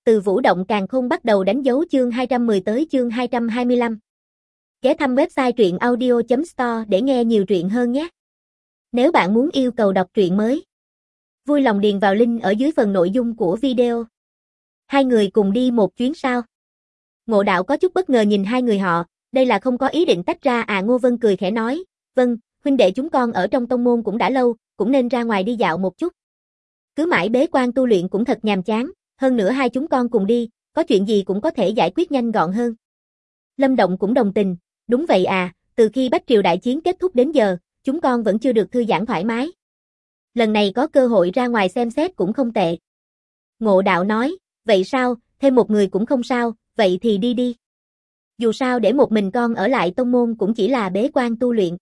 Từ Vũ Động Càn Khôn bắt đầu đánh dấu chương 210 tới chương 225. Ghé thăm website truyện audio.store để nghe nhiều truyện hơn nhé. Nếu bạn muốn yêu cầu đọc truyện mới, vui lòng điền vào link ở dưới phần nội dung của video. Hai người cùng đi một chuyến sao? Ngộ Đạo có chút bất ngờ nhìn hai người họ, đây là không có ý định tách ra à? Ngô Vân cười khẽ nói, vâng, huynh đệ chúng con ở trong tông môn cũng đã lâu, cũng nên ra ngoài đi dạo một chút. Cứ mãi bế quan tu luyện cũng thật nhàm chán, hơn nữa hai chúng con cùng đi, có chuyện gì cũng có thể giải quyết nhanh gọn hơn. Lâm Động cũng đồng tình, đúng vậy à, từ khi Bách Triều đại chiến kết thúc đến giờ, chúng con vẫn chưa được thư giãn thoải mái. Lần này có cơ hội ra ngoài xem xét cũng không tệ. Ngộ Đạo nói, vậy sao, thêm một người cũng không sao, vậy thì đi đi. Dù sao để một mình con ở lại tông môn cũng chỉ là bế quan tu luyện.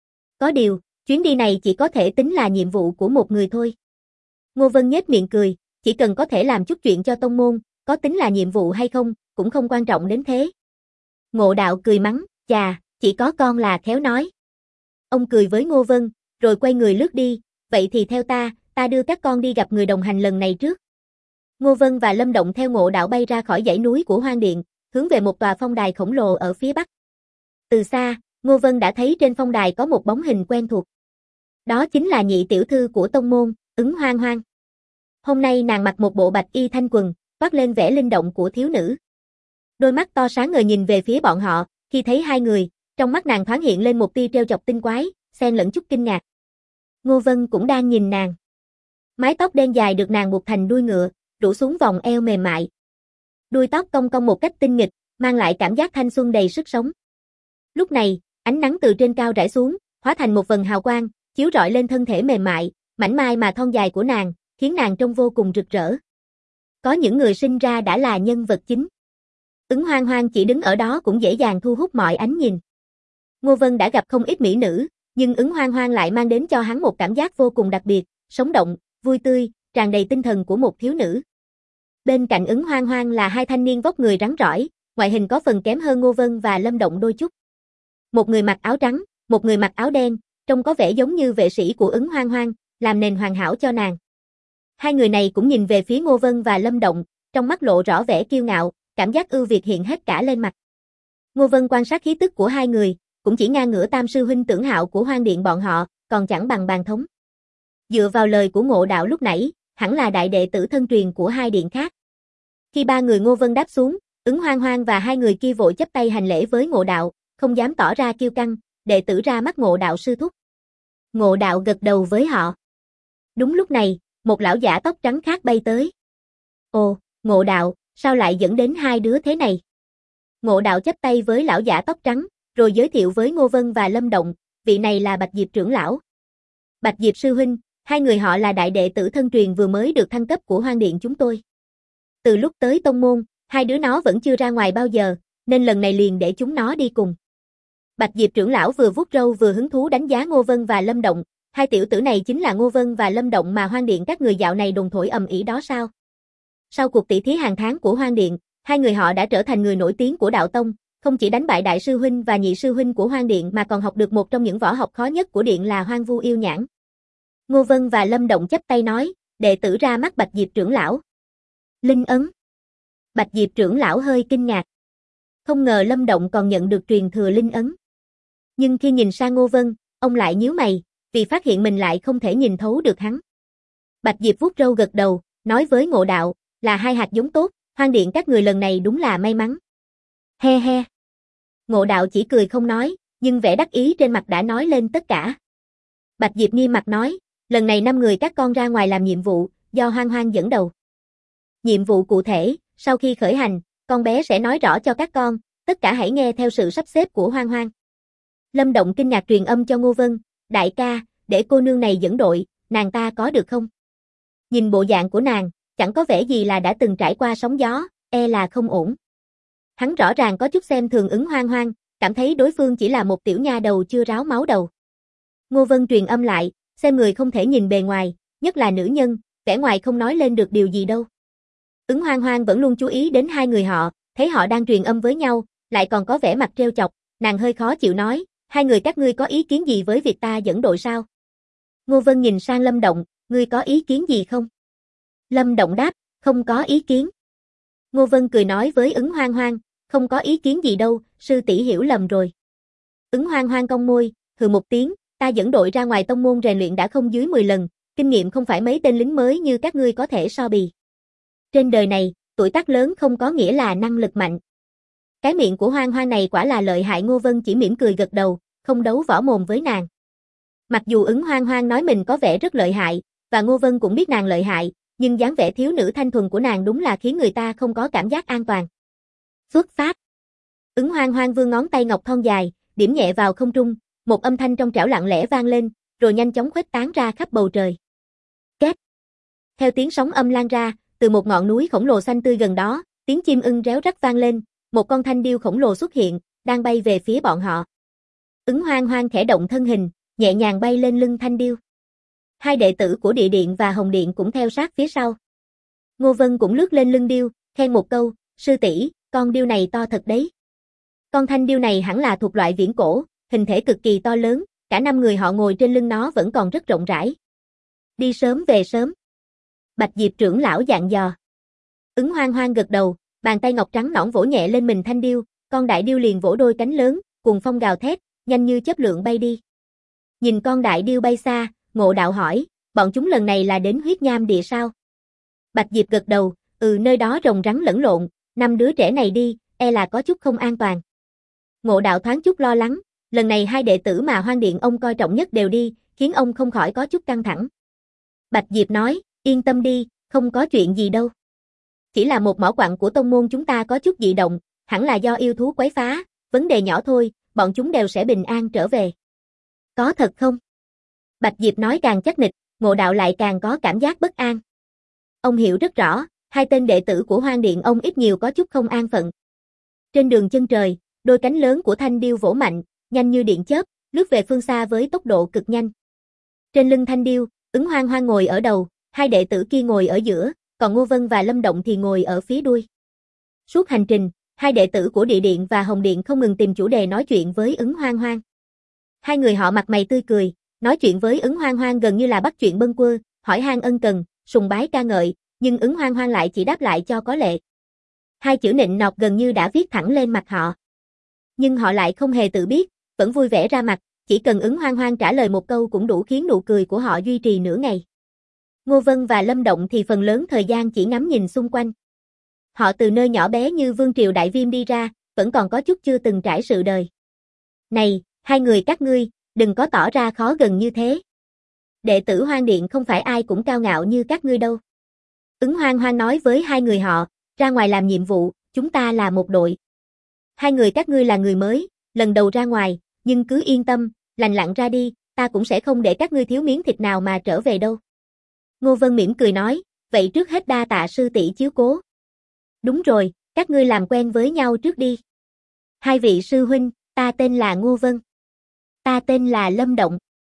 Có điều, chuyến đi này chỉ có thể tính là nhiệm vụ của một người thôi. Ngô Vân nhếch miệng cười, chỉ cần có thể làm chút chuyện cho tông môn, có tính là nhiệm vụ hay không, cũng không quan trọng đến thế. Ngộ Đạo cười mắng, chà, chỉ có con là khéo nói. Ông cười với Ngô Vân, rồi quay người lướt đi, vậy thì theo ta đưa các con đi gặp người đồng hành lần này trước. Ngô Vân và Lâm Động theo Ngộ Đạo bay ra khỏi dãy núi của Hoang Điện, hướng về một tòa phong đài khổng lồ ở phía bắc. Từ xa, Ngô Vân đã thấy trên phong đài có một bóng hình quen thuộc. Đó chính là nhị tiểu thư của tông môn, Ứng Hoang Hoang. Hôm nay nàng mặc một bộ bạch y thanh quần, toát lên vẻ linh động của thiếu nữ. Đôi mắt to sáng ngời nhìn về phía bọn họ, khi thấy hai người, trong mắt nàng thoáng hiện lên một tia trêu chọc tinh quái, xen lẫn chút kinh ngạc. Ngô Vân cũng đang nhìn nàng. Mái tóc đen dài được nàng buộc thành đuôi ngựa, rủ xuống vòng eo mềm mại. Đuôi tóc cong cong một cách tinh nghịch, mang lại cảm giác thanh xuân đầy sức sống. Lúc này, ánh nắng từ trên cao rải xuống, hóa thành một vầng hào quang, chiếu rọi lên thân thể mềm mại, mảnh mai mà thon dài của nàng, khiến nàng trông vô cùng rực rỡ. Có những người sinh ra đã là nhân vật chính. Ứng Hoang Hoang chỉ đứng ở đó cũng dễ dàng thu hút mọi ánh nhìn. Ngô Vân đã gặp không ít mỹ nữ, nhưng Ứng Hoang Hoang lại mang đến cho hắn một cảm giác vô cùng đặc biệt, sống động, vui tươi, tràn đầy tinh thần của một thiếu nữ. Bên cạnh Ứng Hoang Hoang là hai thanh niên vóc người rắn rỏi, ngoại hình có phần kém hơn Ngô Vân và Lâm Động đôi chút. Một người mặc áo trắng, một người mặc áo đen, trông có vẻ giống như vệ sĩ của Ứng Hoang Hoang, làm nền hoàn hảo cho nàng. Hai người này cũng nhìn về phía Ngô Vân và Lâm Động, trong mắt lộ rõ vẻ kiêu ngạo, cảm giác ưu việt hiện hết cả lên mặt. Ngô Vân quan sát khí tức của hai người, cũng chỉ ngang ngửa tam sư huynh Tưởng Hạo của Hoang Điện bọn họ, còn chẳng bằng bàn thống. Dựa vào lời của Ngộ Đạo lúc nãy, hẳn là đại đệ tử thân truyền của hai điện khác. Khi ba người Ngô Vân đáp xuống, Ứng Hoang Hoang và hai người kia vội chắp tay hành lễ với Ngộ Đạo, không dám tỏ ra kiêu căng, đệ tử ra mắt Ngộ Đạo sư thúc. Ngộ Đạo gật đầu với họ. Đúng lúc này, một lão giả tóc trắng khác bay tới. Ồ, Ngộ Đạo, sao lại dẫn đến hai đứa thế này? Ngộ Đạo chắp tay với lão giả tóc trắng, rồi giới thiệu với Ngô Vân và Lâm Động, vị này là Bạch Diệp trưởng lão. Bạch Diệp sư huynh, hai người họ là đại đệ tử thân truyền vừa mới được thăng cấp của Hoang Điện chúng tôi. Từ lúc tới tông môn, hai đứa nó vẫn chưa ra ngoài bao giờ, nên lần này liền để chúng nó đi cùng. Bạch Diệp trưởng lão vừa vuốt râu vừa hứng thú đánh giá Ngô Vân và Lâm Động, hai tiểu tử này chính là Ngô Vân và Lâm Động mà Hoang Điện các người dạo này đồn thổi ầm ĩ đó sao? Sau cuộc tỷ thí hàng tháng của Hoang Điện, hai người họ đã trở thành người nổi tiếng của đạo tông, không chỉ đánh bại đại sư huynh và nhị sư huynh của Hoang Điện mà còn học được một trong những võ học khó nhất của điện là Hoang Vu Yêu Nhãn. Ngô Vân và Lâm Động chắp tay nói, đệ tử ra mắt Bạch Diệp trưởng lão. Linh ấn. Bạch Diệp trưởng lão hơi kinh ngạc. Không ngờ Lâm Động còn nhận được truyền thừa linh ấn. Nhưng khi nhìn sang Ngô Vân, ông lại nhíu mày, vì phát hiện mình lại không thể nhìn thấu được hắn. Bạch Diệp vuốt râu gật đầu, nói với Ngộ Đạo, là hai hạt giống tốt, Hoang Điện các người lần này đúng là may mắn. He he. Ngộ Đạo chỉ cười không nói, nhưng vẻ đắc ý trên mặt đã nói lên tất cả. Bạch Diệp nghiêm mặt nói, lần này 5 người các con ra ngoài làm nhiệm vụ, do Hoang Hoang dẫn đầu. Nhiệm vụ cụ thể, sau khi khởi hành, con bé sẽ nói rõ cho các con, tất cả hãy nghe theo sự sắp xếp của Hoang Hoang. Lâm Động kinh ngạc truyền âm cho Ngô Vân, đại ca, để cô nương này dẫn đội, nàng ta có được không? Nhìn bộ dạng của nàng, chẳng có vẻ gì là đã từng trải qua sóng gió, e là không ổn. Hắn rõ ràng có chút xem thường Ứng Hoang Hoang, cảm thấy đối phương chỉ là một tiểu nha đầu chưa ráo máu đầu. Ngô Vân truyền âm lại, xem người không thể nhìn bề ngoài, nhất là nữ nhân, vẻ ngoài không nói lên được điều gì đâu. Ứng Hoang Hoang vẫn luôn chú ý đến hai người họ, thấy họ đang truyền âm với nhau, lại còn có vẻ mặt trêu chọc, nàng hơi khó chịu nói, hai người các ngươi có ý kiến gì với việc ta dẫn đội sao? Ngô Vân nhìn sang Lâm Động, ngươi có ý kiến gì không? Lâm Động đáp, không có ý kiến. Ngô Vân cười nói với Ứng Hoang Hoang, không có ý kiến gì đâu, sư tỷ hiểu lầm rồi. Ứng Hoang Hoang cong môi, hừ một tiếng, ta dẫn đội ra ngoài tông môn rèn luyện đã không dưới 10 lần, kinh nghiệm không phải mấy tên lính mới như các ngươi có thể so bì. Trên đời này, tuổi tác lớn không có nghĩa là năng lực mạnh. Cái miệng của Hoang Hoang này quả là lợi hại. Ngô Vân chỉ mỉm cười gật đầu, không đấu võ mồm với nàng. Mặc dù Ứng Hoang Hoang nói mình có vẻ rất lợi hại, và Ngô Vân cũng biết nàng lợi hại, nhưng dáng vẻ thiếu nữ thanh thuần của nàng đúng là khiến người ta không có cảm giác an toàn. Xuất phát. Ứng Hoang Hoang vươn ngón tay ngọc thon dài, điểm nhẹ vào không trung, một âm thanh trong trẻo lặng lẽ vang lên, rồi nhanh chóng khuếch tán ra khắp bầu trời. Két. Theo tiếng sóng âm lan ra, từ một ngọn núi khổng lồ xanh tươi gần đó, tiếng chim ưng réo rắt vang lên, một con thanh điêu khổng lồ xuất hiện, đang bay về phía bọn họ. Ứng Hoang Hoang khẽ động thân hình, nhẹ nhàng bay lên lưng thanh điêu. Hai đệ tử của Địa Điện và Hồng Điện cũng theo sát phía sau. Ngô Vân cũng lướt lên lưng điêu, khen một câu, sư tỷ, con điêu này to thật đấy. Con thanh điêu này hẳn là thuộc loại viễn cổ, hình thể cực kỳ to lớn, cả 5 người họ ngồi trên lưng nó vẫn còn rất rộng rãi. Đi sớm về sớm. Bạch Diệp trưởng lão dặn dò. Ứng Hoang Hoang gật đầu, bàn tay ngọc trắng nõn vỗ nhẹ lên mình thanh điêu, con đại điêu liền vỗ đôi cánh lớn, cuồng phong gào thét, nhanh như chớp lượn bay đi. Nhìn con đại điêu bay xa, Ngộ Đạo hỏi, bọn chúng lần này là đến huyết nham địa sao? Bạch Diệp gật đầu, nơi đó rồng rắn lẫn lộn, 5 đứa trẻ này đi, e là có chút không an toàn. Ngộ Đạo thoáng chút lo lắng, lần này 2 đệ tử mà Hoang Điện ông coi trọng nhất đều đi, khiến ông không khỏi có chút căng thẳng. Bạch Diệp nói, yên tâm đi, không có chuyện gì đâu. Chỉ là một mỏ quặng của tông môn chúng ta có chút dị động, hẳn là do yêu thú quấy phá, vấn đề nhỏ thôi, bọn chúng đều sẽ bình an trở về. Có thật không? Bạch Diệp nói càng chắc nịch, Ngộ Đạo lại càng có cảm giác bất an. Ông hiểu rất rõ, 2 tên đệ tử của Hoang Điện ông ít nhiều có chút không an phận. Trên đường chân trời, đôi cánh lớn của thanh điêu vỗ mạnh, nhanh như điện chớp, lướt về phương xa với tốc độ cực nhanh. Trên lưng thanh điêu, Ứng Hoang Hoang ngồi ở đầu, 2 đệ tử kia ngồi ở giữa, còn Ngô Vân và Lâm Động thì ngồi ở phía đuôi. Suốt hành trình, 2 đệ tử của Địa Điện và Hồng Điện không ngừng tìm chủ đề nói chuyện với Ứng Hoang Hoang. 2 người họ mặt mày tươi cười, nói chuyện với Ứng Hoang Hoang gần như là bắt chuyện bâng quơ, hỏi han ân cần, sùng bái ca ngợi, nhưng Ứng Hoang Hoang lại chỉ đáp lại cho có lệ. 2 chữ nịnh nọt gần như đã viết thẳng lên mặt họ. Nhưng họ lại không hề tự biết, vẫn vui vẻ ra mặt, chỉ cần Ứng Hoang Hoang trả lời một câu cũng đủ khiến nụ cười của họ duy trì nửa ngày. Ngô Vân và Lâm Động thì phần lớn thời gian chỉ ngắm nhìn xung quanh. Họ từ nơi nhỏ bé như Vương Triều Đại Viêm đi ra, vẫn còn có chút chưa từng trải sự đời. Này, 2 người các ngươi, đừng có tỏ ra khó gần như thế. Đệ tử Hoang Điện không phải ai cũng cao ngạo như các ngươi đâu. Ứng Hoang Hoang nói với 2 người họ, ra ngoài làm nhiệm vụ, chúng ta là một đội. 2 người các ngươi là người mới, lần đầu ra ngoài, nhưng cứ yên tâm, lành lặn ra đi, ta cũng sẽ không để các ngươi thiếu miếng thịt nào mà trở về đâu. Ngô Vân mỉm cười nói, vậy trước hết đa tạ sư tỷ chiếu cố. Đúng rồi, các ngươi làm quen với nhau trước đi. 2 vị sư huynh, ta tên là Ngô Vân. Ta tên là Lâm Động.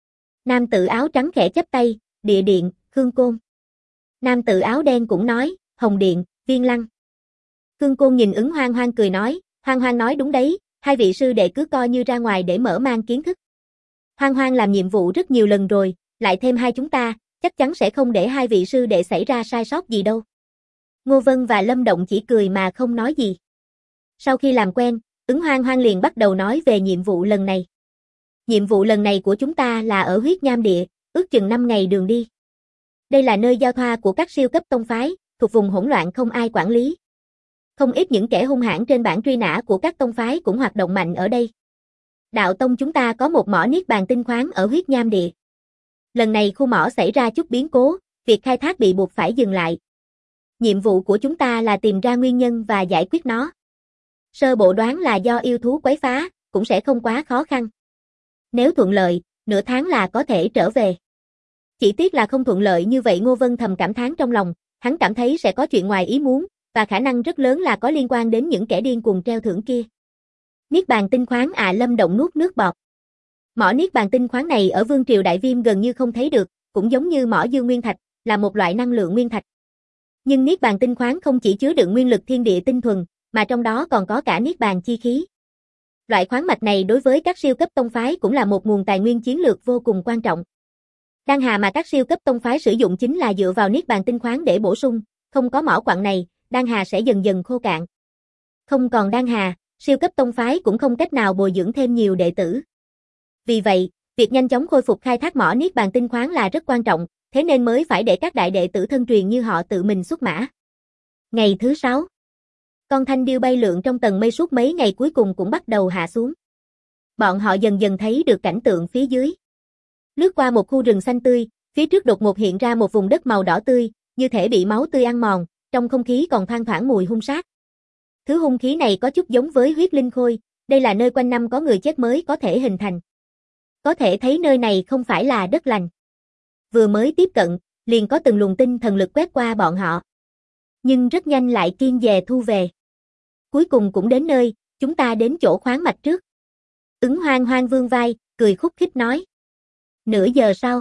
Nam tử áo trắng khẽ chắp tay, Địa Điện, Khương Côn. Nam tử áo đen cũng nói, Hồng Điện, Viên Lăng. Khương Côn nhìn Ứng Hoang Hoang cười nói, Hoang Hoang nói đúng đấy, 2 vị sư đệ cứ coi như ra ngoài để mở mang kiến thức. Hoang Hoang làm nhiệm vụ rất nhiều lần rồi, lại thêm 2 chúng ta, chắc chắn sẽ không để 2 vị sư đệ xảy ra sai sót gì đâu. Ngô Vân và Lâm Động chỉ cười mà không nói gì. Sau khi làm quen, Ứng Hoang Hoang liền bắt đầu nói về nhiệm vụ lần này. Nhiệm vụ lần này của chúng ta là ở huyết nham địa, ước chừng 5 ngày đường đi. Đây là nơi giao thoa của các siêu cấp tông phái, thuộc vùng hỗn loạn không ai quản lý. Không ít những kẻ hung hãn trên bảng truy nã của các tông phái cũng hoạt động mạnh ở đây. Đạo tông chúng ta có một mỏ niết bàn tinh khoáng ở huyết nham địa. Lần này khu mỏ xảy ra chút biến cố, việc khai thác bị buộc phải dừng lại. Nhiệm vụ của chúng ta là tìm ra nguyên nhân và giải quyết nó. Sơ bộ đoán là do yêu thú quấy phá, cũng sẽ không quá khó khăn. Nếu thuận lợi, nửa tháng là có thể trở về. Chỉ tiếc là không thuận lợi như vậy. Ngô Vân thầm cảm thán trong lòng, hắn cảm thấy sẽ có chuyện ngoài ý muốn, và khả năng rất lớn là có liên quan đến những kẻ điên cuồng treo thưởng kia. Niết bàn tinh khoáng Lâm Động nuốt nước bọt. Mỏ niết bàn tinh khoáng này ở Vương Triều Đại Viêm gần như không thấy được, cũng giống như mỏ dương nguyên thạch, là một loại năng lượng nguyên thạch. Nhưng niết bàn tinh khoáng không chỉ chứa đựng nguyên lực thiên địa tinh thuần, mà trong đó còn có cả niết bàn chi khí. Loại khoáng mạch này đối với các siêu cấp tông phái cũng là một nguồn tài nguyên chiến lược vô cùng quan trọng. Đan hà mà các siêu cấp tông phái sử dụng chính là dựa vào niết bàn tinh khoáng để bổ sung, không có mỏ quặng này, đan hà sẽ dần dần khô cạn. Không còn đan hà, siêu cấp tông phái cũng không cách nào bồi dưỡng thêm nhiều đệ tử. Vì vậy, việc nhanh chóng khôi phục khai thác mỏ niết bàn tinh khoáng là rất quan trọng, thế nên mới phải để các đại đệ tử thân truyền như họ tự mình xuất mã. Ngày thứ 6, con thanh điêu bay lượn trong tầng mây suốt mấy ngày cuối cùng cũng bắt đầu hạ xuống. Bọn họ dần dần thấy được cảnh tượng phía dưới. Lướt qua một khu rừng xanh tươi, phía trước đột ngột hiện ra một vùng đất màu đỏ tươi, như thể bị máu tươi ăn mòn, trong không khí còn thoang thoảng mùi hung sát. Thứ hung khí này có chút giống với huyết linh khôi, đây là nơi quanh năm có người chết mới có thể hình thành. Có thể thấy nơi này không phải là đất lành. Vừa mới tiếp cận, liền có từng luồng tinh thần lực quét qua bọn họ. Nhưng rất nhanh lại kiên dè thu về. Cuối cùng cũng đến nơi, chúng ta đến chỗ khoáng mạch trước. Ứng Hoang Hoang vươn vai, cười khúc khích nói. Nửa giờ sau,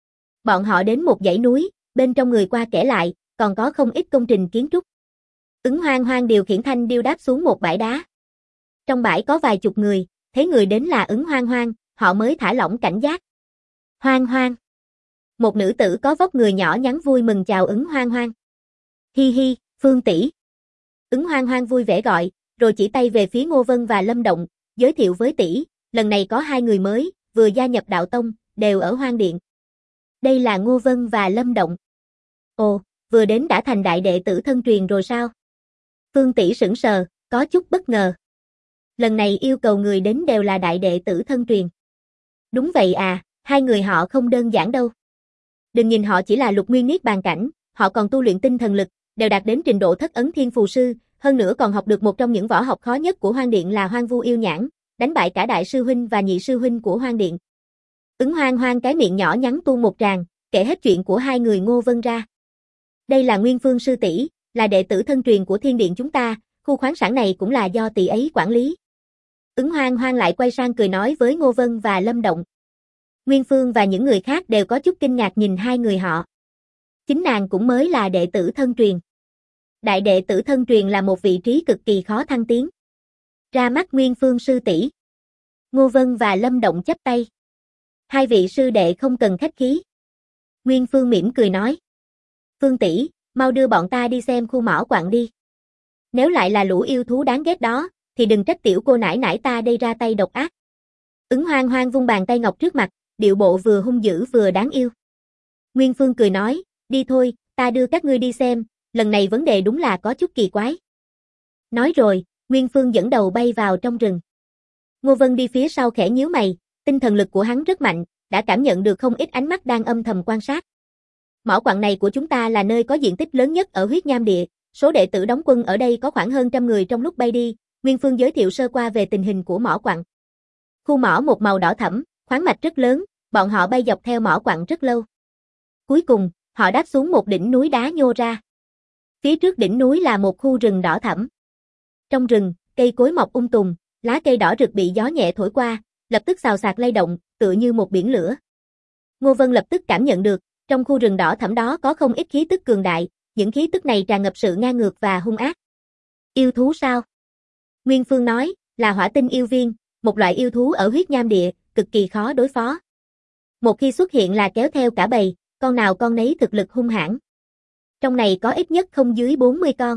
bọn họ đến một dãy núi, bên trong người qua kể lại, còn có không ít công trình kiến trúc. Ứng Hoang Hoang điều khiển thanh điêu đáp xuống một bãi đá. Trong bãi có vài chục người, thấy người đến là Ứng Hoang Hoang, họ mới thả lỏng cảnh giác. Hoang Hoang. Một nữ tử có vóc người nhỏ nhắn vui mừng chào Ứng Hoang Hoang. Hi hi, Phương tỷ. Ứng Hoang Hoang vui vẻ gọi, rồi chỉ tay về phía Ngô Vân và Lâm Động, giới thiệu với tỷ, lần này có 2 người mới, vừa gia nhập đạo tông, đều ở Hoang Điện. Đây là Ngô Vân và Lâm Động. Ồ, vừa đến đã thành đại đệ tử thân truyền rồi sao? Phương tỷ sững sờ, có chút bất ngờ. Lần này yêu cầu người đến đều là đại đệ tử thân truyền. Đúng vậy à, 2 người họ không đơn giản đâu. Đừng nhìn họ chỉ là lục nguyên niết bàn cảnh, họ còn tu luyện tinh thần lực, đều đạt đến trình độ thất ấn thiên phù sư, hơn nữa còn học được một trong những võ học khó nhất của Hoang Điện là Hoang Vu Yêu Nhãn, đánh bại cả đại sư huynh và nhị sư huynh của Hoang Điện. Ứng Hoang Hoang cái miệng nhỏ nhắn tuôn một tràng, kể hết chuyện của 2 người Ngô Vân ra. Đây là Nguyên Phương sư tỷ, là đệ tử thân truyền của Thiên Điện chúng ta, khu khoáng sản này cũng là do tỷ ấy quản lý. Ứng Hoang Hoang lại quay sang cười nói với Ngô Vân và Lâm Động. Nguyên Phương và những người khác đều có chút kinh ngạc nhìn 2 người họ. Chính nàng cũng mới là đệ tử thân truyền. Đại đệ tử thân truyền là một vị trí cực kỳ khó thăng tiến. Ra mắt Nguyên Phương sư tỷ. Ngô Vân và Lâm Động chắp tay. 2 vị sư đệ không cần khách khí. Nguyên Phương mỉm cười nói. Phương tỷ, mau đưa bọn ta đi xem khu mỏ quặng đi. Nếu lại là lũ yêu thú đáng ghét đó, thì đừng trách tiểu cô nãi nãi ta đây ra tay độc ác. Ứng Hoang Hoang vung bàn tay ngọc trước mặt, điệu bộ vừa hung dữ vừa đáng yêu. Nguyên Phương cười nói, đi thôi, ta đưa các ngươi đi xem, lần này vấn đề đúng là có chút kỳ quái. Nói rồi, Nguyên Phương dẫn đầu bay vào trong rừng. Ngô Vân đi phía sau khẽ nhíu mày, tinh thần lực của hắn rất mạnh, đã cảm nhận được không ít ánh mắt đang âm thầm quan sát. Mỏ quặng này của chúng ta là nơi có diện tích lớn nhất ở huyết nham địa, số đệ tử đóng quân ở đây có khoảng hơn 100 người trong lúc bay đi, Nguyên Phương giới thiệu sơ qua về tình hình của mỏ quặng. Khu mỏ một màu đỏ thẫm, khoáng mạch rất lớn, bọn họ bay dọc theo mỏ quặng rất lâu. Cuối cùng, họ đáp xuống một đỉnh núi đá nhô ra. Phía trước đỉnh núi là một khu rừng đỏ thẫm. Trong rừng, cây cối mọc tùm, lá cây đỏ rực bị gió nhẹ thổi qua, lập tức xào xạc lay động, tựa như một biển lửa. Ngô Vân lập tức cảm nhận được, trong khu rừng đỏ thẫm đó có không ít khí tức cường đại, những khí tức này tràn ngập sự ngang ngược và hung ác. Yêu thú sao? Nguyên Phương nói, là hỏa tinh yêu viên, một loại yêu thú ở huyết nham địa, cực kỳ khó đối phó. Một khi xuất hiện là kéo theo cả bầy, con nào con nấy thực lực hung hãn. Trong này có ít nhất không dưới 40 con.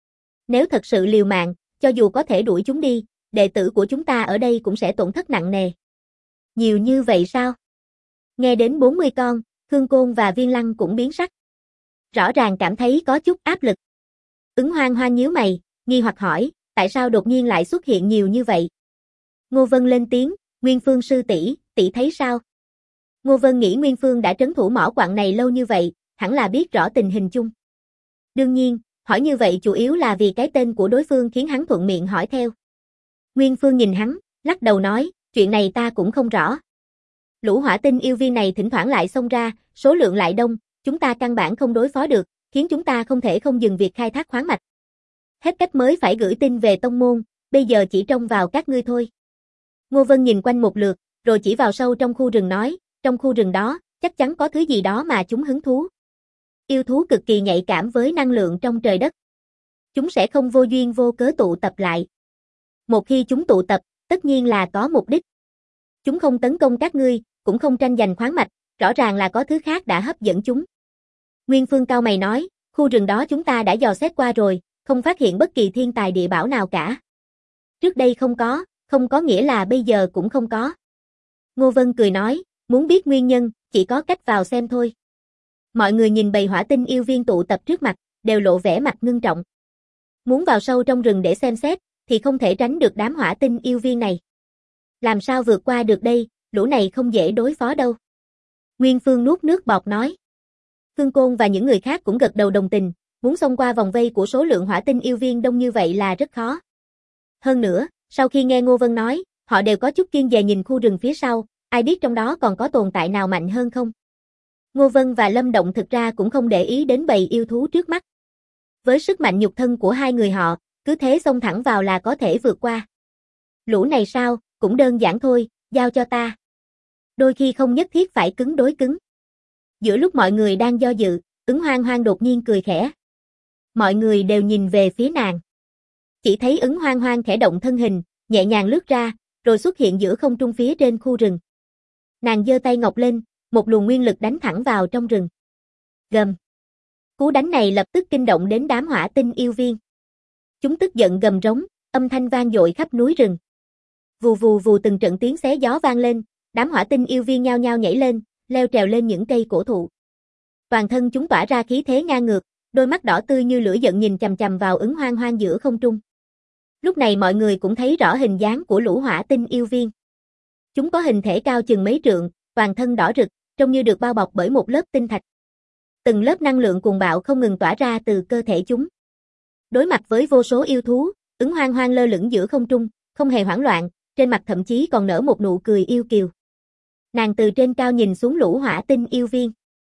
Nếu thật sự liều mạng, cho dù có thể đuổi chúng đi, đệ tử của chúng ta ở đây cũng sẽ tổn thất nặng nề. Nhiều như vậy sao? Nghe đến 40 con, Khương Côn và Viên Lăng cũng biến sắc. Rõ ràng cảm thấy có chút áp lực. Ứng Hoang Hoang nhíu mày, nghi hoặc hỏi, tại sao đột nhiên lại xuất hiện nhiều như vậy? Ngô Vân lên tiếng, Nguyên Phương sư tỷ, tỷ thấy sao? Ngô Vân nghĩ Nguyên Phương đã trấn thủ mỏ quặng này lâu như vậy, hẳn là biết rõ tình hình chung. Đương nhiên, hỏi như vậy chủ yếu là vì cái tên của đối phương khiến hắn thuận miệng hỏi theo. Nguyên Phương nhìn hắn, lắc đầu nói, chuyện này ta cũng không rõ. Lũ hỏa tinh yêu viên này thỉnh thoảng lại xông ra, số lượng lại đông, chúng ta căn bản không đối phó được, khiến chúng ta không thể không dừng việc khai thác khoáng mạch. Hết cách mới phải gửi tin về tông môn, bây giờ chỉ trông vào các ngươi thôi. Ngô Vân nhìn quanh một lượt, rồi chỉ vào sâu trong khu rừng nói, trong khu rừng đó, chắc chắn có thứ gì đó mà chúng hứng thú. Yêu thú cực kỳ nhạy cảm với năng lượng trong trời đất. Chúng sẽ không vô duyên vô cớ tụ tập lại. Một khi chúng tụ tập, tất nhiên là có mục đích. Chúng không tấn công các ngươi, cũng không tranh giành khoáng mạch, rõ ràng là có thứ khác đã hấp dẫn chúng. Nguyên Phương cau mày nói, khu rừng đó chúng ta đã dò xét qua rồi, không phát hiện bất kỳ thiên tài địa bảo nào cả. Trước đây không có nghĩa là bây giờ cũng không có. Ngô Vân cười nói, muốn biết nguyên nhân, chỉ có cách vào xem thôi. Mọi người nhìn bầy hỏa tinh yêu viên tụ tập trước mặt, đều lộ vẻ mặt ngưng trọng. Muốn vào sâu trong rừng để xem xét, thì không thể tránh được đám hỏa tinh yêu viên này. Làm sao vượt qua được đây, lũ này không dễ đối phó đâu. Nguyên Phương nuốt nước bọt nói. Phương Côn và những người khác cũng gật đầu đồng tình, muốn xông qua vòng vây của số lượng hỏa tinh yêu viên đông như vậy là rất khó. Hơn nữa, sau khi nghe Ngô Vân nói, họ đều có chút kiêng dè nhìn khu rừng phía sau, ai biết trong đó còn có tồn tại nào mạnh hơn không. Ngô Vân và Lâm Động thực ra cũng không để ý đến bầy yêu thú trước mắt. Với sức mạnh nhục thân của hai người họ, cứ thế xông thẳng vào là có thể vượt qua. Lũ này sao, cũng đơn giản thôi, giao cho ta. Đôi khi không nhất thiết phải cứng đối cứng. Giữa lúc mọi người đang do dự, Ứng Hoang Hoang đột nhiên cười khẽ. Mọi người đều nhìn về phía nàng. Chỉ thấy Ứng Hoang Hoang khẽ động thân hình, nhẹ nhàng lướt ra, rồi xuất hiện giữa không trung phía trên khu rừng. Nàng giơ tay ngọc lên, một luồng nguyên lực đánh thẳng vào trong rừng. Gầm. Cú đánh này lập tức kinh động đến đám hỏa tinh yêu viên. Chúng tức giận gầm rống, âm thanh vang dội khắp núi rừng. Vù vù vù từng trận tiếng xé gió vang lên, đám hỏa tinh yêu viên nhao nhao nhảy lên, leo trèo lên những cây cổ thụ. Toàn thân chúng tỏa ra khí thế ngang ngược, đôi mắt đỏ tươi như lửa giận nhìn chằm chằm vào Ứng Hoang Hoang giữa không trung. Lúc này mọi người cũng thấy rõ hình dáng của lũ hỏa tinh yêu viên. Chúng có hình thể cao chừng mấy trượng, toàn thân đỏ rực, trông như được bao bọc bởi một lớp tinh thạch. Từng lớp năng lượng cuồng bạo không ngừng tỏa ra từ cơ thể chúng. Đối mặt với vô số yêu thú, Ứng Hoang Hoang lơ lửng giữa không trung, không hề hoảng loạn, trên mặt thậm chí còn nở một nụ cười yêu kiều. Nàng từ trên cao nhìn xuống lũ hỏa tinh yêu viên.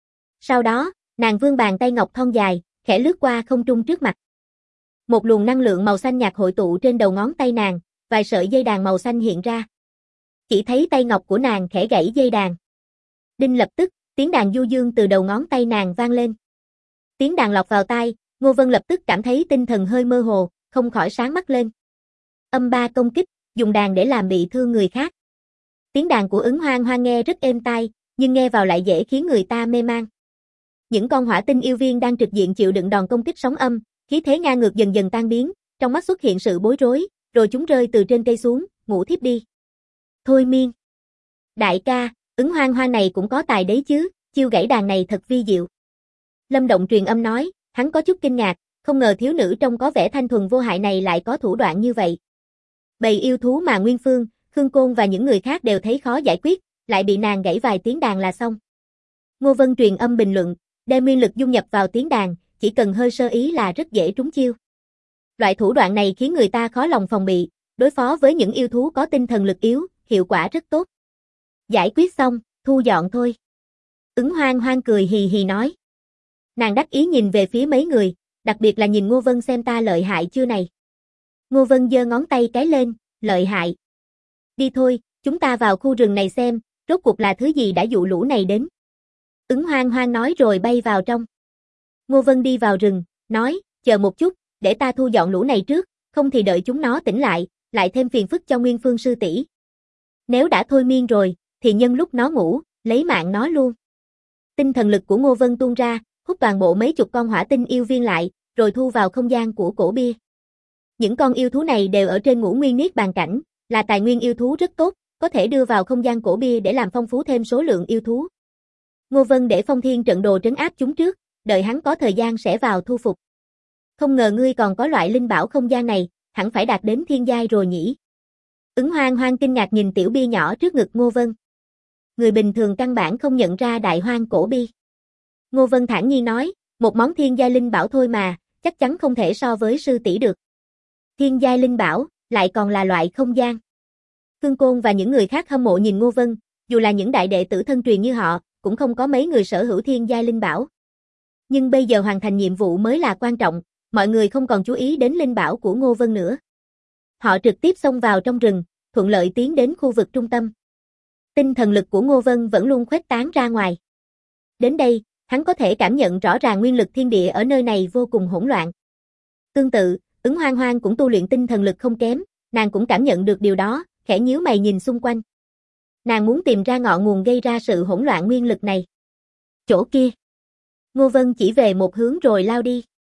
Sau đó, nàng vươn bàn tay ngọc thon dài, khẽ lướt qua không trung trước mặt. Một luồng năng lượng màu xanh nhạt hội tụ trên đầu ngón tay nàng, vài sợi dây đàn màu xanh hiện ra. Chỉ thấy tay ngọc của nàng khẽ gãy dây đàn. Đinh lập tức, tiếng đàn du dương từ đầu ngón tay nàng vang lên. Tiếng đàn lọt vào tai, Ngô Vân lập tức cảm thấy tinh thần hơi mơ hồ, không khỏi sáng mắt lên. Âm ba công kích, dùng đàn để làm bị thương người khác. Tiếng đàn của Ứng Hoang Hoang nghe rất êm tai, nhưng nghe vào lại dễ khiến người ta mê man. Những con hỏa tinh yêu viên đang trực diện chịu đựng đòn công kích sóng âm, khí thế ngang ngược dần dần tan biến, trong mắt xuất hiện sự bối rối, rồi chúng rơi từ trên cây xuống, ngủ thiếp đi. Thôi miên. Đại ca, Ứng Hoang Hoang này cũng có tài đấy chứ, chiêu gãy đàn này thật vi diệu. Lâm Động truyền âm nói, hắn có chút kinh ngạc, không ngờ thiếu nữ trông có vẻ thanh thuần vô hại này lại có thủ đoạn như vậy. Bầy yêu thú mà Nguyên Phương, Khương Côn và những người khác đều thấy khó giải quyết, lại bị nàng gãy vài tiếng đàn là xong. Ngô Vân truyền âm bình luận, đem nguyên lực dung nhập vào tiếng đàn, chỉ cần hơi sơ ý là rất dễ trúng chiêu. Loại thủ đoạn này khiến người ta khó lòng phòng bị, đối phó với những yêu thú có tinh thần lực yếu, hiệu quả rất tốt. Giải quyết xong, thu dọn thôi. Ứng Hoang Hoang cười hì hì nói. Nàng đắc ý nhìn về phía mấy người, đặc biệt là nhìn Ngô Vân xem ta lợi hại chưa này. Ngô Vân giơ ngón tay cái lên, lợi hại. Đi thôi, chúng ta vào khu rừng này xem, rốt cuộc là thứ gì đã dụ lũ này đến. Ứng Hoang Hoang nói rồi bay vào trong. Ngô Vân đi vào rừng, nói, chờ một chút, để ta thu dọn lũ này trước, không thì đợi chúng nó tỉnh lại thêm phiền phức cho Nguyên Phương sư tỷ. Nếu đã thôi miên rồi, thì nhân lúc nó ngủ, lấy mạng nó luôn. Tinh thần lực của Ngô Vân tuôn ra, hút toàn bộ mấy chục con hỏa tinh yêu viên lại, rồi thu vào không gian của cổ bia. Những con yêu thú này đều ở trên ngũ nguyên niết bàn cảnh, là tài nguyên yêu thú rất tốt, có thể đưa vào không gian cổ bia để làm phong phú thêm số lượng yêu thú. Ngô Vân để Phong Thiên trận đồ trấn áp chúng trước, đợi hắn có thời gian sẽ vào thu phục. Không ngờ ngươi còn có loại linh bảo không gian này, hẳn phải đạt đến thiên giai rồi nhỉ. Ứng Hoang Hoang kinh ngạc nhìn tiểu bia nhỏ trước ngực Ngô Vân. Người bình thường căn bản không nhận ra đại hoang cổ bia. Ngô Vân thản nhiên nói, một món thiên giai linh bảo thôi mà, chắc chắn không thể so với sư tỷ được. Thiên giai linh bảo, lại còn là loại không gian. Khương Côn và những người khác hâm mộ nhìn Ngô Vân, dù là những đại đệ tử thân truyền như họ, cũng không có mấy người sở hữu thiên giai linh bảo. Nhưng bây giờ hoàn thành nhiệm vụ mới là quan trọng, mọi người không còn chú ý đến linh bảo của Ngô Vân nữa. Họ trực tiếp xông vào trong rừng, thuận lợi tiến đến khu vực trung tâm. Tinh thần lực của Ngô Vân vẫn luôn khuếch tán ra ngoài. Đến đây, hắn có thể cảm nhận rõ ràng nguyên lực thiên địa ở nơi này vô cùng hỗn loạn. Tương tự, Ứng Hoang Hoang cũng tu luyện tinh thần lực không kém, nàng cũng cảm nhận được điều đó, khẽ nhíu mày nhìn xung quanh. Nàng muốn tìm ra ngọn nguồn gây ra sự hỗn loạn nguyên lực này. Chỗ kia. Ngô Vân chỉ về một hướng rồi lao đi.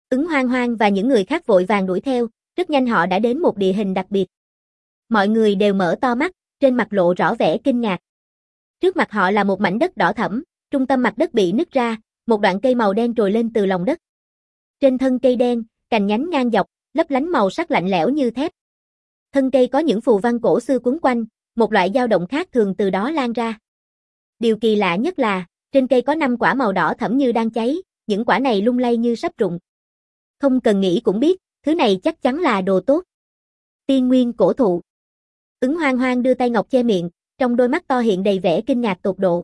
Ứng Hoang Hoang và những người khác vội vàng đuổi theo, rất nhanh họ đã đến một địa hình đặc biệt. Mọi người đều mở to mắt, trên mặt lộ rõ vẻ kinh ngạc. Trước mặt họ là một mảnh đất đỏ thẫm, trung tâm mặt đất bị nứt ra, một đoạn cây màu đen trồi lên từ lòng đất. Trên thân cây đen, cành nhánh ngang dọc, lấp lánh màu sắc lạnh lẽo như thép. Thân cây có những phù văn cổ xưa quấn quanh, một loại dao động khác thường từ đó lan ra. Điều kỳ lạ nhất là, trên cây có 5 quả màu đỏ thẫm như đang cháy, những quả này lung lay như sắp rụng. Không cần nghĩ cũng biết, thứ này chắc chắn là đồ tốt. Tiên nguyên cổ thụ. Ứng Hoang Hoang đưa tay ngọc che miệng, trong đôi mắt to hiện đầy vẻ kinh ngạc tột độ.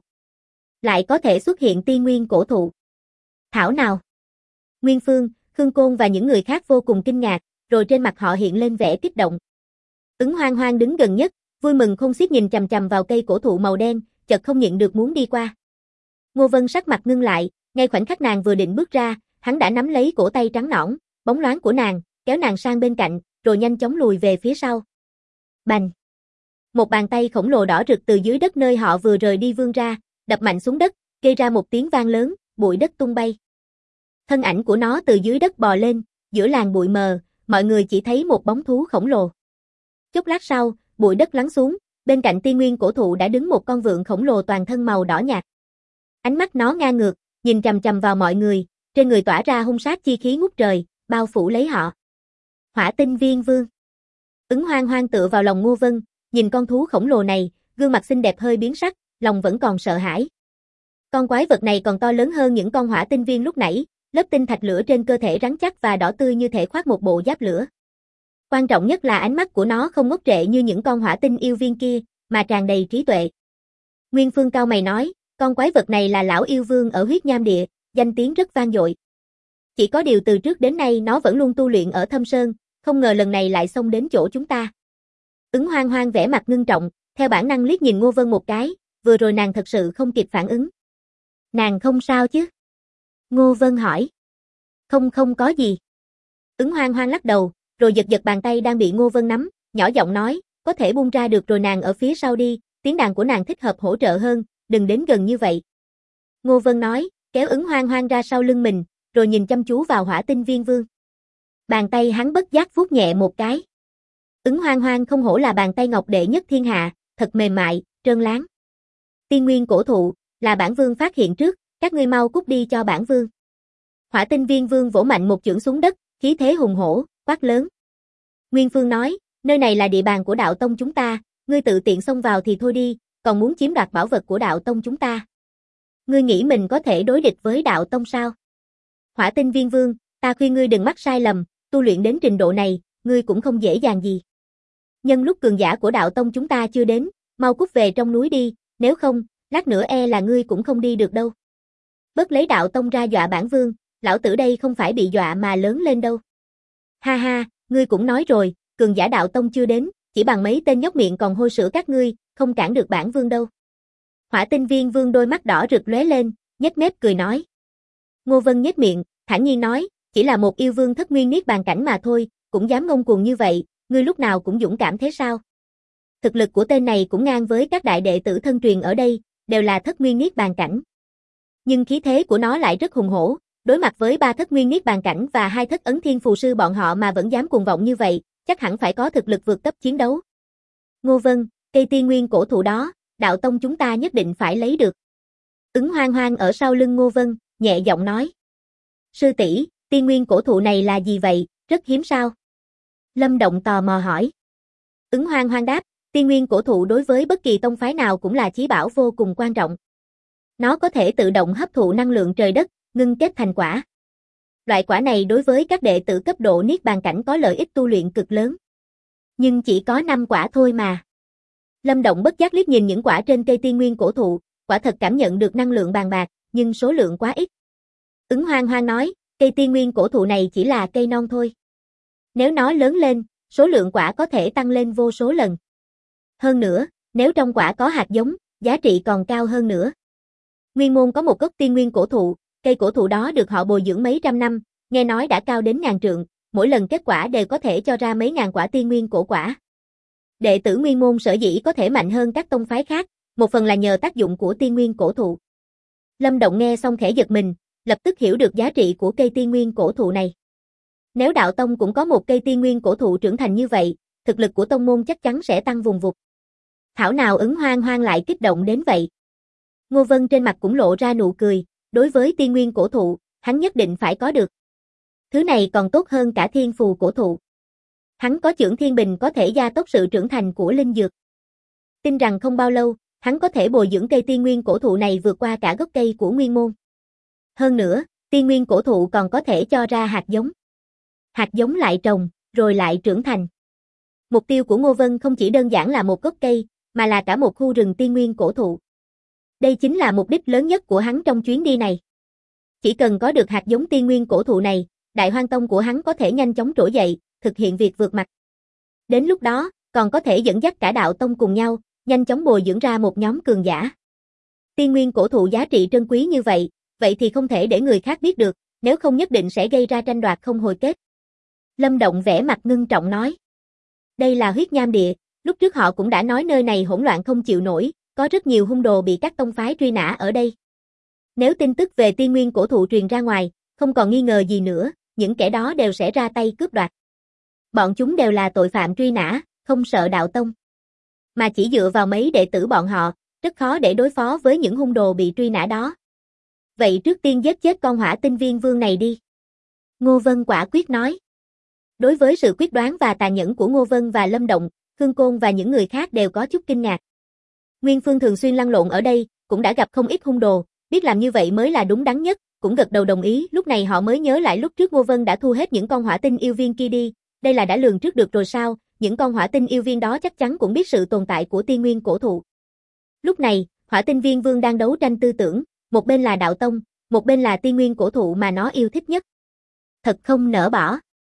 Lại có thể xuất hiện tiên nguyên cổ thụ. Thảo nào? Nguyên Phương, Khương Côn và những người khác vô cùng kinh ngạc, rồi trên mặt họ hiện lên vẻ kích động. Ứng Hoang Hoang đứng gần nhất, vui mừng khôn xiết nhìn chằm chằm vào cây cổ thụ màu đen, chợt không nhịn được muốn đi qua. Ngô Vân sắc mặt ngưng lại, ngay khoảnh khắc nàng vừa định bước ra, hắn đã nắm lấy cổ tay trắng nõn, bóng loáng của nàng, kéo nàng sang bên cạnh, rồi nhanh chóng lùi về phía sau. Bành! Một bàn tay khổng lồ đỏ rực từ dưới đất nơi họ vừa rời đi vươn ra, đập mạnh xuống đất, gây ra một tiếng vang lớn, bụi đất tung bay. Thân ảnh của nó từ dưới đất bò lên, giữa làn bụi mờ, mọi người chỉ thấy một bóng thú khổng lồ. Chốc lát sau, bụi đất lắng xuống, bên cạnh tiên nguyên cổ thụ đã đứng một con vượn khổng lồ toàn thân màu đỏ nhạt. Ánh mắt nó ngang ngược, nhìn chằm chằm vào mọi người, trên người tỏa ra hung sát chi khí ngút trời, bao phủ lấy họ. Hỏa tinh viên vương. Ứng Hoang Hoang tựa vào lòng Ngô Vân, nhìn con thú khổng lồ này, gương mặt xinh đẹp hơi biến sắc, lòng vẫn còn sợ hãi. Con quái vật này còn to lớn hơn những con hỏa tinh viên lúc nãy, lớp tinh thạch lửa trên cơ thể rắn chắc và đỏ tươi như thể khoác một bộ giáp lửa. Quan trọng nhất là ánh mắt của nó không ngốc trệ như những con hỏa tinh yêu viên kia, mà tràn đầy trí tuệ. Nguyên Phương cau mày nói, con quái vật này là lão yêu vương ở huyết nham địa, danh tiếng rất vang dội. Chỉ có điều từ trước đến nay nó vẫn luôn tu luyện ở Thâm Sơn, không ngờ lần này lại xông đến chỗ chúng ta. Ứng Hoang Hoang vẻ mặt ngưng trọng, theo bản năng liếc nhìn Ngô Vân một cái, vừa rồi nàng thật sự không kịp phản ứng. Nàng không sao chứ? Ngô Vân hỏi. Không có gì. Ứng Hoang Hoang lắc đầu, rồi giật giật bàn tay đang bị Ngô Vân nắm, nhỏ giọng nói, có thể buông ra được rồi, nàng ở phía sau đi, tiếng đàn của nàng thích hợp hỗ trợ hơn, đừng đến gần như vậy. Ngô Vân nói, kéo Ứng Hoang Hoang ra sau lưng mình, rồi nhìn chăm chú vào hỏa tinh viên vương. Bàn tay hắn bất giác vuốt nhẹ một cái. Ứng Hoang Hoang không hổ là bàn tay ngọc đệ nhất thiên hạ, thật mềm mại, trơn láng. Tiên nguyên cổ thụ, là bản vương phát hiện trước, các ngươi mau cút đi cho bản vương. Hỏa tinh viên vương vỗ mạnh một chưởng xuống đất, khí thế hùng hổ, quát lớn. Nguyên Phương nói, nơi này là địa bàn của đạo tông chúng ta, ngươi tự tiện xông vào thì thôi đi, còn muốn chiếm đoạt bảo vật của đạo tông chúng ta. Ngươi nghĩ mình có thể đối địch với đạo tông sao? Hỏa tinh viên vương, ta khuyên ngươi đừng mắc sai lầm, tu luyện đến trình độ này, ngươi cũng không dễ dàng gì. Nhân lúc cường giả của đạo tông chúng ta chưa đến, mau cút về trong núi đi, nếu không, lát nữa e là ngươi cũng không đi được đâu. Bớt lấy đạo tông ra dọa bản vương, lão tử đây không phải bị dọa mà lớn lên đâu. Ha ha, ngươi cũng nói rồi, cường giả đạo tông chưa đến, chỉ bằng mấy tên nhóc miệng còn hôi sữa các ngươi, không cản được bản vương đâu. Hỏa tinh viên vương đôi mắt đỏ rực lóe lên, nhếch mép cười nói. Ngô Vân nhếch miệng, thản nhiên nói, chỉ là một yêu vương thất nguyên niết bàn cảnh mà thôi, cũng dám ngông cuồng như vậy, ngươi lúc nào cũng dũng cảm thế sao? Thực lực của tên này cũng ngang với các đại đệ tử thân truyền ở đây, đều là thất nguyên niết bàn cảnh. Nhưng khí thế của nó lại rất hùng hổ, đối mặt với 3 thất nguyên niết bàn cảnh và 2 thất ấn thiên phù sư bọn họ mà vẫn dám cuồng vọng như vậy, chắc hẳn phải có thực lực vượt cấp chiến đấu. Ngô Vân, cây tiên nguyên cổ thụ đó, đạo tông chúng ta nhất định phải lấy được. Ứng Hoang Hoang ở sau lưng Ngô Vân, nhẹ giọng nói. Sư tỷ, tiên nguyên cổ thụ này là gì vậy, rất hiếm sao? Lâm Động tò mò hỏi. Ứng Hoang Hoang đáp, tiên nguyên cổ thụ đối với bất kỳ tông phái nào cũng là chí bảo vô cùng quan trọng. Nó có thể tự động hấp thụ năng lượng trời đất, ngưng kết thành quả. Loại quả này đối với các đệ tử cấp độ niết bàn cảnh có lợi ích tu luyện cực lớn. Nhưng chỉ có 5 quả thôi mà. Lâm Động bất giác liếc nhìn những quả trên cây tiên nguyên cổ thụ, quả thật cảm nhận được năng lượng bàn bạc, nhưng số lượng quá ít. Ứng Hoang Hoang nói, cây tiên nguyên cổ thụ này chỉ là cây non thôi. Nếu nó lớn lên, số lượng quả có thể tăng lên vô số lần. Hơn nữa, nếu trong quả có hạt giống, giá trị còn cao hơn nữa. Nguyên môn có một gốc tiên nguyên cổ thụ, cây cổ thụ đó được họ bồi dưỡng mấy trăm năm, nghe nói đã cao đến ngàn trượng, mỗi lần kết quả đều có thể cho ra mấy ngàn quả tiên nguyên cổ quả. Đệ tử nguyên môn sở dĩ có thể mạnh hơn các tông phái khác, một phần là nhờ tác dụng của tiên nguyên cổ thụ. Lâm Động nghe xong khẽ giật mình, lập tức hiểu được giá trị của cây tiên nguyên cổ thụ này. Nếu đạo tông cũng có một cây tiên nguyên cổ thụ trưởng thành như vậy, thực lực của tông môn chắc chắn sẽ tăng vùng vụt. Thảo nào Ứng Hoang Hoang lại kích động đến vậy. Ngô Vân trên mặt cũng lộ ra nụ cười, đối với tiên nguyên cổ thụ, hắn nhất định phải có được. Thứ này còn tốt hơn cả thiên phù cổ thụ. Hắn có chưởng thiên bình có thể gia tốc sự trưởng thành của linh dược. Tin rằng không bao lâu, hắn có thể bồi dưỡng cây tiên nguyên cổ thụ này vượt qua cả gốc cây của nguyên môn. Hơn nữa, tiên nguyên cổ thụ còn có thể cho ra hạt giống. Hạt giống lại trồng, rồi lại trưởng thành. Mục tiêu của Ngô Vân không chỉ đơn giản là một gốc cây, mà là cả một khu rừng tiên nguyên cổ thụ. Đây chính là mục đích lớn nhất của hắn trong chuyến đi này. Chỉ cần có được hạt giống tiên nguyên cổ thụ này, Đại Hoang Tông của hắn có thể nhanh chóng trỗi dậy, thực hiện việc vượt mặt. Đến lúc đó, còn có thể dẫn dắt cả đạo tông cùng nhau, nhanh chóng bồi dưỡng ra một nhóm cường giả. Tiên nguyên cổ thụ giá trị trân quý như vậy thì không thể để người khác biết được, nếu không nhất định sẽ gây ra tranh đoạt không hồi kết. Lâm Động vẻ mặt ngưng trọng nói. Đây là huyết nham địa, lúc trước họ cũng đã nói nơi này hỗn loạn không chịu nổi, có rất nhiều hung đồ bị các tông phái truy nã ở đây. Nếu tin tức về tiên nguyên cổ thụ truyền ra ngoài, không còn nghi ngờ gì nữa, những kẻ đó đều sẽ ra tay cướp đoạt. Bọn chúng đều là tội phạm truy nã, không sợ đạo tông. Mà chỉ dựa vào mấy đệ tử bọn họ, rất khó để đối phó với những hung đồ bị truy nã đó. Vậy trước tiên giết chết con hỏa tinh viên vương này đi. Ngô Vân quả quyết nói. Đối với sự quyết đoán và tàn nhẫn của Ngô Vân và Lâm Động, Khương Côn và những người khác đều có chút kinh ngạc. Nguyên Phương thường xuyên lăn lộn ở đây, cũng đã gặp không ít hung đồ, biết làm như vậy mới là đúng đắn nhất, cũng gật đầu đồng ý. Lúc này họ mới nhớ lại lúc trước Ngô Vân đã thu hết những con hỏa tinh yêu viên kia đi, đây là đã lường trước được rồi sao, những con hỏa tinh yêu viên đó chắc chắn cũng biết sự tồn tại của tiên nguyên cổ thụ. Lúc này, hỏa tinh viên vương đang đấu tranh tư tưởng, một bên là đạo tông, một bên là tiên nguyên cổ thụ mà nó yêu thích nhất. Thật không nỡ bỏ.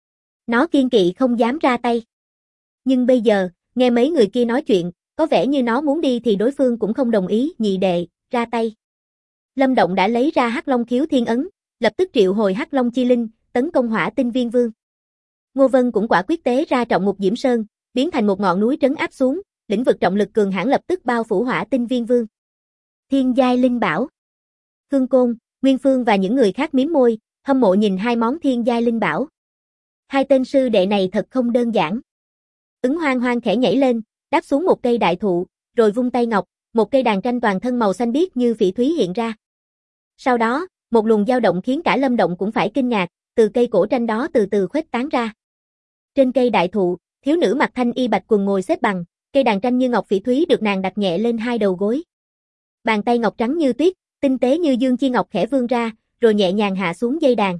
Nó kiên kỵ không dám ra tay. Nhưng bây giờ, nghe mấy người kia nói chuyện, có vẻ như nó muốn đi thì đối phương cũng không đồng ý. Nhị đệ, ra tay. Lâm Động đã lấy ra Hắc Long Khiếu Thiên Ấn, lập tức triệu hồi Hắc Long Chi Linh, tấn công hỏa tinh viên vương. Ngô Vân cũng quả quyết tế ra trọng ngục Diễm Sơn, biến thành một ngọn núi trấn áp xuống, lĩnh vực trọng lực cường hãn lập tức bao phủ hỏa tinh viên vương. Thiên giai linh bảo. Khương Côn, Nguyên Phương và những người khác mím môi, hâm mộ nhìn hai món thiên giai linh bảo. Hai tên sư đệ này thật không đơn giản. Ứng Hoang Hoang khẽ nhảy lên, đáp xuống một cây đại thụ, rồi vung tay ngọc, một cây đàn tranh toàn thân màu xanh biếc như phỉ thúy hiện ra. Sau đó, một luồng dao động khiến cả Lâm Động cũng phải kinh ngạc, từ cây cổ tranh đó từ từ khuếch tán ra. Trên cây đại thụ, thiếu nữ mặc thanh y bạch quần ngồi xếp bằng, cây đàn tranh như ngọc phỉ thúy được nàng đặt nhẹ lên hai đầu gối. Bàn tay ngọc trắng như tuyết, tinh tế như dương chi ngọc khẽ vươn ra, rồi nhẹ nhàng hạ xuống dây đàn.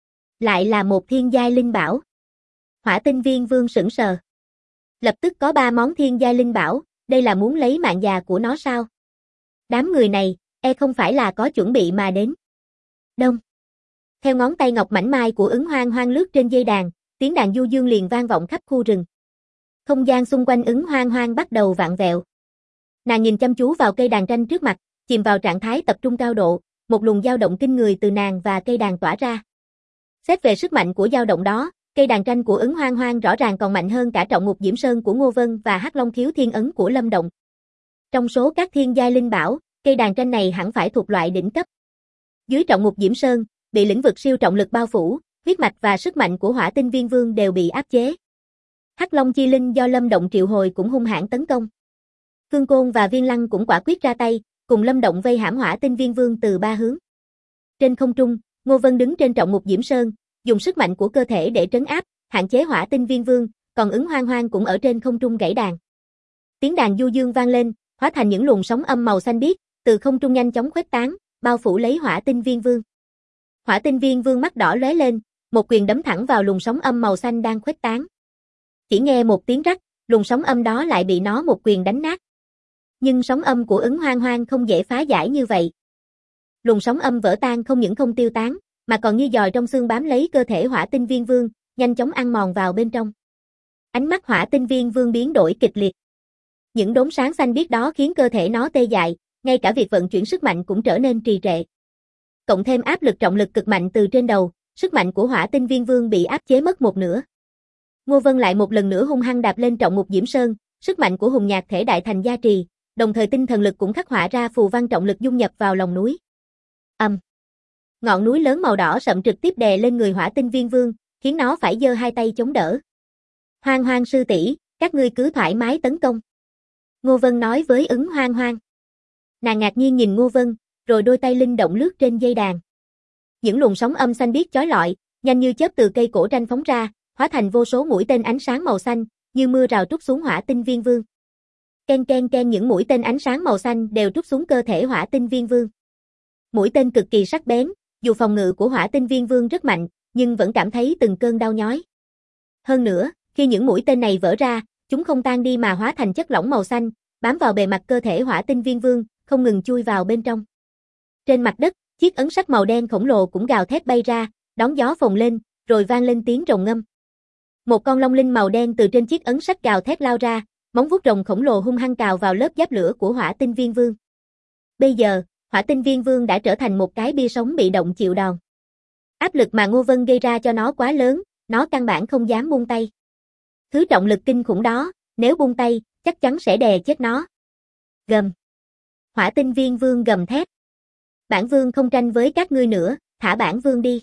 Lại là một thiên giai linh bảo. Hỏa tinh viên vương sững sờ. Lập tức có 3 món thiên giai linh bảo, đây là muốn lấy mạng già của nó sao? Đám người này, không phải là có chuẩn bị mà đến. Đông. Theo ngón tay ngọc mảnh mai của Ứng Hoang Hoang lướt trên dây đàn, tiếng đàn du dương liền vang vọng khắp khu rừng. Không gian xung quanh Ứng Hoang Hoang bắt đầu vặn vẹo. Nàng nhìn chăm chú vào cây đàn tranh trước mặt, chìm vào trạng thái tập trung cao độ, một luồng dao động kinh người từ nàng và cây đàn tỏa ra. Xét về sức mạnh của dao động đó, cây đàn tranh của Ứng Hoang Hoang rõ ràng còn mạnh hơn cả trọng ngục Diễm Sơn của Ngô Vân và Hắc Long Khiếu Thiên Ấn của Lâm Động. Trong số các thiên giai linh bảo, cây đàn tranh này hẳn phải thuộc loại đỉnh cấp. Dưới trọng ngục Diễm Sơn, bị lĩnh vực siêu trọng lực bao phủ, huyết mạch và sức mạnh của hỏa tinh viên vương đều bị áp chế. Hắc Long Chi Linh do Lâm Động triệu hồi cũng hung hãn tấn công. Khương Côn và Viên Lăng cũng quả quyết ra tay, cùng Lâm Động vây hãm hỏa tinh viên vương từ 3 hướng. Trên không trung, Ngô Vân đứng trên trọng ngục Diễm Sơn, dùng sức mạnh của cơ thể để trấn áp, hạn chế hỏa tinh viên vương, còn Ứng Hoang Hoang cũng ở trên không trung gảy đàn. Tiếng đàn du dương vang lên, hóa thành những luồng sóng âm màu xanh biếc, từ không trung nhanh chóng khuếch tán, bao phủ lấy hỏa tinh viên vương. Hỏa tinh viên vương mắt đỏ lóe lên, một quyền đấm thẳng vào luồng sóng âm màu xanh đang khuếch tán. Chỉ nghe một tiếng rắc, luồng sóng âm đó lại bị nó một quyền đánh nát. Nhưng sóng âm của Ứng Hoang Hoang không dễ phá giải như vậy. Luồng sóng âm vỡ tan không những không tiêu tán, mà còn như giòi trong xương bám lấy cơ thể hỏa tinh viên vương, nhanh chóng ăn mòn vào bên trong. Ánh mắt hỏa tinh viên vương biến đổi kịch liệt. Những đốm sáng xanh biếc đó khiến cơ thể nó tê dại, ngay cả việc vận chuyển sức mạnh cũng trở nên trì trệ. Cộng thêm áp lực trọng lực cực mạnh từ trên đầu, sức mạnh của hỏa tinh viên vương bị áp chế mất một nửa. Ngô Vân lại một lần nữa hung hăng đạp lên trọng ngục Diễm Sơn, sức mạnh của hùng nhạc thể đại thành gia trì, đồng thời tinh thần lực cũng khắc họa ra phù văn trọng lực dung nhập vào lòng núi. Ngọn núi lớn màu đỏ sậm trực tiếp đè lên người hỏa tinh viên vương, khiến nó phải giơ hai tay chống đỡ. Hoang Hoang sư tỷ, các ngươi cứ thoải mái tấn công. Ngô Vân nói với Ứng Hoang Hoang. Nàng ngạc nhiên nhìn Ngô Vân, rồi đôi tay linh động lướt trên dây đàn. Những luồng sóng âm xanh biếc chói lọi, nhanh như chớp từ cây cổ tranh phóng ra, hóa thành vô số mũi tên ánh sáng màu xanh, như mưa rào trút xuống Hỏa Tinh Viên Vương. Ken ken ken, những mũi tên ánh sáng màu xanh đều trút xuống cơ thể Hỏa Tinh Viên Vương. Mũi tên cực kỳ sắc bén, dù phòng ngự của Hỏa Tinh Viên Vương rất mạnh, nhưng vẫn cảm thấy từng cơn đau nhói. Hơn nữa, khi những mũi tên này vỡ ra, chúng không tan đi mà hóa thành chất lỏng màu xanh, bám vào bề mặt cơ thể Hỏa Tinh Viên Vương, không ngừng chui vào bên trong. Trên mặt đất, chiếc ấn sắt màu đen khổng lồ cũng gào thét bay ra, đón gió phồng lên, rồi vang lên tiếng rồng ngâm. Một con long linh màu đen từ trên chiếc ấn sắt gào thét lao ra, móng vuốt rồng khổng lồ hung hăng cào vào lớp giáp lửa của Hỏa Tinh Viên Vương. Bây giờ, Hỏa Tinh Viên Vương đã trở thành một cái bia sống bị động chịu đòn. Áp lực mà Ngô Vân gây ra cho nó quá lớn, nó căn bản không dám buông tay. Thứ trọng lực kinh khủng đó, nếu buông tay, chắc chắn sẽ đè chết nó. Gầm. Hỏa Tinh Viên Vương gầm thét. Bản vương không tranh với các ngươi nữa, thả bản vương đi.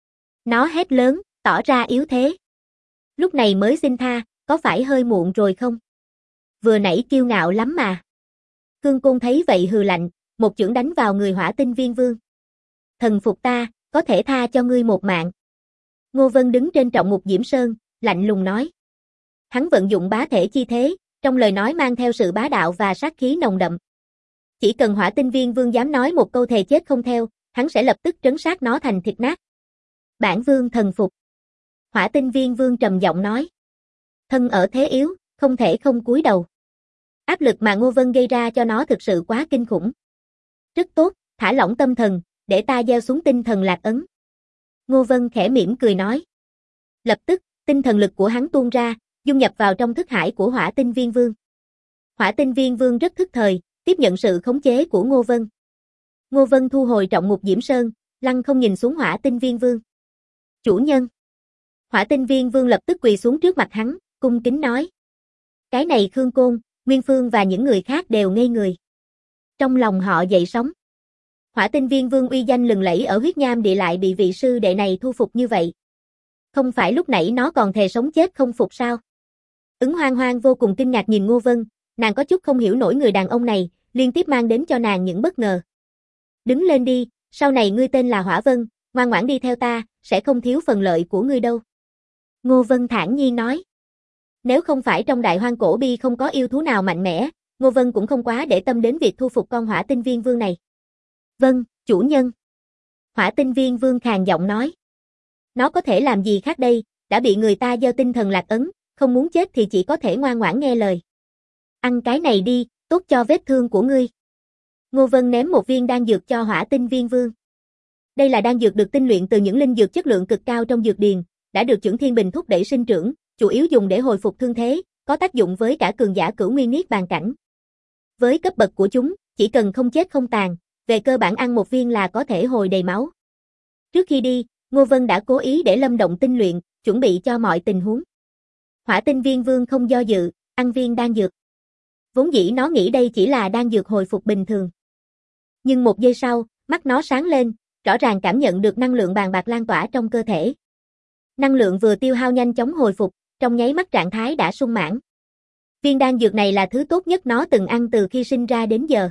Nó hét lớn, tỏ ra yếu thế. Lúc này mới xin tha, có phải hơi muộn rồi không? Vừa nãy kiêu ngạo lắm mà. Cương Côn thấy vậy hừ lạnh, một chưởng đánh vào người Hỏa Tinh Viên Vương. Thần phục ta, có thể tha cho ngươi một mạng. Ngô Vân đứng trên trọng mục Diễm Sơn, lạnh lùng nói. Hắn vận dụng bá thể chi thế, trong lời nói mang theo sự bá đạo và sát khí nồng đậm. Chỉ cần Hỏa Tinh Viên Vương dám nói một câu thề chết không theo, hắn sẽ lập tức trấn sát nó thành thịt nát. Bản vương thần phục. Hỏa Tinh Viên Vương trầm giọng nói. Thân ở thế yếu, không thể không cúi đầu. Áp lực mà Ngô Vân gây ra cho nó thực sự quá kinh khủng. Rất tốt, thả lỏng tâm thần, để ta gieo xuống tinh thần lạc ấn. Ngô Vân khẽ mỉm cười nói. Lập tức, tinh thần lực của hắn tuôn ra, dung nhập vào trong thức hải của Hỏa Tinh Viên Vương. Hỏa Tinh Viên Vương rất thức thời, tiếp nhận sự khống chế của Ngô Vân. Ngô Vân thu hồi trọng mục Diễm Sơn, lăng không nhìn xuống Hỏa Tinh Viên Vương. Chủ nhân. Hỏa Tinh Viên Vương lập tức quỳ xuống trước mặt hắn, cung kính nói. Cái này Khương Côn, Nguyên Phương và những người khác đều ngây người. Trong lòng họ dậy sóng. Hỏa Tinh Viên Vương uy danh lừng lẫy ở huyết nham địa lại bị vị sư đệ này thu phục như vậy. Không phải lúc nãy nó còn thề sống chết không phục sao? Ứng Hoang Hoang vô cùng kinh ngạc nhìn Ngô Vân, nàng có chút không hiểu nổi người đàn ông này, liên tiếp mang đến cho nàng những bất ngờ. Đứng lên đi, sau này ngươi tên là Hỏa Vân, ngoan ngoãn đi theo ta, sẽ không thiếu phần lợi của ngươi đâu. Ngô Vân thản nhiên nói. Nếu không phải trong Đại Hoang Cổ Bi không có yêu thú nào mạnh mẽ, Ngô Vân cũng không quá để tâm đến việc thu phục con Hỏa Tinh Viên Vương này. Vâng, chủ nhân. Hỏa Tinh Viên Vương khàn giọng nói. Nó có thể làm gì khác đây, đã bị người ta gieo tinh thần lạc ấn, không muốn chết thì chỉ có thể ngoan ngoãn nghe lời. Ăn cái này đi, tốt cho vết thương của ngươi. Ngô Vân ném một viên đan dược cho Hỏa Tinh Viên Vương. Đây là đan dược được tinh luyện từ những linh dược chất lượng cực cao trong dược điền, đã được Chưởng Thiên Bình thúc đẩy sinh trưởng, chủ yếu dùng để hồi phục thương thế, có tác dụng với cả cường giả cửu nguyên niết bàn cảnh. Với cấp bậc của chúng, chỉ cần không chết không tàn, về cơ bản ăn một viên là có thể hồi đầy máu. Trước khi đi, Ngô Vân đã cố ý để Lâm Động tinh luyện, chuẩn bị cho mọi tình huống. Hỏa Tinh Viên Vương không do dự, ăn viên đan dược. Vốn dĩ nó nghĩ đây chỉ là đan dược hồi phục bình thường. Nhưng một giây sau, mắt nó sáng lên, rõ ràng cảm nhận được năng lượng bàng bạc lan tỏa trong cơ thể. Năng lượng vừa tiêu hao nhanh chóng hồi phục, trong nháy mắt trạng thái đã sung mãn. Viên đan dược này là thứ tốt nhất nó từng ăn từ khi sinh ra đến giờ.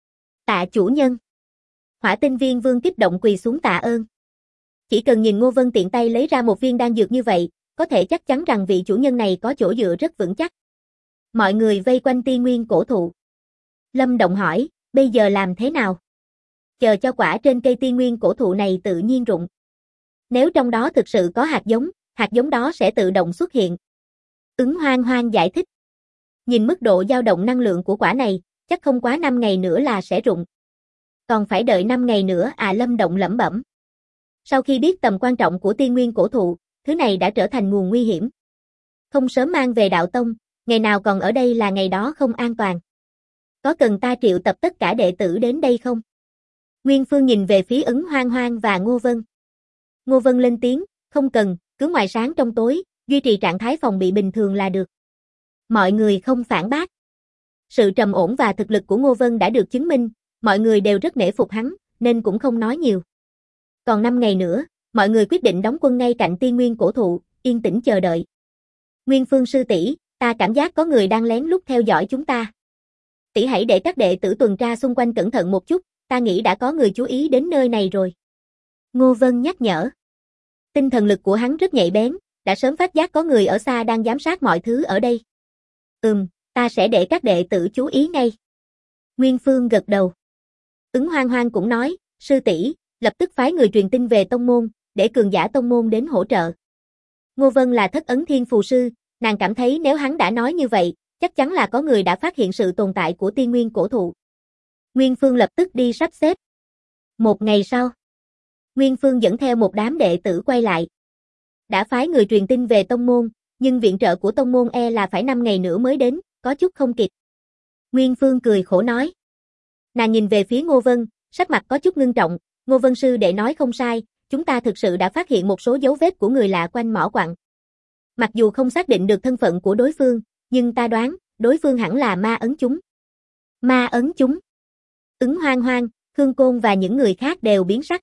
Tạ chủ nhân. Hỏa Tinh Viên Vương kích động quỳ xuống tạ ơn. Chỉ cần nhìn Ngô Vân tiện tay lấy ra một viên đan dược như vậy, có thể chắc chắn rằng vị chủ nhân này có chỗ dựa rất vững chắc. Mọi người vây quanh Tiên Nguyên cổ thụ. Lâm Động hỏi, bây giờ làm thế nào? Chờ cho quả trên cây Tiên Nguyên cổ thụ này tự nhiên rụng. Nếu trong đó thực sự có hạt giống đó sẽ tự động xuất hiện. Ứng Hoang Hoang giải thích. Nhìn mức độ dao động năng lượng của quả này, chắc không quá 5 ngày nữa là sẽ rụng. Còn phải đợi 5 ngày nữa à, Lâm Động lẩm bẩm. Sau khi biết tầm quan trọng của Tiên Nguyên cổ thụ, thứ này đã trở thành nguồn nguy hiểm. Không sớm mang về đạo tông, ngày nào còn ở đây là ngày đó không an toàn. Có cần ta triệu tập tất cả đệ tử đến đây không? Nguyên Phương nhìn về phía Ứng Hoang Hoang và Ngô Vân. Ngô Vân lên tiếng, không cần, cứ ngoài sáng trong tối, duy trì trạng thái phòng bị bình thường là được. Mọi người không phản bác. Sự trầm ổn và thực lực của Ngô Vân đã được chứng minh, mọi người đều rất nể phục hắn, nên cũng không nói nhiều. Còn 5 ngày nữa, mọi người quyết định đóng quân ngay cạnh Tiên Nguyên cổ thụ, yên tĩnh chờ đợi. Nguyên Phương sư tỷ, ta cảm giác có người đang lén lút theo dõi chúng ta. Tỷ hãy để các đệ tử tuần tra xung quanh cẩn thận một chút, ta nghĩ đã có người chú ý đến nơi này rồi. Ngô Vân nhắc nhở. Tinh thần lực của hắn rất nhạy bén, đã sớm phát giác có người ở xa đang giám sát mọi thứ ở đây. Ta sẽ để các đệ tử chú ý ngay. Nguyên Phương gật đầu. Ứng Hoang Hoang cũng nói, sư tỷ, lập tức phái người truyền tin về tông môn, để cường giả tông môn đến hỗ trợ. Ngô Vân là thất ấn thiên phù sư, nàng cảm thấy nếu hắn đã nói như vậy, chắc chắn là có người đã phát hiện sự tồn tại của Tiên Nguyên cổ thụ. Nguyên Phương lập tức đi sắp xếp. Một ngày sau, Nguyên Phương dẫn theo một đám đệ tử quay lại. Đã phái người truyền tin về tông môn, nhưng viện trợ của tông môn là phải 5 ngày nữa mới đến, có chút không kịp. Nguyên Phương cười khổ nói. Nàng nhìn về phía Ngô Vân, sắc mặt có chút ngưng trọng, Ngô Vân sư đệ nói không sai, chúng ta thực sự đã phát hiện một số dấu vết của người lạ quanh mỏ quặng. Mặc dù không xác định được thân phận của đối phương, nhưng ta đoán, đối phương hẳn là ma ấn chúng. Ma ấn chúng. Ứng Hoang Hoang, Khương Côn và những người khác đều biến sắc.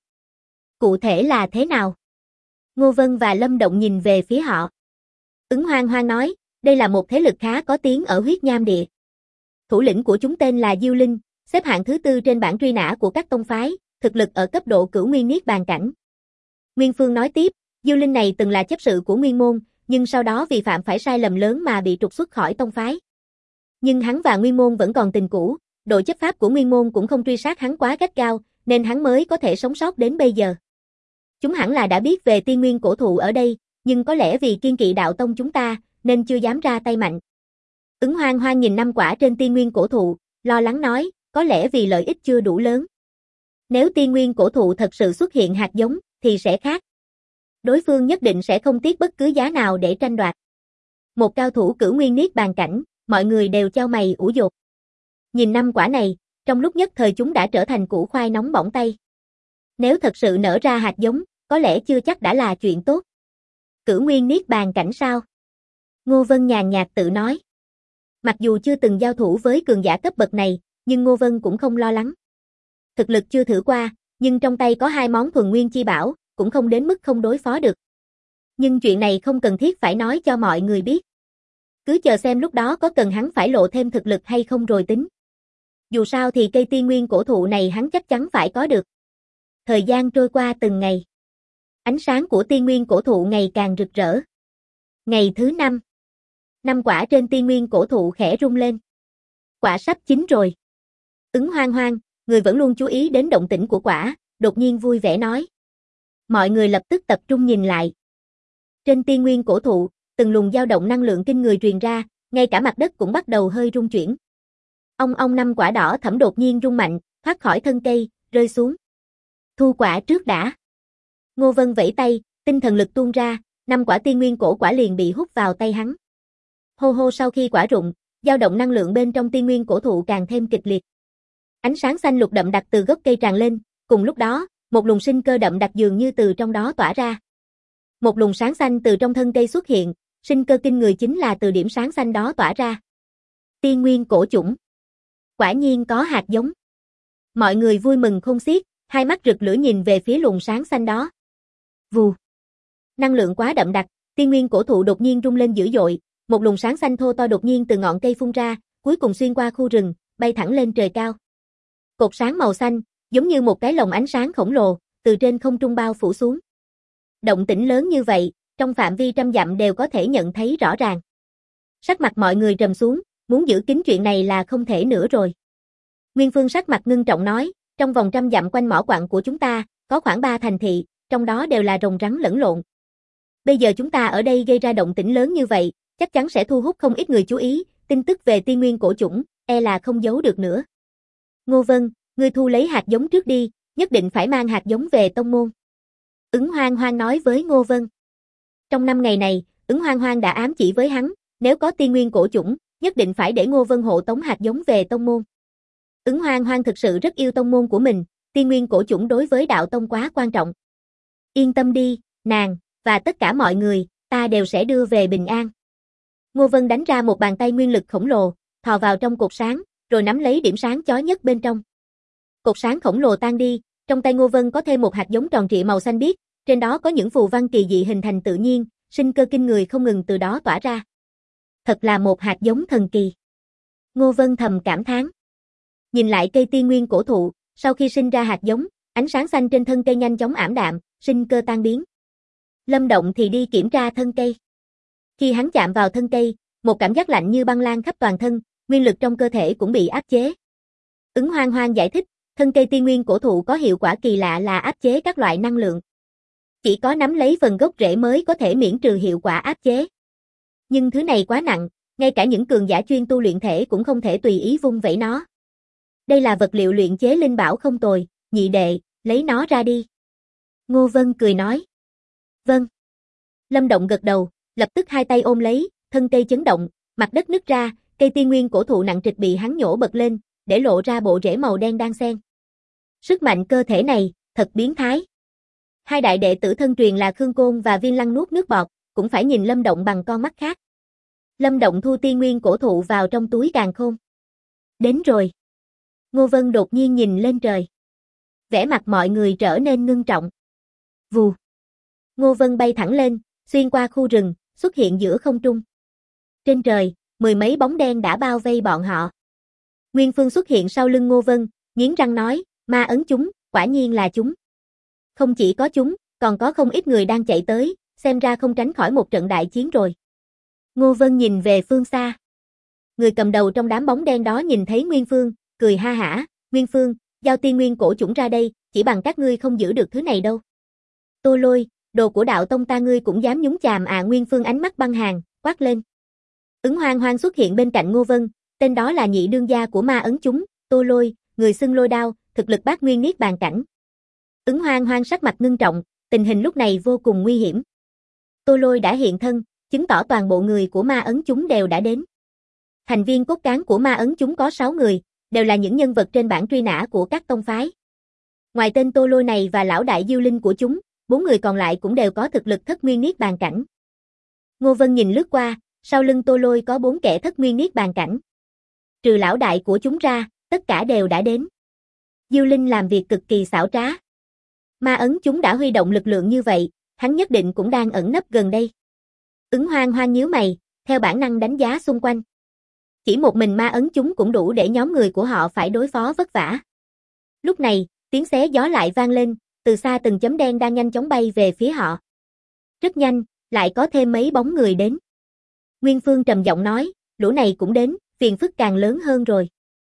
Cụ thể là thế nào? Ngô Vân và Lâm Động nhìn về phía họ. Ứng Hoang Hoang nói, đây là một thế lực khá có tiếng ở huyết nham địa. Thủ lĩnh của chúng tên là Diêu Linh, xếp hạng thứ 4 trên bảng truy nã của các tông phái, thực lực ở cấp độ cửu nguyên niết bàn cảnh. Nguyên Phương nói tiếp, Diêu Linh này từng là chấp sự của Nguyên môn, nhưng sau đó vì phạm phải sai lầm lớn mà bị trục xuất khỏi tông phái. Nhưng hắn và Nguyên môn vẫn còn tình cũ, đội chấp pháp của Nguyên môn cũng không truy sát hắn quá gắt gao, nên hắn mới có thể sống sót đến bây giờ. Chúng hẳn là đã biết về Tiên Nguyên cổ thụ ở đây, nhưng có lẽ vì kiên kỵ đạo tông chúng ta, nên chưa dám ra tay mạnh. Ứng Hoang Hoang nhìn 5 quả trên Tiên Nguyên cổ thụ, lo lắng nói, có lẽ vì lợi ích chưa đủ lớn. Nếu Tiên Nguyên cổ thụ thật sự xuất hiện hạt giống, thì sẽ khác. Đối phương nhất định sẽ không tiếc bất cứ giá nào để tranh đoạt. Một cao thủ cửu nguyên niết bàn cảnh, mọi người đều chau mày ủ dột. Nhìn 5 quả này, trong lúc nhất thời chúng đã trở thành củ khoai nóng bỏng tay. Nếu thật sự nở ra hạt giống, có lẽ chưa chắc đã là chuyện tốt. Cửu nguyên niết bàn cảnh sao? Ngô Vân nhàn nhạt tự nói. Mặc dù chưa từng giao thủ với cường giả cấp bậc này, nhưng Ngô Vân cũng không lo lắng. Thực lực chưa thử qua, nhưng trong tay có 2 món thuần nguyên chi bảo, cũng không đến mức không đối phó được. Nhưng chuyện này không cần thiết phải nói cho mọi người biết. Cứ chờ xem lúc đó có cần hắn phải lộ thêm thực lực hay không rồi tính. Dù sao thì cây Tiên Nguyên cổ thụ này hắn chắc chắn phải có được. Thời gian trôi qua từng ngày. Ánh sáng của Tiên Nguyên cổ thụ ngày càng rực rỡ. Ngày thứ 5. 5 quả trên Tiên Nguyên cổ thụ khẽ rung lên. Quả sắp chín rồi. Ứng Hoang Hoang, người vẫn luôn chú ý đến động tĩnh của quả, đột nhiên vui vẻ nói. Mọi người lập tức tập trung nhìn lại. Trên Tiên Nguyên cổ thụ, từng luồng dao động năng lượng kinh người truyền ra, ngay cả mặt đất cũng bắt đầu hơi rung chuyển. Ong 5 quả đỏ thẫm đột nhiên rung mạnh, thoát khỏi thân cây, rơi xuống. Thu quả trước đã. Ngô Vân vẫy tay, tinh thần lực tuôn ra, 5 quả Tiên Nguyên cổ quả liền bị hút vào tay hắn. Hô hô sau khi quả rụng, dao động năng lượng bên trong Tiên Nguyên cổ thụ càng thêm kịch liệt. Ánh sáng xanh lục đậm đặc từ gốc cây tràn lên, cùng lúc đó, một luồng sinh cơ đậm đặc dường như từ trong đó tỏa ra. Một luồng sáng xanh từ trong thân cây xuất hiện, sinh cơ kinh người chính là từ điểm sáng xanh đó tỏa ra. Tiên Nguyên cổ chủng. Quả nhiên có hạt giống. Mọi người vui mừng khôn xiết, hai mắt rực lửa nhìn về phía luồng sáng xanh đó. Vù. Năng lượng quá đậm đặc, Tiên Nguyên cổ thụ đột nhiên rung lên dữ dội, một luồng sáng xanh thô to đột nhiên từ ngọn cây phun ra, cuối cùng xuyên qua khu rừng, bay thẳng lên trời cao. Cột sáng màu xanh, giống như một cái lồng ánh sáng khổng lồ, từ trên không trung bao phủ xuống. Động tĩnh lớn như vậy, trong phạm vi trăm dặm đều có thể nhận thấy rõ ràng. Sắc mặt mọi người trầm xuống, muốn giữ kín chuyện này là không thể nữa rồi. Nguyên Phương sắc mặt ngưng trọng nói, trong vòng trăm dặm quanh mỏ quặng của chúng ta, có khoảng 3 thành thị, trong đó đều là rồng rắn lẫn lộn. Bây giờ chúng ta ở đây gây ra động tĩnh lớn như vậy, chắc chắn sẽ thu hút không ít người chú ý, tin tức về Tiên Nguyên cổ chủng, là không giấu được nữa. Ngô Vân, ngươi thu lấy hạt giống trước đi, nhất định phải mang hạt giống về tông môn. Ứng Hoang Hoang nói với Ngô Vân. Trong 5 ngày này, Ứng Hoang Hoang đã ám chỉ với hắn, nếu có Tiên Nguyên cổ chủng, nhất định phải để Ngô Vân hộ tống hạt giống về tông môn. Ứng Hoang Hoang thực sự rất yêu tông môn của mình, Tiên Nguyên cổ chủng đối với đạo tông quá quan trọng. Yên tâm đi, nàng, và tất cả mọi người, ta đều sẽ đưa về bình an. Ngô Vân đánh ra một bàn tay nguyên lực khổng lồ, thò vào trong cột sáng, rồi nắm lấy điểm sáng chói nhất bên trong. Cột sáng khổng lồ tan đi, trong tay Ngô Vân có thêm một hạt giống tròn trịa màu xanh biếc, Trên đó có những phù văn kỳ dị hình thành tự nhiên, sinh cơ kinh người không ngừng từ đó tỏa ra. Thật là một hạt giống thần kỳ. Ngô Vân thầm cảm thán. Nhìn lại cây tiên nguyên cổ thụ, sau khi sinh ra hạt giống, ánh sáng xanh trên thân cây nhanh chóng ảm đạm, sinh cơ tan biến. Lâm Động thì đi kiểm tra thân cây. Khi hắn chạm vào thân cây, một cảm giác lạnh như băng lan khắp toàn thân, nguyên lực trong cơ thể cũng bị áp chế. Ứng Hoang Hoang giải thích, thân cây tiên nguyên cổ thụ có hiệu quả kỳ lạ là áp chế các loại năng lượng. Chỉ có nắm lấy phần gốc rễ mới có thể miễn trừ hiệu quả áp chế. Nhưng thứ này quá nặng, ngay cả những cường giả chuyên tu luyện thể cũng không thể tùy ý vung vẩy nó. Đây là vật liệu luyện chế linh bảo không tồi, nhị đệ, lấy nó ra đi. Ngô Vân cười nói. Vâng. Lâm Động gật đầu, lập tức hai tay ôm lấy, thân cây chấn động, mặt đất nứt ra, cây tiên nguyên cổ thụ nặng trịch bị hắn nhổ bật lên, để lộ ra bộ rễ màu đen đan xen. Sức mạnh cơ thể này, thật biến thái. Hai đại đệ tử thân truyền là Khương Côn và Viên Lăng nuốt nước bọt, cũng phải nhìn Lâm Động bằng con mắt khác. Lâm Động thu tiên nguyên cổ thụ vào trong túi càn khôn. Đến rồi. Ngô Vân đột nhiên nhìn lên trời. Vẻ mặt mọi người trở nên ngưng trọng. Vù. Ngô Vân bay thẳng lên, xuyên qua khu rừng, xuất hiện giữa không trung. Trên trời, mười mấy bóng đen đã bao vây bọn họ. Nguyên Phương xuất hiện sau lưng Ngô Vân, nghiến răng nói, ma ấn chúng, quả nhiên là chúng. Không chỉ có chúng, còn có không ít người đang chạy tới, xem ra không tránh khỏi một trận đại chiến rồi. Ngô Vân nhìn về phương xa. Người cầm đầu trong đám bóng đen đó nhìn thấy Nguyên Phương, cười ha hả, Nguyên Phương, giao tiên nguyên cổ chủng ra đây, chỉ bằng các ngươi không giữ được thứ này đâu. Tô Lôi, đồ của đạo tông ta ngươi cũng dám nhúng chàm à? Nguyên Phương ánh mắt băng hàn, quát lên. Ứng Hoang Hoang xuất hiện bên cạnh Ngô Vân, tên đó là nhị đương gia của ma ấn chúng, Tô Lôi, người xưng lôi đao, thực lực bát nguyên niết bàn cảnh. Ứng Hoang Hoang sắc mặt ngưng trọng, tình hình lúc này vô cùng nguy hiểm. Tô Lôi đã hiện thân, chứng tỏ toàn bộ người của ma ấn chúng đều đã đến. Thành viên cốt cán của ma ấn chúng có 6 người, đều là những nhân vật trên bảng truy nã của các tông phái. Ngoài tên Tô Lôi này và lão đại Diêu Linh của chúng, 4 người còn lại cũng đều có thực lực thất nguyên niết bàn cảnh. Ngô Vân nhìn lướt qua, sau lưng Tô Lôi có 4 kẻ thất nguyên niết bàn cảnh. Trừ lão đại của chúng ra, tất cả đều đã đến. Diêu Linh làm việc cực kỳ xảo trá. Ma ấn chúng đã huy động lực lượng như vậy, hắn nhất định cũng đang ẩn nấp gần đây. Ứng Hoang Hoang nhíu mày, theo bản năng đánh giá xung quanh. Chỉ một mình ma ấn chúng cũng đủ để nhóm người của họ phải đối phó vất vả. Lúc này, tiếng xé gió lại vang lên, từ xa từng chấm đen đang nhanh chóng bay về phía họ. Rất nhanh, lại có thêm mấy bóng người đến. Nguyên Phương trầm giọng nói, lũ này cũng đến, phiền phức càng lớn hơn rồi.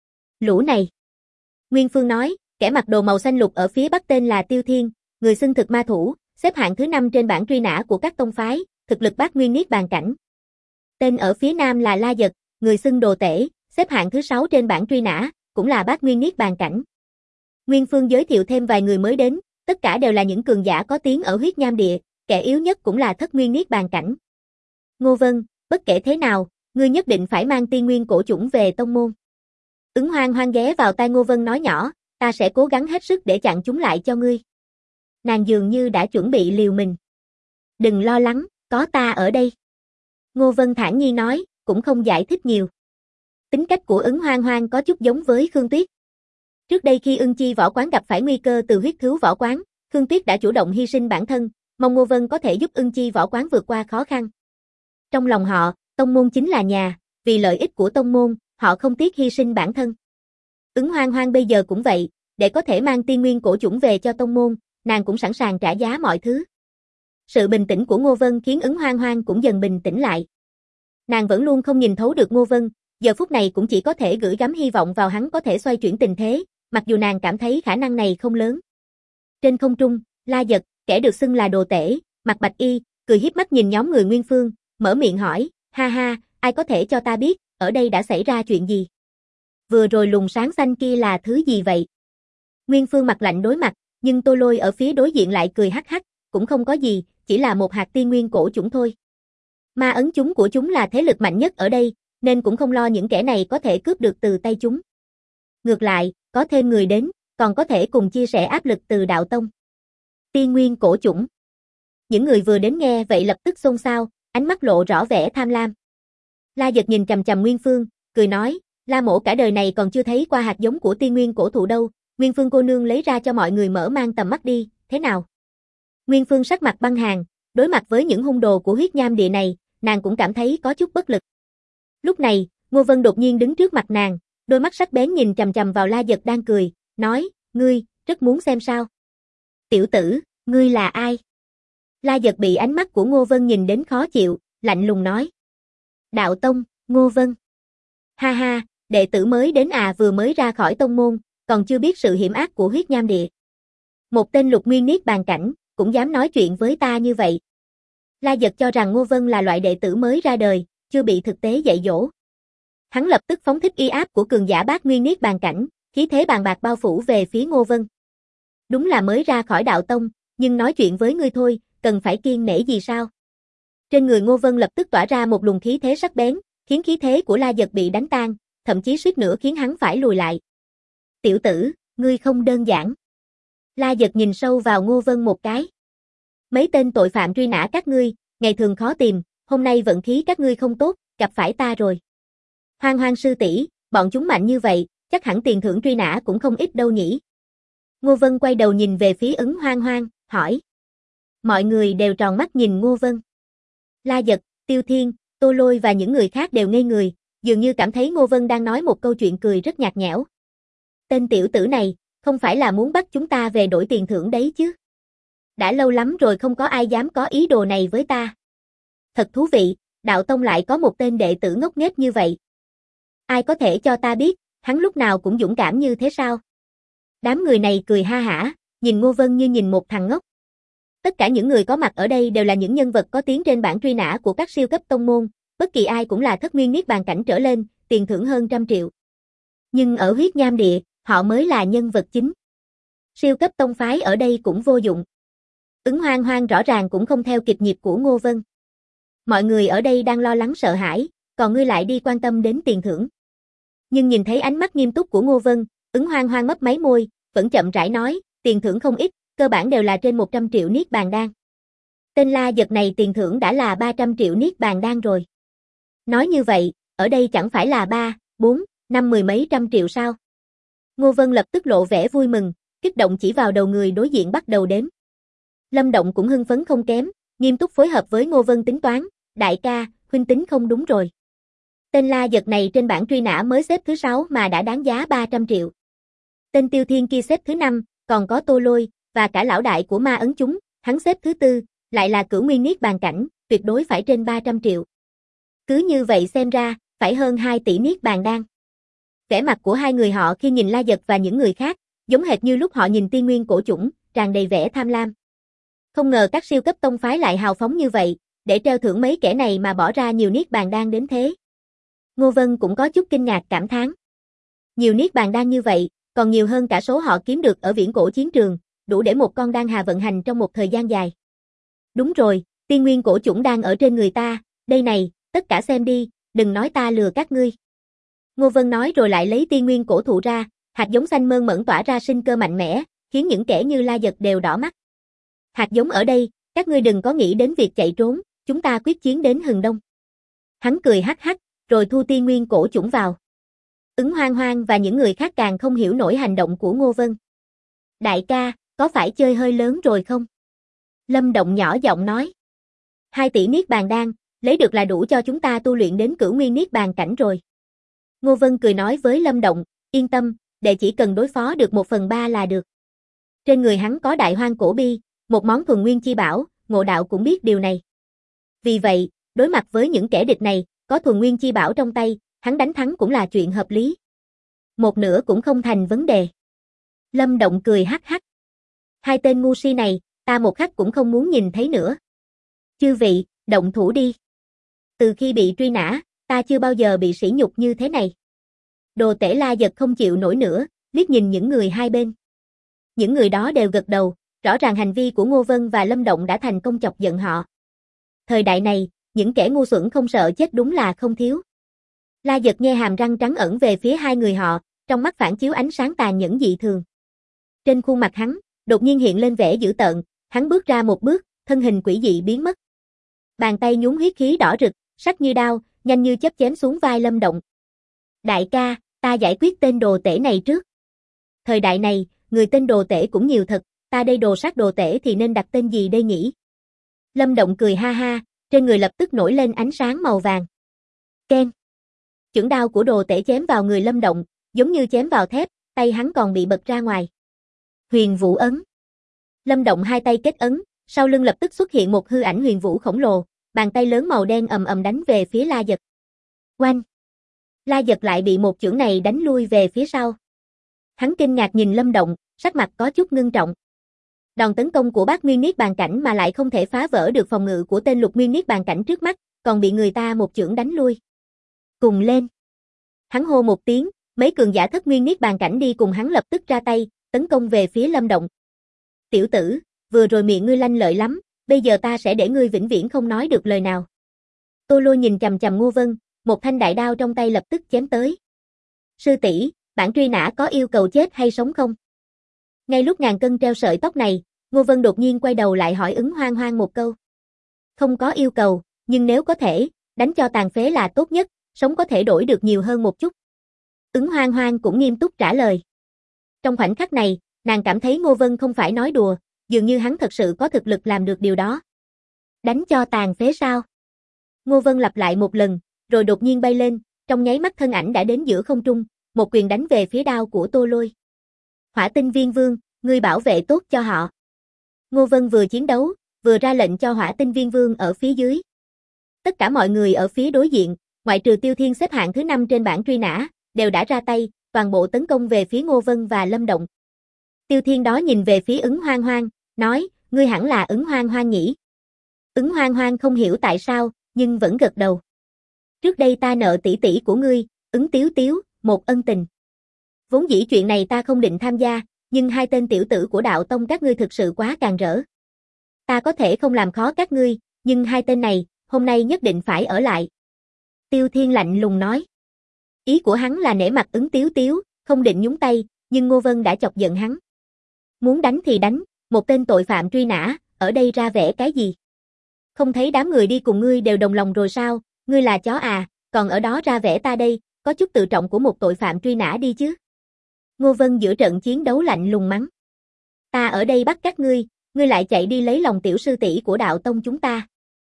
Lũ này. Nguyên Phương nói, kẻ mặc đồ màu xanh lục ở phía bắc tên là Tiêu Thiên, người xưng thực ma thủ, xếp hạng thứ 5 trên bảng truy nã của các tông phái, thực lực bát nguyên niết bàn cảnh. Tên ở phía nam là La Giật, người xưng đồ tể, xếp hạng thứ 6 trên bảng truy nã, cũng là bát nguyên niết bàn cảnh. Nguyên Phương giới thiệu thêm vài người mới đến, tất cả đều là những cường giả có tiếng ở huyết nham địa, kẻ yếu nhất cũng là thất nguyên niết bàn cảnh. Ngô Vân, bất kể thế nào, ngươi nhất định phải mang tiên nguyên cổ chủng về tông môn. Ứng Hoang Hoang ghé vào tai Ngô Vân nói nhỏ, ta sẽ cố gắng hết sức để chặn chúng lại cho ngươi. Nàng dường như đã chuẩn bị liều mình. Đừng lo lắng, có ta ở đây. Ngô Vân thản nhiên nói, cũng không giải thích nhiều. Tính cách của Ứng Hoang Hoang có chút giống với Khương Tuyết. Trước đây khi Ưng Chi võ quán gặp phải nguy cơ từ huyết thứu võ quán, Khương Tuyết đã chủ động hy sinh bản thân, mong Ngô Vân có thể giúp Ưng Chi võ quán vượt qua khó khăn. Trong lòng họ, tông môn chính là nhà, vì lợi ích của tông môn, họ không tiếc hy sinh bản thân. Ứng Hoang Hoang bây giờ cũng vậy, để có thể mang tiên nguyên cổ chủng về cho tông môn, nàng cũng sẵn sàng trả giá mọi thứ. Sự bình tĩnh của Ngô Vân khiến Ứng Hoang Hoang cũng dần bình tĩnh lại. Nàng vẫn luôn không nhìn thấu được Ngô Vân, giờ phút này cũng chỉ có thể gửi gắm hy vọng vào hắn có thể xoay chuyển tình thế, mặc dù nàng cảm thấy khả năng này không lớn. Trên không trung, La Giật, kẻ được xưng là đồ tể, mặc bạch y, cười hiếp mắt nhìn nhóm người Nguyên Phương, mở miệng hỏi, ha ha, ai có thể cho ta biết, ở đây đã xảy ra chuyện gì? Vừa rồi luồng sáng xanh kia là thứ gì vậy? Nguyên Phương mặt lạnh đối mặt, nhưng Tô Lôi ở phía đối diện lại cười hắc hắc, cũng không có gì, chỉ là một hạt tiên nguyên cổ chủng thôi. Ma ấn chúng của chúng là thế lực mạnh nhất ở đây, nên cũng không lo những kẻ này có thể cướp được từ tay chúng. Ngược lại, có thêm người đến, còn có thể cùng chia sẻ áp lực từ đạo tông. Tiên nguyên cổ chủng. Những người vừa đến nghe vậy lập tức xôn xao, ánh mắt lộ rõ vẻ tham lam. La Giật nhìn chằm chằm Nguyên Phương, cười nói, La mỗ cả đời này còn chưa thấy qua hạt giống của tiên nguyên cổ thụ đâu, Nguyên Phương cô nương lấy ra cho mọi người mở mang tầm mắt đi, thế nào? Nguyên Phương sắc mặt băng hàn, đối mặt với những hung đồ của huyết nham địa này, nàng cũng cảm thấy có chút bất lực. Lúc này, Ngô Vân đột nhiên đứng trước mặt nàng, đôi mắt sắc bén nhìn chằm chằm vào La Giật đang cười, nói, ngươi, rất muốn xem sao. Tiểu tử, ngươi là ai? La Giật bị ánh mắt của Ngô Vân nhìn đến khó chịu, lạnh lùng nói. Đạo Tông, Ngô Vân. Ha ha, đệ tử mới đến vừa mới ra khỏi tông môn, còn chưa biết sự hiểm ác của huyết nham địa. Một tên lục nguyên niết bàn cảnh, cũng dám nói chuyện với ta như vậy. La Giật cho rằng Ngô Vân là loại đệ tử mới ra đời, chưa bị thực tế dạy dỗ. Hắn lập tức phóng thích uy áp của cường giả bát nguyên niết bàn cảnh, khí thế bàn bạc bao phủ về phía Ngô Vân. Đúng là mới ra khỏi đạo tông, nhưng nói chuyện với ngươi thôi, cần phải kiêng nể gì sao? Trên người Ngô Vân lập tức tỏa ra một luồng khí thế sắc bén, khiến khí thế của La Giật bị đánh tan, thậm chí suýt nữa khiến hắn phải lùi lại. Tiểu tử, ngươi không đơn giản. La Giật nhìn sâu vào Ngô Vân một cái. Mấy tên tội phạm truy nã các ngươi, ngày thường khó tìm, hôm nay vận khí các ngươi không tốt, gặp phải ta rồi. Hoang Hoang sư tỷ, bọn chúng mạnh như vậy, chắc hẳn tiền thưởng truy nã cũng không ít đâu nhỉ. Ngô Vân quay đầu nhìn về phía Ứng Hoang Hoang, hỏi. Mọi người đều tròn mắt nhìn Ngô Vân. La Giật, Tiêu Thiên, Tô Lôi và những người khác đều ngây người, dường như cảm thấy Ngô Vân đang nói một câu chuyện cười rất nhạt nhẽo. Tên tiểu tử này, không phải là muốn bắt chúng ta về đổi tiền thưởng đấy chứ. Đã lâu lắm rồi không có ai dám có ý đồ này với ta. Thật thú vị, đạo tông lại có một tên đệ tử ngốc nghếch như vậy. Ai có thể cho ta biết, hắn lúc nào cũng dũng cảm như thế sao? Đám người này cười ha hả, nhìn Ngô Vân như nhìn một thằng ngốc. Tất cả những người có mặt ở đây đều là những nhân vật có tiếng trên bảng truy nã của các siêu cấp tông môn, bất kỳ ai cũng là thất nguyên niết bàn cảnh trở lên, tiền thưởng hơn 100 triệu. Nhưng ở huyết nham địa, họ mới là nhân vật chính. Siêu cấp tông phái ở đây cũng vô dụng. Ứng Hoang Hoang rõ ràng cũng không theo kịp nhịp của Ngô Vân. Mọi người ở đây đang lo lắng sợ hãi, còn ngươi lại đi quan tâm đến tiền thưởng. Nhưng nhìn thấy ánh mắt nghiêm túc của Ngô Vân, Ứng Hoang Hoang mấp máy môi, vẫn chậm rãi nói, tiền thưởng không ít, cơ bản đều là trên 100 triệu niết bàn đan. Tên La Giật này tiền thưởng đã là 300 triệu niết bàn đan rồi. Nói như vậy, ở đây chẳng phải là 3, 4, 5 mười mấy trăm triệu sao? Ngô Vân lập tức lộ vẻ vui mừng, kích động chỉ vào đầu người đối diện bắt đầu đếm. Lâm Động cũng hưng phấn không kém, nghiêm túc phối hợp với Ngô Vân tính toán, đại ca, huynh tính không đúng rồi. Tên La Giật này trên bảng truy nã mới xếp thứ 6 mà đã đáng giá 300 triệu. Tên Tiêu Thiên kia xếp thứ 5, còn có Tô Lôi, và cả lão đại của ma ấn chúng, hắn xếp thứ 4, lại là cửu nguyên niết bàn cảnh, tuyệt đối phải trên 300 triệu. Cứ như vậy xem ra, phải hơn 2 tỷ niết bàn đan. Vẻ mặt của hai người họ khi nhìn La Giật và những người khác, giống hệt như lúc họ nhìn Tiên Nguyên cổ chủng, tràn đầy vẻ tham lam. Không ngờ các siêu cấp tông phái lại hào phóng như vậy, để treo thưởng mấy kẻ này mà bỏ ra nhiều niết bàn đan đến thế. Ngô Vân cũng có chút kinh ngạc cảm thán. Nhiều niết bàn đan như vậy, còn nhiều hơn cả số họ kiếm được ở viễn cổ chiến trường, đủ để một con đan hà vận hành trong một thời gian dài. Đúng rồi, Tiên Nguyên cổ chủng đang ở trên người ta, đây này, tất cả xem đi, đừng nói ta lừa các ngươi. Ngô Vân nói rồi lại lấy Tiên Nguyên cổ thụ ra, hạt giống xanh mơn mởn tỏa ra sinh cơ mạnh mẽ, khiến những kẻ như La Giật đều đỏ mắt. Hạt giống ở đây, các ngươi đừng có nghĩ đến việc chạy trốn, chúng ta quyết chiến đến hừng đông. Hắn cười hắc hắc, rồi thu Tiên Nguyên cổ chủng vào. Ứng Hoang Hoang và những người khác càng không hiểu nổi hành động của Ngô Vân. Đại ca, có phải chơi hơi lớn rồi không? Lâm Động nhỏ giọng nói. 2 tỷ niết bàn đan, lấy được là đủ cho chúng ta tu luyện đến cửu nguyên niết bàn cảnh rồi. Ngô Vân cười nói với Lâm Động, yên tâm, đệ chỉ cần đối phó được 1/3 là được. Trên người hắn có đại hoang cổ bi, một món thuần nguyên chi bảo, Ngộ Đạo cũng biết điều này. Vì vậy, đối mặt với những kẻ địch này, có thuần nguyên chi bảo trong tay, hắn đánh thắng cũng là chuyện hợp lý. Một nửa cũng không thành vấn đề. Lâm Động cười hắc hắc. Hai tên ngu si này, ta một khắc cũng không muốn nhìn thấy nữa. Chư vị, động thủ đi. Từ khi bị truy nã, ta chưa bao giờ bị sỉ nhục như thế này. Đồ tể La Giật không chịu nổi nữa, liếc nhìn những người hai bên. Những người đó đều gật đầu, rõ ràng hành vi của Ngô Vân và Lâm Động đã thành công chọc giận họ. Thời đại này, những kẻ ngu xuẩn không sợ chết đúng là không thiếu. La Giật nhe hàm răng trắng ẩn về phía hai người họ, trong mắt phản chiếu ánh sáng tàn nhẫn dị thường. Trên khuôn mặt hắn, đột nhiên hiện lên vẻ dữ tợn, hắn bước ra một bước, thân hình quỷ dị biến mất. Bàn tay nhúng huyết khí đỏ rực, sắc như đao, nhanh như chớp chém xuống vai Lâm Động. Đại ca, ta giải quyết tên đồ tể này trước. Thời đại này, người tên đồ tể cũng nhiều thật, ta đây đồ sát đồ tể thì nên đặt tên gì đây nhỉ? Lâm Động cười ha ha, trên người lập tức nổi lên ánh sáng màu vàng. Keng. Chưởng đao của đồ tể chém vào người Lâm Động, giống như chém vào thép, tay hắn còn bị bật ra ngoài. Huyền Vũ ấn. Lâm Động hai tay kết ấn, sau lưng lập tức xuất hiện một hư ảnh huyền vũ khổng lồ, bàn tay lớn màu đen ầm ầm đánh về phía La Giật. Oanh! La Giật lại bị một chưởng này đánh lui về phía sau. Hắn kinh ngạc nhìn Lâm Động, sắc mặt có chút ngưng trọng. Đòn tấn công của Bát Nguyên Niết Bàn Cảnh mà lại không thể phá vỡ được phòng ngự của tên Lục Nguyên Niết Bàn Cảnh trước mắt, còn bị người ta một chưởng đánh lui. Cùng lên! Hắn hô một tiếng, mấy cường giả Thất Nguyên Niết Bàn Cảnh đi cùng hắn lập tức ra tay, tấn công về phía Lâm Động. Tiểu tử, vừa rồi miệng ngươi lanh lợi lắm, bây giờ ta sẽ để ngươi vĩnh viễn không nói được lời nào. Tô Lôi nhìn chằm chằm Ngô Vân, một thanh đại đao trong tay lập tức chém tới. Sư tỷ, bản truy nã có yêu cầu chết hay sống không? Ngay lúc ngàn cân treo sợi tóc này, Ngô Vân đột nhiên quay đầu lại hỏi Ứng Hoang Hoang một câu. Không có yêu cầu, nhưng nếu có thể, đánh cho tàn phế là tốt nhất, sống có thể đổi được nhiều hơn một chút. Ứng Hoang Hoang cũng nghiêm túc trả lời. Trong khoảnh khắc này, nàng cảm thấy Ngô Vân không phải nói đùa, dường như hắn thật sự có thực lực làm được điều đó. Đánh cho tàn phế sao? Ngô Vân lặp lại một lần, rồi đột nhiên bay lên, trong nháy mắt thân ảnh đã đến giữa không trung, một quyền đánh về phía đao của Tô Lôi. Hỏa Tinh Viên Vương, ngươi bảo vệ tốt cho họ. Ngô Vân vừa chiến đấu, vừa ra lệnh cho Hỏa Tinh Viên Vương ở phía dưới. Tất cả mọi người ở phía đối diện, ngoại trừ Tiêu Thiên xếp hạng thứ 5 trên bảng truy nã, đều đã ra tay, toàn bộ tấn công về phía Ngô Vân và Lâm Động. Tiêu Thiên đó nhìn về phía Ứng Hoang Hoang, nói, ngươi hẳn là Ứng Hoang Hoang nhỉ? Ứng Hoang Hoang không hiểu tại sao, nhưng vẫn gật đầu. Trước đây ta nợ tỷ tỷ của ngươi, Ứng Tiếu Tiếu, một ân tình. Vốn dĩ chuyện này ta không định tham gia, nhưng hai tên tiểu tử của đạo tông các ngươi thực sự quá càn rỡ. Ta có thể không làm khó các ngươi, nhưng hai tên này, hôm nay nhất định phải ở lại. Tiêu Thiên lạnh lùng nói. Ý của hắn là nể mặt Ứng Tiếu Tiếu, không định nhúng tay, nhưng Ngô Vân đã chọc giận hắn. Muốn đánh thì đánh, một tên tội phạm truy nã, ở đây ra vẻ cái gì? Không thấy đám người đi cùng ngươi đều đồng lòng rồi sao, ngươi là chó à, còn ở đó ra vẻ ta đây, có chút tự trọng của một tội phạm truy nã đi chứ. Ngô Vân giữa trận chiến đấu lạnh lùng mắng. Ta ở đây bắt các ngươi lại chạy đi lấy lòng tiểu sư tỷ của đạo tông chúng ta.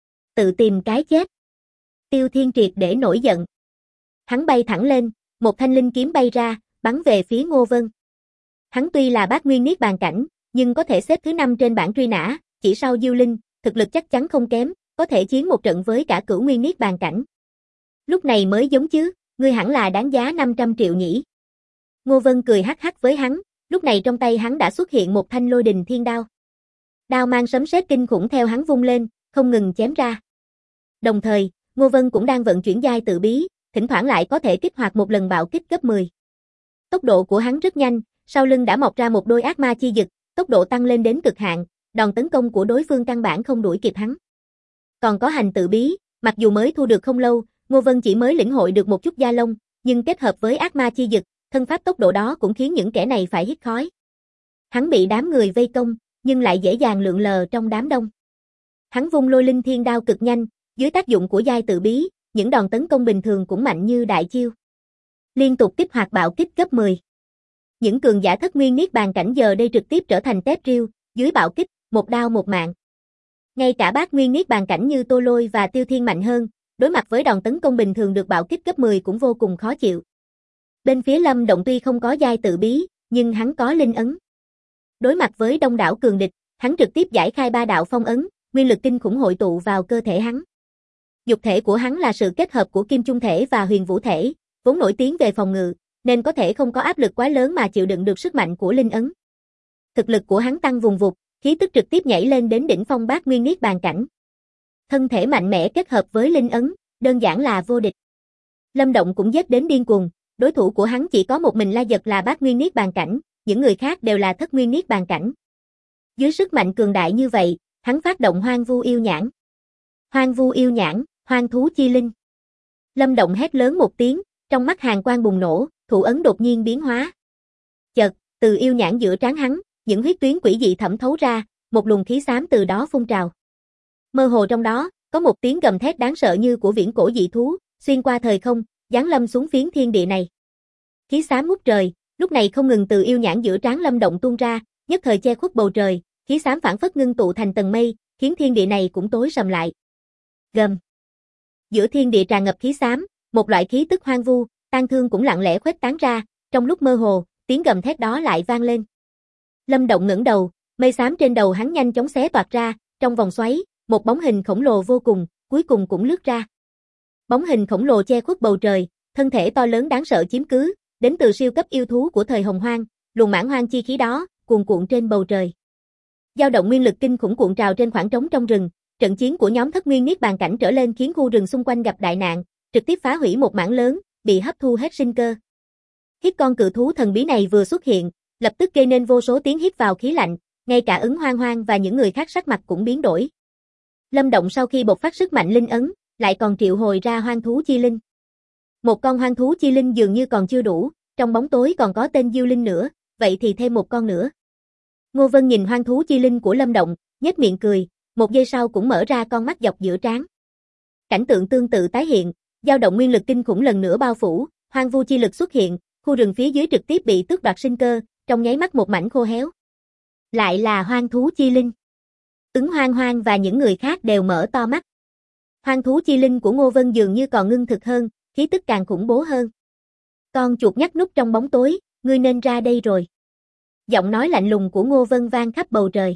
Tự tìm cái chết. Tiêu Thiên triệt để nổi giận. Hắn bay thẳng lên, một thanh linh kiếm bay ra, bắn về phía Ngô Vân. Hắn tuy là Bát Nguyên Niết Bàn Cảnh, nhưng có thể xếp thứ 5 trên bảng truy nã, chỉ sau Diêu Linh, thực lực chắc chắn không kém, có thể chiến một trận với cả Cửu Nguyên Niết Bàn Cảnh. Lúc này mới giống chứ, ngươi hẳn là đáng giá 500 triệu nhỉ. Ngô Vân cười hắc hắc với hắn, lúc này trong tay hắn đã xuất hiện một thanh Lôi Đình Thiên Đao. Đao mang sấm sét kinh khủng theo hắn vung lên, không ngừng chém ra. Đồng thời, Ngô Vân cũng đang vận chuyển giai tự bí, thỉnh thoảng lại có thể kích hoạt một lần bạo kích cấp 10. Tốc độ của hắn rất nhanh, sau lưng đã mọc ra một đôi ác ma chi dực, tốc độ tăng lên đến cực hạn, đòn tấn công của đối phương căn bản không đuổi kịp hắn. Còn có hành tự bí, mặc dù mới thu được không lâu, Ngô Vân chỉ mới lĩnh hội được một chút gia lông, nhưng kết hợp với ác ma chi dực, thân pháp tốc độ đó cũng khiến những kẻ này phải hít khói. Hắn bị đám người vây công, nhưng lại dễ dàng lượn lờ trong đám đông. Hắn vung Lôi Linh Thiên Đao cực nhanh, dưới tác dụng của giai tự bí, những đòn tấn công bình thường cũng mạnh như đại chiêu. Liên tục kích hoạt bạo kích cấp 10. Những cường giả Thất Nguyên Niết Bàn Cảnh giờ đây trực tiếp trở thành tép riêu, dưới bạo kích, một đao một mạng. Ngay cả Bát Nguyên Niết Bàn Cảnh như Tô Lôi và Tiêu Thiên mạnh hơn, đối mặt với đòn tấn công bình thường được bạo kích cấp 10 cũng vô cùng khó chịu. Bên phía Lâm Động tuy không có giai tự bí, nhưng hắn có linh ấn. Đối mặt với đông đảo cường địch, hắn trực tiếp giải khai 3 đạo phong ấn, nguyên lực kinh khủng hội tụ vào cơ thể hắn. Dục thể của hắn là sự kết hợp của Kim Chung thể và Huyền Vũ thể, vốn nổi tiếng về phòng ngự, nên có thể không có áp lực quá lớn mà chịu đựng được sức mạnh của linh ấn. Thực lực của hắn tăng vùng vụt, khí tức trực tiếp nhảy lên đến đỉnh phong Bát Nguyên Niết Bàn Cảnh. Thân thể mạnh mẽ kết hợp với linh ấn, đơn giản là vô địch. Lâm Động cũng giết đến điên cuồng, đối thủ của hắn chỉ có một mình La Giật là Bát Nguyên Niết Bàn Cảnh, những người khác đều là Thất Nguyên Niết Bàn Cảnh. Dưới sức mạnh cường đại như vậy, hắn phát động Hoang Vu Yêu Nhãn. Hoang Vu Yêu Nhãn, hoang thú chi linh. Lâm Động hét lớn một tiếng, trong mắt hàn quang bùng nổ, thủ ấn đột nhiên biến hóa. Chợt, từ yêu nhãn giữa trán hắn, những huyết tuyến quỷ dị thẩm thấu ra, một luồng khí xám từ đó phun trào. Mơ hồ trong đó, có một tiếng gầm thét đáng sợ như của viễn cổ dị thú, xuyên qua thời không, giáng lâm xuống phiến thiên địa này. Khí xám ngút trời, lúc này không ngừng từ yêu nhãn giữa trán Lâm Động tuôn ra, nhất thời che khuất bầu trời, khí xám phảng phất ngưng tụ thành tầng mây, khiến thiên địa này cũng tối sầm lại. Gầm. Giữa thiên địa tràn ngập khí xám, một loại khí tức hoang vu, tang thương cũng lặng lẽ khuếch tán ra, trong lúc mơ hồ, tiếng gầm thét đó lại vang lên. Lâm Động ngẩng đầu, mây xám trên đầu hắn nhanh chóng xé toạc ra, trong vòng xoáy, một bóng hình khổng lồ vô cùng, cuối cùng cũng lướt ra. Bóng hình khổng lồ che khuất bầu trời, thân thể to lớn đáng sợ chiếm cứ, đến từ siêu cấp yêu thú của thời Hồng Hoang, luồng mãn hoang chi khí đó, cuồn cuộn trên bầu trời. Dao động nguyên lực kinh khủng cuộn trào trên khoảng trống trong rừng, trận chiến của nhóm Thất Nguyên Niết Bàn cảnh trở lên khiến khu rừng xung quanh gặp đại nạn, trực tiếp phá hủy một mảng lớn, bị hấp thu hết sinh cơ. Hít con cự thú thần bí này vừa xuất hiện, lập tức gây nên vô số tiếng hít vào khí lạnh, ngay cả Ứng Hoang Hoang và những người khác sắc mặt cũng biến đổi. Lâm Động sau khi bộc phát sức mạnh linh ấn, lại còn triệu hồi ra hoang thú chi linh. Một con hoang thú chi linh dường như còn chưa đủ, trong bóng tối còn có tên Diêu Linh nữa, vậy thì thêm một con nữa. Ngô Vân nhìn hoang thú chi linh của Lâm Động, nhếch miệng cười, một giây sau cũng mở ra con mắt dọc giữa trán. Cảnh tượng tương tự tái hiện, dao động nguyên lực kinh khủng lần nữa bao phủ, hoang vu chi lực xuất hiện, khu rừng phía dưới trực tiếp bị tước đoạt sinh cơ, trong nháy mắt một mảnh khô héo. Lại là hoang thú chi linh. Ứng Hoang Hoang và những người khác đều mở to mắt. Hoang thú chi linh của Ngô Vân dường như còn ngưng thực hơn, khí tức càng khủng bố hơn. Con chuột nhắt núp trong bóng tối, ngươi nên ra đây rồi. Giọng nói lạnh lùng của Ngô Vân vang khắp bầu trời.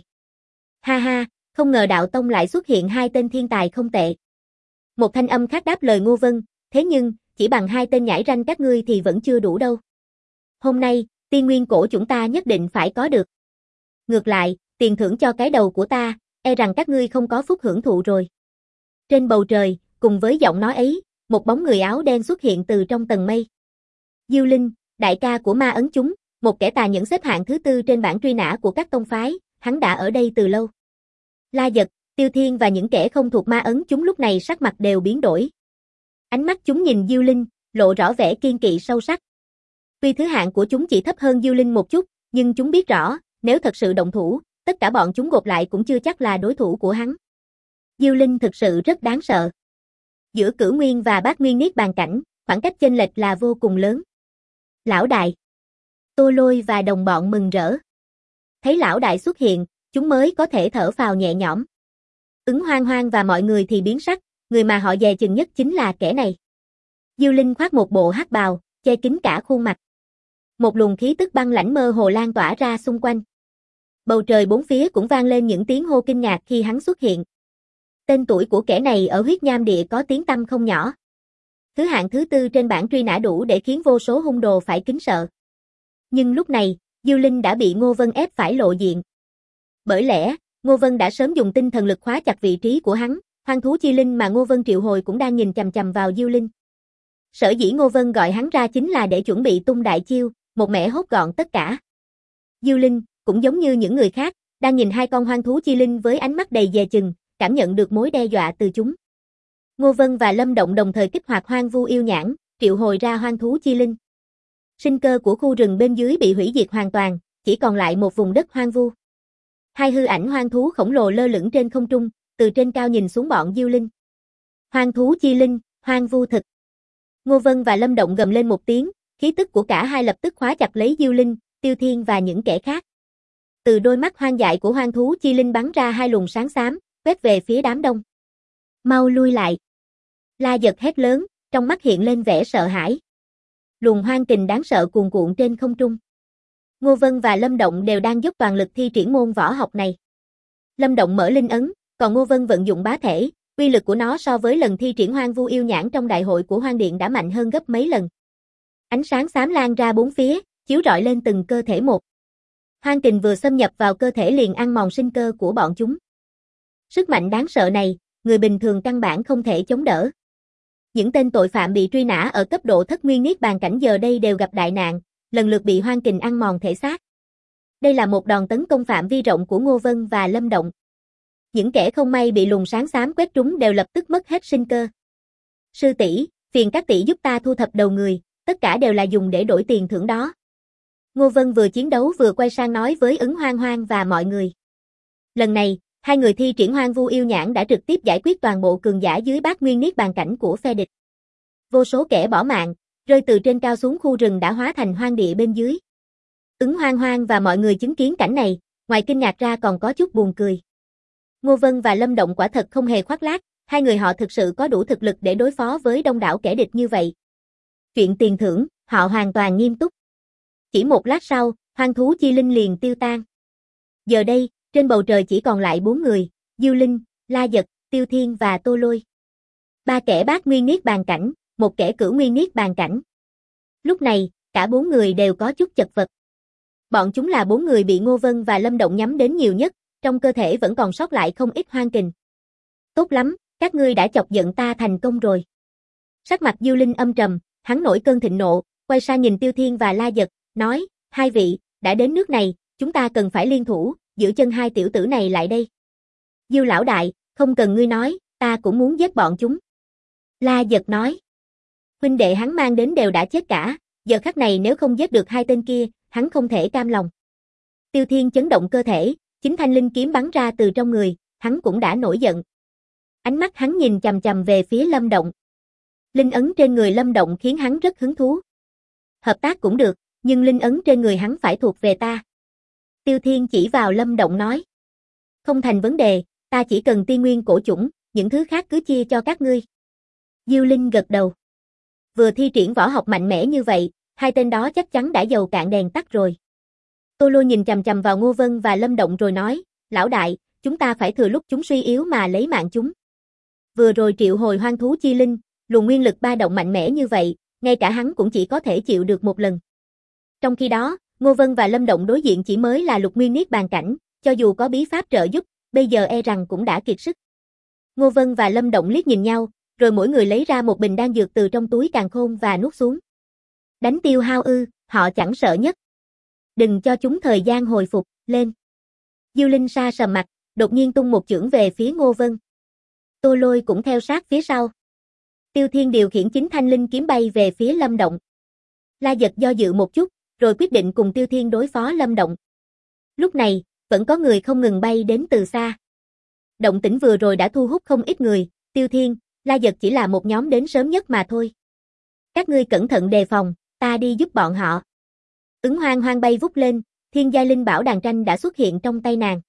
Ha ha, không ngờ đạo tông lại xuất hiện hai tên thiên tài không tệ. Một thanh âm khác đáp lời Ngô Vân, thế nhưng, chỉ bằng hai tên nhãi ranh các ngươi thì vẫn chưa đủ đâu. Hôm nay, tiên nguyên cổ chúng ta nhất định phải có được. Ngược lại, tiền thưởng cho cái đầu của ta, e rằng các ngươi không có phúc hưởng thụ rồi. Trên bầu trời, cùng với giọng nói ấy, một bóng người áo đen xuất hiện từ trong tầng mây. Diêu Linh, đại ca của ma ấn chúng, một kẻ tà nhẫn xếp hạng thứ 4 trên bảng truy nã của các tông phái, hắn đã ở đây từ lâu. La Giật, Tiêu Thiên và những kẻ không thuộc ma ấn chúng lúc này sắc mặt đều biến đổi. Ánh mắt chúng nhìn Diêu Linh, lộ rõ vẻ kiên kỵ sâu sắc. Tuy thứ hạng của chúng chỉ thấp hơn Diêu Linh một chút, nhưng chúng biết rõ, nếu thật sự động thủ, tất cả bọn chúng gộp lại cũng chưa chắc là đối thủ của hắn. Diêu Linh thực sự rất đáng sợ. Giữa Cửu Nguyên và Bát Nguyên Niết Bàn cảnh, khoảng cách chênh lệch là vô cùng lớn. Lão đại. Tô Lôi và đồng bọn mừng rỡ. Thấy lão đại xuất hiện, chúng mới có thể thở phào nhẹ nhõm. Ứng Hoang Hoang và mọi người thì biến sắc, người mà họ dè chừng nhất chính là kẻ này. Diêu Linh khoác một bộ hắc bào, che kín cả khuôn mặt. Một luồng khí tức băng lãnh mơ hồ lan tỏa ra xung quanh. Bầu trời bốn phía cũng vang lên những tiếng hô kinh ngạc khi hắn xuất hiện. Tên tuổi của kẻ này ở huyết nham địa có tiếng tăm không nhỏ. Thứ hạng thứ 4 trên bảng truy nã đủ để khiến vô số hung đồ phải kính sợ. Nhưng lúc này, Diêu Linh đã bị Ngô Vân ép phải lộ diện. Bởi lẽ, Ngô Vân đã sớm dùng tinh thần lực khóa chặt vị trí của hắn, hoang thú chi linh mà Ngô Vân triệu hồi cũng đang nhìn chằm chằm vào Diêu Linh. Sở dĩ Ngô Vân gọi hắn ra chính là để chuẩn bị tung đại chiêu, một mẻ hốt gọn tất cả. Diêu Linh, cũng giống như những người khác, đang nhìn hai con hoang thú chi linh với ánh mắt đầy dè chừng, cảm nhận được mối đe dọa từ chúng. Ngô Vân và Lâm Động đồng thời kích hoạt hoang vu yêu nhãn, triệu hồi ra hoang thú chi linh. Sinh cơ của khu rừng bên dưới bị hủy diệt hoàn toàn, chỉ còn lại một vùng đất hoang vu. Hai hư ảnh hoang thú khổng lồ lơ lửng trên không trung, từ trên cao nhìn xuống bọn Diêu Linh. Hoang thú chi linh, hoang vu thực. Ngô Vân và Lâm Động gầm lên một tiếng, khí tức của cả hai lập tức khóa chặt lấy Diêu Linh, Tiêu Thiên và những kẻ khác. Từ đôi mắt hoang dại của hoang thú chi linh bắn ra hai luồng sáng xám, quét về phía đám đông. Mau lui lại. La Giật hét lớn, trong mắt hiện lên vẻ sợ hãi. Luồng hoang kình đáng sợ cuồn cuộn trên không trung. Ngô Vân và Lâm Động đều đang dốc toàn lực thi triển môn võ học này. Lâm Động mở linh ấn, còn Ngô Vân vận dụng bá thể, uy lực của nó so với lần thi triển hoang vu yêu nhãn trong đại hội của Hoang Điện đã mạnh hơn gấp mấy lần. Ánh sáng xám lan ra bốn phía, chiếu rọi lên từng cơ thể một. Hoang kình vừa xâm nhập vào cơ thể liền ăn mòn sinh cơ của bọn chúng. Sức mạnh đáng sợ này, người bình thường căn bản không thể chống đỡ. Những tên tội phạm bị truy nã ở cấp độ Thất Nguyên Niết Bàn cảnh giờ đây đều gặp đại nạn, lần lượt bị hoang kình ăn mòn thể xác. Đây là một đòn tấn công phạm vi rộng của Ngô Vân và Lâm Động. Những kẻ không may bị luồng sáng xám quét trúng đều lập tức mất hết sinh cơ. Sư tỷ, phiền các tỷ giúp ta thu thập đầu người, tất cả đều là dùng để đổi tiền thưởng đó. Ngô Vân vừa chiến đấu vừa quay sang nói với Ứng Hoang Hoang và mọi người. Lần này, hai người thi triển hoang vu yêu nhãn đã trực tiếp giải quyết toàn bộ cường giả dưới Bát Nguyên Niết Bàn cảnh của phe địch. Vô số kẻ bỏ mạng, rơi từ trên cao xuống khu rừng đã hóa thành hoang địa bên dưới. Ứng Hoang Hoang và mọi người chứng kiến cảnh này, ngoài kinh ngạc ra còn có chút buồn cười. Ngô Vân và Lâm Động quả thật không hề khoác lác, hai người họ thực sự có đủ thực lực để đối phó với đông đảo kẻ địch như vậy. Chuyện tiền thưởng, họ hoàn toàn nghiêm túc. Chỉ một lát sau, hoang thú chi linh liền tiêu tan. Giờ đây, trên bầu trời chỉ còn lại 4 người, Diêu Linh, La Giật, Tiêu Thiên và Tô Lôi. 3 kẻ bát nguyên niết bàn cảnh, một kẻ cửu nguyên niết bàn cảnh. Lúc này, cả 4 người đều có chút chật vật. Bọn chúng là 4 người bị Ngô Vân và Lâm Động nhắm đến nhiều nhất, trong cơ thể vẫn còn sót lại không ít hoang kình. Tốt lắm, các ngươi đã chọc giận ta thành công rồi. Sắc mặt Diêu Linh âm trầm, hắn nổi cơn thịnh nộ, quay sang nhìn Tiêu Thiên và La Giật, nói, hai vị, đã đến nước này, chúng ta cần phải liên thủ, giữ chân hai tiểu tử này lại đây. Diêu lão đại, không cần ngươi nói, ta cũng muốn giết bọn chúng. La Giật nói, huynh đệ hắn mang đến đều đã chết cả, giờ khắc này nếu không giết được hai tên kia, hắn không thể cam lòng. Tiêu Thiên chấn động cơ thể, chính thanh linh kiếm bắn ra từ trong người, hắn cũng đã nổi giận. Ánh mắt hắn nhìn chằm chằm về phía Lâm Động. Linh ấn trên người Lâm Động khiến hắn rất hứng thú. Hợp tác cũng được, nhưng linh ấn trên người hắn phải thuộc về ta. Tiêu Thiên chỉ vào Lâm Động nói. Không thành vấn đề, ta chỉ cần tiên nguyên cổ chủng, những thứ khác cứ chia cho các ngươi. Diêu Linh gật đầu. Vừa thi triển võ học mạnh mẽ như vậy, hai tên đó chắc chắn đã dầu cạn đèn tắt rồi. Tô Lôi nhìn chằm chằm vào Ngô Vân và Lâm Động rồi nói, lão đại, chúng ta phải thừa lúc chúng suy yếu mà lấy mạng chúng. Vừa rồi triệu hồi hoang thú chi linh, luồng nguyên lực ba động mạnh mẽ như vậy, ngay cả hắn cũng chỉ có thể chịu được một lần. Trong khi đó, Ngô Vân và Lâm Động đối diện chỉ mới là lục nguyên niết bàn cảnh, cho dù có bí pháp trợ giúp, bây giờ e rằng cũng đã kiệt sức. Ngô Vân và Lâm Động liếc nhìn nhau, rồi mỗi người lấy ra một bình đan dược từ trong túi càn khôn và nuốt xuống. Đánh tiêu hao ư, họ chẳng sợ nhất. Đừng cho chúng thời gian hồi phục, lên. Diêu Linh sa sầm mặt, đột nhiên tung một chưởng về phía Ngô Vân. Tô Lôi cũng theo sát phía sau. Tiêu Thiên điều khiển chính thanh linh kiếm bay về phía Lâm Động. La Giật do dự một chút, rồi quyết định cùng Tiêu Thiên đối phó Lâm Động. Lúc này, vẫn có người không ngừng bay đến từ xa. Động tĩnh vừa rồi đã thu hút không ít người, Tiêu Thiên, La Giật chỉ là một nhóm đến sớm nhất mà thôi. Các ngươi cẩn thận đề phòng, ta đi giúp bọn họ. Ứng Hoang Hoang bay vút lên, Thiên Giai Linh Bảo đàn tranh đã xuất hiện trong tay nàng.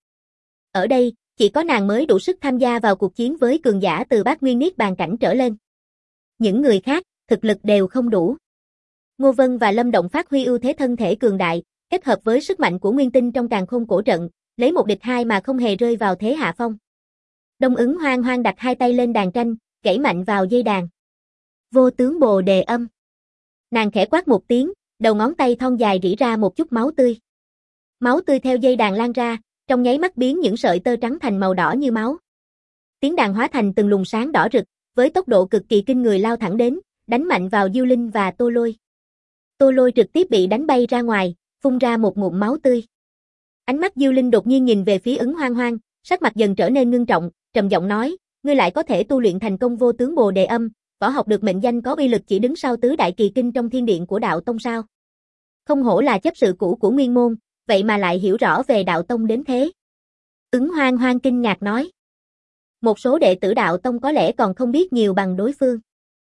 Ở đây, chỉ có nàng mới đủ sức tham gia vào cuộc chiến với cường giả từ bát nguyên niết bàn cảnh trở lên. Những người khác, thực lực đều không đủ. Ngô Vân và Lâm Động phát huy ưu thế thân thể cường đại, kết hợp với sức mạnh của nguyên tinh trong càn khôn cổ trận, lấy một địch hai mà không hề rơi vào thế hạ phong. Đông Ứng Hoang Hoang đặt hai tay lên đàn tranh, gảy mạnh vào dây đàn. Vô tướng Bồ Đề âm. Nàng khẽ quát một tiếng, đầu ngón tay thon dài rỉ ra một chút máu tươi. Máu tươi theo dây đàn lan ra, trong nháy mắt biến những sợi tơ trắng thành màu đỏ như máu. Tiếng đàn hóa thành từng luồng sáng đỏ rực, với tốc độ cực kỳ kinh người lao thẳng đến, đánh mạnh vào Diêu Linh và Tô Lôi. Tô Lôi trực tiếp bị đánh bay ra ngoài, phun ra một ngụm máu tươi. Ánh mắt Diêu Linh đột nhiên nhìn về phía Ứng Hoang Hoang, sắc mặt dần trở nên ngưng trọng, trầm giọng nói, ngươi lại có thể tu luyện thành công vô tướng Bồ Đề âm, võ học được mệnh danh có uy lực chỉ đứng sau tứ đại kỳ kinh trong thiên điện của đạo tông sao? Không hổ là chấp sự cũ của Nguyên môn, vậy mà lại hiểu rõ về đạo tông đến thế. Ứng Hoang Hoang kinh ngạc nói. Một số đệ tử đạo tông có lẽ còn không biết nhiều bằng đối phương.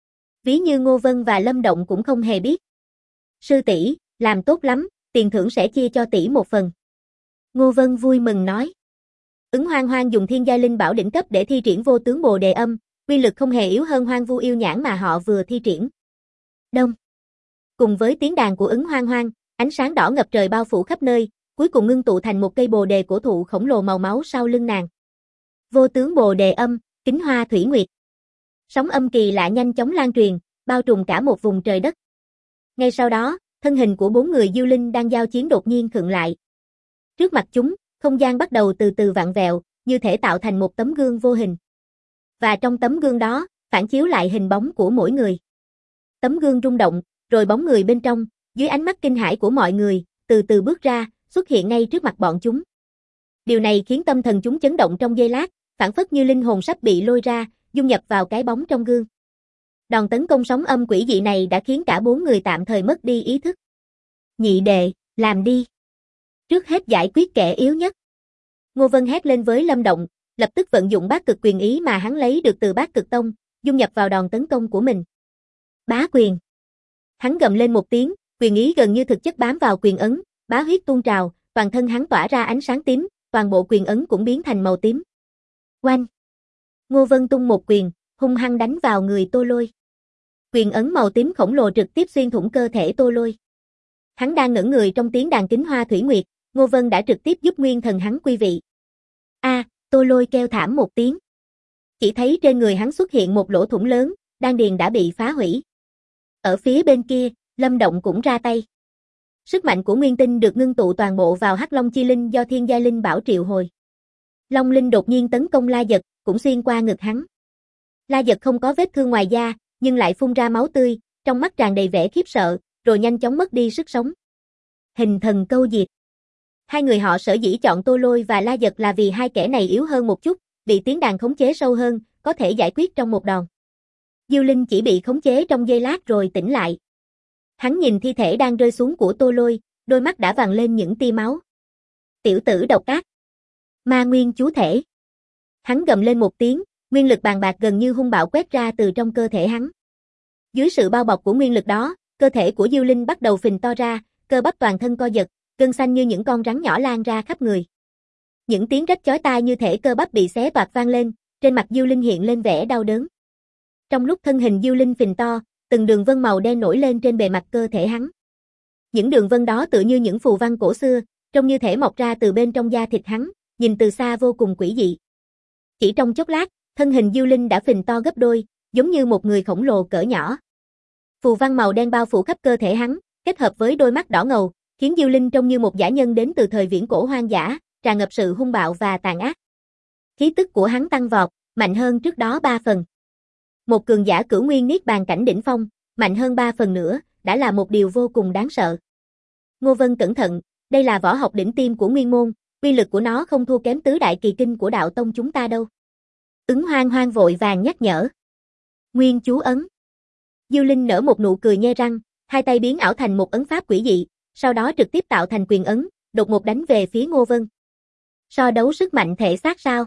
Ví như Ngô Vân và Lâm Động cũng không hề biết. Sư tỷ, làm tốt lắm, tiền thưởng sẽ chia cho tỷ một phần. Ngô Vân vui mừng nói. Ứng Hoang Hoang dùng Thiên Giai Linh Bảo đỉnh cấp để thi triển vô tướng Bồ Đề âm, uy lực không hề yếu hơn Hoang Vu Yêu Nhãn mà họ vừa thi triển. Đông. Cùng với tiếng đàn của Ứng Hoang Hoang, ánh sáng đỏ ngập trời bao phủ khắp nơi, cuối cùng ngưng tụ thành một cây bồ đề cổ thụ khổng lồ màu máu sau lưng nàng. Vô tướng Bồ Đề âm, Kính Hoa Thủy Nguyệt. Sóng âm kỳ lạ nhanh chóng lan truyền, bao trùm cả một vùng trời đất. Ngay sau đó, thân hình của 4 người Diêu Linh đang giao chiến đột nhiên khựng lại. Trước mặt chúng, không gian bắt đầu từ từ vặn vẹo, như thể tạo thành một tấm gương vô hình. Và trong tấm gương đó, phản chiếu lại hình bóng của mỗi người. Tấm gương rung động, rồi bóng người bên trong, dưới ánh mắt kinh hãi của mọi người, từ từ bước ra, xuất hiện ngay trước mặt bọn chúng. Điều này khiến tâm thần chúng chấn động trong giây lát, phảng phất như linh hồn sắp bị lôi ra, dung nhập vào cái bóng trong gương. Đòn tấn công sóng âm quỷ dị này đã khiến cả 4 người tạm thời mất đi ý thức. Nhị đệ, làm đi. Trước hết giải quyết kẻ yếu nhất. Ngô Vân hét lên với Lâm Động, lập tức vận dụng bát cực quyền ý mà hắn lấy được từ bát cực tông, dung nhập vào đòn tấn công của mình. Bá quyền. Hắn gầm lên một tiếng, quyền ý gần như thực chất bám vào quyền ấn, bá huyết tuôn trào, toàn thân hắn tỏa ra ánh sáng tím, toàn bộ quyền ấn cũng biến thành màu tím. Oanh! Ngô Vân tung một quyền, hung hăng đánh vào người Tô Lôi. Quyền ấn màu tím khổng lồ trực tiếp xuyên thủng cơ thể Tô Lôi. Hắn đang ngẩn người trong tiếng đàn kính hoa thủy nguyệt, Ngô Vân đã trực tiếp giúp nguyên thần hắn quy vị. Tô Lôi kêu thảm một tiếng. Chỉ thấy trên người hắn xuất hiện một lỗ thủng lớn, đan điền đã bị phá hủy. Ở phía bên kia, Lâm Động cũng ra tay. Sức mạnh của nguyên tinh được ngưng tụ toàn bộ vào Hắc Long chi linh do Thiên Giai Linh Bảo triệu hồi. Long linh đột nhiên tấn công La Giật, cũng xuyên qua ngực hắn. La Giật không có vết thương ngoài da, nhưng lại phun ra máu tươi, trong mắt tràn đầy vẻ khiếp sợ, rồi nhanh chóng mất đi sức sống. Hình thần câu diệt. Hai người họ sở dĩ chọn Tô Lôi và La Giật là vì hai kẻ này yếu hơn một chút, bị tiếng đàn khống chế sâu hơn, có thể giải quyết trong một đòn. Diêu Linh chỉ bị khống chế trong giây lát rồi tỉnh lại. Hắn nhìn thi thể đang rơi xuống của Tô Lôi, đôi mắt đã vằn lên những tia máu. Tiểu tử độc ác. Ma nguyên chú thể. Hắn gầm lên một tiếng, nguyên lực bàn bạc gần như hung bạo quét ra từ trong cơ thể hắn. Dưới sự bao bọc của nguyên lực đó, cơ thể của Diêu Linh bắt đầu phình to ra, cơ bắp toàn thân co giật, gân xanh như những con rắn nhỏ lan ra khắp người. Những tiếng rách chói tai như thể cơ bắp bị xé toạc vang lên, trên mặt Diêu Linh hiện lên vẻ đau đớn. Trong lúc thân hình Diêu Linh phình to, từng đường vân màu đen nổi lên trên bề mặt cơ thể hắn. Những đường vân đó tựa như những phù văn cổ xưa, trông như thể mọc ra từ bên trong da thịt hắn, nhìn từ xa vô cùng quỷ dị. Chỉ trong chốc lát, thân hình Diêu Linh đã phình to gấp đôi, giống như một người khổng lồ cỡ nhỏ. Phù văn màu đen bao phủ khắp cơ thể hắn, kết hợp với đôi mắt đỏ ngầu, khiến Diêu Linh trông như một dã nhân đến từ thời viễn cổ hoang dã, tràn ngập sự hung bạo và tàn ác. Khí tức của hắn tăng vọt, mạnh hơn trước đó 3 phần. Một cường giả cửu nguyên niết bàn cảnh đỉnh phong, mạnh hơn 3 phần nữa, đã là một điều vô cùng đáng sợ. Ngô Vân cẩn thận, đây là võ học đỉnh tiêm của nguyên môn, uy lực của nó không thua kém tứ đại kỳ kinh của đạo tông chúng ta đâu. Ứng Hoang Hoang vội vàng nhắc nhở. Nguyên chú ấn. Diêu Linh nở một nụ cười nhe răng, hai tay biến ảo thành một ấn pháp quỷ dị, sau đó trực tiếp tạo thành quyền ấn, đột ngột đánh về phía Ngô Vân. So đấu sức mạnh thể xác sao?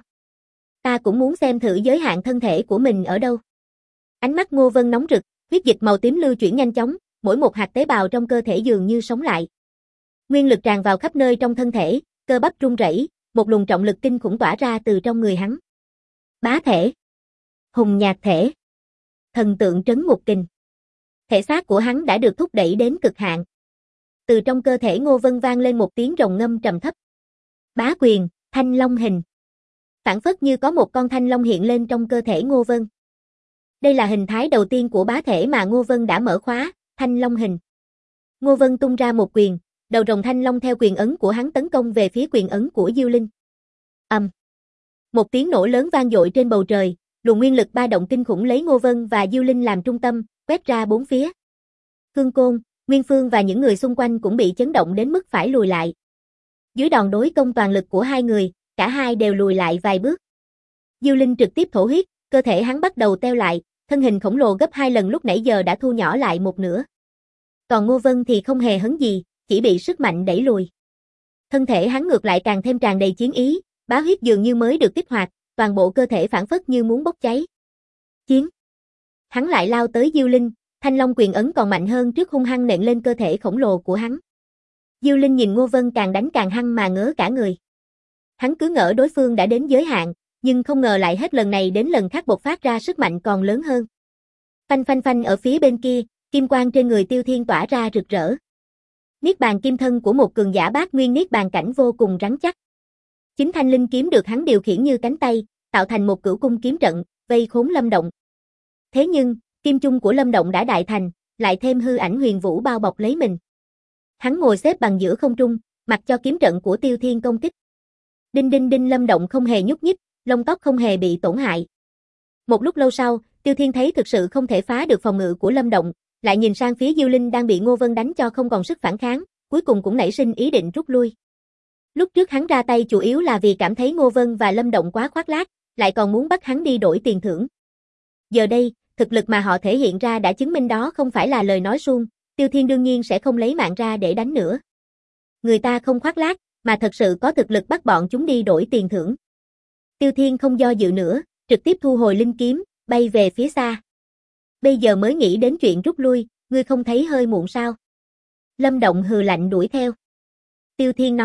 Ta cũng muốn xem thử giới hạn thân thể của mình ở đâu. Ánh mắt Ngô Vân nóng rực, huyết dịch màu tím lưu chuyển nhanh chóng, mỗi một hạt tế bào trong cơ thể dường như sống lại. Nguyên lực tràn vào khắp nơi trong thân thể, cơ bắp rung rẩy, một luồng trọng lực kinh khủng tỏa ra từ trong người hắn. Bá thể, hùng nhạc thể, thần tượng trấn ngục kình. Thể xác của hắn đã được thúc đẩy đến cực hạn. Từ trong cơ thể Ngô Vân vang lên một tiếng rồng ngâm trầm thấp. Bá quyền, thanh long hình. Phản phất như có một con thanh long hiện lên trong cơ thể Ngô Vân. Đây là hình thái đầu tiên của bá thể mà Ngô Vân đã mở khóa, thanh long hình. Ngô Vân tung ra một quyền, đầu rồng thanh long theo quyền ấn của hắn tấn công về phía quyền ấn của Diêu Linh. Một tiếng nổ lớn vang dội trên bầu trời, luồng nguyên lực ba động kinh khủng lấy Ngô Vân và Diêu Linh làm trung tâm, quét ra bốn phía. Khương Côn, Nguyên Phương và những người xung quanh cũng bị chấn động đến mức phải lùi lại. Dưới đòn đối công toàn lực của hai người, cả hai đều lùi lại vài bước. Diêu Linh trực tiếp thổ huyết, cơ thể hắn bắt đầu teo lại, thân hình khổng lồ gấp 2 lần lúc nãy giờ đã thu nhỏ lại một nửa. Còn Ngô Vân thì không hề hấn gì, chỉ bị sức mạnh đẩy lùi. Thân thể hắn ngược lại càng thêm tràn đầy chiến ý, bá huyết dường như mới được kích hoạt, toàn bộ cơ thể phản phất như muốn bốc cháy. Chiến! Hắn lại lao tới Diêu Linh, thanh long quyền ấn còn mạnh hơn trước hung hăng nện lên cơ thể khổng lồ của hắn. Diêu Linh nhìn Ngô Vân càng đánh càng hăng mà ngớ cả người. Hắn cứ ngỡ đối phương đã đến giới hạn, nhưng không ngờ lại hết lần này đến lần khác bộc phát ra sức mạnh còn lớn hơn. Phanh phanh phanh ở phía bên kia, kim quang trên người Tiêu Thiên tỏa ra rực rỡ. Niết bàn kim thân của một cường giả bát nguyên niết bàn cảnh vô cùng rắn chắc. Chính thanh linh kiếm được hắn điều khiển như cánh tay, tạo thành một cửu cung kiếm trận, vây khốn Lâm Động. Thế nhưng, kim chung của Lâm Động đã đại thành, lại thêm hư ảnh huyền vũ bao bọc lấy mình. Hắn ngồi xếp bằng giữa không trung, mặc cho kiếm trận của Tiêu Thiên công kích. Đinh đinh đinh, Lâm Động không hề nhúc nhích, lông tóc không hề bị tổn hại. Một lúc lâu sau, Tiêu Thiên thấy thực sự không thể phá được phòng ngự của Lâm Động, lại nhìn sang phía Diêu Linh đang bị Ngô Vân đánh cho không còn sức phản kháng, cuối cùng cũng nảy sinh ý định rút lui. Lúc trước hắn ra tay chủ yếu là vì cảm thấy Ngô Vân và Lâm Động quá khoác lác, lại còn muốn bắt hắn đi đổi tiền thưởng. Giờ đây, thực lực mà họ thể hiện ra đã chứng minh đó không phải là lời nói suông, Tiêu Thiên đương nhiên sẽ không lấy mạng ra để đánh nữa. Người ta không khoác lác, mà thật sự có thực lực bắt bọn chúng đi đổi tiền thưởng. Tiêu Thiên không do dự nữa, trực tiếp thu hồi linh kiếm, bay về phía xa. Bây giờ mới nghĩ đến chuyện rút lui, ngươi không thấy hơi muộn sao? Lâm Động hừ lạnh đuổi theo. Tiêu Thiên nói,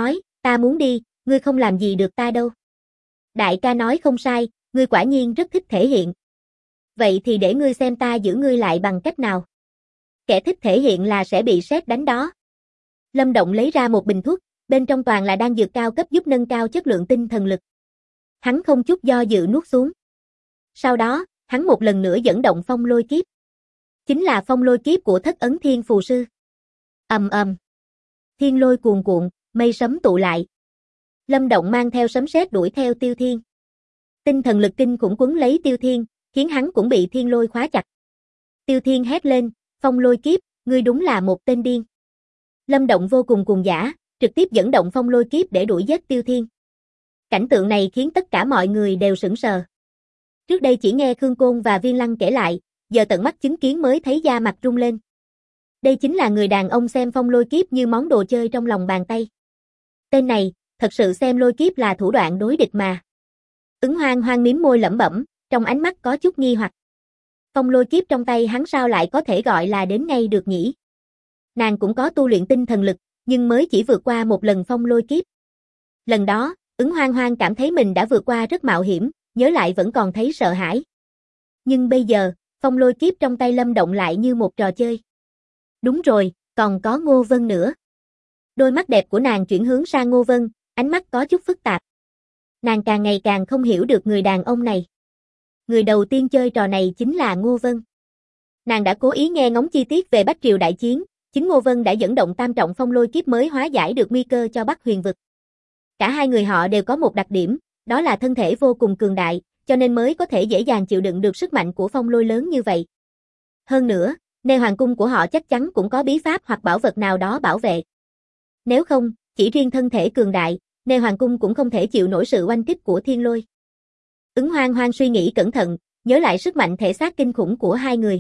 Ta muốn đi, ngươi không làm gì được ta đâu. Đại ca nói không sai, ngươi quả nhiên rất thích thể hiện. Vậy thì để ngươi xem ta giữ ngươi lại bằng cách nào. Kẻ thích thể hiện là sẽ bị sét đánh đó. Lâm Động lấy ra một bình thuốc, bên trong toàn là đan dược cao cấp giúp nâng cao chất lượng tinh thần lực. Hắn không chút do dự nuốt xuống. Sau đó, hắn một lần nữa dẫn động phong lôi kiếp. Chính là phong lôi kiếp của Thất Ấn Thiên Phù Sư. Ầm ầm. Thiên lôi cuồn cuộn, mây sấm tụ lại. Lâm Động mang theo sấm sét đuổi theo Tiêu Thiên. Tinh thần lực kinh khủng quấn lấy Tiêu Thiên, khiến hắn cũng bị thiên lôi khóa chặt. Tiêu Thiên hét lên, phong lôi kiếp, ngươi đúng là một tên điên. Lâm Động vô cùng cuồng dã, trực tiếp dẫn động phong lôi kiếp để đuổi giết Tiêu Thiên. Cảnh tượng này khiến tất cả mọi người đều sửng sờ. Trước đây chỉ nghe Khương Côn và Viên Lăng kể lại, giờ tận mắt chứng kiến mới thấy da mặt rung lên. Đây chính là người đàn ông xem phong lôi kiếp như món đồ chơi trong lòng bàn tay. Tên này, thật sự xem lôi kiếp là thủ đoạn đối địch mà. Ứng Hoang Hoang mím môi lẩm bẩm, trong ánh mắt có chút nghi hoặc. Phong lôi kiếp trong tay hắn sao lại có thể gọi là đến ngay được nhỉ? Nàng cũng có tu luyện tinh thần lực, nhưng mới chỉ vượt qua một lần phong lôi kiếp. Lần đó, Ứng Hoang Hoang cảm thấy mình đã vượt qua rất mạo hiểm, nhớ lại vẫn còn thấy sợ hãi. Nhưng bây giờ, phong lôi kiếp trong tay Lâm Động lại như một trò chơi. Đúng rồi, còn có Ngô Vân nữa. Đôi mắt đẹp của nàng chuyển hướng sang Ngô Vân, ánh mắt có chút phức tạp. Nàng càng ngày càng không hiểu được người đàn ông này. Người đầu tiên chơi trò này chính là Ngô Vân. Nàng đã cố ý nghe ngóng chi tiết về Bách Triều đại chiến, chính Ngô Vân đã dẫn động tam trọng phong lôi kiếp mới hóa giải được nguy cơ cho Bắc Huyền vực. Cả hai người họ đều có một đặc điểm, đó là thân thể vô cùng cường đại, cho nên mới có thể dễ dàng chịu đựng được sức mạnh của phong lôi lớn như vậy. Hơn nữa, nơi hoàng cung của họ chắc chắn cũng có bí pháp hoặc bảo vật nào đó bảo vệ. Nếu không, chỉ riêng thân thể cường đại, nơi hoàng cung cũng không thể chịu nổi sự oanh kích của thiên lôi. Ứng Hoang Hoang suy nghĩ cẩn thận, nhớ lại sức mạnh thể xác kinh khủng của hai người.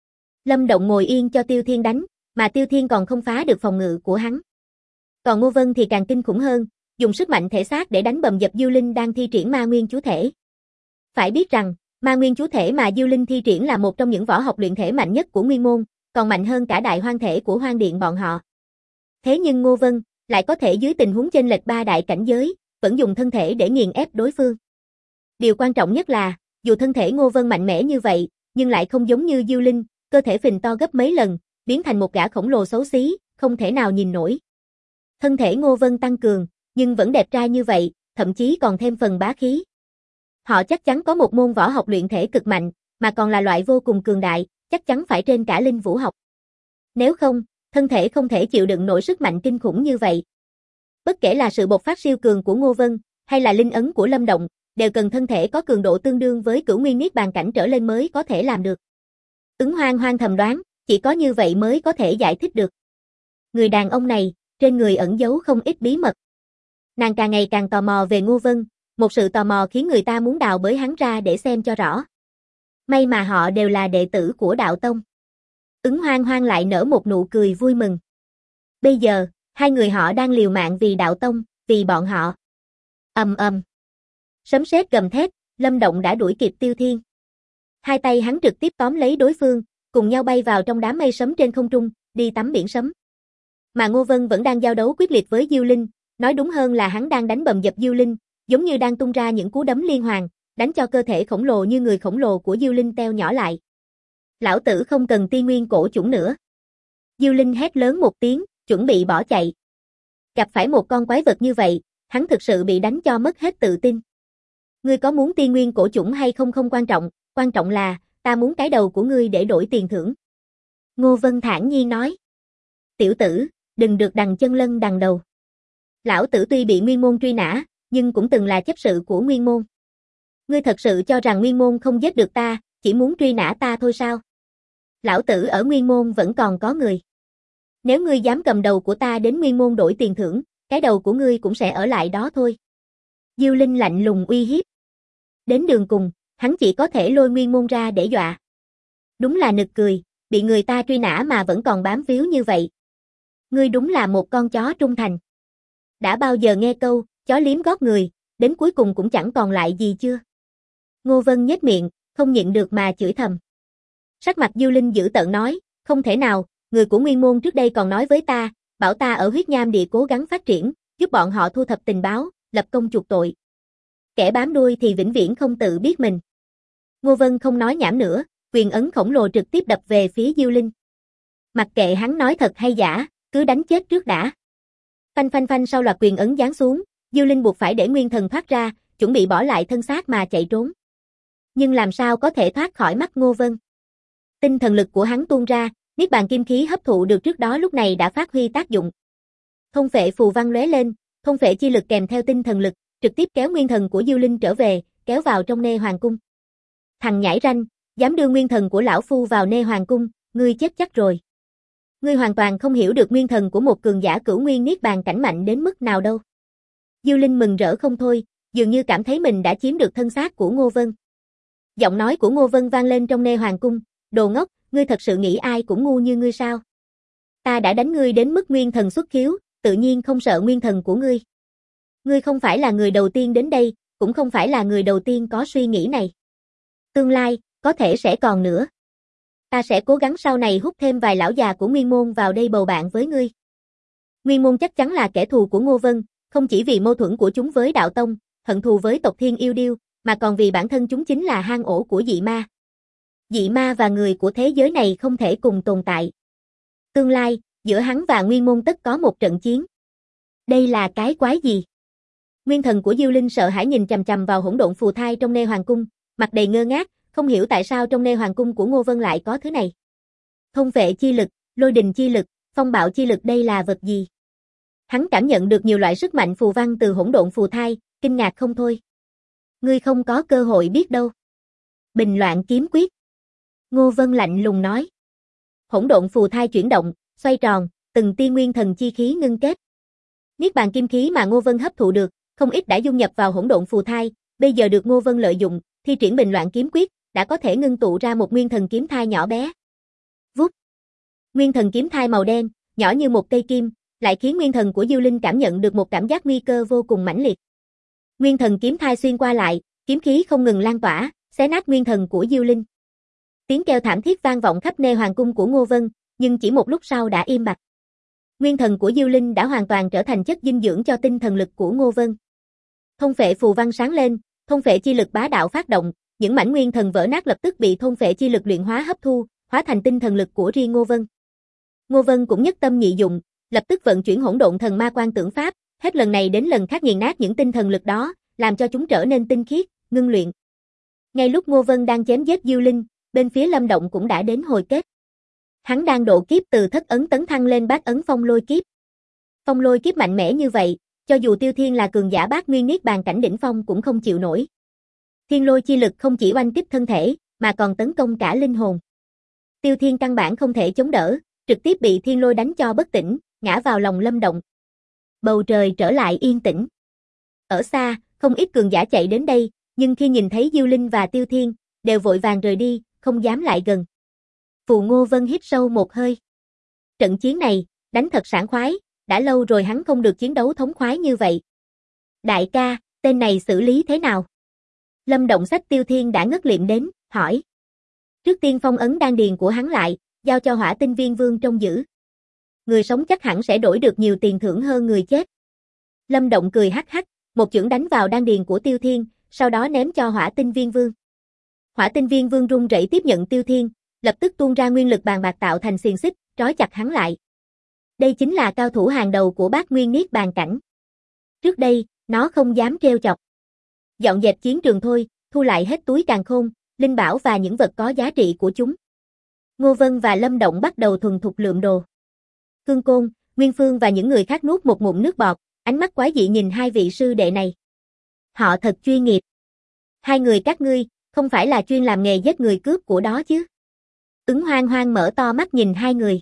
Lâm Động ngồi yên cho Tiêu Thiên đánh, mà Tiêu Thiên còn không phá được phòng ngự của hắn. Còn Ngô Vân thì càng kinh khủng hơn, dùng sức mạnh thể xác để đánh bầm dập Diêu Linh đang thi triển Ma Nguyên Chú Thể. Phải biết rằng, Ma Nguyên Chú Thể mà Diêu Linh thi triển là một trong những võ học luyện thể mạnh nhất của Nguyên môn, còn mạnh hơn cả đại hoang thể của Hoang Điện bọn họ. Thế nhưng Ngô Vân lại có thể dưới tình huống chênh lệch ba đại cảnh giới, vẫn dùng thân thể để nghiền ép đối phương. Điều quan trọng nhất là, dù thân thể Ngô Vân mạnh mẽ như vậy, nhưng lại không giống như Diêu Linh, cơ thể phình to gấp mấy lần, biến thành một gã khổng lồ xấu xí, không thể nào nhìn nổi. Thân thể Ngô Vân tăng cường, nhưng vẫn đẹp trai như vậy, thậm chí còn thêm phần bá khí. Họ chắc chắn có một môn võ học luyện thể cực mạnh, mà còn là loại vô cùng cường đại, chắc chắn phải trên cả linh vũ học. Nếu không, thân thể không thể chịu đựng nổi sức mạnh kinh khủng như vậy. Bất kể là sự bộc phát siêu cường của Ngô Vân, hay là linh ấn của Lâm Động, đều cần thân thể có cường độ tương đương với Cửu Nguyên Niết Bàn cảnh trở lên mới có thể làm được. Ứng Hoang Hoang thầm đoán, chỉ có như vậy mới có thể giải thích được. Người đàn ông này, trên người ẩn giấu không ít bí mật. Nàng càng ngày càng tò mò về Ngô Vân, một sự tò mò khiến người ta muốn đào bới hắn ra để xem cho rõ. May mà họ đều là đệ tử của đạo tông. Ứng Hoang Hoang lại nở một nụ cười vui mừng. Bây giờ, hai người họ đang liều mạng vì đạo tông, vì bọn họ. Ầm ầm. Sấm sét gầm thét, Lâm Động đã đuổi kịp Tiêu Thiên. Hai tay hắn trực tiếp tóm lấy đối phương, cùng nhau bay vào trong đám mây sấm trên không trung, đi tắm biển sấm. Mà Ngô Vân vẫn đang giao đấu quyết liệt với Diêu Linh, nói đúng hơn là hắn đang đánh bầm dập Diêu Linh, giống như đang tung ra những cú đấm liên hoàn, đánh cho cơ thể khổng lồ như người khổng lồ của Diêu Linh teo nhỏ lại. Lão tử không cần tiên nguyên cổ chủng nữa. Diêu Linh hét lớn một tiếng, chuẩn bị bỏ chạy. Gặp phải một con quái vật như vậy, hắn thực sự bị đánh cho mất hết tự tin. Ngươi có muốn tiên nguyên cổ chủng hay không không quan trọng là, ta muốn cái đầu của ngươi để đổi tiền thưởng. Ngô Vân thản nhiên nói. Tiểu tử, đừng được đằng chân lân đằng đầu. Lão tử tuy bị Nguyên môn truy nã, nhưng cũng từng là chấp sự của Nguyên môn. Ngươi thật sự cho rằng Nguyên môn không giết được ta, chỉ muốn truy nã ta thôi sao? Lão tử ở Nguyên môn vẫn còn có người. Nếu ngươi dám cầm đầu của ta đến Nguyên môn đổi tiền thưởng, cái đầu của ngươi cũng sẽ ở lại đó thôi. Diêu Linh lạnh lùng uy hiếp. Đến đường cùng, hắn chỉ có thể lôi Nguyên môn ra để dọa. Đúng là nực cười, bị người ta truy nã mà vẫn còn bám víu như vậy. Ngươi đúng là một con chó trung thành. Đã bao giờ nghe câu, chó liếm gót người, đến cuối cùng cũng chẳng còn lại gì chưa? Ngô Vân nhếch miệng, không nhịn được mà chửi thầm. Sắc mặt Diêu Linh dữ tợn nói, không thể nào, người của Nguyên môn trước đây còn nói với ta, bảo ta ở huyết nham địa cố gắng phát triển, giúp bọn họ thu thập tình báo, lập công chuộc tội. Kẻ bám đuôi thì vĩnh viễn không tự biết mình. Ngô Vân không nói nhảm nữa, quyền ấn khổng lồ trực tiếp đập về phía Diêu Linh. Mặc kệ hắn nói thật hay giả, cứ đánh chết trước đã. Phanh phanh phanh, sau loạt quyền ấn giáng xuống, Diêu Linh buộc phải để nguyên thần thoát ra, chuẩn bị bỏ lại thân xác mà chạy trốn. Nhưng làm sao có thể thoát khỏi mắt Ngô Vân? Tinh thần lực của hắn tuôn ra, niết bàn kim khí hấp thụ được trước đó lúc này đã phát huy tác dụng. Thôn phệ phù văn lóe lên, thôn phệ chi lực kèm theo tinh thần lực, trực tiếp kéo nguyên thần của Diêu Linh trở về, kéo vào trong Nê Hoàng cung. Thằng nhãi ranh, dám đưa nguyên thần của lão phu vào Nê Hoàng cung, ngươi chết chắc rồi. Ngươi hoàn toàn không hiểu được nguyên thần của một cường giả cửu nguyên niết bàn cảnh mạnh đến mức nào đâu. Diêu Linh mừng rỡ không thôi, dường như cảm thấy mình đã chiếm được thân xác của Ngô Vân. Giọng nói của Ngô Vân vang lên trong Nê Hoàng cung, đồ ngốc, ngươi thật sự nghĩ ai cũng ngu như ngươi sao? Ta đã đánh ngươi đến mức nguyên thần xuất khiếu, tự nhiên không sợ nguyên thần của ngươi. Ngươi không phải là người đầu tiên đến đây, cũng không phải là người đầu tiên có suy nghĩ này. Tương lai, có thể sẽ còn nữa. Ta sẽ cố gắng sau này hút thêm vài lão già của Nguyên Môn vào đây bầu bạn với ngươi. Nguyên Môn chắc chắn là kẻ thù của Ngô Vân, không chỉ vì mâu thuẫn của chúng với đạo tông, hận thù với tộc Thiên Yêu Điêu, mà còn vì bản thân chúng chính là hang ổ của dị ma. Dị ma và người của thế giới này không thể cùng tồn tại. Tương lai, giữa hắn và Nguyên Môn tất có một trận chiến. Đây là cái quái gì? Nguyên thần của Diêu Linh sợ hãi nhìn chằm chằm vào hỗn độn phù thai trong Nê Hoàng cung, mặt đầy ngơ ngác, không hiểu tại sao trong Nê Hoàng cung của Ngô Vân lại có thứ này. Thôn phệ chi lực, lôi đình chi lực, phong bạo chi lực, đây là vật gì? Hắn cảm nhận được nhiều loại sức mạnh phù văn từ hỗn độn phù thai, kinh ngạc không thôi. Ngươi không có cơ hội biết đâu. Bình loạn kiếm quyết. Ngô Vân lạnh lùng nói. Hỗn độn phù thai chuyển động, xoay tròn, từng tia nguyên thần chi khí ngưng kết. Niết bàn kim khí mà Ngô Vân hấp thụ được, không ít đã dung nhập vào hỗn độn phù thai, bây giờ được Ngô Vân lợi dụng, thi triển bình loạn kiếm quyết, đã có thể ngưng tụ ra một nguyên thần kiếm thai nhỏ bé. Vút. Nguyên thần kiếm thai màu đen, nhỏ như một cây kim, lại khiến nguyên thần của Diêu Linh cảm nhận được một cảm giác nguy cơ vô cùng mãnh liệt. Nguyên thần kiếm thai xuyên qua lại, kiếm khí không ngừng lan tỏa, xé nát nguyên thần của Diêu Linh. Tiếng kêu thảm thiết vang vọng khắp Nê Hoàng cung của Ngô Vân, nhưng chỉ một lúc sau đã im bặt. Nguyên thần của Diêu Linh đã hoàn toàn trở thành chất dinh dưỡng cho tinh thần lực của Ngô Vân. Thôn phệ phù văn sáng lên, thôn phệ chi lực bá đạo phát động, những mảnh nguyên thần vỡ nát lập tức bị thôn phệ chi lực luyện hóa hấp thu, hóa thành tinh thần lực của riêng Ngô Vân. Ngô Vân cũng nhất tâm nhị dụng, lập tức vận chuyển hỗn độn thần ma quan tưởng pháp, hết lần này đến lần khác nghiền nát những tinh thần lực đó, làm cho chúng trở nên tinh khiết, ngưng luyện. Ngay lúc Ngô Vân đang chém giết Diêu Linh, bên phía Lâm Động cũng đã đến hồi kết. Hắn đang độ kiếp từ thất ấn tấn thăng lên bát ấn phong lôi kiếp. Phong lôi kiếp mạnh mẽ như vậy, cho dù Tiêu Thiên là cường giả bát nguyên niết bàn cảnh đỉnh phong cũng không chịu nổi. Thiên lôi chi lực không chỉ oanh kích thân thể, mà còn tấn công cả linh hồn. Tiêu Thiên căn bản không thể chống đỡ, trực tiếp bị thiên lôi đánh cho bất tỉnh, ngã vào lòng Lâm Động. Bầu trời trở lại yên tĩnh. Ở xa, không ít cường giả chạy đến đây, nhưng khi nhìn thấy Diêu Linh và Tiêu Thiên, đều vội vàng rời đi, không dám lại gần. Phù Ngô Vân hít sâu một hơi. Trận chiến này, đánh thật sảng khoái, đã lâu rồi hắn không được chiến đấu thống khoái như vậy. Đại ca, tên này xử lý thế nào? Lâm Động xách Tiêu Thiên đã ngất liệm đến, hỏi. Trước tiên phong ấn đan điền của hắn lại, giao cho Hỏa Tinh Viên Vương trông giữ. Người sống chắc hẳn sẽ đổi được nhiều tiền thưởng hơn người chết. Lâm Động cười hắc hắc, một chưởng đánh vào đan điền của Tiêu Thiên, sau đó ném cho Hỏa Tinh Viên Vương. Hỏa Tinh Viên Vương run rẩy tiếp nhận Tiêu Thiên, lập tức tuôn ra nguyên lực bàn bạc tạo thành xiềng xích, trói chặt hắn lại. Đây chính là cao thủ hàng đầu của bát nguyên niết bàn cảnh. Trước đây, nó không dám trêu chọc. Dọn dẹp chiến trường thôi, thu lại hết túi càn khôn, linh bảo và những vật có giá trị của chúng. Ngô Vân và Lâm Động bắt đầu thuần thục lượm đồ. Cương Côn, Nguyên Phương và những người khác nuốt một ngụm nước bọt, ánh mắt quái dị nhìn hai vị sư đệ này. Họ thật chuyên nghiệp. Hai người các ngươi, không phải là chuyên làm nghề giết người cướp của đó chứ? Ứng Hoang Hoang mở to mắt nhìn hai người.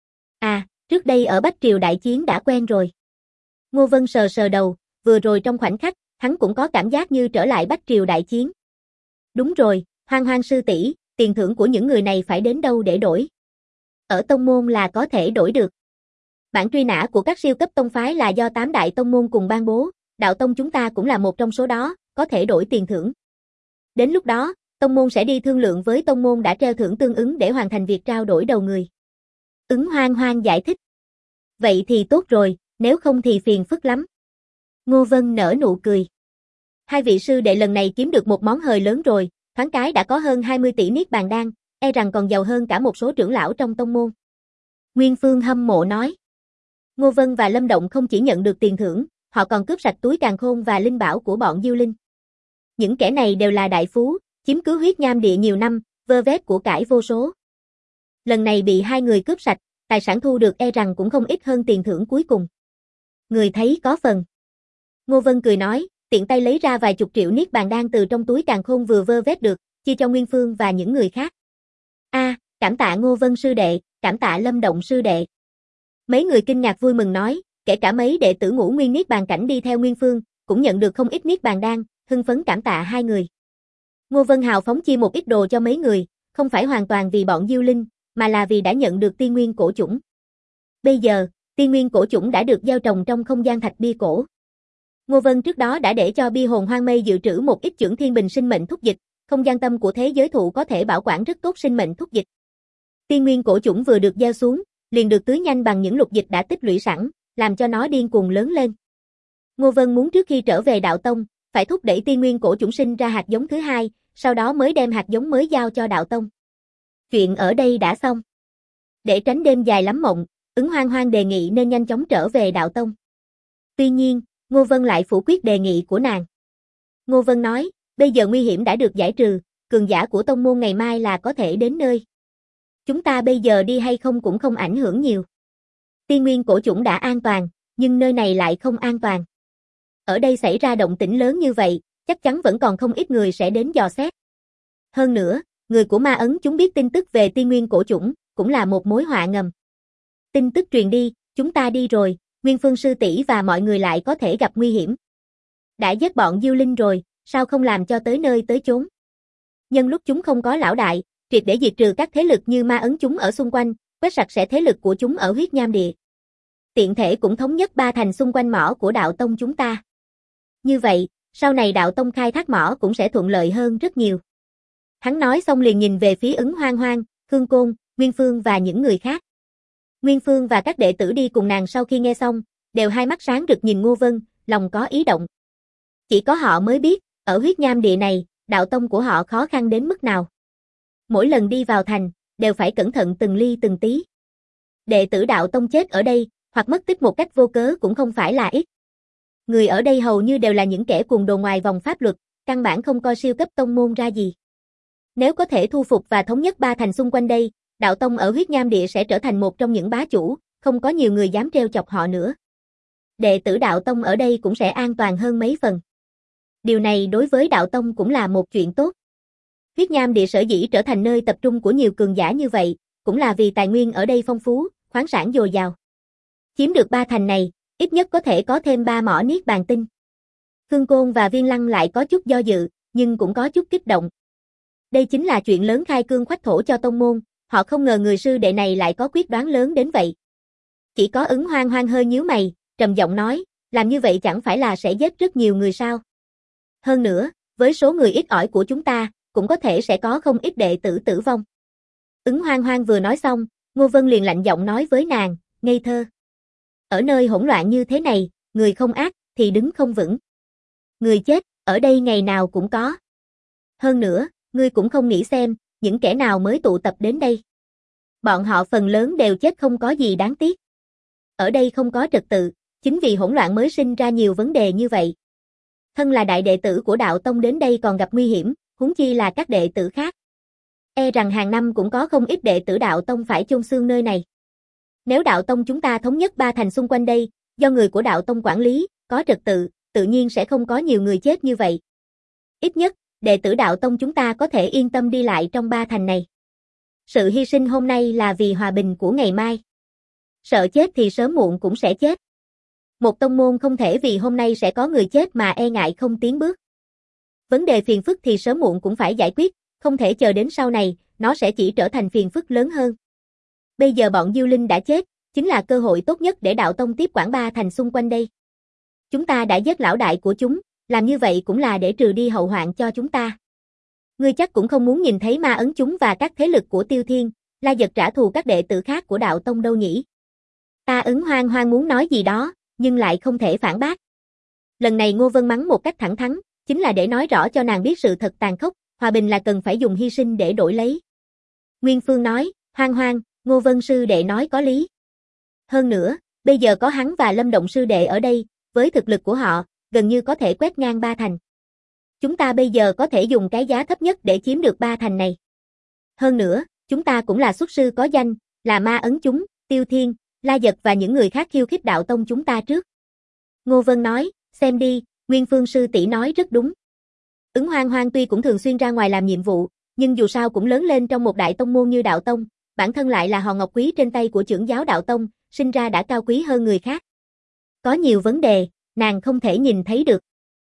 À, trước đây ở Bách Triều đại chiến đã quen rồi. Ngô Vân sờ sờ đầu, vừa rồi trong khoảnh khắc, hắn cũng có cảm giác như trở lại Bách Triều đại chiến. Đúng rồi, Hoang Hoang sư tỷ, tiền thưởng của những người này phải đến đâu để đổi? Ở tông môn là có thể đổi được. Bản truy nã của các siêu cấp tông phái là do 8 đại tông môn cùng ban bố, đạo tông chúng ta cũng là một trong số đó, có thể đổi tiền thưởng. Đến lúc đó, tông môn sẽ đi thương lượng với tông môn đã treo thưởng tương ứng để hoàn thành việc trao đổi đầu người. Ứng Hoang Hoang giải thích. Vậy thì tốt rồi, nếu không thì phiền phức lắm. Ngô Vân nở nụ cười. Hai vị sư đệ lần này kiếm được một món hời lớn rồi, thoáng cái đã có hơn 20 tỷ niết bàn đan, e rằng còn giàu hơn cả một số trưởng lão trong tông môn. Nguyên Phương hâm mộ nói. Ngô Vân và Lâm Động không chỉ nhận được tiền thưởng, họ còn cướp sạch túi càn khôn và linh bảo của bọn Diêu Linh. Những kẻ này đều là đại phú, chiếm cứ huyết nham địa nhiều năm, vơ vét của cải vô số. Lần này bị hai người cướp sạch, tài sản thu được e rằng cũng không ít hơn tiền thưởng cuối cùng. Người thấy có phần. Ngô Vân cười nói, tiện tay lấy ra vài chục triệu niết bàn đan từ trong túi càn khôn vừa vơ vét được, chia cho Nguyên Phương và những người khác. Cảm tạ Ngô Vân sư đệ, cảm tạ Lâm Động sư đệ. Mấy người kinh ngạc vui mừng nói, kể cả mấy đệ tử Ngũ Nguyên niết bàn cảnh đi theo Nguyên Phương, cũng nhận được không ít niết bàn đan, hưng phấn cảm tạ hai người. Ngô Vân hào phóng chia một ít đồ cho mấy người, không phải hoàn toàn vì bọn Diêu Linh, mà là vì đã nhận được tiên nguyên cổ chủng. Bây giờ, tiên nguyên cổ chủng đã được gieo trồng trong không gian thạch bia cổ. Ngô Vân trước đó đã để cho bia hồn hoang mây dự trữ một ít chưởng thiên bình sinh mệnh thúc dịch, không gian tâm của thế giới thụ có thể bảo quản rất tốt sinh mệnh thúc dịch. Tiên nguyên cổ chủng vừa được gieo xuống, liền được tưới nhanh bằng những lục dịch đã tích lũy sẵn, làm cho nó điên cuồng lớn lên. Ngô Vân muốn trước khi trở về đạo tông, phải thúc đẩy tiên nguyên cổ chủng sinh ra hạt giống thứ hai, sau đó mới đem hạt giống mới giao cho đạo tông. Chuyện ở đây đã xong. Để tránh đêm dài lắm mộng, Ứng Hoang Hoang đề nghị nên nhanh chóng trở về đạo tông. Tuy nhiên, Ngô Vân lại phủ quyết đề nghị của nàng. Ngô Vân nói, bây giờ nguy hiểm đã được giải trừ, cường giả của tông môn ngày mai là có thể đến nơi. Chúng ta bây giờ đi hay không cũng không ảnh hưởng nhiều. Tiên nguyên cổ chủng đã an toàn, nhưng nơi này lại không an toàn. Ở đây xảy ra động tĩnh lớn như vậy, chắc chắn vẫn còn không ít người sẽ đến dò xét. Hơn nữa, người của Ma Ấn chúng biết tin tức về tiên nguyên cổ chủng, cũng là một mối họa ngầm. Tin tức truyền đi, chúng ta đi rồi, Nguyên Phương sư tỷ và mọi người lại có thể gặp nguy hiểm. Đã giết bọn Diêu Linh rồi, sao không làm cho tới nơi tới chốn? Nhân lúc chúng không có lão đại, triệt để diệt trừ các thế lực như Ma Ấn chúng ở xung quanh, quét sạch sẽ thế lực của chúng ở huyết nham địa. Tiện thể cũng thống nhất ba thành xung quanh mỏ của đạo tông chúng ta. Như vậy, sau này đạo tông khai thác mỏ cũng sẽ thuận lợi hơn rất nhiều. Hắn nói xong liền nhìn về phía Ứng Hoang Hoang, Khương Côn, Nguyên Phương và những người khác. Nguyên Phương và các đệ tử đi cùng nàng sau khi nghe xong, đều hai mắt sáng rực nhìn Ngô Vân, lòng có ý động. Chỉ có họ mới biết, ở huyết nham địa này, đạo tông của họ khó khăn đến mức nào. Mỗi lần đi vào thành, đều phải cẩn thận từng ly từng tí. Đệ tử đạo tông chết ở đây, hoặc mất tích một cách vô cớ cũng không phải là ít. Người ở đây hầu như đều là những kẻ cuồng đồ ngoài vòng pháp luật, căn bản không coi siêu cấp tông môn ra gì. Nếu có thể thu phục và thống nhất ba thành xung quanh đây, đạo tông ở huyết nham địa sẽ trở thành một trong những bá chủ, không có nhiều người dám trêu chọc họ nữa. Đệ tử đạo tông ở đây cũng sẽ an toàn hơn mấy phần. Điều này đối với đạo tông cũng là một chuyện tốt. Huyết nham địa sở dĩ trở thành nơi tập trung của nhiều cường giả như vậy, cũng là vì tài nguyên ở đây phong phú, khoáng sản dồi dào. Chiếm được ba thành này, ít nhất có thể có thêm 3 mỏ niết bàn tinh. Khương Côn và Viên Lăng lại có chút do dự, nhưng cũng có chút kích động. Đây chính là chuyện lớn khai cương khoách thổ cho tông môn, họ không ngờ người sư đệ này lại có quyết đoán lớn đến vậy. Chỉ có Ứng Hoang Hoang hơi nhíu mày, trầm giọng nói, làm như vậy chẳng phải là sẽ giết rất nhiều người sao? Hơn nữa, với số người ít ỏi của chúng ta, cũng có thể sẽ có không ít đệ tử tử vong. Ứng Hoang Hoang vừa nói xong, Ngô Vân liền lạnh giọng nói với nàng, ngây thơ. Ở nơi hỗn loạn như thế này, người không ác, thì đứng không vững. Người chết, ở đây ngày nào cũng có. Hơn nữa, ngươi cũng không nghĩ xem, những kẻ nào mới tụ tập đến đây. Bọn họ phần lớn đều chết không có gì đáng tiếc. Ở đây không có trật tự, chính vì hỗn loạn mới sinh ra nhiều vấn đề như vậy. Thân là đại đệ tử của đạo tông đến đây còn gặp nguy hiểm, huống chi là các đệ tử khác. E rằng hàng năm cũng có không ít đệ tử đạo tông phải chôn xương nơi này. Nếu đạo tông chúng ta thống nhất ba thành xung quanh đây, do người của đạo tông quản lý, có trật tự, tự nhiên sẽ không có nhiều người chết như vậy. Ít nhất, đệ tử đạo tông chúng ta có thể yên tâm đi lại trong ba thành này. Sự hy sinh hôm nay là vì hòa bình của ngày mai. Sợ chết thì sớm muộn cũng sẽ chết. Một tông môn không thể vì hôm nay sẽ có người chết mà e ngại không tiến bước. Vấn đề phiền phức thì sớm muộn cũng phải giải quyết, không thể chờ đến sau này, nó sẽ chỉ trở thành phiền phức lớn hơn. Bây giờ bọn Diêu Linh đã chết, chính là cơ hội tốt nhất để đạo tông tiếp quản ba thành xung quanh đây. Chúng ta đã giết lão đại của chúng, làm như vậy cũng là để trừ đi hậu hoạn cho chúng ta. Ngươi chắc cũng không muốn nhìn thấy Ma Ấn chúng và các thế lực của Tiêu Thiên, La Giật trả thù các đệ tử khác của đạo tông đâu nhỉ? Ta Ứng Hoang Hoang muốn nói gì đó, nhưng lại không thể phản bác. lần này Ngô Vân mắng một cách thẳng thắn, chính là để nói rõ cho nàng biết sự thật tàn khốc, hòa bình là cần phải dùng hy sinh để đổi lấy. Nguyên Phương nói, Hoang Hoang, Ngô Vân sư đệ nói có lý. Hơn nữa, bây giờ có hắn và Lâm Động sư đệ ở đây, với thực lực của họ, gần như có thể quét ngang ba thành. Chúng ta bây giờ có thể dùng cái giá thấp nhất để chiếm được ba thành này. Hơn nữa, chúng ta cũng là xuất sư có danh, là Ma Ấn chúng, Tiêu Thiên, La Giật và những người khác khiêu khích đạo tông chúng ta trước. Ngô Vân nói, xem đi, Nguyên Phương sư tỷ nói rất đúng. Ứng Hoang Hoang tuy cũng thường xuyên ra ngoài làm nhiệm vụ, nhưng dù sao cũng lớn lên trong một đại tông môn như đạo tông, bản thân lại là hòn ngọc quý trên tay của trưởng giáo đạo tông, sinh ra đã cao quý hơn người khác. Có nhiều vấn đề, nàng không thể nhìn thấy được.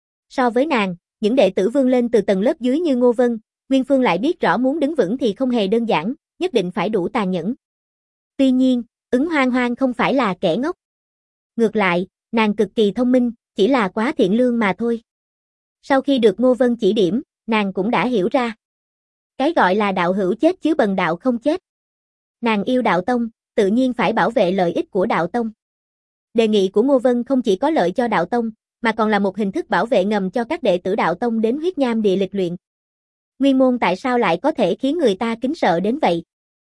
So với nàng, những đệ tử vươn lên từ tầng lớp dưới như Ngô Vân, Nguyên Phương lại biết rõ muốn đứng vững thì không hề đơn giản, nhất định phải đủ tàn nhẫn. Tuy nhiên, Ứng Hoang Hoang không phải là kẻ ngốc. Ngược lại, nàng cực kỳ thông minh, chỉ là quá thiện lương mà thôi. Sau khi được Ngô Vân chỉ điểm, nàng cũng đã hiểu ra. Cái gọi là đạo hữu chết chứ bần đạo không chết. Nàng yêu đạo tông, tự nhiên phải bảo vệ lợi ích của đạo tông. Đề nghị của Ngô Vân không chỉ có lợi cho đạo tông, mà còn là một hình thức bảo vệ ngầm cho các đệ tử đạo tông đến huyết nham địa lịch luyện. Nguyên môn tại sao lại có thể khiến người ta kính sợ đến vậy?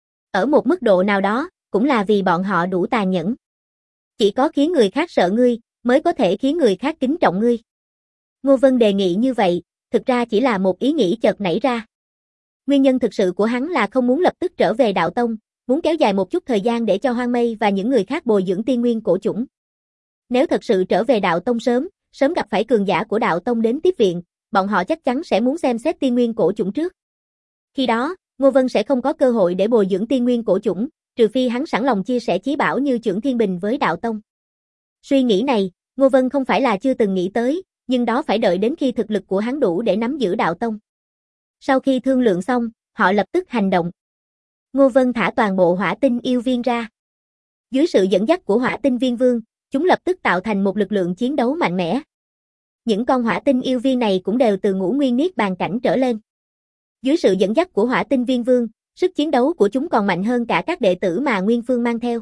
Ở một mức độ nào đó, cũng là vì bọn họ đủ tàn nhẫn. Chỉ có khiến người khác sợ ngươi, mới có thể khiến người khác kính trọng ngươi. Ngô Vân đề nghị như vậy, thực ra chỉ là một ý nghĩ chợt nảy ra. Nguyên nhân thực sự của hắn là không muốn lập tức trở về đạo tông, muốn kéo dài một chút thời gian để cho Hoang Mây và những người khác bồi dưỡng tiên nguyên cổ chủng. Nếu thật sự trở về đạo tông sớm gặp phải cường giả của đạo tông đến tiếp viện, bọn họ chắc chắn sẽ muốn xem xét tiên nguyên cổ chủng trước. Khi đó, Ngô Vân sẽ không có cơ hội để bồi dưỡng tiên nguyên cổ chủng, trừ phi hắn sẵn lòng chia sẻ chí bảo như Chưởng Thiên Bình với đạo tông. Suy nghĩ này, Ngô Vân không phải là chưa từng nghĩ tới, nhưng đó phải đợi đến khi thực lực của hắn đủ để nắm giữ đạo tông. Sau khi thương lượng xong, họ lập tức hành động. Ngô Vân thả toàn bộ hỏa tinh yêu viên ra. Dưới sự dẫn dắt của hỏa tinh viên vương, chúng lập tức tạo thành một lực lượng chiến đấu mạnh mẽ. Những con hỏa tinh yêu viên này cũng đều từ ngũ nguyên niết bàn cảnh trở lên. Dưới sự dẫn dắt của hỏa tinh viên vương, sức chiến đấu của chúng còn mạnh hơn cả các đệ tử mà Nguyên Phương mang theo.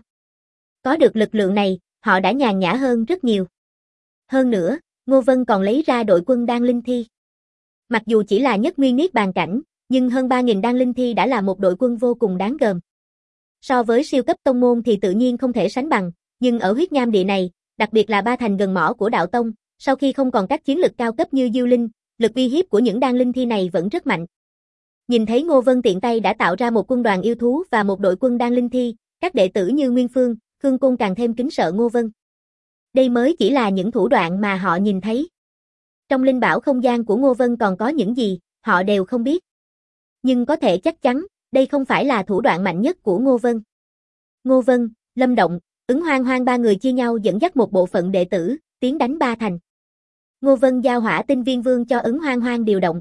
Có được lực lượng này, họ đã nhàn nhã hơn rất nhiều. Hơn nữa, Ngô Vân còn lấy ra đội quân Đan Linh Thi. Mặc dù chỉ là nhất nguyên niết bàn cảnh, nhưng hơn 3.000 Đan Linh Thi đã là một đội quân vô cùng đáng gờm. So với siêu cấp tông môn thì tự nhiên không thể sánh bằng, nhưng ở huyết nham địa này, đặc biệt là ba thành gần mỏ của đạo tông, sau khi không còn các chiến lực cao cấp như Diêu Linh, lực uy hiếp của những Đan Linh Thi này vẫn rất mạnh. Nhìn thấy Ngô Vân tiện tay đã tạo ra một quân đoàn yêu thú và một đội quân Đan Linh Thi, các đệ tử như Nguyên Phương, Khương Côn càng thêm kính sợ Ngô Vân. Đây mới chỉ là những thủ đoạn mà họ nhìn thấy. Trong linh bảo không gian của Ngô Vân còn có những gì, họ đều không biết. Nhưng có thể chắc chắn, đây không phải là thủ đoạn mạnh nhất của Ngô Vân. Ngô Vân, Lâm Động, Ứng Hoang Hoang ba người chia nhau dẫn dắt một bộ phận đệ tử, tiến đánh ba thành. Ngô Vân giao hỏa tinh viên vương cho Ứng Hoang Hoang điều động.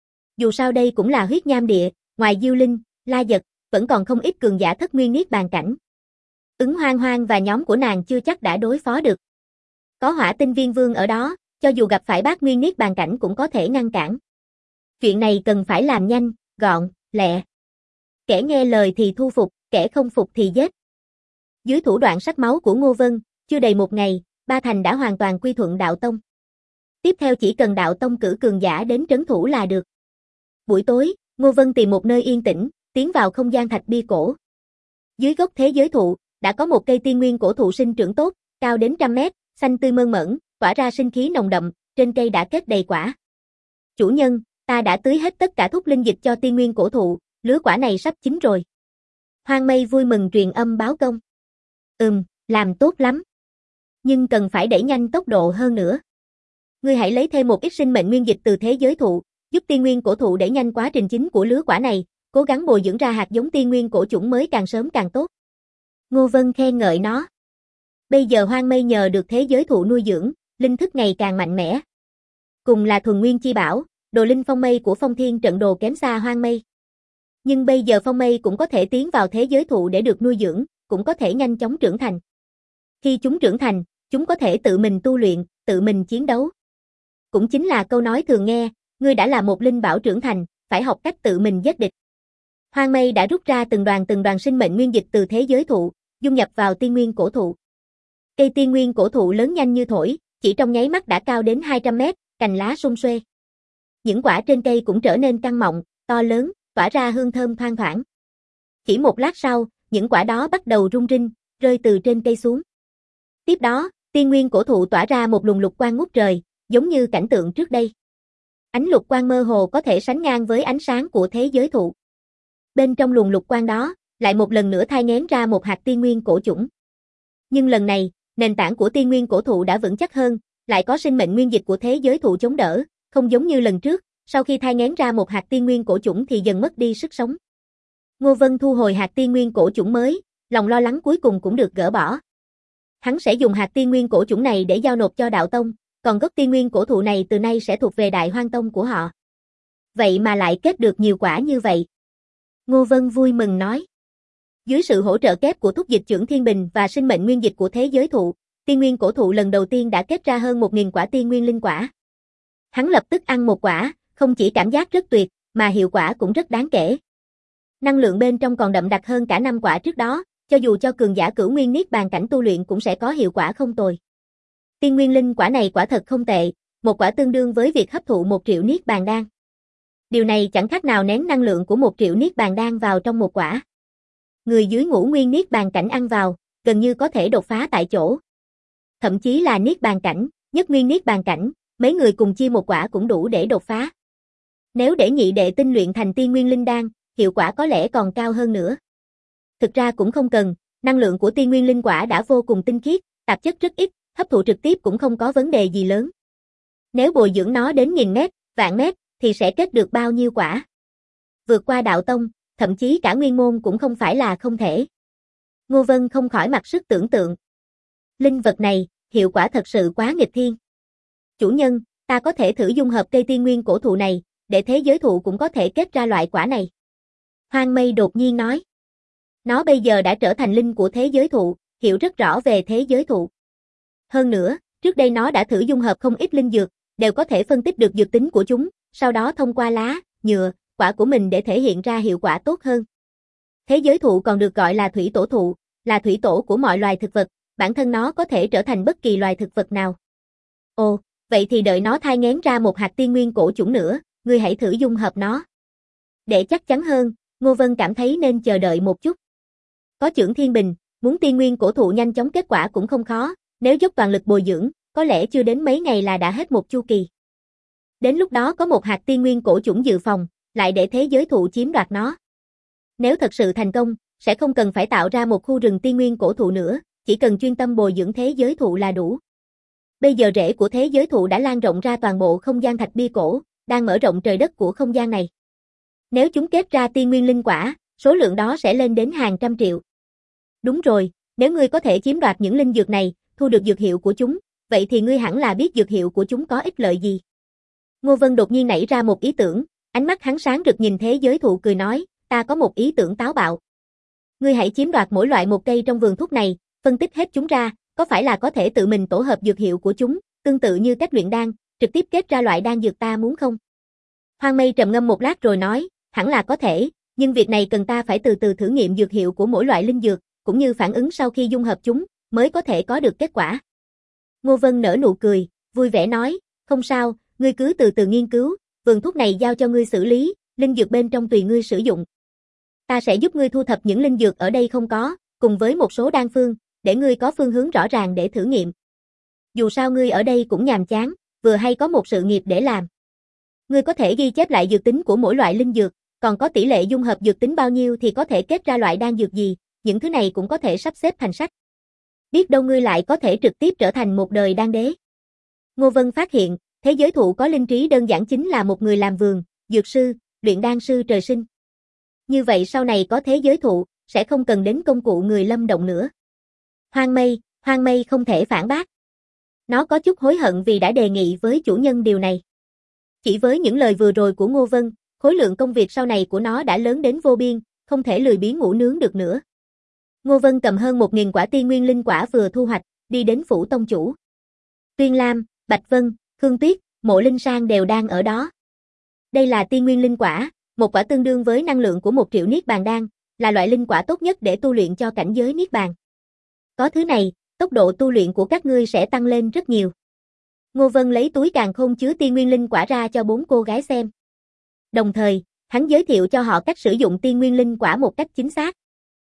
Dù sao đây cũng là huyết nham địa, ngoài Diêu Linh, La Giật, vẫn còn không ít cường giả thất nguyên niết bàn cảnh. Ứng Hoang Hoang và nhóm của nàng chưa chắc đã đối phó được. Có hỏa tinh viên vương ở đó, cho dù gặp phải bát nguyên niết bàn cảnh cũng có thể ngăn cản. Chuyện này cần phải làm nhanh, gọn, lẹ. Kẻ nghe lời thì thu phục, kẻ không phục thì giết. Dưới thủ đoạn sắc máu của Ngô Vân, chưa đầy một ngày, ba thành đã hoàn toàn quy thuận đạo tông. Tiếp theo chỉ cần đạo tông cử cường giả đến trấn thủ là được. Buổi tối, Ngô Vân tìm một nơi yên tĩnh, tiến vào không gian thạch bia cổ. Dưới gốc thế giới thụ, đã có một cây tiên nguyên cổ thụ sinh trưởng tốt, cao đến 100 mét, xanh tươi mơn mởn, tỏa ra sinh khí nồng đậm, trên cây đã kết đầy quả. Chủ nhân, ta đã tưới hết tất cả thuốc linh dịch cho tiên nguyên cổ thụ, lứa quả này sắp chín rồi. Hoang Mây vui mừng truyền âm báo công. Làm tốt lắm. Nhưng cần phải đẩy nhanh tốc độ hơn nữa. Ngươi hãy lấy thêm một ít sinh mệnh nguyên dịch từ thế giới thụ, giúp tiên nguyên cổ thụ đẩy nhanh quá trình chín của lứa quả này, cố gắng bồi dưỡng ra hạt giống tiên nguyên cổ chủng mới càng sớm càng tốt. Ngô Vân khen ngợi nó. Bây giờ Hoang Mây nhờ được thế giới thụ nuôi dưỡng, linh thức ngày càng mạnh mẽ. Cùng là thuần nguyên chi bảo, đồ linh phong mây của Phong Thiên trận đồ kém xa Hoang Mây. Nhưng bây giờ phong mây cũng có thể tiến vào thế giới thụ để được nuôi dưỡng, cũng có thể nhanh chóng trưởng thành. Khi chúng trưởng thành, chúng có thể tự mình tu luyện, tự mình chiến đấu. Cũng chính là câu nói thường nghe, ngươi đã là một linh bảo trưởng thành, phải học cách tự mình giết địch. Hoang Mây đã rút ra từng đoàn sinh mệnh nguyên dịch từ thế giới thụ, dung nhập vào tiên nguyên cổ thụ. Cây tiên nguyên cổ thụ lớn nhanh như thổi, Chỉ trong nháy mắt đã cao đến 200 mét, cành lá sum xuê. Những quả trên cây cũng trở nên căng mọng, to lớn, tỏa ra hương thơm thoang thoảng. Chỉ một lát sau, những quả đó bắt đầu rung rinh, rơi từ trên cây xuống. Tiếp đó, tiên nguyên cổ thụ tỏa ra một luồng lục quang ngút trời, giống như cảnh tượng trước đây. Ánh lục quang mơ hồ có thể sánh ngang với ánh sáng của thế giới thụ. Bên trong luồng lục quang đó, lại một lần nữa thai nghén ra một hạt tiên nguyên cổ chủng. Nhưng lần này, nền tảng của tiên nguyên cổ thụ đã vững chắc hơn, lại có sinh mệnh nguyên dịch của thế giới thụ chống đỡ, không giống như lần trước, sau khi thai nghén ra một hạt tiên nguyên cổ chủng thì dần mất đi sức sống. Ngô Vân thu hồi hạt tiên nguyên cổ chủng mới, lòng lo lắng cuối cùng cũng được gỡ bỏ. Hắn sẽ dùng hạt tiên nguyên cổ chủng này để giao nộp cho đạo tông, còn gốc tiên nguyên cổ thụ này từ nay sẽ thuộc về Đại Hoang Tông của họ. Vậy mà lại kết được nhiều quả như vậy. Ngô Vân vui mừng nói. Dưới sự hỗ trợ kép của thúc dịch trưởng Thiên Bình và sinh mệnh nguyên dịch của thế giới thụ, tiên nguyên cổ thụ lần đầu tiên đã kết ra hơn 1000 quả tiên nguyên linh quả. Hắn lập tức ăn một quả, không chỉ cảm giác rất tuyệt, mà hiệu quả cũng rất đáng kể. Năng lượng bên trong còn đậm đặc hơn cả 5 quả trước đó, cho dù cho cường giả cửu nguyên niết bàn cảnh tu luyện cũng sẽ có hiệu quả không tồi. Tiên nguyên linh quả này quả thật không tệ, một quả tương đương với việc hấp thụ 1 triệu niết bàn đan. Điều này chẳng khác nào nén năng lượng của 1 triệu niết bàn đan vào trong một quả. Người dưới ngũ nguyên niết bàn cảnh ăn vào, gần như có thể đột phá tại chỗ. Thậm chí là niết bàn cảnh, nhất nguyên niết bàn cảnh, mấy người cùng chia một quả cũng đủ để đột phá. Nếu để nhị đệ tinh luyện thành tiên nguyên linh đan, hiệu quả có lẽ còn cao hơn nữa. Thực ra cũng không cần, năng lượng của tiên nguyên linh quả đã vô cùng tinh khiết, tạp chất rất ít, hấp thụ trực tiếp cũng không có vấn đề gì lớn. Nếu bồi dưỡng nó đến 1000 mét, vạn mét, thì sẽ kết được bao nhiêu quả. Vượt qua đạo tông, thậm chí cả nguyên môn cũng không phải là không thể. Ngô Vân không khỏi mặc sức tưởng tượng. Linh vật này, hiệu quả thật sự quá nghịch thiên. Chủ nhân, ta có thể thử dung hợp cây tiên nguyên cổ thụ này, để thế giới thụ cũng có thể kết ra loại quả này. Hoang Mây đột nhiên nói. Nó bây giờ đã trở thành linh của thế giới thụ, hiểu rất rõ về thế giới thụ. Hơn nữa, trước đây nó đã thử dung hợp không ít linh dược, đều có thể phân tích được dược tính của chúng, sau đó thông qua lá, nhựa, quả của mình để thể hiện ra hiệu quả tốt hơn. Thế giới thụ còn được gọi là thủy tổ thụ, là thủy tổ của mọi loài thực vật, bản thân nó có thể trở thành bất kỳ loài thực vật nào. Ồ, vậy thì đợi nó thai nghén ra một hạt tiên nguyên cổ chủng nữa, ngươi hãy thử dung hợp nó. Để chắc chắn hơn, Ngô Vân cảm thấy nên chờ đợi một chút. Có trưởng Thiên Bình, muốn tiên nguyên cổ thụ nhanh chóng kết quả cũng không khó, nếu dốc toàn lực bồi dưỡng, có lẽ chưa đến mấy ngày là đã hết một chu kỳ. Đến lúc đó có một hạt tiên nguyên cổ chủng dự phòng, lại để thế giới thụ chiếm đoạt nó. Nếu thật sự thành công, sẽ không cần phải tạo ra một khu rừng tiên nguyên cổ thụ nữa, chỉ cần chuyên tâm bồi dưỡng thế giới thụ là đủ. Bây giờ rễ của thế giới thụ đã lan rộng ra toàn bộ không gian thạch bia cổ, đang mở rộng trời đất của không gian này. Nếu chúng kết ra tiên nguyên linh quả, số lượng đó sẽ lên đến hàng trăm triệu. Đúng rồi, nếu ngươi có thể chiếm đoạt những linh dược này, thu được dược hiệu của chúng, vậy thì ngươi hẳn là biết dược hiệu của chúng có ích lợi gì. Ngô Vân đột nhiên nảy ra một ý tưởng, ánh mắt hắn sáng rực nhìn thế giới thụ cười nói, ta có một ý tưởng táo bạo. Ngươi hãy chiếm đoạt mỗi loại một cây trong vườn thuốc này, phân tích hết chúng ra, có phải là có thể tự mình tổ hợp dược hiệu của chúng, tương tự như cách luyện đan, trực tiếp kết ra loại đan dược ta muốn không? Hoang Mây trầm ngâm một lát rồi nói, hẳn là có thể, nhưng việc này cần ta phải từ từ thử nghiệm dược hiệu của mỗi loại linh dược, cũng như phản ứng sau khi dung hợp chúng, mới có thể có được kết quả. Ngô Vân nở nụ cười, vui vẻ nói, không sao, ngươi cứ từ từ nghiên cứu, vườn thuốc này giao cho ngươi xử lý, linh dược bên trong tùy ngươi sử dụng. Ta sẽ giúp ngươi thu thập những linh dược ở đây không có, cùng với một số đan phương, để ngươi có phương hướng rõ ràng để thử nghiệm. Dù sao ngươi ở đây cũng nhàm chán, vừa hay có một sự nghiệp để làm. Ngươi có thể ghi chép lại dược tính của mỗi loại linh dược, còn có tỷ lệ dung hợp dược tính bao nhiêu thì có thể kết ra loại đan dược gì, những thứ này cũng có thể sắp xếp thành sách. Biết đâu ngươi lại có thể trực tiếp trở thành một đời đan đế. Ngô Vân phát hiện, thế giới thụ có linh trí đơn giản chính là một người làm vườn, dược sư, luyện đan sư trời sinh. Như vậy sau này có thế giới thụ, sẽ không cần đến công cụ người lâm động nữa. Hoang Mây không thể phản bác. Nó có chút hối hận vì đã đề nghị với chủ nhân điều này. Chỉ với những lời vừa rồi của Ngô Vân, khối lượng công việc sau này của nó đã lớn đến vô biên, không thể lười biếng ngủ nướng được nữa. Ngô Vân cầm hơn 1000 quả tiên nguyên linh quả vừa thu hoạch, đi đến phủ tông chủ. Tuyên Lam, Bạch Vân, Khương Tuyết, Mộ Linh Sang đều đang ở đó. Đây là tiên nguyên linh quả, một quả tương đương với năng lượng của 1 triệu niết bàn đan, là loại linh quả tốt nhất để tu luyện cho cảnh giới niết bàn. Có thứ này, tốc độ tu luyện của các ngươi sẽ tăng lên rất nhiều. Ngô Vân lấy túi càn khôn chứa tiên nguyên linh quả ra cho 4 cô gái xem. Đồng thời, hắn giới thiệu cho họ cách sử dụng tiên nguyên linh quả một cách chính xác.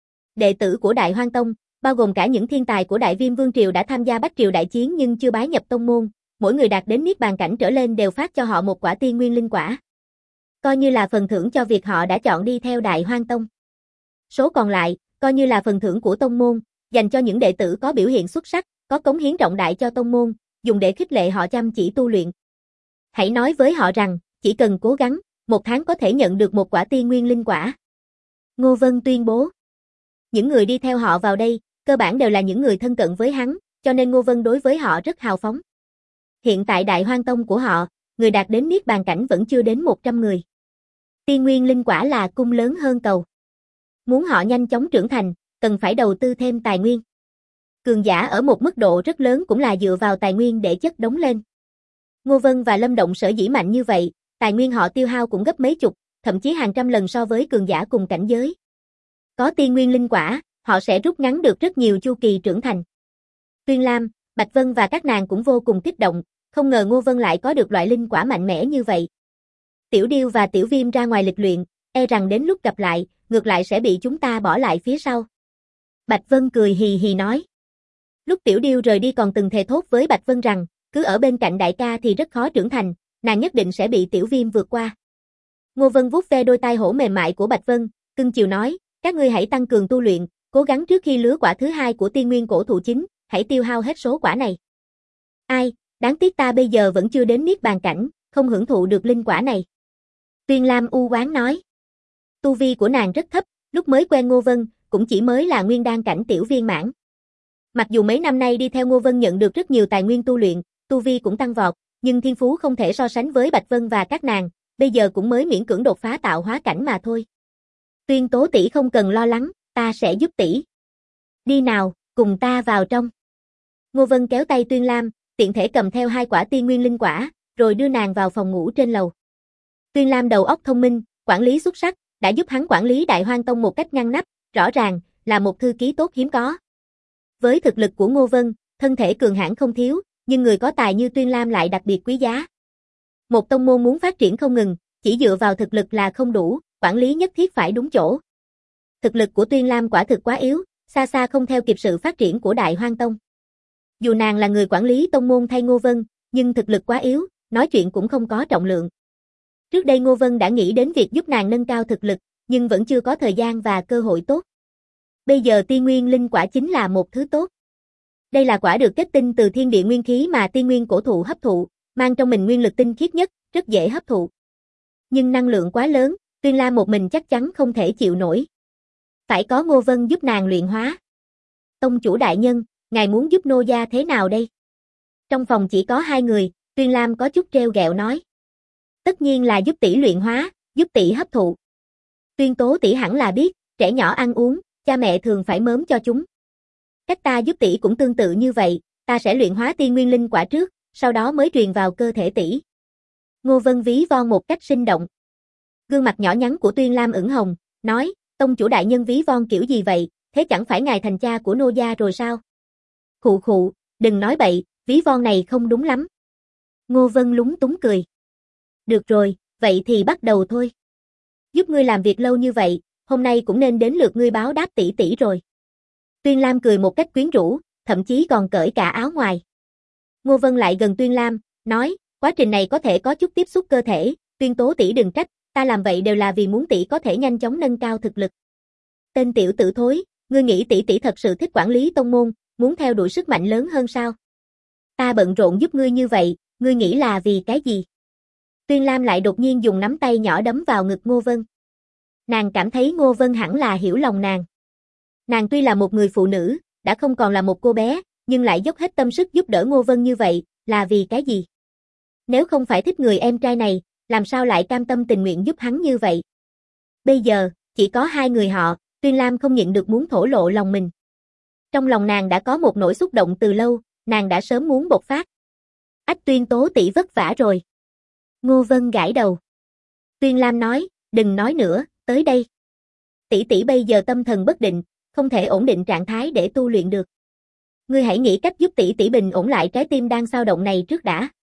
Đệ tử của Đại Hoang Tông, bao gồm cả những thiên tài của Đại Viêm Vương Triều đã tham gia Bách Triều đại chiến nhưng chưa bái nhập tông môn, mỗi người đạt đến niết bàn cảnh trở lên đều phát cho họ một quả tiên nguyên linh quả. Coi như là phần thưởng cho việc họ đã chọn đi theo Đại Hoang Tông. Số còn lại, coi như là phần thưởng của tông môn, dành cho những đệ tử có biểu hiện xuất sắc, có cống hiến trọng đại cho tông môn, dùng để khích lệ họ chăm chỉ tu luyện. Hãy nói với họ rằng, chỉ cần cố gắng, 1 tháng có thể nhận được một quả tiên nguyên linh quả. Ngô Vân tuyên bố. Những người đi theo họ vào đây, cơ bản đều là những người thân cận với hắn, cho nên Ngô Vân đối với họ rất hào phóng. Hiện tại Đại Hoang Tông của họ, người đạt đến niết bàn cảnh vẫn chưa đến 100 người. Tiên nguyên linh quả là cung lớn hơn cầu. Muốn họ nhanh chóng trưởng thành, cần phải đầu tư thêm tài nguyên. Cường giả ở một mức độ rất lớn cũng là dựa vào tài nguyên để chất đống lên. Ngô Vân và Lâm Động sở dĩ mạnh như vậy, tài nguyên họ tiêu hao cũng gấp mấy chục, thậm chí hàng trăm lần so với cường giả cùng cảnh giới. Có tiên nguyên linh quả, họ sẽ rút ngắn được rất nhiều chu kỳ trưởng thành. Tuyên Lam, Bạch Vân và các nàng cũng vô cùng kích động, không ngờ Ngô Vân lại có được loại linh quả mạnh mẽ như vậy. Tiểu Điêu và Tiểu Viêm ra ngoài lịch luyện, e rằng đến lúc gặp lại, ngược lại sẽ bị chúng ta bỏ lại phía sau. Bạch Vân cười hì hì nói. Lúc Tiểu Điêu rời đi còn từng thề thốt với Bạch Vân rằng, cứ ở bên cạnh đại ca thì rất khó trưởng thành, nàng nhất định sẽ bị Tiểu Viêm vượt qua. Ngô Vân vuốt ve đôi tai hổ mềm mại của Bạch Vân, cưng chiều nói, các ngươi hãy tăng cường tu luyện, cố gắng trước khi lứa quả thứ 2 của tiên nguyên cổ thụ chính, hãy tiêu hao hết số quả này. Ai, đáng tiếc ta bây giờ vẫn chưa đến niết bàn cảnh, không hưởng thụ được linh quả này. Tuyên Lam u oán nói. Tu vi của nàng rất thấp, lúc mới quen Ngô Vân, cũng chỉ mới là nguyên đan cảnh tiểu viên mãn. Mặc dù mấy năm nay đi theo Ngô Vân nhận được rất nhiều tài nguyên tu luyện, tu vi cũng tăng vọt, nhưng thiên phú không thể so sánh với Bạch Vân và các nàng, bây giờ cũng mới miễn cưỡng đột phá tạo hóa cảnh mà thôi. Tuyên Tố tỷ không cần lo lắng, ta sẽ giúp tỷ. Đi nào, cùng ta vào trong. Ngô Vân kéo tay Tuyên Lam, tiện thể cầm theo 2 quả tiên nguyên linh quả, rồi đưa nàng vào phòng ngủ trên lầu. Tuyên Lam đầu óc thông minh, quản lý xuất sắc, đã giúp hắn quản lý Đại Hoang Tông một cách ngăn nắp, rõ ràng là một thư ký tốt hiếm có. Với thực lực của Ngô Vân, thân thể cường hãn không thiếu, nhưng người có tài như Tuyên Lam lại đặc biệt quý giá. Một tông môn muốn phát triển không ngừng, chỉ dựa vào thực lực là không đủ, quản lý nhất thiết phải đúng chỗ. Thực lực của Tuyên Lam quả thực quá yếu, xa xa không theo kịp sự phát triển của Đại Hoang Tông. Dù nàng là người quản lý tông môn thay Ngô Vân, nhưng thực lực quá yếu, nói chuyện cũng không có trọng lượng. Trước đây Ngô Vân đã nghĩ đến việc giúp nàng nâng cao thực lực, nhưng vẫn chưa có thời gian và cơ hội tốt. Bây giờ tiên nguyên linh quả chính là một thứ tốt. Đây là quả được kết tinh từ thiên địa nguyên khí mà tiên nguyên cổ thụ hấp thụ, mang trong mình nguyên lực tinh khiết nhất, rất dễ hấp thụ. Nhưng năng lượng quá lớn, Tuyên Lam một mình chắc chắn không thể chịu nổi. Phải có Ngô Vân giúp nàng luyện hóa. Tông chủ đại nhân, ngài muốn giúp nô gia thế nào đây? Trong phòng chỉ có 2 người, Tuyên Lam có chút trêu ghẹo nói. Tất nhiên là giúp tỷ luyện hóa, giúp tỷ hấp thụ. Tuyên Tố tỷ hẳn là biết, trẻ nhỏ ăn uống, cha mẹ thường phải mớm cho chúng. Cách ta giúp tỷ cũng tương tự như vậy, ta sẽ luyện hóa tiên nguyên linh quả trước, sau đó mới truyền vào cơ thể tỷ. Ngô Vân ví von một cách sinh động. Gương mặt nhỏ nhắn của Tuyên Lam ửng hồng, nói, tông chủ đại nhân ví von kiểu gì vậy, thế chẳng phải ngài thành cha của nô gia rồi sao? Khụ khụ, đừng nói bậy, ví von này không đúng lắm. Ngô Vân lúng túng cười. Được rồi, vậy thì bắt đầu thôi. Giúp ngươi làm việc lâu như vậy, hôm nay cũng nên đến lượt ngươi báo đáp tỷ tỷ rồi. Tuyên Lam cười một cách quyến rũ, thậm chí còn cởi cả áo ngoài. Ngô Vân lại gần Tuyên Lam, nói, quá trình này có thể có chút tiếp xúc cơ thể, Tuyên Tố tỷ đừng trách, ta làm vậy đều là vì muốn tỷ có thể nhanh chóng nâng cao thực lực. Tên tiểu tử thối, ngươi nghĩ tỷ tỷ thật sự thích quản lý tông môn, muốn theo đuổi sức mạnh lớn hơn sao? Ta bận rộn giúp ngươi như vậy, ngươi nghĩ là vì cái gì? Tuyên Lam lại đột nhiên dùng nắm tay nhỏ đấm vào ngực Ngô Vân. Nàng cảm thấy Ngô Vân hẳn là hiểu lòng nàng. Nàng tuy là một người phụ nữ, đã không còn là một cô bé, nhưng lại dốc hết tâm sức giúp đỡ Ngô Vân như vậy, là vì cái gì? Nếu không phải thích người em trai này, làm sao lại cam tâm tình nguyện giúp hắn như vậy? Bây giờ, chỉ có 2 người họ, Tuyên Lam không nhịn được muốn thổ lộ lòng mình. Trong lòng nàng đã có một nỗi xúc động từ lâu, nàng đã sớm muốn bộc phát. Ách Tuyên Tố tỷ vất vả rồi. Ngô Vân gãi đầu. Tuyên Lam nói, đừng nói nữa, tới đây. Tỷ tỷ bây giờ tâm thần bất định, không thể ổn định trạng thái để tu luyện được. Ngươi hãy nghĩ cách giúp tỷ tỷ bình ổn lại trái tim đang xao động này trước đã.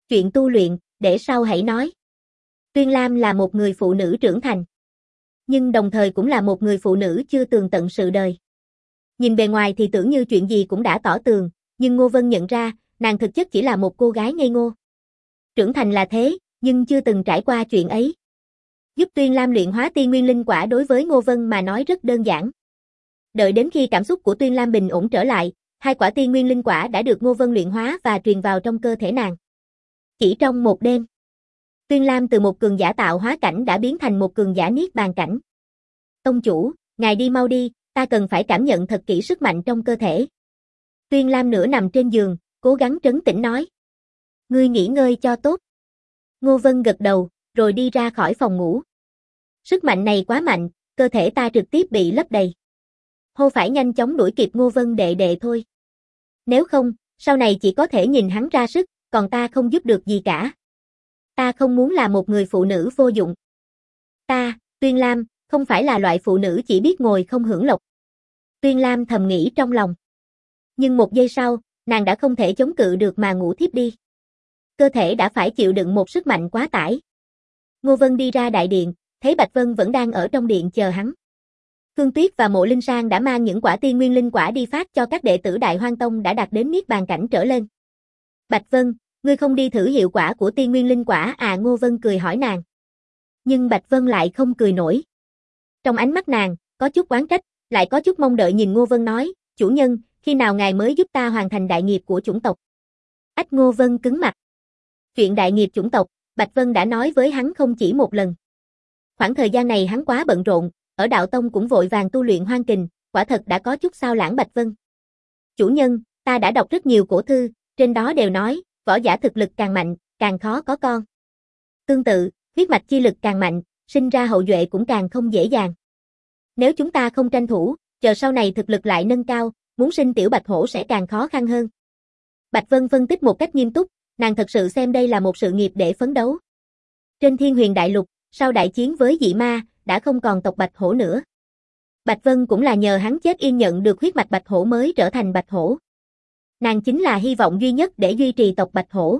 Chuyện tu luyện, để sau hãy nói. Tuyên Lam là một người phụ nữ trưởng thành, nhưng đồng thời cũng là một người phụ nữ chưa tường tận sự đời. Nhìn bề ngoài thì tưởng như chuyện gì cũng đã tỏ tường, nhưng Ngô Vân nhận ra, nàng thực chất chỉ là một cô gái ngây ngô. Trưởng thành là thế, nhưng chưa từng trải qua chuyện ấy. Giúp Tuyên Lam luyện hóa tiên nguyên linh quả đối với Ngô Vân mà nói rất đơn giản. Đợi đến khi cảm xúc của Tuyên Lam bình ổn trở lại, 2 quả tiên nguyên linh quả đã được Ngô Vân luyện hóa và truyền vào trong cơ thể nàng. Chỉ trong một đêm, Tuyên Lam từ một cường giả tạo hóa cảnh đã biến thành một cường giả niết bàn cảnh. Tông chủ, ngài đi mau đi, ta cần phải cảm nhận thật kỹ sức mạnh trong cơ thể. Tuyên Lam nửa nằm trên giường, cố gắng trấn tĩnh nói. Ngươi nghỉ ngơi cho tốt. Ngô Vân gật đầu, rồi đi ra khỏi phòng ngủ. Sức mạnh này quá mạnh, cơ thể ta trực tiếp bị lấp đầy. Hô phải nhanh chóng đuổi kịp Ngô Vân đệ đệ thôi. Nếu không, sau này chỉ có thể nhìn hắn ra sức, còn ta không giúp được gì cả. Ta không muốn là một người phụ nữ vô dụng. Ta, Tuyên Lam, không phải là loại phụ nữ chỉ biết ngồi không hưởng lộc. Tuyên Lam thầm nghĩ trong lòng. Nhưng một giây sau, nàng đã không thể chống cự được mà ngủ thiếp đi. Cơ thể đã phải chịu đựng một sức mạnh quá tải. Ngô Vân đi ra đại điện, thấy Bạch Vân vẫn đang ở trong điện chờ hắn. Khương Tuyết và Mộ Linh Sang đã mang những quả tiên nguyên linh quả đi phát cho các đệ tử Đại Hoang Tông đã đạt đến niết bàn cảnh trở lên. Bạch Vân, ngươi không đi thử hiệu quả của tiên nguyên linh quả à? Ngô Vân cười hỏi nàng. Nhưng Bạch Vân lại không cười nổi. Trong ánh mắt nàng, có chút oán trách, lại có chút mong đợi nhìn Ngô Vân nói, chủ nhân, khi nào ngài mới giúp ta hoàn thành đại nghiệp của chủng tộc? Ách. Ngô Vân cứng mặt. Chuyện đại nghiệp chủng tộc, Bạch Vân đã nói với hắn không chỉ một lần. Khoảng thời gian này hắn quá bận rộn, ở đạo tông cũng vội vàng tu luyện hoang kình, quả thật đã có chút sao lãng Bạch Vân. Chủ nhân, ta đã đọc rất nhiều cổ thư, trên đó đều nói, võ giả thực lực càng mạnh, càng khó có con. Tương tự, huyết mạch chi lực càng mạnh, sinh ra hậu duệ cũng càng không dễ dàng. Nếu chúng ta không tranh thủ, chờ sau này thực lực lại nâng cao, muốn sinh tiểu bạch hổ sẽ càng khó khăn hơn. Bạch Vân phân tích một cách nghiêm túc, nàng thật sự xem đây là một sự nghiệp để phấn đấu. Trên Thiên Huyền Đại Lục, sau đại chiến với dị ma, đã không còn tộc bạch hổ nữa. Bạch Vân cũng là nhờ hắn chết yên nhận được huyết mạch bạch hổ mới trở thành bạch hổ. Nàng chính là hy vọng duy nhất để duy trì tộc bạch hổ.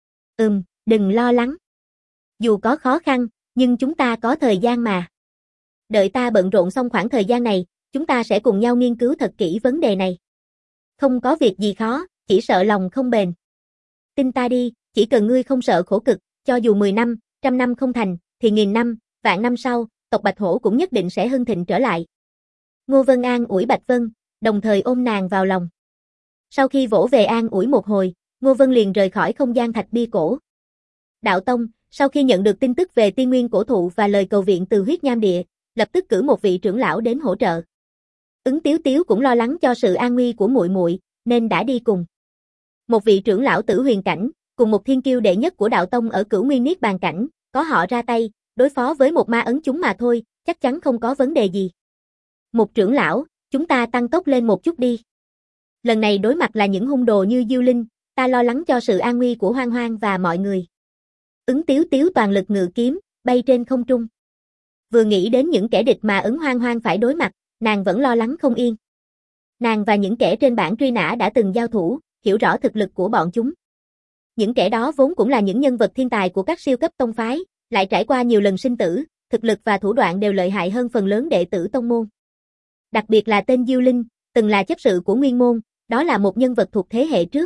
Đừng lo lắng. Dù có khó khăn, nhưng chúng ta có thời gian mà. Đợi ta bận rộn xong khoảng thời gian này, chúng ta sẽ cùng nhau nghiên cứu thật kỹ vấn đề này. Không có việc gì khó, chỉ sợ lòng không bền. Tin ta đi, chỉ cần ngươi không sợ khổ cực, cho dù 10 năm, 100 năm không thành, thì 1000 năm, vạn năm sau, tộc Bạch Hổ cũng nhất định sẽ hưng thịnh trở lại. Ngô Vân an ủi Bạch Vân, đồng thời ôm nàng vào lòng. Sau khi vỗ về an ủi một hồi, Ngô Vân liền rời khỏi không gian thạch bia cổ. Đạo Tông, sau khi nhận được tin tức về tiên nguyên cổ thụ và lời cầu viện từ huyết nham địa, lập tức cử một vị trưởng lão đến hỗ trợ. Ứng Tiếu Tiếu cũng lo lắng cho sự an nguy của muội muội, nên đã đi cùng. Một vị trưởng lão tử huyền cảnh, cùng một thiên kiêu đệ nhất của đạo tông ở Cửu Nguyên Niết Bàn cảnh, có họ ra tay, đối phó với một ma ấn chúng mà thôi, chắc chắn không có vấn đề gì. Một trưởng lão, chúng ta tăng tốc lên một chút đi. Lần này đối mặt là những hung đồ như Diêu Linh, ta lo lắng cho sự an nguy của Hoang Hoang và mọi người. Ứng Tiếu Tiếu toàn lực ngự kiếm, bay trên không trung. Vừa nghĩ đến những kẻ địch mà Ứng Hoang Hoang phải đối mặt, nàng vẫn lo lắng không yên. Nàng và những kẻ trên bảng truy nã đã từng giao thủ, hiểu rõ thực lực của bọn chúng. Những kẻ đó vốn cũng là những nhân vật thiên tài của các siêu cấp tông phái, lại trải qua nhiều lần sinh tử, thực lực và thủ đoạn đều lợi hại hơn phần lớn đệ tử tông môn. Đặc biệt là tên Diêu Linh, từng là chấp sự của Nguyên môn, đó là một nhân vật thuộc thế hệ trước.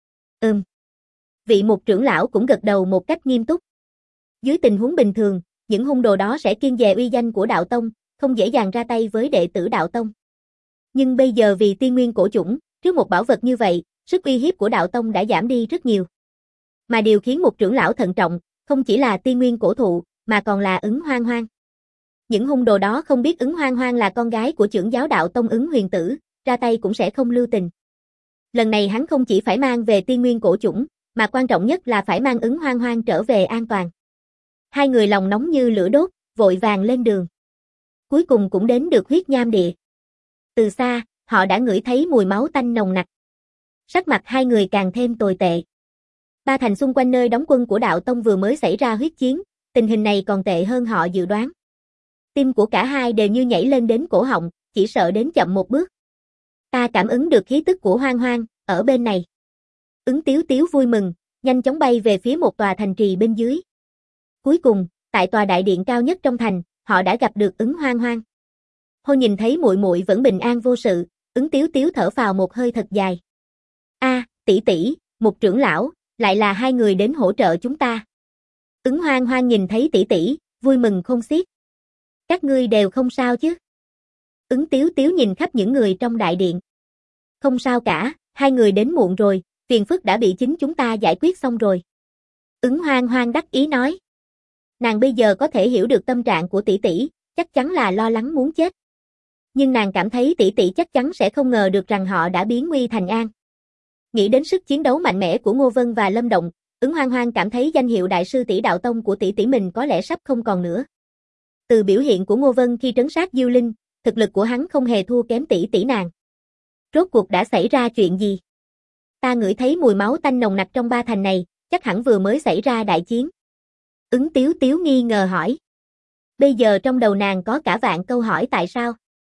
Vị một trưởng lão cũng gật đầu một cách nghiêm túc. Dưới tình huống bình thường, những hung đồ đó sẽ kiêng dè uy danh của đạo tông, không dễ dàng ra tay với đệ tử đạo tông. Nhưng bây giờ vì tiên nguyên cổ chủng, trước một bảo vật như vậy, sức uy hiếp của đạo tông đã giảm đi rất nhiều. Mà điều khiến một trưởng lão thận trọng, không chỉ là tiên nguyên cổ thụ, mà còn là Ứng Hoang Hoang. Những hung đồ đó không biết Ứng Hoang Hoang là con gái của trưởng giáo đạo tông Ứng Huyền Tử, ra tay cũng sẽ không lưu tình. Lần này hắn không chỉ phải mang về tiên nguyên cổ chủng, mà quan trọng nhất là phải mang Ứng Hoang Hoang trở về an toàn. Hai người lòng nóng như lửa đốt, vội vàng lên đường. Cuối cùng cũng đến được huyết nham địa. Từ xa, họ đã ngửi thấy mùi máu tanh nồng nặc. Sắc mặt hai người càng thêm tồi tệ. Ba thành xung quanh nơi đóng quân của đạo tông vừa mới xảy ra huyết chiến, tình hình này còn tệ hơn họ dự đoán. Tim của cả hai đều như nhảy lên đến cổ họng, chỉ sợ đến chậm một bước. Ta cảm ứng được khí tức của Hoang Hoang, ở bên này. Ứng Tiếu Tiếu vui mừng, nhanh chóng bay về phía một tòa thành trì bên dưới. Cuối cùng, tại tòa đại điện cao nhất trong thành, họ đã gặp được Ứng Hoang Hoang. Hồi nhìn thấy muội muội vẫn bình an vô sự, Ứng Tiếu Tiếu thở phào một hơi thật dài. Tỷ tỷ, một trưởng lão, lại là hai người đến hỗ trợ chúng ta. Ứng Hoang Hoang nhìn thấy tỷ tỷ, vui mừng khôn xiết. Các ngươi đều không sao chứ? Ứng Tiếu Tiếu nhìn khắp những người trong đại điện. Không sao cả, hai người đến muộn rồi, phiền phức đã bị chính chúng ta giải quyết xong rồi. Ứng Hoang Hoang đắc ý nói. Nàng bây giờ có thể hiểu được tâm trạng của tỷ tỷ, chắc chắn là lo lắng muốn chết. Nhưng nàng cảm thấy tỷ tỷ chắc chắn sẽ không ngờ được rằng họ đã biến nguy thành an. Nghĩ đến sức chiến đấu mạnh mẽ của Ngô Vân và Lâm Động, Ứng Hoang Hoang cảm thấy danh hiệu đại sư tỷ đạo tông của tỷ tỷ mình có lẽ sắp không còn nữa. Từ biểu hiện của Ngô Vân khi trấn sát Diêu Linh, thực lực của hắn không hề thua kém tỷ tỷ nàng. Rốt cuộc đã xảy ra chuyện gì? Ta ngửi thấy mùi máu tanh nồng nặc trong ba thành này, chắc hẳn vừa mới xảy ra đại chiến. Ứng Tiếu Tiếu nghi ngờ hỏi. Bây giờ trong đầu nàng có cả vạn câu hỏi tại sao?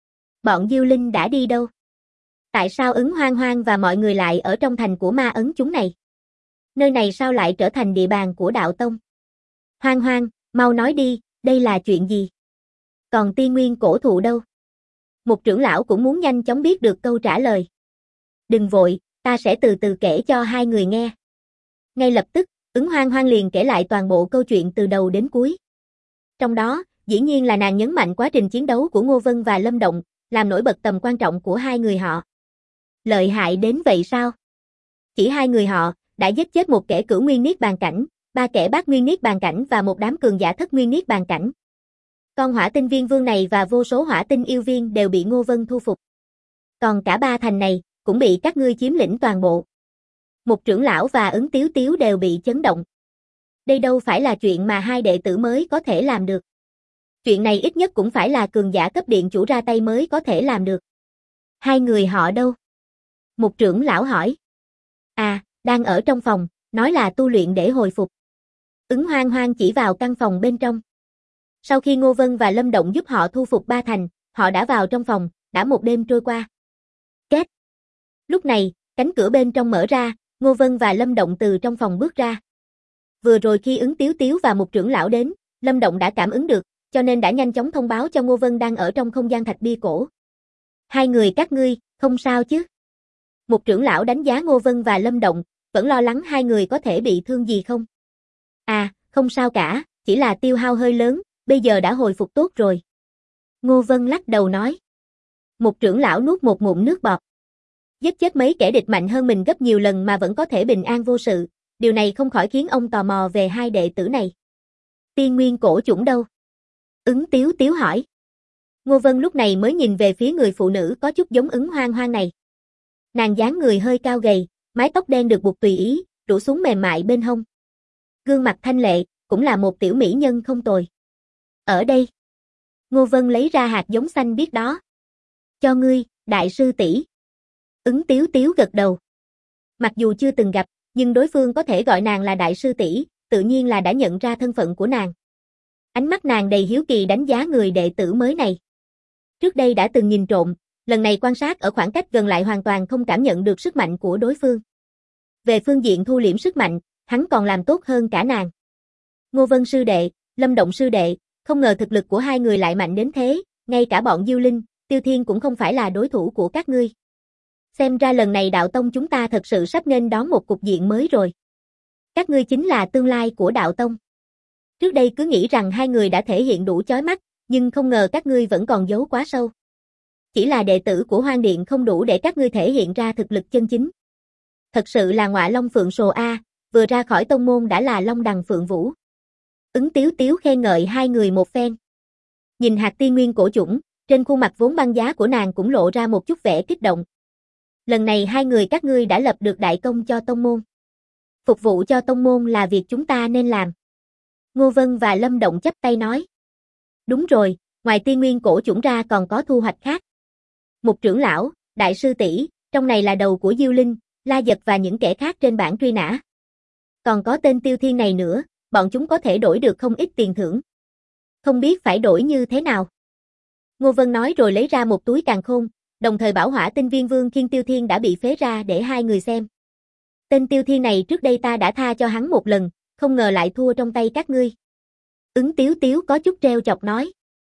Bọn Diêu Linh đã đi đâu? Tại sao Ứng Hoang Hoang và mọi người lại ở trong thành của ma ấn chúng này? Nơi này sao lại trở thành địa bàn của đạo tông? Hoang Hoang, mau nói đi, đây là chuyện gì? Còn Tiên Nguyên cổ thụ đâu? Một trưởng lão cũng muốn nhanh chóng biết được câu trả lời. Đừng vội, ta sẽ từ từ kể cho hai người nghe. Ngay lập tức, Ứng Hoang Hoang liền kể lại toàn bộ câu chuyện từ đầu đến cuối. Trong đó, dĩ nhiên là nàng nhấn mạnh quá trình chiến đấu của Ngô Vân và Lâm Động, làm nổi bật tầm quan trọng của hai người họ. Lợi hại đến vậy sao? Chỉ hai người họ, đã giết chết một kẻ cửu nguyên niết bàn cảnh, ba kẻ bát nguyên niết bàn cảnh và một đám cường giả thất nguyên niết bàn cảnh. Con hỏa tinh viên vương này và vô số hỏa tinh yêu viên đều bị Ngô Vân thu phục. Còn cả ba thành này, cũng bị các ngươi chiếm lĩnh toàn bộ. Một trưởng lão và Ứng Tiếu Tiếu đều bị chấn động. Đây đâu phải là chuyện mà hai đệ tử mới có thể làm được. Chuyện này ít nhất cũng phải là cường giả cấp điện chủ ra tay mới có thể làm được. Hai người họ đâu? Một trưởng lão hỏi. Đang ở trong phòng, nói là tu luyện để hồi phục. Ứng Hoang Hoang chỉ vào căn phòng bên trong. Sau khi Ngô Vân và Lâm Động giúp họ thu phục ba thành, họ đã vào trong phòng, đã một đêm trôi qua. Két. Lúc này, cánh cửa bên trong mở ra, Ngô Vân và Lâm Động từ trong phòng bước ra. Vừa rồi khi Ứng Tiếu Tiếu và một trưởng lão đến, Lâm Động đã cảm ứng được, cho nên đã nhanh chóng thông báo cho Ngô Vân đang ở trong không gian thạch bia cổ. Hai người các ngươi, không sao chứ? Một trưởng lão đánh giá Ngô Vân và Lâm Động, vẫn lo lắng hai người có thể bị thương gì không? Không sao cả, chỉ là tiêu hao hơi lớn, bây giờ đã hồi phục tốt rồi. Ngô Vân lắc đầu nói. Một trưởng lão nuốt một ngụm nước bọt. Giết chết mấy kẻ địch mạnh hơn mình gấp nhiều lần mà vẫn có thể bình an vô sự, điều này không khỏi khiến ông tò mò về hai đệ tử này. Tiên Nguyên cổ chủng đâu? Ứng Tiếu Tiếu hỏi. Ngô Vân lúc này mới nhìn về phía người phụ nữ có chút giống Ứng Hoang Hoang này. Nàng dáng người hơi cao gầy, mái tóc đen được buộc tùy ý, rủ xuống mềm mại bên hông. Gương mặt thanh lệ, cũng là một tiểu mỹ nhân không tồi. Ở đây. Ngô Vân lấy ra hạt giống xanh biếc đó. Cho ngươi, đại sư tỷ. Ứng Tiếu Tiếu gật đầu. Mặc dù chưa từng gặp, nhưng đối phương có thể gọi nàng là đại sư tỷ, tự nhiên là đã nhận ra thân phận của nàng. Ánh mắt nàng đầy hiếu kỳ đánh giá người đệ tử mới này. Trước đây đã từng nhìn trộm, lần này quan sát ở khoảng cách gần lại hoàn toàn không cảm nhận được sức mạnh của đối phương. Về phương diện thu liễm sức mạnh, hắn còn làm tốt hơn cả nàng. Ngô Vân sư đệ, Lâm Động sư đệ, không ngờ thực lực của hai người lại mạnh đến thế, ngay cả bọn Diêu Linh, Tiêu Thiên cũng không phải là đối thủ của các ngươi. Xem ra lần này đạo tông chúng ta thật sự sắp nghênh đón một cục diện mới rồi. Các ngươi chính là tương lai của đạo tông. Trước đây cứ nghĩ rằng hai người đã thể hiện đủ chói mắt, nhưng không ngờ các ngươi vẫn còn giấu quá sâu. Chỉ là đệ tử của Hoang Điện không đủ để các ngươi thể hiện ra thực lực chân chính. Thật sự là ngọa long phượng sồ a, vừa ra khỏi tông môn đã là long đằng phượng vũ. Ứng Tiếu Tiếu khen ngợi hai người một phen. Nhìn hạt tiên nguyên cổ chủng, trên khuôn mặt vốn băng giá của nàng cũng lộ ra một chút vẻ kích động. Lần này hai người các ngươi đã lập được đại công cho tông môn. Phục vụ cho tông môn là việc chúng ta nên làm. Ngô Vân và Lâm Động chắp tay nói. Đúng rồi, ngoài tiên nguyên cổ chủng ra còn có thu hoạch khác. Một trưởng lão, đại sư tỷ, trong này là đầu của Diêu Linh, La Giật và những kẻ khác trên bảng truy nã. Còn có tên Tiêu Thiên này nữa, bọn chúng có thể đổi được không ít tiền thưởng. Không biết phải đổi như thế nào. Ngô Vân nói rồi lấy ra một túi càn khôn, đồng thời bảo Hỏa Tinh Viên Vương Khiên Tiêu Thiên đã bị phế ra để hai người xem. Tên Tiêu Thiên này trước đây ta đã tha cho hắn một lần, không ngờ lại thua trong tay các ngươi. Ứng Tiếu Tiếu có chút trêu chọc nói.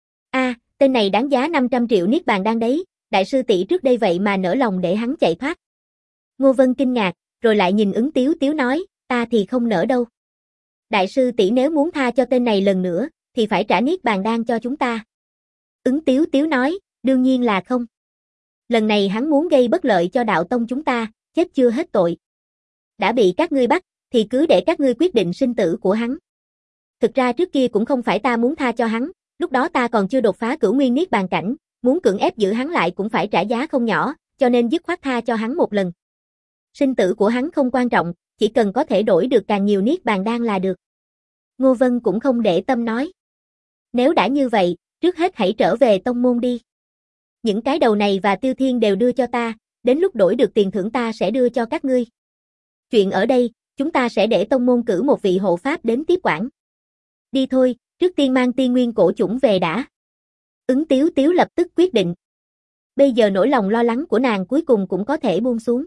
Tên này đáng giá 500 triệu niết bàn đan đấy, đại sư tỷ trước đây vậy mà nỡ lòng để hắn chạy thoát. Ngô Vân kinh ngạc, rồi lại nhìn Ứng Tiếu Tiếu nói, ta thì không nỡ đâu. Đại sư tỷ nếu muốn tha cho tên này lần nữa, thì phải trả niết bàn đan cho chúng ta. Ứng Tiếu Tiếu nói, đương nhiên là không. Lần này hắn muốn gây bất lợi cho đạo tông chúng ta, chết chưa hết tội. Đã bị các ngươi bắt, thì cứ để các ngươi quyết định sinh tử của hắn. Thực ra trước kia cũng không phải ta muốn tha cho hắn, lúc đó ta còn chưa đột phá cửu nguyên niết bàn cảnh, muốn cưỡng ép giữ hắn lại cũng phải trả giá không nhỏ, cho nên dứt khoát tha cho hắn một lần. Sinh tử của hắn không quan trọng, chỉ cần có thể đổi được càng nhiều niết bàn đan là được. Ngô Vân cũng không để tâm nói. Nếu đã như vậy, trước hết hãy trở về tông môn đi. Những cái đầu này và Tiêu Thiên đều đưa cho ta, đến lúc đổi được tiền thưởng ta sẽ đưa cho các ngươi. Chuyện ở đây, chúng ta sẽ để tông môn cử một vị hộ pháp đến tiếp quản. Đi thôi, trước tiên mang tiên nguyên cổ chủng về đã. Ứng Tiếu Tiếu lập tức quyết định. Bây giờ nỗi lòng lo lắng của nàng cuối cùng cũng có thể buông xuống.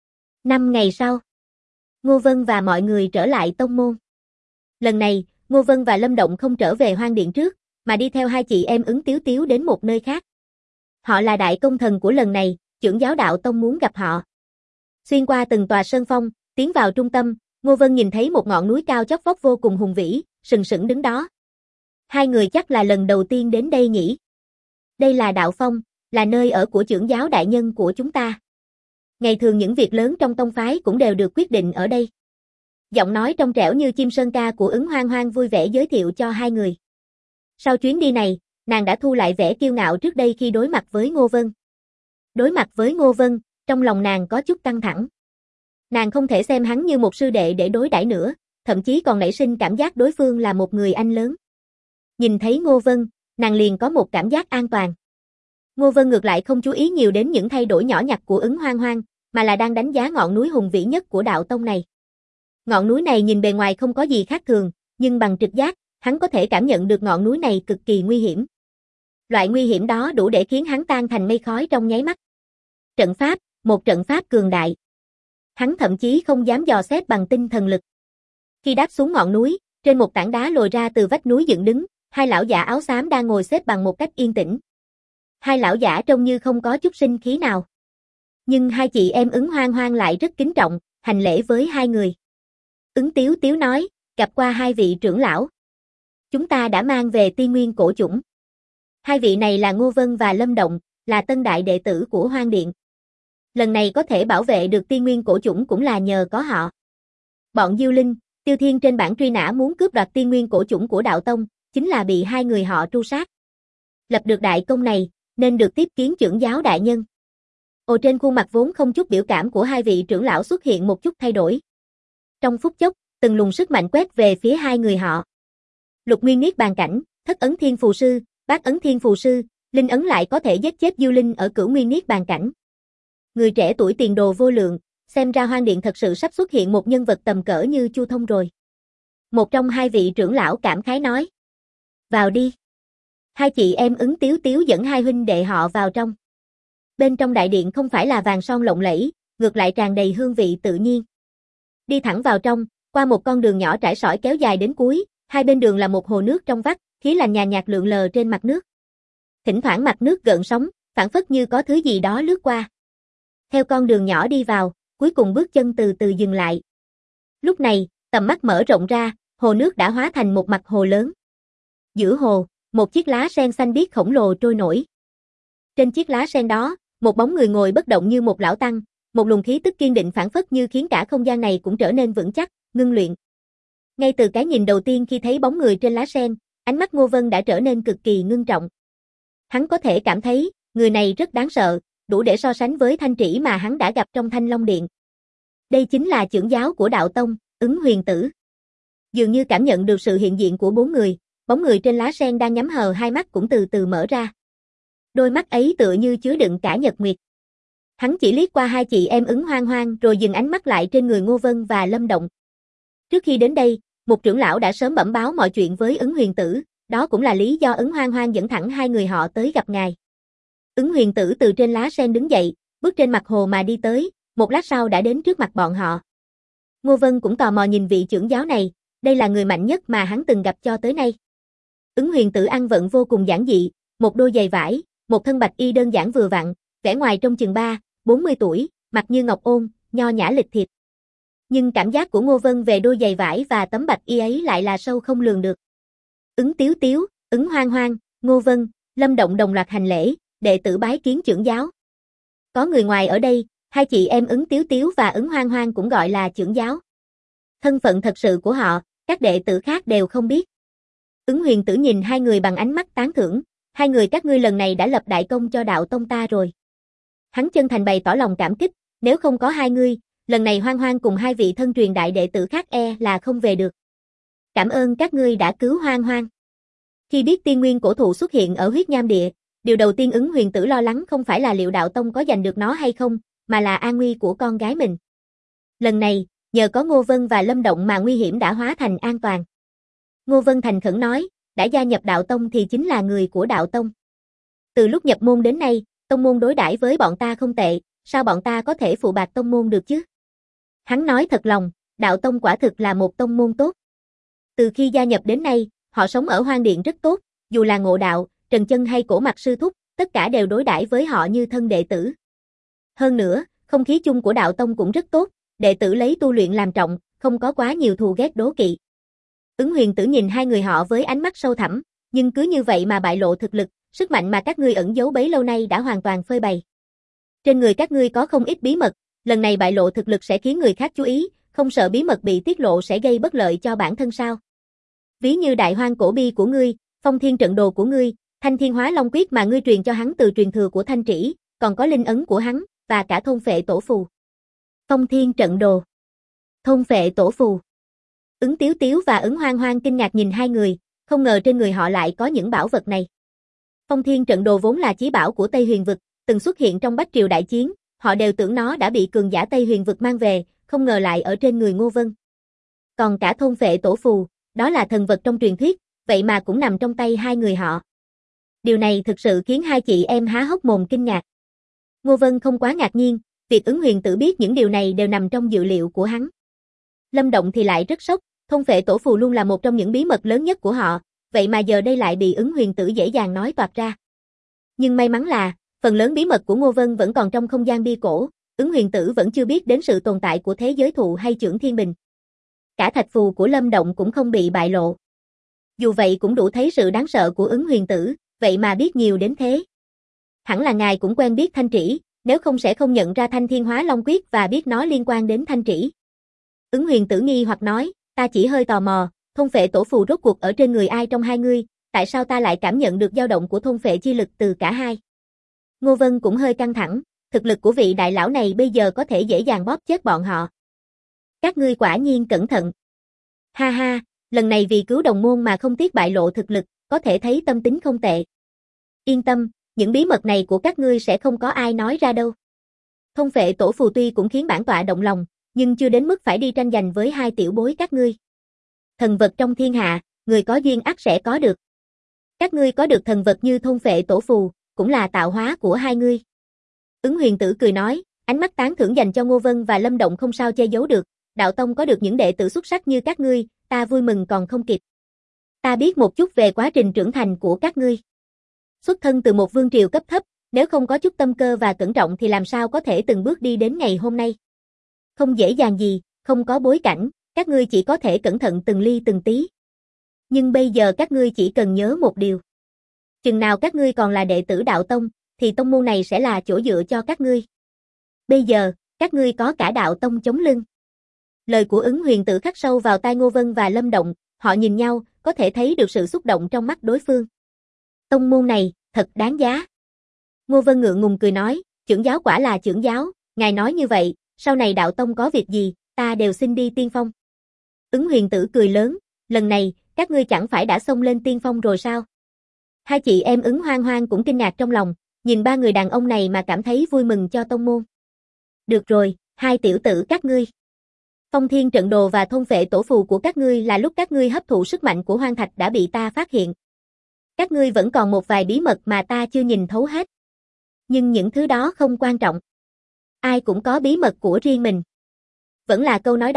5 ngày sau, Ngô Vân và mọi người trở lại tông môn. Lần này, Ngô Vân và Lâm Động không trở về Hoang Điện trước, mà đi theo hai chị em Ứng Tiếu Tiếu đến một nơi khác. Họ là đại công thần của lần này, trưởng giáo đạo tông muốn gặp họ. Xuyên qua từng tòa sơn phong, tiến vào trung tâm, Ngô Vân nhìn thấy một ngọn núi cao chót vót vô cùng hùng vĩ, sừng sững đứng đó. Hai người chắc là lần đầu tiên đến đây nhỉ? Đây là đạo phong, là nơi ở của trưởng giáo đại nhân của chúng ta. Ngày thường những việc lớn trong tông phái cũng đều được quyết định ở đây. Giọng nói trong trẻo như chim sơn ca của Ứng Hoang Hoang vui vẻ giới thiệu cho hai người. Sau chuyến đi này, nàng đã thu lại vẻ kiêu ngạo trước đây khi đối mặt với Ngô Vân. Đối mặt với Ngô Vân, trong lòng nàng có chút căng thẳng. Nàng không thể xem hắn như một sư đệ để đối đãi nữa, thậm chí còn nảy sinh cảm giác đối phương là một người anh lớn. Nhìn thấy Ngô Vân, nàng liền có một cảm giác an toàn. Ngô Vân ngược lại không chú ý nhiều đến những thay đổi nhỏ nhặt của Ứng Hoang Hoang, mà là đang đánh giá ngọn núi hùng vĩ nhất của đạo tông này. Ngọn núi này nhìn bề ngoài không có gì khác thường, nhưng bằng trực giác, hắn có thể cảm nhận được ngọn núi này cực kỳ nguy hiểm. Loại nguy hiểm đó đủ để khiến hắn tan thành mây khói trong nháy mắt. Trận pháp, một trận pháp cường đại. Hắn thậm chí không dám dò xét bằng tinh thần lực. Khi đáp xuống ngọn núi, trên một tảng đá lồi ra từ vách núi dựng đứng, hai lão giả áo xám đang ngồi xếp bằng một cách yên tĩnh. Hai lão giả trông như không có chút sinh khí nào. Nhưng hai chị em Ứng Hoang Hoang lại rất kính trọng, hành lễ với hai người. Ứng Tiếu Tiếu nói, gặp qua hai vị trưởng lão. Chúng ta đã mang về tiên nguyên cổ chủng. Hai vị này là Ngô Vân và Lâm Động, là tân đại đệ tử của Hoang Điện. Lần này có thể bảo vệ được tiên nguyên cổ chủng cũng là nhờ có họ. Bọn Diêu Linh, Tiêu Thiên trên bảng truy nã muốn cướp đoạt tiên nguyên cổ chủng của đạo tông, chính là bị hai người họ tru sát. Lập được đại công này, nên được tiếp kiến trưởng giáo đại nhân. Trên khuôn mặt vốn không chút biểu cảm của hai vị trưởng lão xuất hiện một chút thay đổi. Trong phút chốc, từng luồng sức mạnh quét về phía hai người họ. Lục nguyên niết bàn cảnh, thất ấn thiên phù sư, bát ấn thiên phù sư, linh ấn lại có thể giết chết Diêu Linh ở cửu nguyên niết bàn cảnh. Người trẻ tuổi tiền đồ vô lượng, xem ra Hoang Điện thật sự sắp xuất hiện một nhân vật tầm cỡ như Chu Thông rồi. Một trong hai vị trưởng lão cảm khái nói. Vào đi. Hai chị em Ứng Tiếu Tiếu dẫn hai huynh đệ họ vào trong. Bên trong đại điện không phải là vàng son lộng lẫy, ngược lại tràn đầy hương vị tự nhiên. Đi thẳng vào trong, qua một con đường nhỏ trải sỏi kéo dài đến cuối, hai bên đường là một hồ nước trong vắt, khí lạnh nhàn nhạt lượn lờ trên mặt nước. Thỉnh thoảng mặt nước gợn sóng, phảng phất như có thứ gì đó lướt qua. Theo con đường nhỏ đi vào, cuối cùng bước chân từ từ dừng lại. Lúc này, tầm mắt mở rộng ra, hồ nước đã hóa thành một mặt hồ lớn. Giữa hồ, một chiếc lá sen xanh biếc khổng lồ trôi nổi. Trên chiếc lá sen đó, một bóng người ngồi bất động như một lão tăng, một luồng khí tức kiên định phảng phất như khiến cả không gian này cũng trở nên vững chắc, ngưng luyện. Ngay từ cái nhìn đầu tiên khi thấy bóng người trên lá sen, ánh mắt Ngô Vân đã trở nên cực kỳ ngưng trọng. Hắn có thể cảm thấy, người này rất đáng sợ, đủ để so sánh với Thanh Trĩ mà hắn đã gặp trong Thanh Long Điện. Đây chính là trưởng giáo của đạo tông, Ứng Huyền Tử. Dường như cảm nhận được sự hiện diện của bốn người, bóng người trên lá sen đang nhắm hờ hai mắt cũng từ từ mở ra. Đôi mắt ấy tựa như chứa đựng cả nhật nguyệt. Hắn chỉ liếc qua hai chị em Ứng Hoang Hoang rồi dừng ánh mắt lại trên người Ngô Vân và Lâm Động. Trước khi đến đây, một trưởng lão đã sớm bẩm báo mọi chuyện với Ứng Huyền Tử, đó cũng là lý do Ứng Hoang Hoang dẫn thẳng hai người họ tới gặp ngài. Ứng Huyền Tử từ trên lá sen đứng dậy, bước trên mặt hồ mà đi tới, một lát sau đã đến trước mặt bọn họ. Ngô Vân cũng tò mò nhìn vị trưởng giáo này, đây là người mạnh nhất mà hắn từng gặp cho tới nay. Ứng Huyền Tử ăn vận vô cùng giản dị, một đôi giày vải, một thân bạch y đơn giản vừa vặn, vẻ ngoài trông chừng 40 tuổi, mặt như ngọc ôn, nho nhã lịch thiệp. Nhưng cảm giác của Ngô Vân về đôi giày vải và tấm bạch y ấy lại là sâu không lường được. Ứng Tiếu Tiếu, Ứng Hoang Hoang, Ngô Vân, Lâm Động đồng loạt hành lễ, đệ tử bái kiến trưởng giáo. Có người ngoài ở đây, hai chị em Ứng Tiếu Tiếu và Ứng Hoang Hoang cũng gọi là trưởng giáo. Thân phận thật sự của họ, các đệ tử khác đều không biết. Ứng Huyền Tử nhìn hai người bằng ánh mắt tán thưởng, hai người các ngươi lần này đã lập đại công cho đạo tông ta rồi. Hắn chân thành bày tỏ lòng cảm kích, nếu không có hai ngươi, lần này Hoang Hoang cùng hai vị thân truyền đại đệ tử khác là không về được. Cảm ơn các ngươi đã cứu Hoang Hoang. Khi biết tiên nguyên cổ thụ xuất hiện ở huyết nham địa, điều đầu tiên Ứng Huyền Tử lo lắng không phải là liệu đạo tông có giành được nó hay không, mà là an nguy của con gái mình. Lần này, nhờ có Ngô Vân và Lâm Động mà nguy hiểm đã hóa thành an toàn. Ngô Vân thành khẩn nói, đã gia nhập đạo tông thì chính là người của đạo tông. Từ lúc nhập môn đến nay, tông môn đối đãi với bọn ta không tệ, sao bọn ta có thể phụ bạc tông môn được chứ? Hắn nói thật lòng, đạo tông quả thực là một tông môn tốt. Từ khi gia nhập đến nay, họ sống ở Hoang Điện rất tốt, dù là Ngộ Đạo, Trần Chân hay Cổ Mặc sư thúc, tất cả đều đối đãi với họ như thân đệ tử. Hơn nữa, không khí chung của đạo tông cũng rất tốt, đệ tử lấy tu luyện làm trọng, không có quá nhiều thù ghét đố kỵ. Ứng Huyền Tử nhìn hai người họ với ánh mắt sâu thẳm, nhưng cứ như vậy mà bại lộ thực lực, sức mạnh mà các ngươi ẩn giấu bấy lâu nay đã hoàn toàn phơi bày. Trên người các ngươi có không ít bí mật, lần này bại lộ thực lực sẽ khiến người khác chú ý, không sợ bí mật bị tiết lộ sẽ gây bất lợi cho bản thân sao? Ví như Đại Hoang Cổ Bi của ngươi, Phong Thiên Trận Đồ của ngươi, Thanh Thiên Hóa Long Quyết mà ngươi truyền cho hắn từ truyền thừa của Thanh Trĩ, còn có linh ấn của hắn, và cả thôn phệ tổ phù. Phong Thiên Trận Đồ, thôn phệ tổ phù. Ứng Tiếu Tiếu và Ứng Hoang Hoang kinh ngạc nhìn hai người, không ngờ trên người họ lại có những bảo vật này. Phong Thiên Trận Đồ vốn là chí bảo của Tây Huyền Vực, từng xuất hiện trong Bách Triều đại chiến, họ đều tưởng nó đã bị cường giả Tây Huyền Vực mang về, không ngờ lại ở trên người Ngô Vân. Còn cả thôn phệ tổ phù, đó là thần vật trong truyền thuyết, vậy mà cũng nằm trong tay hai người họ. Điều này thực sự khiến hai chị em há hốc mồm kinh ngạc. Ngô Vân không quá ngạc nhiên, việc Ứng Huyền Tử biết những điều này đều nằm trong dự liệu của hắn. Lâm Động thì lại rất sốc, thôn phệ tổ phù luôn là một trong những bí mật lớn nhất của họ, vậy mà giờ đây lại bị Ứng Huyền Tử dễ dàng nói toạc ra. Nhưng may mắn là, phần lớn bí mật của Ngô Vân vẫn còn trong không gian bia cổ, Ứng Huyền Tử vẫn chưa biết đến sự tồn tại của thế giới thụ hay chưởng thiên bình. Cả thạch phù của Lâm Động cũng không bị bại lộ. Dù vậy cũng đủ thấy sự đáng sợ của Ứng Huyền Tử, vậy mà biết nhiều đến thế. Hẳn là ngài cũng quen biết Thanh Trĩ, nếu không sẽ không nhận ra Thanh Thiên Hóa Long Quyết và biết nó liên quan đến Thanh Trĩ. Ứng Huyền Tử nghi hoặc nói, ta chỉ hơi tò mò, thôn phệ tổ phù rốt cuộc ở trên người ai trong hai ngươi, tại sao ta lại cảm nhận được dao động của thôn phệ chi lực từ cả hai? Ngô Vân cũng hơi căng thẳng, thực lực của vị đại lão này bây giờ có thể dễ dàng bóp chết bọn họ. Các ngươi quả nhiên cẩn thận. Ha ha, lần này vì cứu đồng môn mà không tiếc bại lộ thực lực, có thể thấy tâm tính không tệ. Yên tâm, những bí mật này của các ngươi sẽ không có ai nói ra đâu. Thôn phệ tổ phù tuy cũng khiến bản tọa động lòng, nhưng chưa đến mức phải đi tranh giành với hai tiểu bối các ngươi. Thần vật trong thiên hạ, người có duyên ắt sẽ có được. Các ngươi có được thần vật như thôn phệ tổ phù, cũng là tạo hóa của hai ngươi. Ứng Huyền Tử cười nói, ánh mắt tán thưởng dành cho Ngô Vân và Lâm Động không sao che giấu được, đạo tông có được những đệ tử xuất sắc như các ngươi, ta vui mừng còn không kịp. Ta biết một chút về quá trình trưởng thành của các ngươi. Xuất thân từ một vương triều cấp thấp, nếu không có chút tâm cơ và cẩn trọng thì làm sao có thể từng bước đi đến ngày hôm nay. Không dễ dàng gì, không có bối cảnh, các ngươi chỉ có thể cẩn thận từng ly từng tí. Nhưng bây giờ các ngươi chỉ cần nhớ một điều. Chừng nào các ngươi còn là đệ tử đạo tông, thì tông môn này sẽ là chỗ dựa cho các ngươi. Bây giờ, các ngươi có cả đạo tông chống lưng. Lời của Ứng Huyền Tử khắc sâu vào tai Ngô Vân và Lâm Động, họ nhìn nhau, có thể thấy được sự xúc động trong mắt đối phương. Tông môn này, thật đáng giá. Ngô Vân ngượng ngùng cười nói, trưởng giáo quả là trưởng giáo, ngài nói như vậy, sau này đạo tông có việc gì, ta đều xin đi tiên phong. Ứng Huyền Tử cười lớn, lần này, các ngươi chẳng phải đã xông lên tiên phong rồi sao? Hai chị em Ứng Hoang Hoang cũng kinh ngạc trong lòng, nhìn ba người đàn ông này mà cảm thấy vui mừng cho tông môn. Được rồi, hai tiểu tử các ngươi. Phong Thiên Trận Đồ và thôn phệ tổ phù của các ngươi là lúc các ngươi hấp thụ sức mạnh của hoang thạch đã bị ta phát hiện. Các ngươi vẫn còn một vài bí mật mà ta chưa nhìn thấu hết. Nhưng những thứ đó không quan trọng. Ai cũng có bí mật của riêng mình. Vẫn là câu nói đó,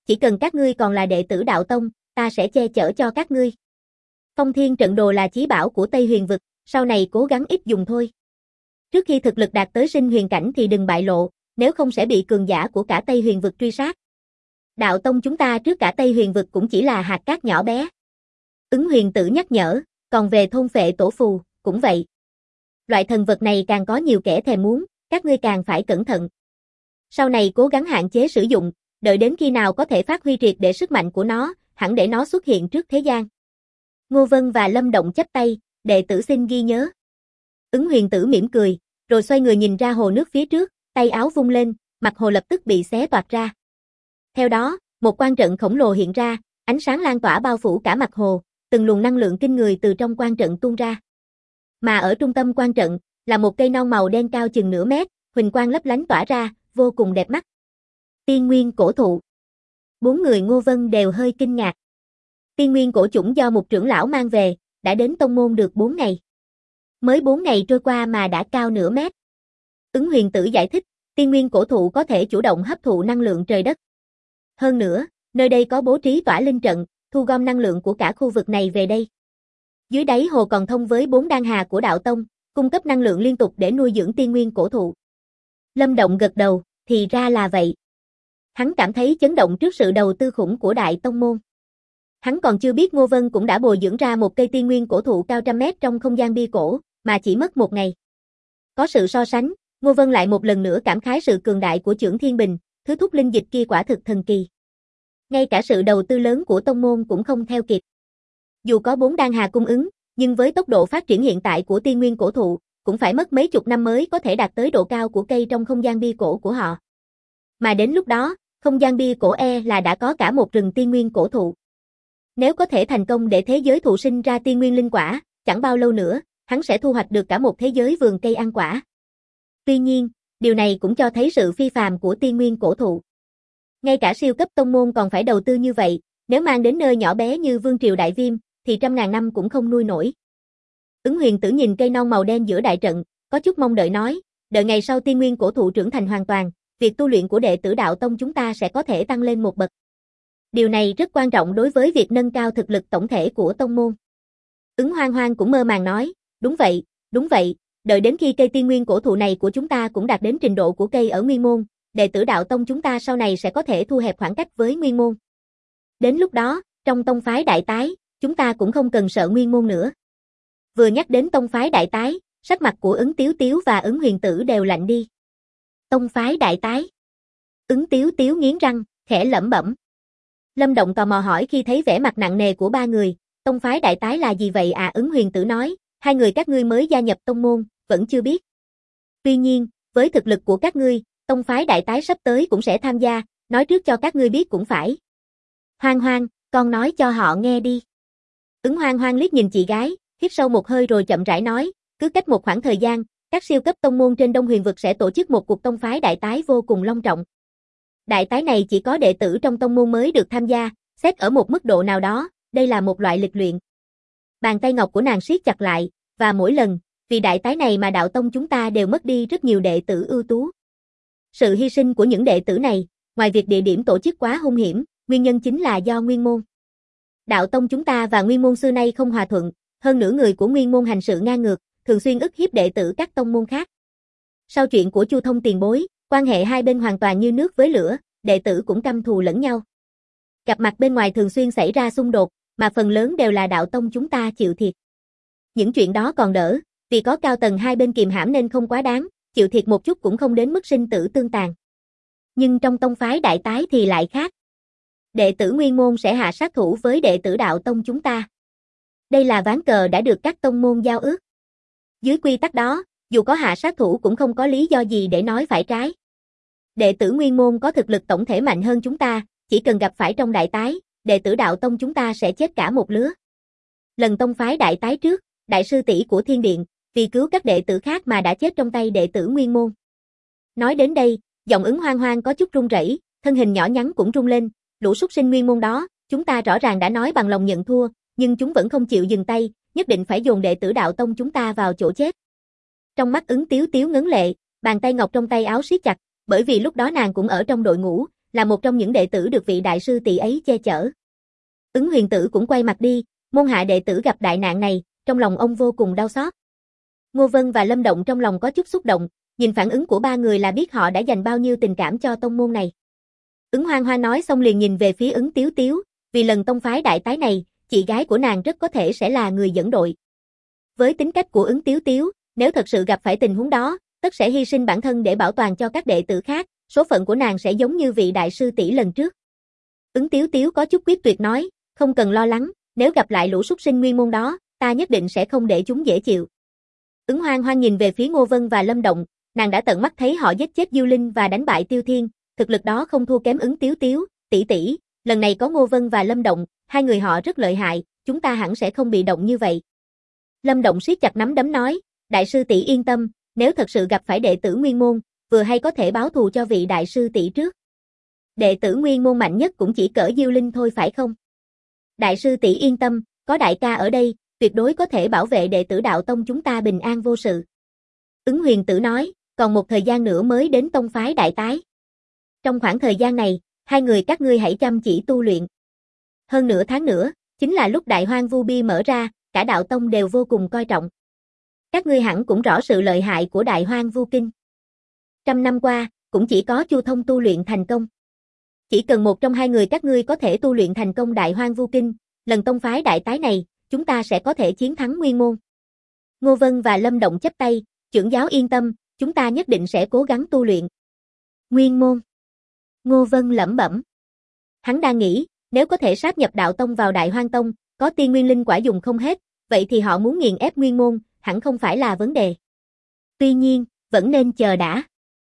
chỉ cần các ngươi còn là đệ tử đạo tông, ta sẽ che chở cho các ngươi. Phong thiên trận đồ là chí bảo của Tây Huyền vực, sau này cố gắng ít dùng thôi. Trước khi thực lực đạt tới sinh huyền cảnh thì đừng bại lộ, nếu không sẽ bị cường giả của cả Tây Huyền vực truy sát. Đạo tông chúng ta trước cả Tây Huyền vực cũng chỉ là hạt cát nhỏ bé. Ứng Huyền Tử nhắc nhở, còn về thôn phệ tổ phù, cũng vậy. Loại thần vật này càng có nhiều kẻ thèm muốn, các ngươi càng phải cẩn thận. Sau này cố gắng hạn chế sử dụng, đợi đến khi nào có thể phát huy triệt để sức mạnh của nó, hẳn để nó xuất hiện trước thế gian. Ngô Vân và Lâm Động chắp tay, đệ tử xin ghi nhớ. Ứng Huyền Tử mỉm cười, rồi xoay người nhìn ra hồ nước phía trước, tay áo vung lên, mặt hồ lập tức bị xé toạc ra. Theo đó, một quan trận khổng lồ hiện ra, ánh sáng lan tỏa bao phủ cả mặt hồ, từng luồng năng lượng kinh người từ trong quan trận tuôn ra. Mà ở trung tâm quan trận, là một cây non màu đen cao chừng nửa mét, huỳnh quang lấp lánh tỏa ra, vô cùng đẹp mắt. Tiên nguyên cổ thụ. 4 người Ngô Vân đều hơi kinh ngạc. Tiên nguyên cổ chủng do một trưởng lão mang về, đã đến tông môn được 4 ngày. Mới 4 ngày trôi qua mà đã cao nửa mét. Ứng Huyền Tử giải thích, tiên nguyên cổ thụ có thể chủ động hấp thụ năng lượng trời đất. Hơn nữa, nơi đây có bố trí tỏa linh trận, thu gom năng lượng của cả khu vực này về đây. Dưới đáy hồ còn thông với 4 đan hà của đạo tông, cung cấp năng lượng liên tục để nuôi dưỡng tiên nguyên cổ thụ. Lâm Động gật đầu, thì ra là vậy. Hắn cảm thấy chấn động trước sự đầu tư khủng của đại tông môn. Hắn còn chưa biết Ngô Vân cũng đã bồi dưỡng ra một cây tiên nguyên cổ thụ cao trăm mét trong không gian bia cổ, mà chỉ mất 1 ngày. Có sự so sánh, Ngô Vân lại một lần nữa cảm khái sự cường đại của Chưởng Thiên Bình, thứ thúc linh dịch kia quả thực thần kỳ. Ngay cả sự đầu tư lớn của tông môn cũng không theo kịp. Dù có 4 đan hà cung ứng, nhưng với tốc độ phát triển hiện tại của tiên nguyên cổ thụ, cũng phải mất mấy chục năm mới có thể đạt tới độ cao của cây trong không gian bia cổ của họ. Mà đến lúc đó, không gian bia cổ là đã có cả một rừng tiên nguyên cổ thụ. Nếu có thể thành công để thế giới thụ sinh ra tiên nguyên linh quả, chẳng bao lâu nữa, hắn sẽ thu hoạch được cả một thế giới vườn cây ăn quả. Tuy nhiên, điều này cũng cho thấy sự phi phàm của tiên nguyên cổ thụ. Ngay cả siêu cấp tông môn còn phải đầu tư như vậy, nếu mang đến nơi nhỏ bé như Vương Triều Đại Viêm, thì trăm ngàn năm cũng không nuôi nổi. Ứng Huyền Tử nhìn cây non màu đen giữa đại trận, có chút mong đợi nói, đợi ngày sau tiên nguyên cổ thụ trưởng thành hoàn toàn, việc tu luyện của đệ tử đạo tông chúng ta sẽ có thể tăng lên một bậc. Điều này rất quan trọng đối với việc nâng cao thực lực tổng thể của tông môn. Ứng Hoang Hoang cũng mơ màng nói, đúng vậy, đợi đến khi cây tiên nguyên cổ thụ này của chúng ta cũng đạt đến trình độ của cây ở Nguyên Môn, đệ tử đạo tông chúng ta sau này sẽ có thể thu hẹp khoảng cách với Nguyên Môn. Đến lúc đó, trong tông phái đại tái, chúng ta cũng không cần sợ Nguyên Môn nữa. Vừa nhắc đến tông phái đại tái, sắc mặt của Ứng Tiếu Tiếu và Ứng Huyền Tử đều lạnh đi. Tông phái đại tái. Ứng Tiếu Tiếu nghiến răng, khẽ lẩm bẩm. Lâm Động tò mò hỏi khi thấy vẻ mặt nặng nề của 3 người, tông phái đại tái là gì vậy à? Ứng Huyền Tử nói, 2 người các ngươi mới gia nhập tông môn, vẫn chưa biết. Tuy nhiên, với thực lực của các ngươi, tông phái đại tái sắp tới cũng sẽ tham gia, nói trước cho các ngươi biết cũng phải. Hoang Hoang, con nói cho họ nghe đi. Ứng Hoang Hoang liếc nhìn chị gái, hít sâu một hơi rồi chậm rãi nói, cứ cách một khoảng thời gian, các siêu cấp tông môn trên Đông Huyền vực sẽ tổ chức một cuộc tông phái đại tái vô cùng long trọng. Đại tái này chỉ có đệ tử trong tông môn mới được tham gia, xét ở một mức độ nào đó, đây là một loại lịch luyện. Bàn tay ngọc của nàng siết chặt lại, và mỗi lần, vì đại tái này mà đạo tông chúng ta đều mất đi rất nhiều đệ tử ưu tú. Sự hy sinh của những đệ tử này, ngoài việc địa điểm tổ chức quá hung hiểm, nguyên nhân chính là do Nguyên Môn. Đạo tông chúng ta và Nguyên Môn xưa nay không hòa thuận, hơn nữa người của Nguyên Môn hành sự ngang ngược, thường xuyên ức hiếp đệ tử các tông môn khác. Sau chuyện của Chu Thông tiền bối, quan hệ hai bên hoàn toàn như nước với lửa, đệ tử cũng căm thù lẫn nhau. Gặp mặt bên ngoài thường xuyên xảy ra xung đột, mà phần lớn đều là đạo tông chúng ta chịu thiệt. Những chuyện đó còn đỡ, vì có cao tầng hai bên kìm hãm nên không quá đáng, chịu thiệt một chút cũng không đến mức sinh tử tương tàn. Nhưng trong tông phái đại tái thì lại khác. Đệ tử Nguyên Môn sẽ hạ sát thủ với đệ tử đạo tông chúng ta. Đây là ván cờ đã được các tông môn giao ước. Dưới quy tắc đó, dù có hạ sát thủ cũng không có lý do gì để nói phải trái. Đệ tử Nguyên Môn có thực lực tổng thể mạnh hơn chúng ta, chỉ cần gặp phải trong đại tái, đệ tử đạo tông chúng ta sẽ chết cả một lứa. Lần tông phái đại tái trước, đại sư tỷ của Thiên Điện, vì cứu các đệ tử khác mà đã chết trong tay đệ tử Nguyên Môn. Nói đến đây, giọng Ứng Hoang Hoang có chút run rẩy, thân hình nhỏ nhắn cũng run lên, lũ súc sinh Nguyên Môn đó, chúng ta rõ ràng đã nói bằng lòng nhận thua, nhưng chúng vẫn không chịu dừng tay, nhất định phải dồn đệ tử đạo tông chúng ta vào chỗ chết. Trong mắt Ứng Tiếu Tiếu ngấn lệ, bàn tay ngọc trong tay áo siết chặt, bởi vì lúc đó nàng cũng ở trong đội ngũ, là một trong những đệ tử được vị đại sư tỷ ấy che chở. Ứng Huyền Tử cũng quay mặt đi, môn hạ đệ tử gặp đại nạn này, trong lòng ông vô cùng đau xót. Ngô Vân và Lâm Động trong lòng có chút xúc động, nhìn phản ứng của ba người là biết họ đã dành bao nhiêu tình cảm cho tông môn này. Ứng Hoang Hoa nói xong liền nhìn về phía Ứng Tiếu Tiếu, vì lần tông phái đại tái này, chị gái của nàng rất có thể sẽ là người dẫn đội. Với tính cách của Ứng Tiếu Tiếu, nếu thật sự gặp phải tình huống đó, tất sẽ hy sinh bản thân để bảo toàn cho các đệ tử khác, số phận của nàng sẽ giống như vị đại sư tỷ lần trước. Ứng Tiếu Tiếu có chút quyết tuyệt nói, không cần lo lắng, nếu gặp lại lũ súc sinh nguyên môn đó, ta nhất định sẽ không để chúng dễ chịu. Ứng Hoang Hoang nhìn về phía Ngô Vân và Lâm Động, nàng đã tận mắt thấy họ giết chết Diêu Linh và đánh bại Tiêu Thiên, thực lực đó không thua kém Ứng Tiếu Tiếu, tỷ tỷ, lần này có Ngô Vân và Lâm Động, hai người họ rất lợi hại, chúng ta hẳn sẽ không bị động như vậy. Lâm Động siết chặt nắm đấm nói, đại sư tỷ yên tâm, nếu thật sự gặp phải đệ tử nguyên môn, vừa hay có thể báo thù cho vị đại sư tỷ trước. Đệ tử nguyên môn mạnh nhất cũng chỉ cỡ Diêu Linh thôi phải không? Đại sư tỷ yên tâm, có đại ca ở đây, tuyệt đối có thể bảo vệ đệ tử đạo tông chúng ta bình an vô sự. Ứng Huyền Tử nói, còn một thời gian nữa mới đến tông phái đại tái. Trong khoảng thời gian này, hai người các ngươi hãy chăm chỉ tu luyện. Hơn nửa tháng nữa, chính là lúc Đại Hoang Vu Bi mở ra, cả đạo tông đều vô cùng coi trọng. Các ngươi hẳn cũng rõ sự lợi hại của Đại Hoang Vu Kinh. 100 năm qua, cũng chỉ có Chu Thông tu luyện thành công. Chỉ cần một trong hai người các ngươi có thể tu luyện thành công Đại Hoang Vu Kinh, lần tông phái đại tái này, chúng ta sẽ có thể chiến thắng nguyên môn. Ngô Vân và Lâm Động chắp tay, trưởng giáo yên tâm, chúng ta nhất định sẽ cố gắng tu luyện. Nguyên môn. Ngô Vân lẩm bẩm. Hắn đang nghĩ, nếu có thể sáp nhập đạo tông vào Đại Hoang Tông, có tiên nguyên linh quả dùng không hết, vậy thì họ muốn nghiền ép nguyên môn, hẳn không phải là vấn đề. Tuy nhiên, vẫn nên chờ đã.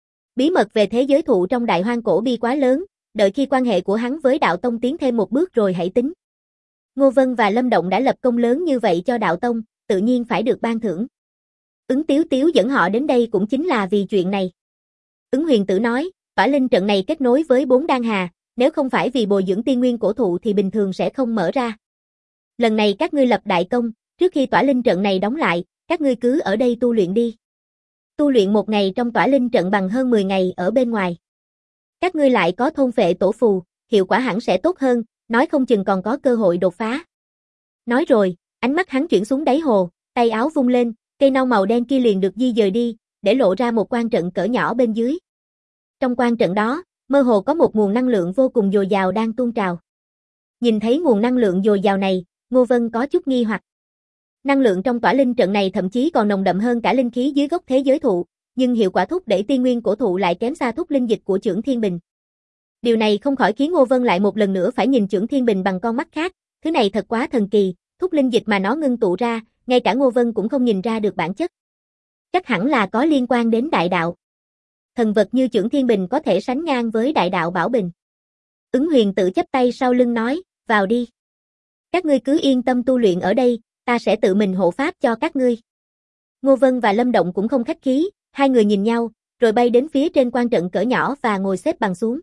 Bí mật về thế giới thụ trong Đại Hoang Cổ Bi quá lớn, đợi khi quan hệ của hắn với đạo tông tiến thêm một bước rồi hãy tính. Ngô Vân và Lâm Động đã lập công lớn như vậy cho đạo tông, tự nhiên phải được ban thưởng. Ứng Tiếu Tiếu dẫn họ đến đây cũng chính là vì chuyện này. Ứng Huyền Tử nói, Tỏa Linh trận này kết nối với 4 đan hà, nếu không phải vì bồi dưỡng tiên nguyên cổ thụ thì bình thường sẽ không mở ra. Lần này các ngươi lập đại công, trước khi Tỏa Linh trận này đóng lại, các ngươi cứ ở đây tu luyện đi. Tu luyện một ngày trong Tỏa Linh trận bằng hơn 10 ngày ở bên ngoài. Các ngươi lại có thôn phệ tổ phù, hiệu quả hẳn sẽ tốt hơn, nói không chừng còn có cơ hội đột phá. Nói rồi, ánh mắt hắn chuyển xuống đáy hồ, tay áo vung lên, cây nau màu đen kia liền được di dời đi, để lộ ra một quan trận cỡ nhỏ bên dưới. Trong quan trận đó, mơ hồ có một nguồn năng lượng vô cùng dồi dào đang tuôn trào. Nhìn thấy nguồn năng lượng dồi dào này, Ngô Vân có chút nghi hoặc. Năng lượng trong Tỏa Linh trận này thậm chí còn nồng đậm hơn cả linh khí dưới gốc thế giới thụ, nhưng hiệu quả thúc đẩy tiên nguyên cổ thụ lại kém xa thúc linh dịch của Chưởng Thiên Bình. Điều này không khỏi khiến Ngô Vân lại một lần nữa phải nhìn Chưởng Thiên Bình bằng con mắt khác, thứ này thật quá thần kỳ, thúc linh dịch mà nó ngưng tụ ra, ngay cả Ngô Vân cũng không nhìn ra được bản chất. Chắc hẳn là có liên quan đến đại đạo. Thần vật như Chưởng Thiên Bình có thể sánh ngang với đại đạo Bảo Bình. Ứng Huyền Tử chắp tay sau lưng nói, vào đi. Các ngươi cứ yên tâm tu luyện ở đây, ta sẽ tự mình hộ pháp cho các ngươi. Ngô Vân và Lâm Động cũng không khách khí, hai người nhìn nhau, rồi bay đến phía trên quan trận cỡ nhỏ và ngồi xếp bằng xuống.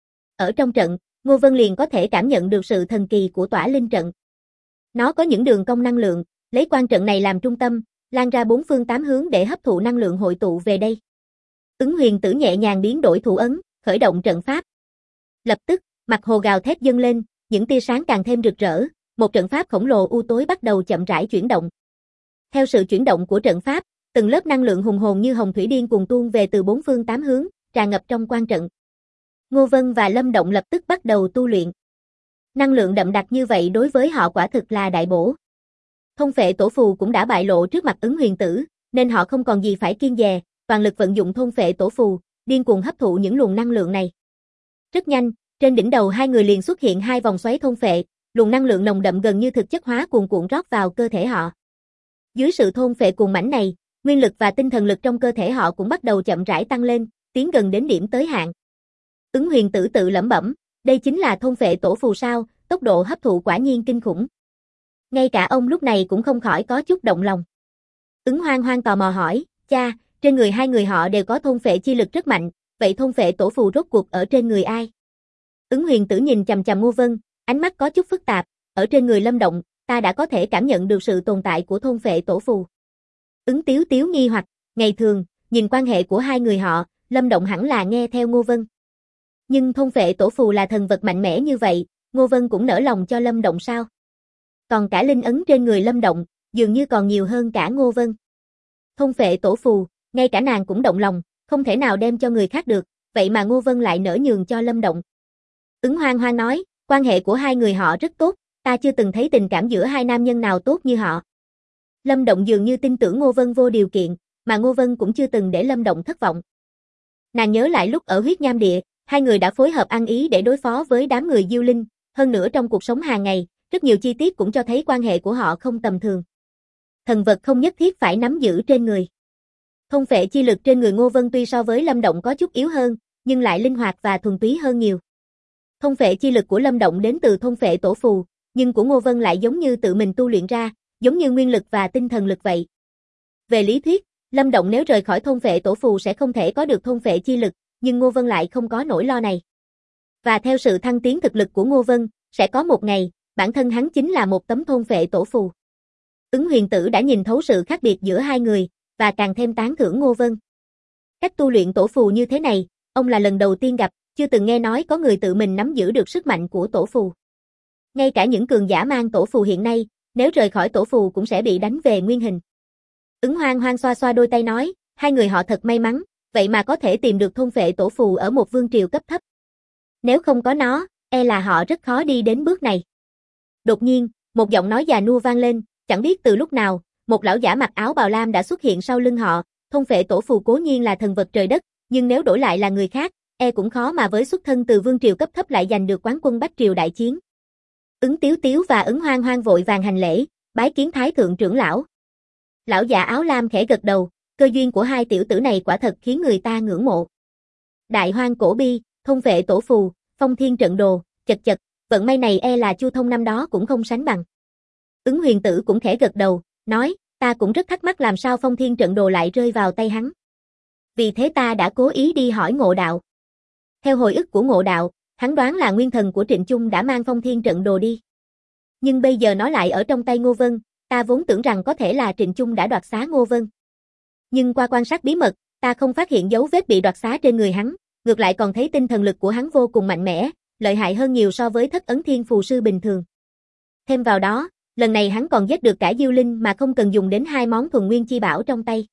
Ở trong trận, Ngô Vân liền có thể cảm nhận được sự thần kỳ của Tỏa Linh trận. Nó có những đường cong năng lượng, lấy quan trận này làm trung tâm, lan ra 4 phương 8 hướng để hấp thụ năng lượng hội tụ về đây. Ứng Huyền Tử nhẹ nhàng biến đổi thủ ấn, khởi động trận pháp. Lập tức, mặt hồ gào thét dâng lên, những tia sáng càng thêm rực rỡ, một trận pháp khổng lồ u tối bắt đầu chậm rãi chuyển động. Theo sự chuyển động của trận pháp, từng lớp năng lượng hùng hồn như hồng thủy điên cuồng tuôn về từ 4 phương 8 hướng, tràn ngập trong quan trận. Ngô Vân và Lâm Động lập tức bắt đầu tu luyện. Năng lượng đậm đặc như vậy đối với họ quả thực là đại bổ. Thông phệ tổ phù cũng đã bại lộ trước mặt Ứng Huyền Tử, nên họ không còn gì phải kiêng dè, toàn lực vận dụng thôn phệ tổ phù, điên cuồng hấp thụ những luồng năng lượng này. Rất nhanh, trên đỉnh đầu hai người liền xuất hiện hai vòng xoáy thôn phệ, luồng năng lượng nồng đậm gần như thực chất hóa cuồn cuộn rót vào cơ thể họ. Dưới sự thôn phệ cuồng mãnh này, nguyên lực và tinh thần lực trong cơ thể họ cũng bắt đầu chậm rãi tăng lên, tiến gần đến điểm tới hạn. Ứng Huyền Tử tự lẩm bẩm, đây chính là thôn phệ tổ phù sao, tốc độ hấp thụ quả nhiên kinh khủng. Ngay cả ông lúc này cũng không khỏi có chút động lòng. Ứng Hoang Hoang tò mò hỏi, cha, trên người hai người họ đều có thôn phệ chi lực rất mạnh, vậy thôn phệ tổ phù rốt cuộc ở trên người ai? Ứng Huyền Tử nhìn chằm chằm Ngô Vân, ánh mắt có chút phức tạp, ở trên người Lâm Động, ta đã có thể cảm nhận được sự tồn tại của thôn phệ tổ phù. Ứng Tiếu Tiếu nghi hoặc, ngày thường, nhìn quan hệ của hai người họ, Lâm Động hẳn là nghe theo Ngô Vân. Nhưng thôn phệ tổ phù là thần vật mạnh mẽ như vậy, Ngô Vân cũng nỡ lòng cho Lâm Động sao? Còn cả linh ấn trên người Lâm Động, dường như còn nhiều hơn cả Ngô Vân. Thôn phệ tổ phù, ngay cả nàng cũng động lòng, không thể nào đem cho người khác được, vậy mà Ngô Vân lại nỡ nhường cho Lâm Động. Ứng Hoang Hoang nói, quan hệ của hai người họ rất tốt, ta chưa từng thấy tình cảm giữa hai nam nhân nào tốt như họ. Lâm Động dường như tin tưởng Ngô Vân vô điều kiện, mà Ngô Vân cũng chưa từng để Lâm Động thất vọng. Nàng nhớ lại lúc ở huyết nham địa, hai người đã phối hợp ăn ý để đối phó với đám người Diêu Linh, hơn nữa trong cuộc sống hàng ngày, rất nhiều chi tiết cũng cho thấy quan hệ của họ không tầm thường. Thần vật không nhất thiết phải nắm giữ trên người. Thôn phệ chi lực trên người Ngô Vân tuy so với Lâm Động có chút yếu hơn, nhưng lại linh hoạt và thuần túy hơn nhiều. Thôn phệ chi lực của Lâm Động đến từ thôn phệ tổ phù, nhưng của Ngô Vân lại giống như tự mình tu luyện ra, giống như nguyên lực và tinh thần lực vậy. Về lý thuyết, Lâm Động nếu rời khỏi thôn phệ tổ phù sẽ không thể có được thôn phệ chi lực, nhưng Ngô Vân lại không có nỗi lo này. Và theo sự thăng tiến thực lực của Ngô Vân, sẽ có một ngày, bản thân hắn chính là một tấm thôn phệ tổ phù. Ứng Huyền Tử đã nhìn thấu sự khác biệt giữa hai người, và càng thêm tán thưởng Ngô Vân. Cách tu luyện tổ phù như thế này, ông là lần đầu tiên gặp, chưa từng nghe nói có người tự mình nắm giữ được sức mạnh của tổ phù. Ngay cả những cường giả mang tổ phù hiện nay, nếu rời khỏi tổ phù cũng sẽ bị đánh về nguyên hình. Ứng Hoang Hoang xoa xoa đôi tay nói, hai người họ thật may mắn, vậy mà có thể tìm được thôn phệ tổ phù ở một vương triều cấp thấp. Nếu không có nó, e là họ rất khó đi đến bước này. Đột nhiên, một giọng nói già nua vang lên, chẳng biết từ lúc nào, một lão giả mặc áo bào lam đã xuất hiện sau lưng họ, thôn phệ tổ phù cố nhiên là thần vật trời đất, nhưng nếu đổi lại là người khác, e cũng khó mà với xuất thân từ vương triều cấp thấp lại giành được quán quân bách triều đại chiến. Ứng Tiếu Tiếu và Ứng Hoang Hoang vội vàng hành lễ, bái kiến thái thượng trưởng lão. Lão già áo lam khẽ gật đầu, cơ duyên của hai tiểu tử này quả thật khiến người ta ngưỡng mộ. Đại hoang cổ bi, thôn phệ tổ phù, phong thiên trận đồ, chật chật, vận may này e là Chu Thông năm đó cũng không sánh bằng. Ứng Huyền Tử cũng khẽ gật đầu, nói, ta cũng rất thắc mắc làm sao phong thiên trận đồ lại rơi vào tay hắn. Vì thế ta đã cố ý đi hỏi Ngộ Đạo. Theo hồi ức của Ngộ Đạo, hắn đoán là nguyên thần của Trịnh Chung đã mang phong thiên trận đồ đi. Nhưng bây giờ nó lại ở trong tay Ngô Vân, ta vốn tưởng rằng có thể là Trịnh Chung đã đoạt xá Ngô Vân. Nhưng qua quan sát bí mật, ta không phát hiện dấu vết bị đoạt xá trên người hắn, ngược lại còn thấy tinh thần lực của hắn vô cùng mạnh mẽ, lợi hại hơn nhiều so với Thất Ấn Thiên Phù Sư bình thường. Thêm vào đó, lần này hắn còn giết được cả Diêu Linh mà không cần dùng đến hai món thuần nguyên chi bảo trong tay.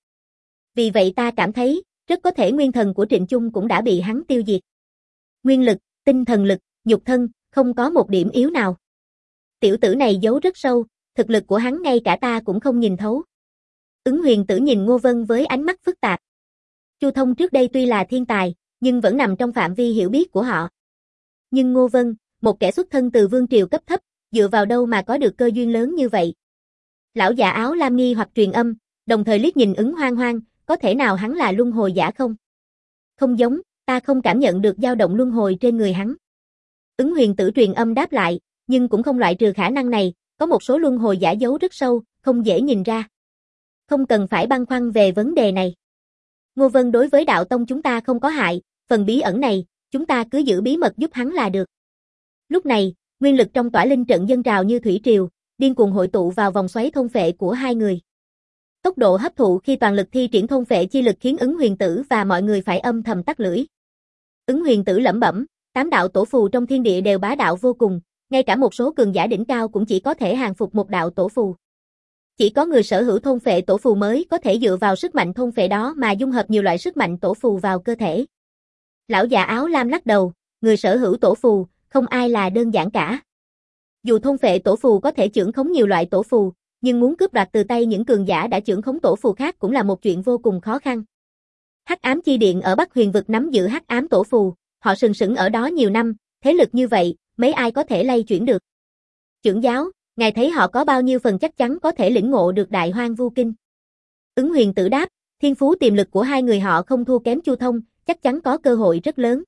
Vì vậy ta cảm thấy, rất có thể nguyên thần của Trịnh Chung cũng đã bị hắn tiêu diệt. Nguyên lực, tinh thần lực, nhục thân, không có một điểm yếu nào. Tiểu tử này giấu rất sâu, thực lực của hắn ngay cả ta cũng không nhìn thấu. Ứng Huyền Tử nhìn Ngô Vân với ánh mắt phức tạp. Chu Thông trước đây tuy là thiên tài, nhưng vẫn nằm trong phạm vi hiểu biết của họ. Nhưng Ngô Vân, một kẻ xuất thân từ vương triều cấp thấp, dựa vào đâu mà có được cơ duyên lớn như vậy? Lão già áo lam nghi hoặc truyền âm, đồng thời liếc nhìn Ứng Hoang Hoang, có thể nào hắn là luân hồi giả không? Không giống, ta không cảm nhận được dao động luân hồi trên người hắn. Ứng Huyền Tử truyền âm đáp lại, nhưng cũng không loại trừ khả năng này, có một số luân hồi giả giấu rất sâu, không dễ nhìn ra. Không cần phải băn khoăn về vấn đề này. Ngô Vân đối với đạo tông chúng ta không có hại, phần bí ẩn này, chúng ta cứ giữ bí mật giúp hắn là được. Lúc này, nguyên lực trong tỏa linh trận dâng trào như thủy triều, điên cuồng hội tụ vào vòng xoáy thôn phệ của hai người. Tốc độ hấp thụ khi toàn lực thi triển thôn phệ chi lực khiến Ứng Huyền Tử và mọi người phải âm thầm tắt lưỡi. Ứng Huyền Tử lẩm bẩm, tám đạo tổ phù trong thiên địa đều bá đạo vô cùng, ngay cả một số cường giả đỉnh cao cũng chỉ có thể hàng phục một đạo tổ phù. Chỉ có người sở hữu thôn phệ tổ phù mới có thể dựa vào sức mạnh thôn phệ đó mà dung hợp nhiều loại sức mạnh tổ phù vào cơ thể. Lão già áo lam lắc đầu, người sở hữu tổ phù, không ai là đơn giản cả. Dù thôn phệ tổ phù có thể chưởng khống nhiều loại tổ phù, nhưng muốn cướp đoạt từ tay những cường giả đã chưởng khống tổ phù khác cũng là một chuyện vô cùng khó khăn. Hắc ám chi điện ở Bắc Huyền vực nắm giữ hắc ám tổ phù, họ sừng sững ở đó nhiều năm, thế lực như vậy, mấy ai có thể lay chuyển được. Trưởng giáo, ngài thấy họ có bao nhiêu phần chắc chắn có thể lĩnh ngộ được Đại Hoang Vu Kinh? Ứng Huyền Tử đáp, thiên phú tiềm lực của hai người họ không thua kém Chu Thông, chắc chắn có cơ hội rất lớn.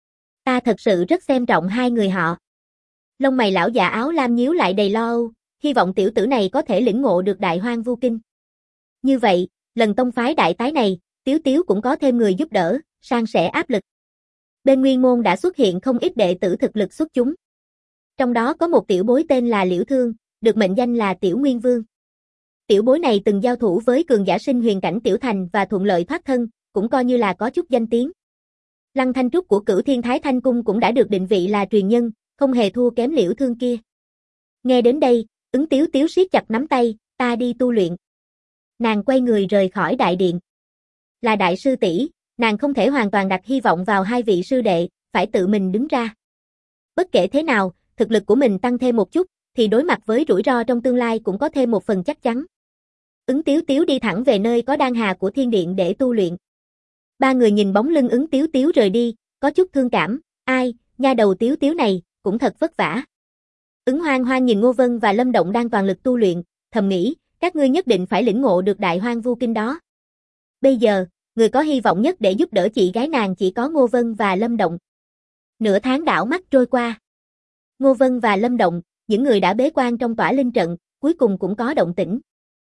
Ta thật sự rất xem trọng hai người họ. Lông mày lão già áo lam nhíu lại đầy lo âu, hy vọng tiểu tử này có thể lĩnh ngộ được Đại Hoang Vu Kinh. Như vậy, lần tông phái đại tái này, Tiếu Tiếu cũng có thêm người giúp đỡ, san sẻ áp lực. Bên Nguyên Môn đã xuất hiện không ít đệ tử thực lực xuất chúng. Trong đó có một tiểu bối tên là Liễu Thương, được mệnh danh là Tiểu Nguyên Vương. Tiểu bối này từng giao thủ với cường giả sinh huyền cảnh Tiểu Thành và thuận lợi thoát thân, cũng coi như là có chút danh tiếng. Lăng Thanh Trúc của Cửu Thiên Thái Thanh Cung cũng đã được định vị là truyền nhân, không hề thua kém Liễu Thương kia. Nghe đến đây, Ứng Tiếu Tiếu siết chặt nắm tay, ta đi tu luyện. Nàng quay người rời khỏi đại điện. Là đại sư tỷ, nàng không thể hoàn toàn đặt hy vọng vào hai vị sư đệ, phải tự mình đứng ra. Bất kể thế nào, thực lực của mình tăng thêm một chút, thì đối mặt với rủi ro trong tương lai cũng có thêm một phần chắc chắn. Ứng Tiếu Tiếu đi thẳng về nơi có đan hà của thiên điện để tu luyện. Ba người nhìn bóng lưng Ứng Tiếu Tiếu rời đi, có chút thương cảm, ai, nha đầu Tiếu Tiếu này, cũng thật vất vả. Ứng Hoang Hoang nhìn Ngô Vân và Lâm Động đang toàn lực tu luyện, thầm nghĩ, các ngươi nhất định phải lĩnh ngộ được Đại Hoang Vu Kinh đó. Bây giờ, người có hy vọng nhất để giúp đỡ chị gái nàng chỉ có Ngô Vân và Lâm Động. Nửa tháng đảo mắt trôi qua. Ngô Vân và Lâm Động, những người đã bế quan trong tỏa linh trận, cuối cùng cũng có động tĩnh.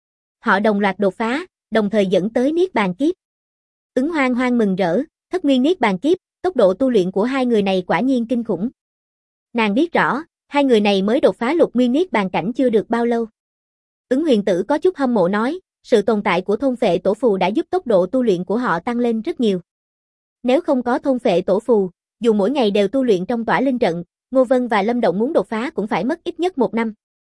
Họ đồng loạt đột phá, đồng thời dẫn tới Niết Bàn Kiếp. Ứng Hoang Hoang mừng rỡ, thất nguyên Niết Bàn Kiếp, tốc độ tu luyện của hai người này quả nhiên kinh khủng. Nàng biết rõ, hai người này mới đột phá lục nguyên Niết Bàn cảnh chưa được bao lâu. Ứng Huyền Tử có chút hâm mộ nói, sự tồn tại của thôn phệ tổ phù đã giúp tốc độ tu luyện của họ tăng lên rất nhiều. Nếu không có thôn phệ tổ phù, dù mỗi ngày đều tu luyện trong tỏa linh trận, Ngô Vân và Lâm Động muốn đột phá cũng phải mất ít nhất 1 năm.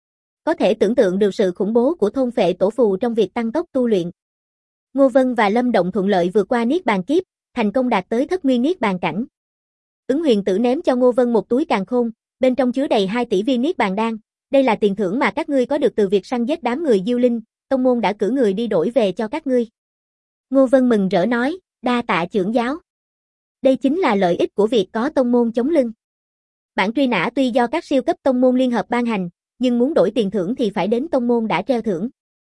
Có thể tưởng tượng được sự khủng bố của thôn phệ tổ phù trong việc tăng tốc tu luyện. Ngô Vân và Lâm Động thuận lợi vượt qua Niết Bàn Kiếp, thành công đạt tới thất nguyên Niết Bàn cảnh. Ứng Huyền Tử ném cho Ngô Vân một túi càn khôn, bên trong chứa đầy 2 tỷ viên Niết Bàn đan, đây là tiền thưởng mà các ngươi có được từ việc săn giết đám người Diêu Linh, tông môn đã cử người đi đổi về cho các ngươi. Ngô Vân mừng rỡ nói, đa tạ trưởng giáo. Đây chính là lợi ích của việc có tông môn chống lưng. Bản truy nã tuy do các siêu cấp tông môn liên hợp ban hành, nhưng muốn đổi tiền thưởng thì phải đến tông môn đã treo thưởng.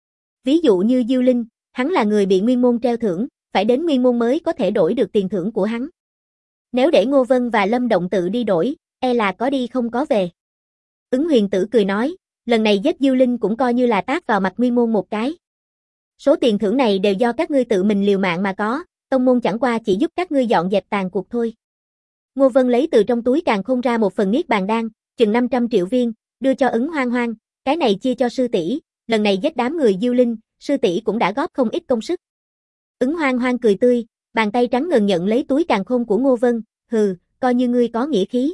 Ví dụ như Diêu Linh, hắn là người bị nguyên môn treo thưởng, phải đến nguyên môn mới có thể đổi được tiền thưởng của hắn. Nếu để Ngô Vân và Lâm Động tự đi đổi, e là có đi không có về. Ứng Huyền Tử cười nói, lần này giết Diêu Linh cũng coi như là tát vào mặt nguyên môn một cái. Số tiền thưởng này đều do các ngươi tự mình liều mạng mà có, tông môn chẳng qua chỉ giúp các ngươi dọn dẹp tàn cuộc thôi. Ngô Vân lấy từ trong túi càn khôn ra một phần Niết Bàn đan, chừng 500 triệu viên, đưa cho Ứng Hoang Hoang, cái này chia cho sư tỷ, lần này giết đám người Diêu Linh, sư tỷ cũng đã góp không ít công sức. Ứng Hoang Hoang cười tươi, bàn tay trắng ngần nhận lấy túi càn khôn của Ngô Vân, hừ, coi như ngươi có nghĩa khí.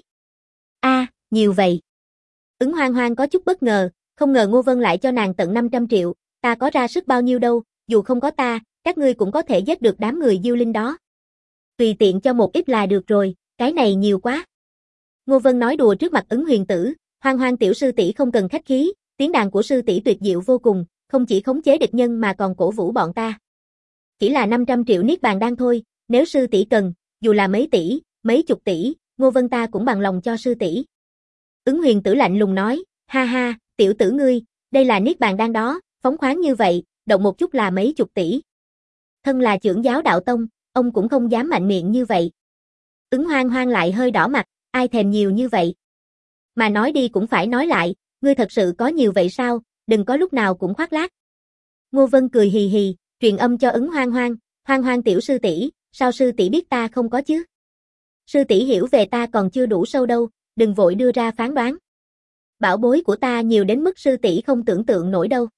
A, nhiều vậy. Ứng Hoang Hoang có chút bất ngờ, không ngờ Ngô Vân lại cho nàng tận 500 triệu, ta có ra sức bao nhiêu đâu, dù không có ta, các ngươi cũng có thể giết được đám người Diêu Linh đó. Tùy tiện cho một ít là được rồi, cái này nhiều quá. Ngô Vân nói đùa trước mặt Ứng Huyền Tử, Hoang Hoang tiểu sư tỷ không cần khách khí, tiếng đàn của sư tỷ tuyệt diệu vô cùng, không chỉ khống chế địch nhân mà còn cổ vũ bọn ta. Chỉ là 500 triệu Niết Bàn đan thôi, nếu sư tỷ cần, dù là mấy tỷ, mấy chục tỷ, Ngô Vân ta cũng bằng lòng cho sư tỷ. Ứng Huyền Tử lạnh lùng nói, ha ha, tiểu tử ngươi, đây là Niết Bàn đan đó, phóng khoáng như vậy, động một chút là mấy chục tỷ. Thân là trưởng giáo đạo tông, ông cũng không dám mạnh miệng như vậy. Ứng Hoang Hoang lại hơi đỏ mặt, ai thèm nhiều như vậy. Mà nói đi cũng phải nói lại, ngươi thật sự có nhiều vậy sao, đừng có lúc nào cũng khoác lác. Ngô Vân cười hì hì, truyền âm cho Ứng Hoang Hoang, Hoang Hoang tiểu sư tỷ, sao sư tỷ biết ta không có chứ? Sư tỷ hiểu về ta còn chưa đủ sâu đâu, đừng vội đưa ra phán đoán. Bảo bối của ta nhiều đến mức sư tỷ không tưởng tượng nổi đâu.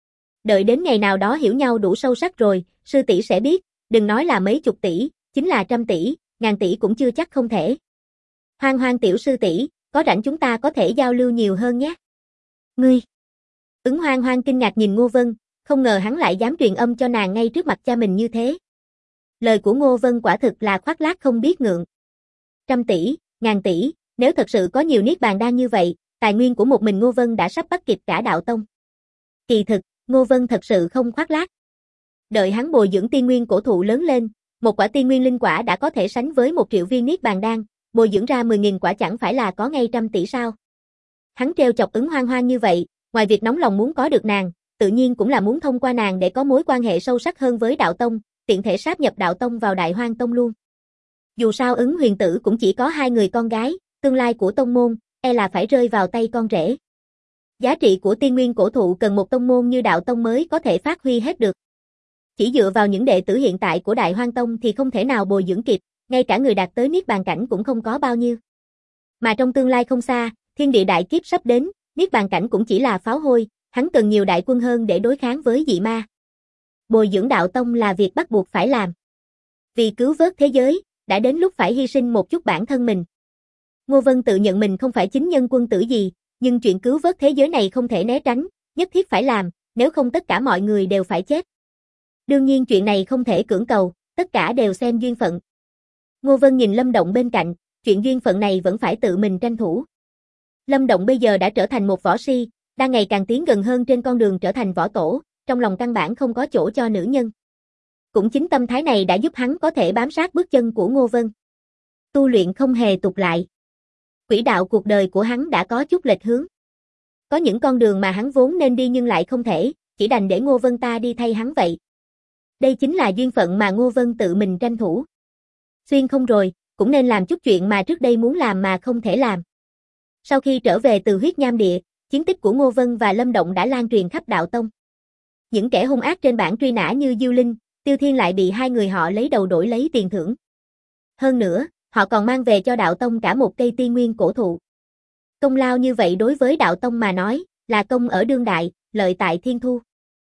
Đợi đến ngày nào đó hiểu nhau đủ sâu sắc rồi, sư tỷ sẽ biết, đừng nói là mấy chục tỷ, chính là trăm tỷ, ngàn tỷ cũng chưa chắc không thể. Hoang Hoang tiểu sư tỷ, có rảnh chúng ta có thể giao lưu nhiều hơn nhé. Ngươi. Ứng Hoang Hoang kinh ngạc nhìn Ngô Vân, không ngờ hắn lại dám truyền âm cho nàng ngay trước mặt cha mình như thế. Lời của Ngô Vân quả thực là khoác lác không biết ngượng. Trăm tỷ, ngàn tỷ, nếu thật sự có nhiều Niết Bàn đan như vậy, tài nguyên của một mình Ngô Vân đã sắp bắt kịp cả đạo tông. Kỳ thực, Ngô Vân thật sự không khoác lác. Đợi hắn bồi dưỡng tiên nguyên cổ thụ lớn lên, một quả tiên nguyên linh quả đã có thể sánh với 1 triệu viên Niết Bàn đan, bồi dưỡng ra 10.000 quả chẳng phải là có ngay trăm tỷ sao. Hắn trêu chọc Ứng Hoang Hoang như vậy, ngoài việc nóng lòng muốn có được nàng, tự nhiên cũng là muốn thông qua nàng để có mối quan hệ sâu sắc hơn với đạo tông, tiện thể sáp nhập đạo tông vào Đại Hoang tông luôn. Dù sao Ứng Huyền Tử cũng chỉ có 2 người con gái, tương lai của tông môn, e là phải rơi vào tay con rể. Giá trị của tiên nguyên cổ thụ cần một tông môn như đạo tông mới có thể phát huy hết được. Chỉ dựa vào những đệ tử hiện tại của Đại Hoang tông thì không thể nào bồi dưỡng kịp, ngay cả người đạt tới Niết Bàn cảnh cũng không có bao nhiêu. Mà trong tương lai không xa, thiên địa đại kiếp sắp đến, Niết Bàn cảnh cũng chỉ là pháo hôi, hắn cần nhiều đại quân hơn để đối kháng với dị ma. Bồi dưỡng đạo tông là việc bắt buộc phải làm. Vì cứu vớt thế giới, đã đến lúc phải hy sinh một chút bản thân mình. Ngô Vân tự nhận mình không phải chính nhân quân tử gì, nhưng chuyện cứu vớt thế giới này không thể né tránh, nhất thiết phải làm, nếu không tất cả mọi người đều phải chết. Đương nhiên chuyện này không thể cưỡng cầu, tất cả đều xem duyên phận. Ngô Vân nhìn Lâm Động bên cạnh, chuyện duyên phận này vẫn phải tự mình tranh thủ. Lâm Động bây giờ đã trở thành một võ si, đang ngày càng tiến gần hơn trên con đường trở thành võ tổ, trong lòng căn bản không có chỗ cho nữ nhân. Cũng chính tâm thái này đã giúp hắn có thể bám sát bước chân của Ngô Vân. Tu luyện không hề tụt lại. Quỹ đạo cuộc đời của hắn đã có chút lệch hướng. Có những con đường mà hắn vốn nên đi nhưng lại không thể, chỉ đành để Ngô Vân ta đi thay hắn vậy. Đây chính là duyên phận mà Ngô Vân tự mình tranh thủ. Xuyên không rồi, cũng nên làm chút chuyện mà trước đây muốn làm mà không thể làm. Sau khi trở về từ huyết nham địa, chiến tích của Ngô Vân và Lâm Động đã lan truyền khắp đạo tông. Những kẻ hung ác trên bảng truy nã như Diêu Linh, Tiêu Thiên lại bị hai người họ lấy đầu đổi lấy tiền thưởng. Hơn nữa, họ còn mang về cho đạo tông cả một cây tiên nguyên cổ thụ. Công lao như vậy đối với đạo tông mà nói, là công ở đương đại, lợi tại thiên thu.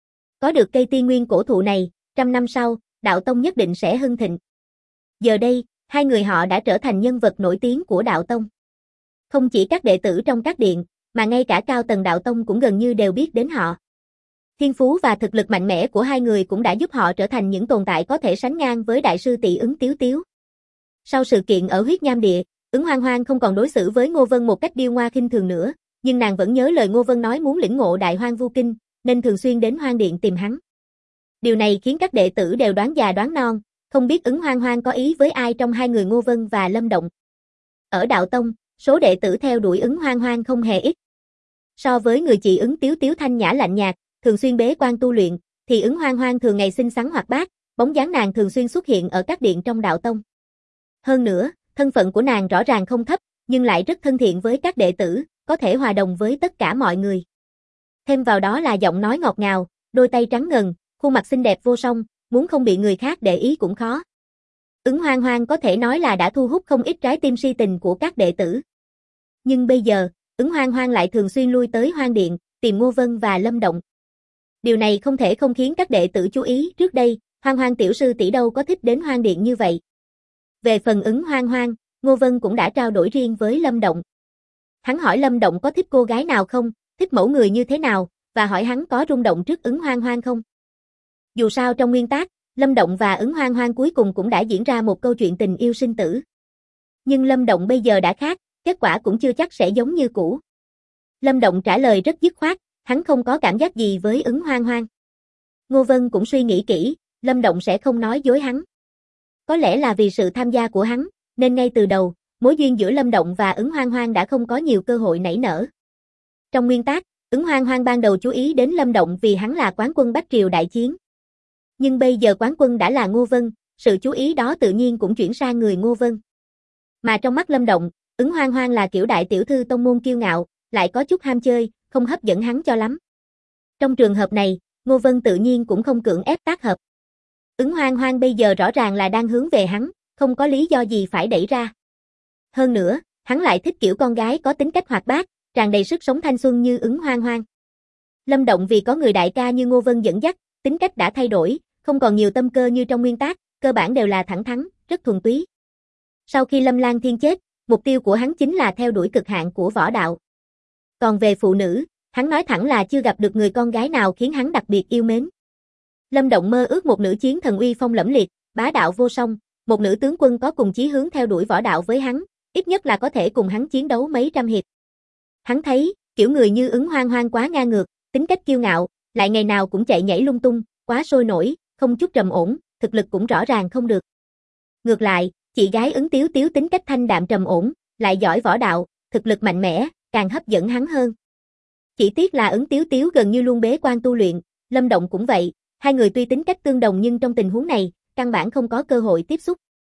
Có được cây tiên nguyên cổ thụ này, 100 năm sau, đạo tông nhất định sẽ hưng thịnh. Giờ đây, hai người họ đã trở thành nhân vật nổi tiếng của đạo tông. Không chỉ các đệ tử trong các điện, mà ngay cả cao tầng đạo tông cũng gần như đều biết đến họ. Thiên phú và thực lực mạnh mẽ của hai người cũng đã giúp họ trở thành những tồn tại có thể sánh ngang với đại sư tỷ Ứng Tiếu Tiếu. Sau sự kiện ở huyết nham địa, Ứng Hoang Hoang không còn đối xử với Ngô Vân một cách điêu ngoa khinh thường nữa, nhưng nàng vẫn nhớ lời Ngô Vân nói muốn lĩnh ngộ Đại Hoang Vu Kinh, nên thường xuyên đến Hoang Điện tìm hắn. Điều này khiến các đệ tử đều đoán già đoán non, không biết Ứng Hoang Hoang có ý với ai trong hai người Ngô Vân và Lâm Động. Ở đạo tông, số đệ tử theo đuổi Ứng Hoang Hoang không hề ít. So với người chị Ứng Tiếu Tiếu thanh nhã lạnh nhạt, thường xuyên bế quan tu luyện, thì Ứng Hoang Hoang thường ngày xinh xắn hoạt bát, bóng dáng nàng thường xuyên xuất hiện ở các điện trong đạo tông. Hơn nữa, thân phận của nàng rõ ràng không thấp, nhưng lại rất thân thiện với các đệ tử, có thể hòa đồng với tất cả mọi người. Thêm vào đó là giọng nói ngọt ngào, đôi tay trắng ngần, khuôn mặt xinh đẹp vô song, muốn không bị người khác để ý cũng khó. Ứng Hoang Hoang có thể nói là đã thu hút không ít trái tim si tình của các đệ tử. Nhưng bây giờ, Ứng Hoang Hoang lại thường xuyên lui tới Hoang Điện, tìm Ngô Vân và Lâm Động. Điều này không thể không khiến các đệ tử chú ý, trước đây, Hoang Hoang tiểu sư tỷ đâu có thích đến Hoang Điện như vậy. Về phần Ứng Hoang Hoang, Ngô Vân cũng đã trao đổi riêng với Lâm Động. Hắn hỏi Lâm Động có thích cô gái nào không, thích mẫu người như thế nào, và hỏi hắn có rung động trước Ứng Hoang Hoang không. Dù sao trong nguyên tác, Lâm Động và Ứng Hoang Hoang cuối cùng cũng đã diễn ra một câu chuyện tình yêu sinh tử. Nhưng Lâm Động bây giờ đã khác, kết quả cũng chưa chắc sẽ giống như cũ. Lâm Động trả lời rất dứt khoát, hắn không có cảm giác gì với Ứng Hoang Hoang. Ngô Vân cũng suy nghĩ kỹ, Lâm Động sẽ không nói dối hắn. Có lẽ là vì sự tham gia của hắn, nên ngay từ đầu, mối duyên giữa Lâm Động và Ứng Hoang Hoang đã không có nhiều cơ hội nảy nở. Trong nguyên tác, Ứng Hoang Hoang ban đầu chú ý đến Lâm Động vì hắn là quán quân Bách Triều đại chiến. Nhưng bây giờ quán quân đã là Ngô Vân, sự chú ý đó tự nhiên cũng chuyển sang người Ngô Vân. Mà trong mắt Lâm Động, Ứng Hoang Hoang là kiểu đại tiểu thư tông môn kiêu ngạo, lại có chút ham chơi, không hấp dẫn hắn cho lắm. Trong trường hợp này, Ngô Vân tự nhiên cũng không cưỡng ép tác hợp. Ứng Hoang Hoang bây giờ rõ ràng là đang hướng về hắn, không có lý do gì phải đẩy ra. Hơn nữa, hắn lại thích kiểu con gái có tính cách hoạt bát, tràn đầy sức sống thanh xuân như Ứng Hoang Hoang. Lâm Động vì có người đại ca như Ngô Vân dẫn dắt, tính cách đã thay đổi, không còn nhiều tâm cơ như trong nguyên tác, cơ bản đều là thẳng thắn, rất thuần túy. Sau khi Lâm Lang Thiên chết, mục tiêu của hắn chính là theo đuổi cực hạn của võ đạo. Còn về phụ nữ, hắn nói thẳng là chưa gặp được người con gái nào khiến hắn đặc biệt yêu mến. Lâm Động mơ ước một nữ chiến thần uy phong lẫm liệt, bá đạo vô song, một nữ tướng quân có cùng chí hướng theo đuổi võ đạo với hắn, ít nhất là có thể cùng hắn chiến đấu mấy trăm hiệp. Hắn thấy, kiểu người như Ứng Hoang Hoang quá ngang ngược, tính cách kiêu ngạo, lại ngày nào cũng chạy nhảy lung tung, quá sôi nổi, không chút trầm ổn, thực lực cũng rõ ràng không được. Ngược lại, chị gái Ứng Tiếu Tiếu tính cách thanh đạm trầm ổn, lại giỏi võ đạo, thực lực mạnh mẽ, càng hấp dẫn hắn hơn. Chỉ tiếc là Ứng Tiếu Tiếu gần như luôn bế quan tu luyện, Lâm Động cũng vậy, hai người tuy tính cách tương đồng nhưng trong tình huống này, căn bản không có cơ hội tiếp xúc.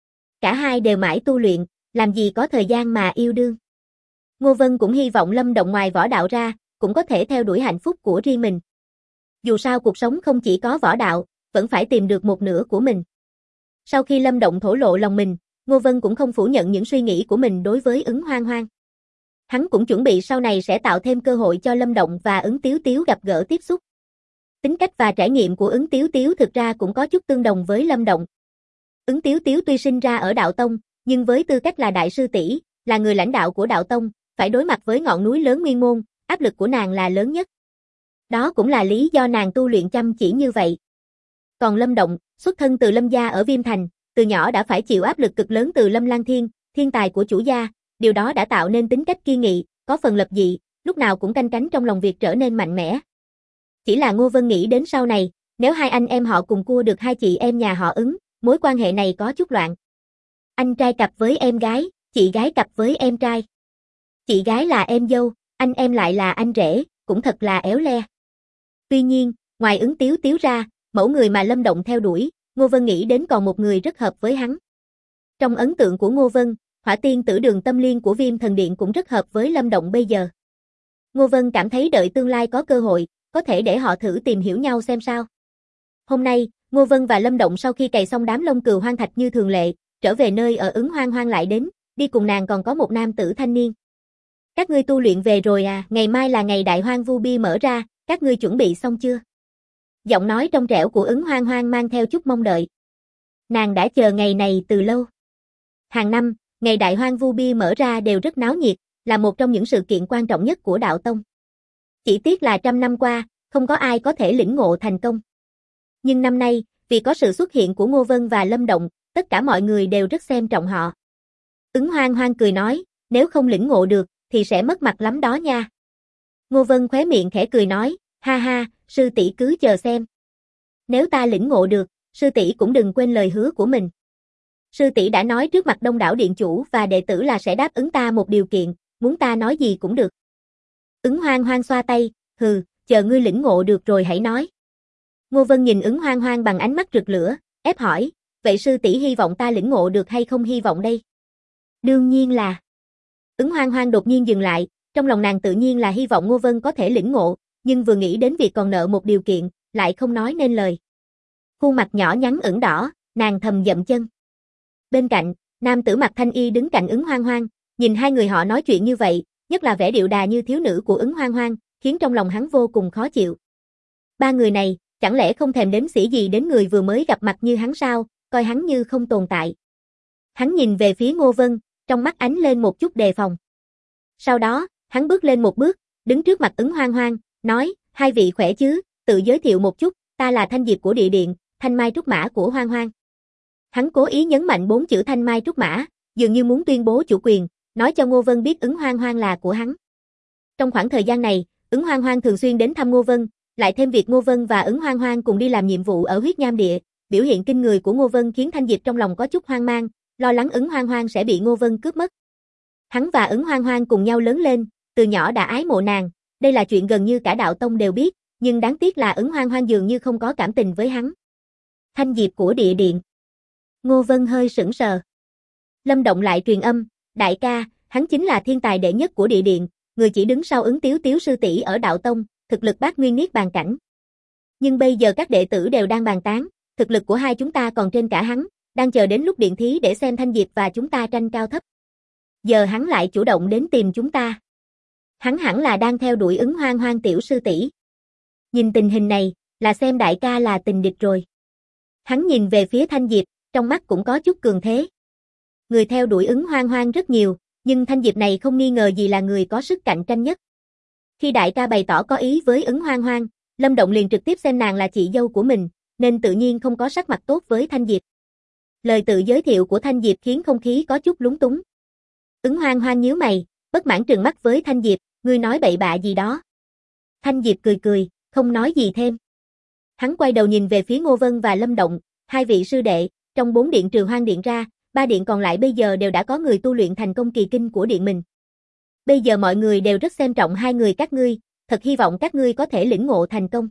Cả hai đều mãi tu luyện, làm gì có thời gian mà yêu đương. Ngô Vân cũng hy vọng Lâm Động ngoài võ đạo ra, cũng có thể theo đuổi hạnh phúc của riêng mình. Dù sao cuộc sống không chỉ có võ đạo, vẫn phải tìm được một nửa của mình. Sau khi Lâm Động thổ lộ lòng mình, Ngô Vân cũng không phủ nhận những suy nghĩ của mình đối với Ứng Hoang Hoang. Hắn cũng chuẩn bị sau này sẽ tạo thêm cơ hội cho Lâm Động và Ứng Tiếu Tiếu gặp gỡ tiếp xúc. Tính cách và trải nghiệm của Ứng Tiếu Tiếu thực ra cũng có chút tương đồng với Lâm Động. Ứng Tiếu Tiếu tuy sinh ra ở đạo tông, nhưng với tư cách là đại sư tỷ, là người lãnh đạo của đạo tông, phải đối mặt với ngọn núi lớn Nguyên Môn, áp lực của nàng là lớn nhất. Đó cũng là lý do nàng tu luyện chăm chỉ như vậy. Còn Lâm Động, xuất thân từ Lâm gia ở Viêm Thành, từ nhỏ đã phải chịu áp lực cực lớn từ Lâm Lang Thiên, thiên tài của chủ gia, điều đó đã tạo nên tính cách kiên nghị, có phần lập dị, lúc nào cũng canh cánh trong lòng việc trở nên mạnh mẽ. Chỉ là Ngô Vân nghĩ đến sau này, nếu hai anh em họ cùng cua được hai chị em nhà họ Ứng, mối quan hệ này có chút loạn. Anh trai cặp với em gái, chị gái cặp với em trai. Chị gái là em dâu, anh em lại là anh rể, cũng thật là éo le. Tuy nhiên, ngoài Ứng Tiếu Tiếu ra, mẫu người mà Lâm Động theo đuổi, Ngô Vân nghĩ đến còn một người rất hợp với hắn. Trong ấn tượng của Ngô Vân, Hỏa Tiên Tử Đường Tâm Liên của Viêm Thần Điện cũng rất hợp với Lâm Động bây giờ. Ngô Vân cảm thấy đợi tương lai có cơ hội, có thể để họ thử tìm hiểu nhau xem sao. Hôm nay, Ngô Vân và Lâm Động sau khi cày xong đám lông cừu hoang thạch như thường lệ, trở về nơi ở Ứng Hoang Hoang lại đến, đi cùng nàng còn có một nam tử thanh niên. Các ngươi tu luyện về rồi à, ngày mai là ngày Đại Hoang Vu Bi mở ra, các ngươi chuẩn bị xong chưa? Giọng nói trong trẻo của Ứng Hoang Hoang mang theo chút mong đợi. Nàng đã chờ ngày này từ lâu. Hàng năm, ngày Đại Hoang Vu Bi mở ra đều rất náo nhiệt, là một trong những sự kiện quan trọng nhất của đạo tông. Chỉ tiếc là 100 năm qua, không có ai có thể lĩnh ngộ thành công. Nhưng năm nay, vì có sự xuất hiện của Ngô Vân và Lâm Động, tất cả mọi người đều rất xem trọng họ. Ứng Hoang Hoang cười nói, nếu không lĩnh ngộ được, thì sẽ mất mặt lắm đó nha. Ngô Vân khóe miệng khẽ cười nói, ha ha, sư tỷ cứ chờ xem. Nếu ta lĩnh ngộ được, sư tỷ cũng đừng quên lời hứa của mình. Sư tỷ đã nói trước mặt đông đảo điện chủ và đệ tử là sẽ đáp ứng ta một điều kiện, muốn ta nói gì cũng được. Ứng Hoang Hoang xoa tay, hừ, chờ ngươi lĩnh ngộ được rồi hãy nói. Ngô Vân nhìn Ứng Hoang Hoang bằng ánh mắt rực lửa, ép hỏi, vậy sư tỷ hy vọng ta lĩnh ngộ được hay không hy vọng đây? Đương nhiên là. Ứng Hoang Hoang đột nhiên dừng lại, trong lòng nàng tự nhiên là hy vọng Ngô Vân có thể lĩnh ngộ, nhưng vừa nghĩ đến việc còn nợ một điều kiện, lại không nói nên lời. Khuôn mặt nhỏ nhắn ửng đỏ, nàng thầm dậm chân. Bên cạnh, nam tử mặc thanh y đứng cạnh Ứng Hoang Hoang, nhìn hai người họ nói chuyện như vậy, nhất là vẻ điệu đà như thiếu nữ của Ứng Hoang Hoang, khiến trong lòng hắn vô cùng khó chịu. Ba người này, chẳng lẽ không thèm đếm xỉa gì đến người vừa mới gặp mặt như hắn sao, coi hắn như không tồn tại. Hắn nhìn về phía Ngô Vân, trong mắt ánh lên một chút đề phòng. Sau đó, hắn bước lên một bước, đứng trước mặt Ứng Hoang Hoang, nói, hai vị khỏe chứ, tự giới thiệu một chút, ta là Thanh Diệp của Địa Điện, Thanh Mai Trúc Mã của Hoang Hoang. Hắn cố ý nhấn mạnh 4 chữ Thanh Mai Trúc Mã, dường như muốn tuyên bố chủ quyền, nói cho Ngô Vân biết Ứng Hoang Hoang là của hắn. Trong khoảng thời gian này, Ứng Hoang Hoang thường xuyên đến thăm Ngô Vân, lại thêm việc Ngô Vân và Ứng Hoang Hoang cùng đi làm nhiệm vụ ở Huyết Nham Địa, biểu hiện kinh người của Ngô Vân khiến Thanh Diệp trong lòng có chút hoang mang, lo lắng Ứng Hoang Hoang sẽ bị Ngô Vân cướp mất. Hắn và Ứng Hoang Hoang cùng nhau lớn lên, từ nhỏ đã ái mộ nàng, đây là chuyện gần như cả đạo tông đều biết, nhưng đáng tiếc là Ứng Hoang Hoang dường như không có cảm tình với hắn. Thanh Diệp của Địa Điện. Ngô Vân hơi sững sờ. Lâm Động lại truyền âm, đại ca, hắn chính là thiên tài đệ nhất của Địa Điện, người chỉ đứng sau Ứng Tiếu Tiếu sư tỷ ở đạo tông, thực lực bát nguyên niết bàn cảnh. Nhưng bây giờ các đệ tử đều đang bàn tán, thực lực của hai chúng ta còn trên cả hắn, đang chờ đến lúc điện thí để xem Thanh Diệp và chúng ta tranh cao thấp. Giờ hắn lại chủ động đến tìm chúng ta. Hắn hẳn là đang theo đuổi Ứng Hoang Hoang tiểu sư tỷ. Nhìn tình hình này, là xem đại ca là tình địch rồi. Hắn nhìn về phía Thanh Diệp, trong mắt cũng có chút cường thế. Người theo đuổi Ứng Hoang Hoang rất nhiều, nhưng Thanh Diệp này không nghi ngờ gì là người có sức cạnh tranh nhất. Khi đại ca bày tỏ có ý với Ứng Hoang Hoang, Lâm Động liền trực tiếp xem nàng là chị dâu của mình, nên tự nhiên không có sắc mặt tốt với Thanh Diệp. Lời tự giới thiệu của Thanh Diệp khiến không khí có chút lúng túng. Ứng Hoang Hoang nhíu mày, bất mãn trừng mắt với Thanh Diệp, ngươi nói bậy bạ gì đó. Thanh Diệp cười cười, không nói gì thêm. Hắn quay đầu nhìn về phía Ngô Vân và Lâm Động, hai vị sư đệ, trong 4 điện trừ Hoang Điện ra, 3 điện còn lại bây giờ đều đã có người tu luyện thành công kỳ kinh của điện mình. Bây giờ mọi người đều rất xem trọng hai người các ngươi, thật hy vọng các ngươi có thể lĩnh ngộ thành công.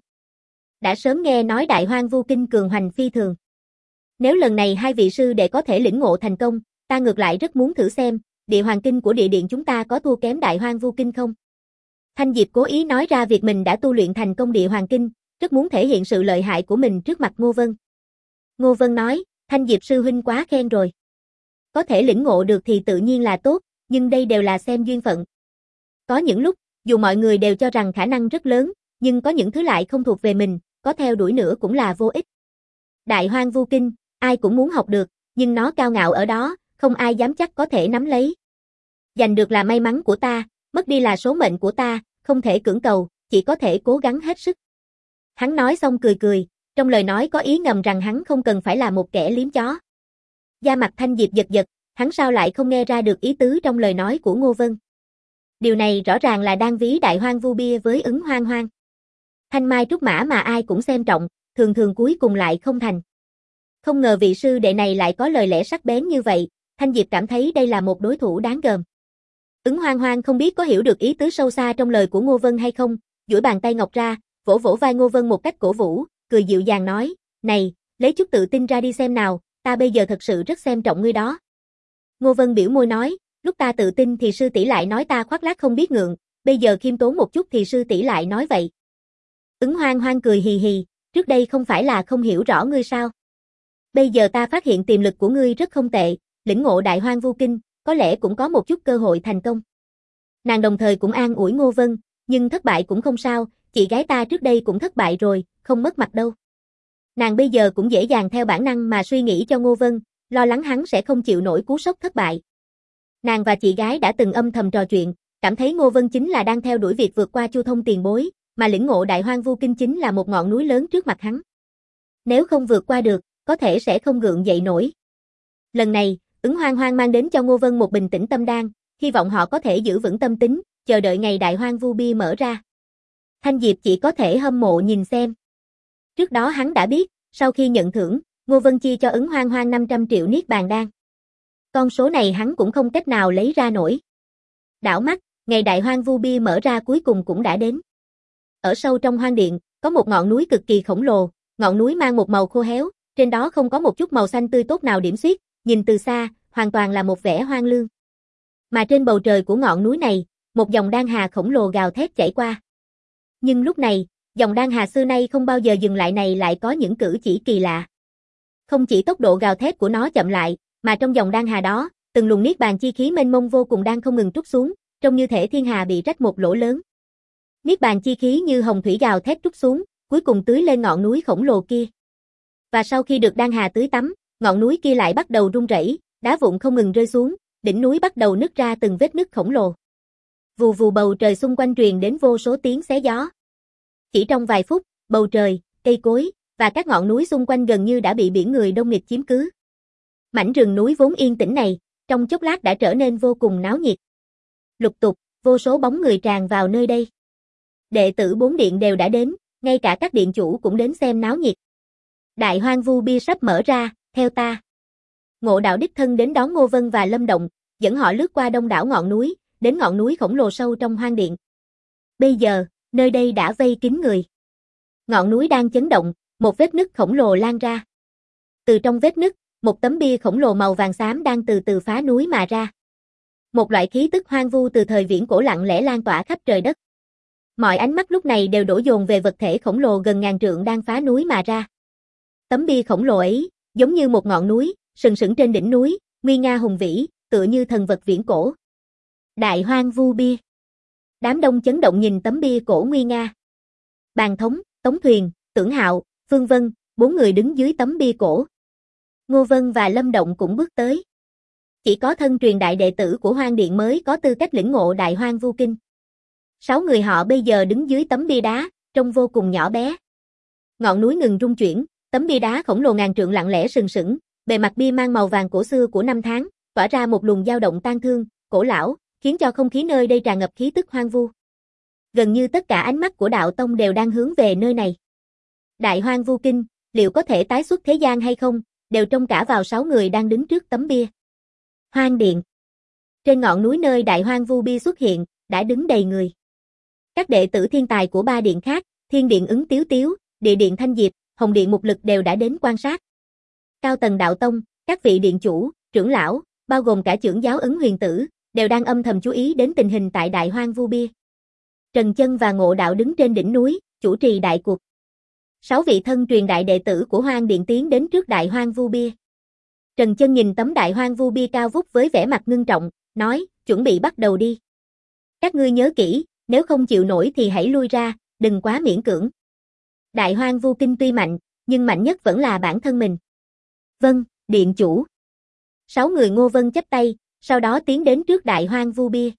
Đã sớm nghe nói Đại Hoang Vu Kinh cường hoành phi thường. Nếu lần này hai vị sư đệ có thể lĩnh ngộ thành công, ta ngược lại rất muốn thử xem, Địa Hoàng Kinh của Địa Điện chúng ta có thua kém Đại Hoang Vu Kinh không? Thanh Diệp cố ý nói ra việc mình đã tu luyện thành công Địa Hoàng Kinh, rất muốn thể hiện sự lợi hại của mình trước mặt Ngô Vân. Ngô Vân nói, Thanh Diệp sư huynh quá khen rồi. Có thể lĩnh ngộ được thì tự nhiên là tốt, nhưng đây đều là xem duyên phận. Có những lúc, dù mọi người đều cho rằng khả năng rất lớn, nhưng có những thứ lại không thuộc về mình, có theo đuổi nữa cũng là vô ích. Đại Hoang Vu Kinh, ai cũng muốn học được, nhưng nó cao ngạo ở đó, không ai dám chắc có thể nắm lấy. Giành được là may mắn của ta, mất đi là số mệnh của ta, không thể cưỡng cầu, chỉ có thể cố gắng hết sức. Hắn nói xong cười cười, trong lời nói có ý ngầm rằng hắn không cần phải là một kẻ liếm chó. Da mặt Thanh Diệp giật giật, hắn sao lại không nghe ra được ý tứ trong lời nói của Ngô Vân. Điều này rõ ràng là đang ví Đại Hoang Vu Bia với Ứng Hoang Hoang. Thanh mai trúc mã mà ai cũng xem trọng, thường thường cuối cùng lại không thành. Không ngờ vị sư đệ này lại có lời lẽ sắc bén như vậy, Thanh Diệp cảm thấy đây là một đối thủ đáng gờm. Ứng Hoang Hoang không biết có hiểu được ý tứ sâu xa trong lời của Ngô Vân hay không, duỗi bàn tay ngọc ra, vỗ vỗ vai Ngô Vân một cách cổ vũ, cười dịu dàng nói, này, lấy chút tự tin ra đi xem nào, ta bây giờ thật sự rất xem trọng ngươi đó. Ngô Vân biểu môi nói, lúc ta tự tin thì sư tỷ lại nói ta khoác lác không biết ngượng, bây giờ khiêm tốn một chút thì sư tỷ lại nói vậy. Ứng Hoang Hoang cười hì hì, trước đây không phải là không hiểu rõ ngươi sao? Bây giờ ta phát hiện tiềm lực của ngươi rất không tệ, lĩnh ngộ Đại Hoang Vu Kinh, có lẽ cũng có một chút cơ hội thành công. Nàng đồng thời cũng an ủi Ngô Vân, nhưng thất bại cũng không sao, chị gái ta trước đây cũng thất bại rồi, không mất mặt đâu. Nàng bây giờ cũng dễ dàng theo bản năng mà suy nghĩ cho Ngô Vân, lo lắng hắn sẽ không chịu nổi cú sốc thất bại. Nàng và chị gái đã từng âm thầm trò chuyện, cảm thấy Ngô Vân chính là đang theo đuổi việc vượt qua Chu Thông tiền bối, mà lĩnh ngộ Đại Hoang Vu Kinh chính là một ngọn núi lớn trước mặt hắn. Nếu không vượt qua được, có thể sẽ không gượng dậy nổi. Lần này, Ứng Hoang Hoang mang đến cho Ngô Vân một bình tĩnh tâm đan, hy vọng họ có thể giữ vững tâm tính, chờ đợi ngày Đại Hoang Vu Bia mở ra. Thanh Diệp chỉ có thể hâm mộ nhìn xem. Trước đó hắn đã biết, sau khi nhận thưởng, Ngô Vân chia cho Ứng Hoang Hoang 500 triệu niết bàn đan. Con số này hắn cũng không cách nào lấy ra nổi. Đảo mắt, ngày Đại Hoang Vu Bia mở ra cuối cùng cũng đã đến. Ở sâu trong hoang điện, có một ngọn núi cực kỳ khổng lồ, ngọn núi mang một màu khô héo, trên đó không có một chút màu xanh tươi tốt nào điểm xuyết, nhìn từ xa, hoàn toàn là một vẻ hoang lương. Mà trên bầu trời của ngọn núi này, một dòng đan hà khổng lồ gào thét chảy qua. Nhưng lúc này, dòng đan hà xưa nay không bao giờ dừng lại này lại có những cử chỉ kỳ lạ. Không chỉ tốc độ gào thét của nó chậm lại, mà trong dòng đan hà đó, từng luồng niết bàn chi khí mênh mông vô cùng đang không ngừng trút xuống, trông như thể thiên hà bị rách một lỗ lớn. Niết bàn chi khí như hồng thủy gào thét trút xuống, cuối cùng tưới lên ngọn núi khổng lồ kia. Và sau khi được đan hà tưới tắm, ngọn núi kia lại bắt đầu rung rẩy, đá vụn không ngừng rơi xuống, đỉnh núi bắt đầu nứt ra từng vết nứt khổng lồ. Vù vù bầu trời xung quanh truyền đến vô số tiếng xé gió. Chỉ trong vài phút, bầu trời, cây cối và các ngọn núi xung quanh gần như đã bị biển người đông nghịt chiếm cứ. Mảnh rừng núi vốn yên tĩnh này, trong chốc lát đã trở nên vô cùng náo nhiệt. Lục tục, vô số bóng người tràn vào nơi đây. Đệ tử 4 điện đều đã đến, ngay cả các điện chủ cũng đến xem náo nhiệt. Đại Hoang Vu Bia sắp mở ra, theo ta. Ngộ Đạo đích thân đến đón Ngô Vân và Lâm Động, dẫn họ lướt qua đông đảo ngọn núi, đến ngọn núi khổng lồ sâu trong hoang điện. Bây giờ, nơi đây đã vây kín người. Ngọn núi đang chấn động, một vết nứt khổng lồ lan ra. Từ trong vết nứt, một tấm bia khổng lồ màu vàng xám đang từ từ phá núi mà ra. Một loại khí tức hoang vu từ thời viễn cổ lặng lẽ lan tỏa khắp trời đất. Mọi ánh mắt lúc này đều đổ dồn về vật thể khổng lồ gần ngàn trượng đang phá núi mà ra. Tấm bia khổng lồ ấy, giống như một ngọn núi, sừng sững trên đỉnh núi, nguy nga hùng vĩ, tựa như thần vật viễn cổ. Đại Hoang Vu Bia. Đám đông chấn động nhìn tấm bia cổ nguy nga. Bàn Thống, Tống Thuyền, Tưởng Hạo, Phương Vân, 4 người đứng dưới tấm bia cổ. Ngô Vân và Lâm Động cũng bước tới. Chỉ có thân truyền đại đệ tử của Hoang Điện mới có tư cách lĩnh ngộ Đại Hoang Vu Kinh. 6 người họ bây giờ đứng dưới tấm bia đá, trông vô cùng nhỏ bé. Ngọn núi ngừng rung chuyển, tấm bia đá khổng lồ ngàn trượng lặng lẽ sừng sững, bề mặt bia mang màu vàng cổ xưa của năm tháng, tỏa ra một luồng dao động tang thương, cổ lão, khiến cho không khí nơi đây tràn ngập khí tức hoang vu. Gần như tất cả ánh mắt của đạo tông đều đang hướng về nơi này. Đại Hoang Vu Kinh, liệu có thể tái xuất thế gian hay không, đều trông cả vào 6 người đang đứng trước tấm bia. Hoang Điện. Trên ngọn núi nơi Đại Hoang Vu Bia xuất hiện, đã đứng đầy người. Các đệ tử thiên tài của 3 điện khác, Thiên Điện Ứng Tiếu Tiếu, Địa Điện Thanh Diệp, Hồng Điện Mục Lực đều đã đến quan sát. Cao tầng đạo tông, các vị điện chủ, trưởng lão, bao gồm cả trưởng giáo Ấn Huyền Tử, đều đang âm thầm chú ý đến tình hình tại Đại Hoang Vu Bia. Trần Chân và Ngộ Đạo đứng trên đỉnh núi, chủ trì đại cuộc. 6 vị thân truyền đại đệ tử của Hoang Điện tiến đến trước Đại Hoang Vu Bia. Trần Chân nhìn tấm Đại Hoang Vu Bia cao vút với vẻ mặt ngưng trọng, nói, chuẩn bị bắt đầu đi. Các ngươi nhớ kỹ, nếu không chịu nổi thì hãy lui ra, đừng quá miễn cưỡng. Đại Hoang Vu Kinh tuy mạnh, nhưng mạnh nhất vẫn là bản thân mình. Vâng, điện chủ. 6 người Ngô Vân chắp tay, sau đó tiến đến trước Đại Hoang Vu Bia.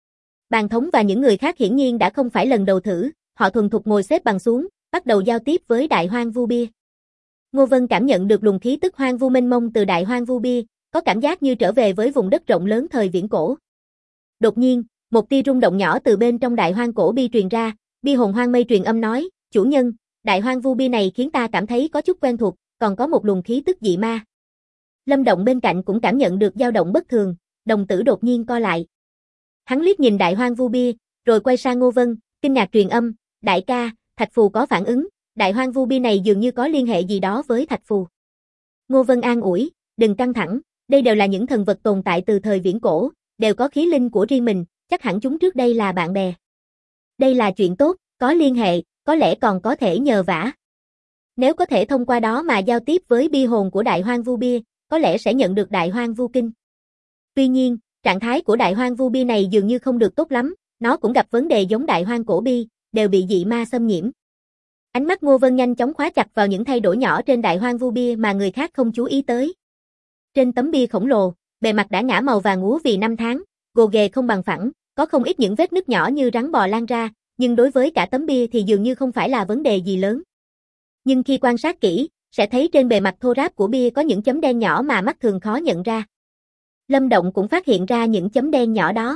Bàn thống và những người khác hiển nhiên đã không phải lần đầu thử, họ thuần thục ngồi xếp bằng xuống, bắt đầu giao tiếp với Đại Hoang Vu Bia. Ngô Vân cảm nhận được luồng khí tức hoang vu mênh mông từ Đại Hoang Vu Bia, có cảm giác như trở về với vùng đất rộng lớn thời viễn cổ. Đột nhiên, một tia rung động nhỏ từ bên trong Đại Hoang cổ Bia truyền ra, Bia hồn hoang mây truyền âm nói, chủ nhân, Đại Hoang Vu Bia này khiến ta cảm thấy có chút quen thuộc, còn có một luồng khí tức dị ma. Lâm Động bên cạnh cũng cảm nhận được dao động bất thường, đồng tử đột nhiên co lại. Hắn liếc nhìn Đại Hoang Vu Bia, rồi quay sang Ngô Vân, kinh ngạc truyền âm, đại ca, Thạch Phù có phản ứng, Đại Hoang Vu Bia này dường như có liên hệ gì đó với Thạch Phù. Ngô Vân an ủi, đừng căng thẳng, đây đều là những thần vật tồn tại từ thời viễn cổ, đều có khí linh của riêng mình, chắc hẳn chúng trước đây là bạn bè. Đây là chuyện tốt, có liên hệ, có lẽ còn có thể nhờ vả. Nếu có thể thông qua đó mà giao tiếp với bia hồn của Đại Hoang Vu Bia, có lẽ sẽ nhận được Đại Hoang Vu Kinh. Tuy nhiên, trạng thái của Đại Hoang Vu Bia này dường như không được tốt lắm, nó cũng gặp vấn đề giống Đại Hoang Cổ Bia, đều bị dị ma xâm nhiễm. Ánh mắt Ngô Vân nhanh chóng khóa chặt vào những thay đổi nhỏ trên Đại Hoang Vu Bia mà người khác không chú ý tới. Trên tấm bia khổng lồ, bề mặt đã ngã màu vàng úa vì năm tháng, gồ ghề không bằng phẳng, có không ít những vết nứt nhỏ như rắn bò lan ra, nhưng đối với cả tấm bia thì dường như không phải là vấn đề gì lớn. Nhưng khi quan sát kỹ, sẽ thấy trên bề mặt thô ráp của bia có những chấm đen nhỏ mà mắt thường khó nhận ra. Lâm Động cũng phát hiện ra những chấm đen nhỏ đó.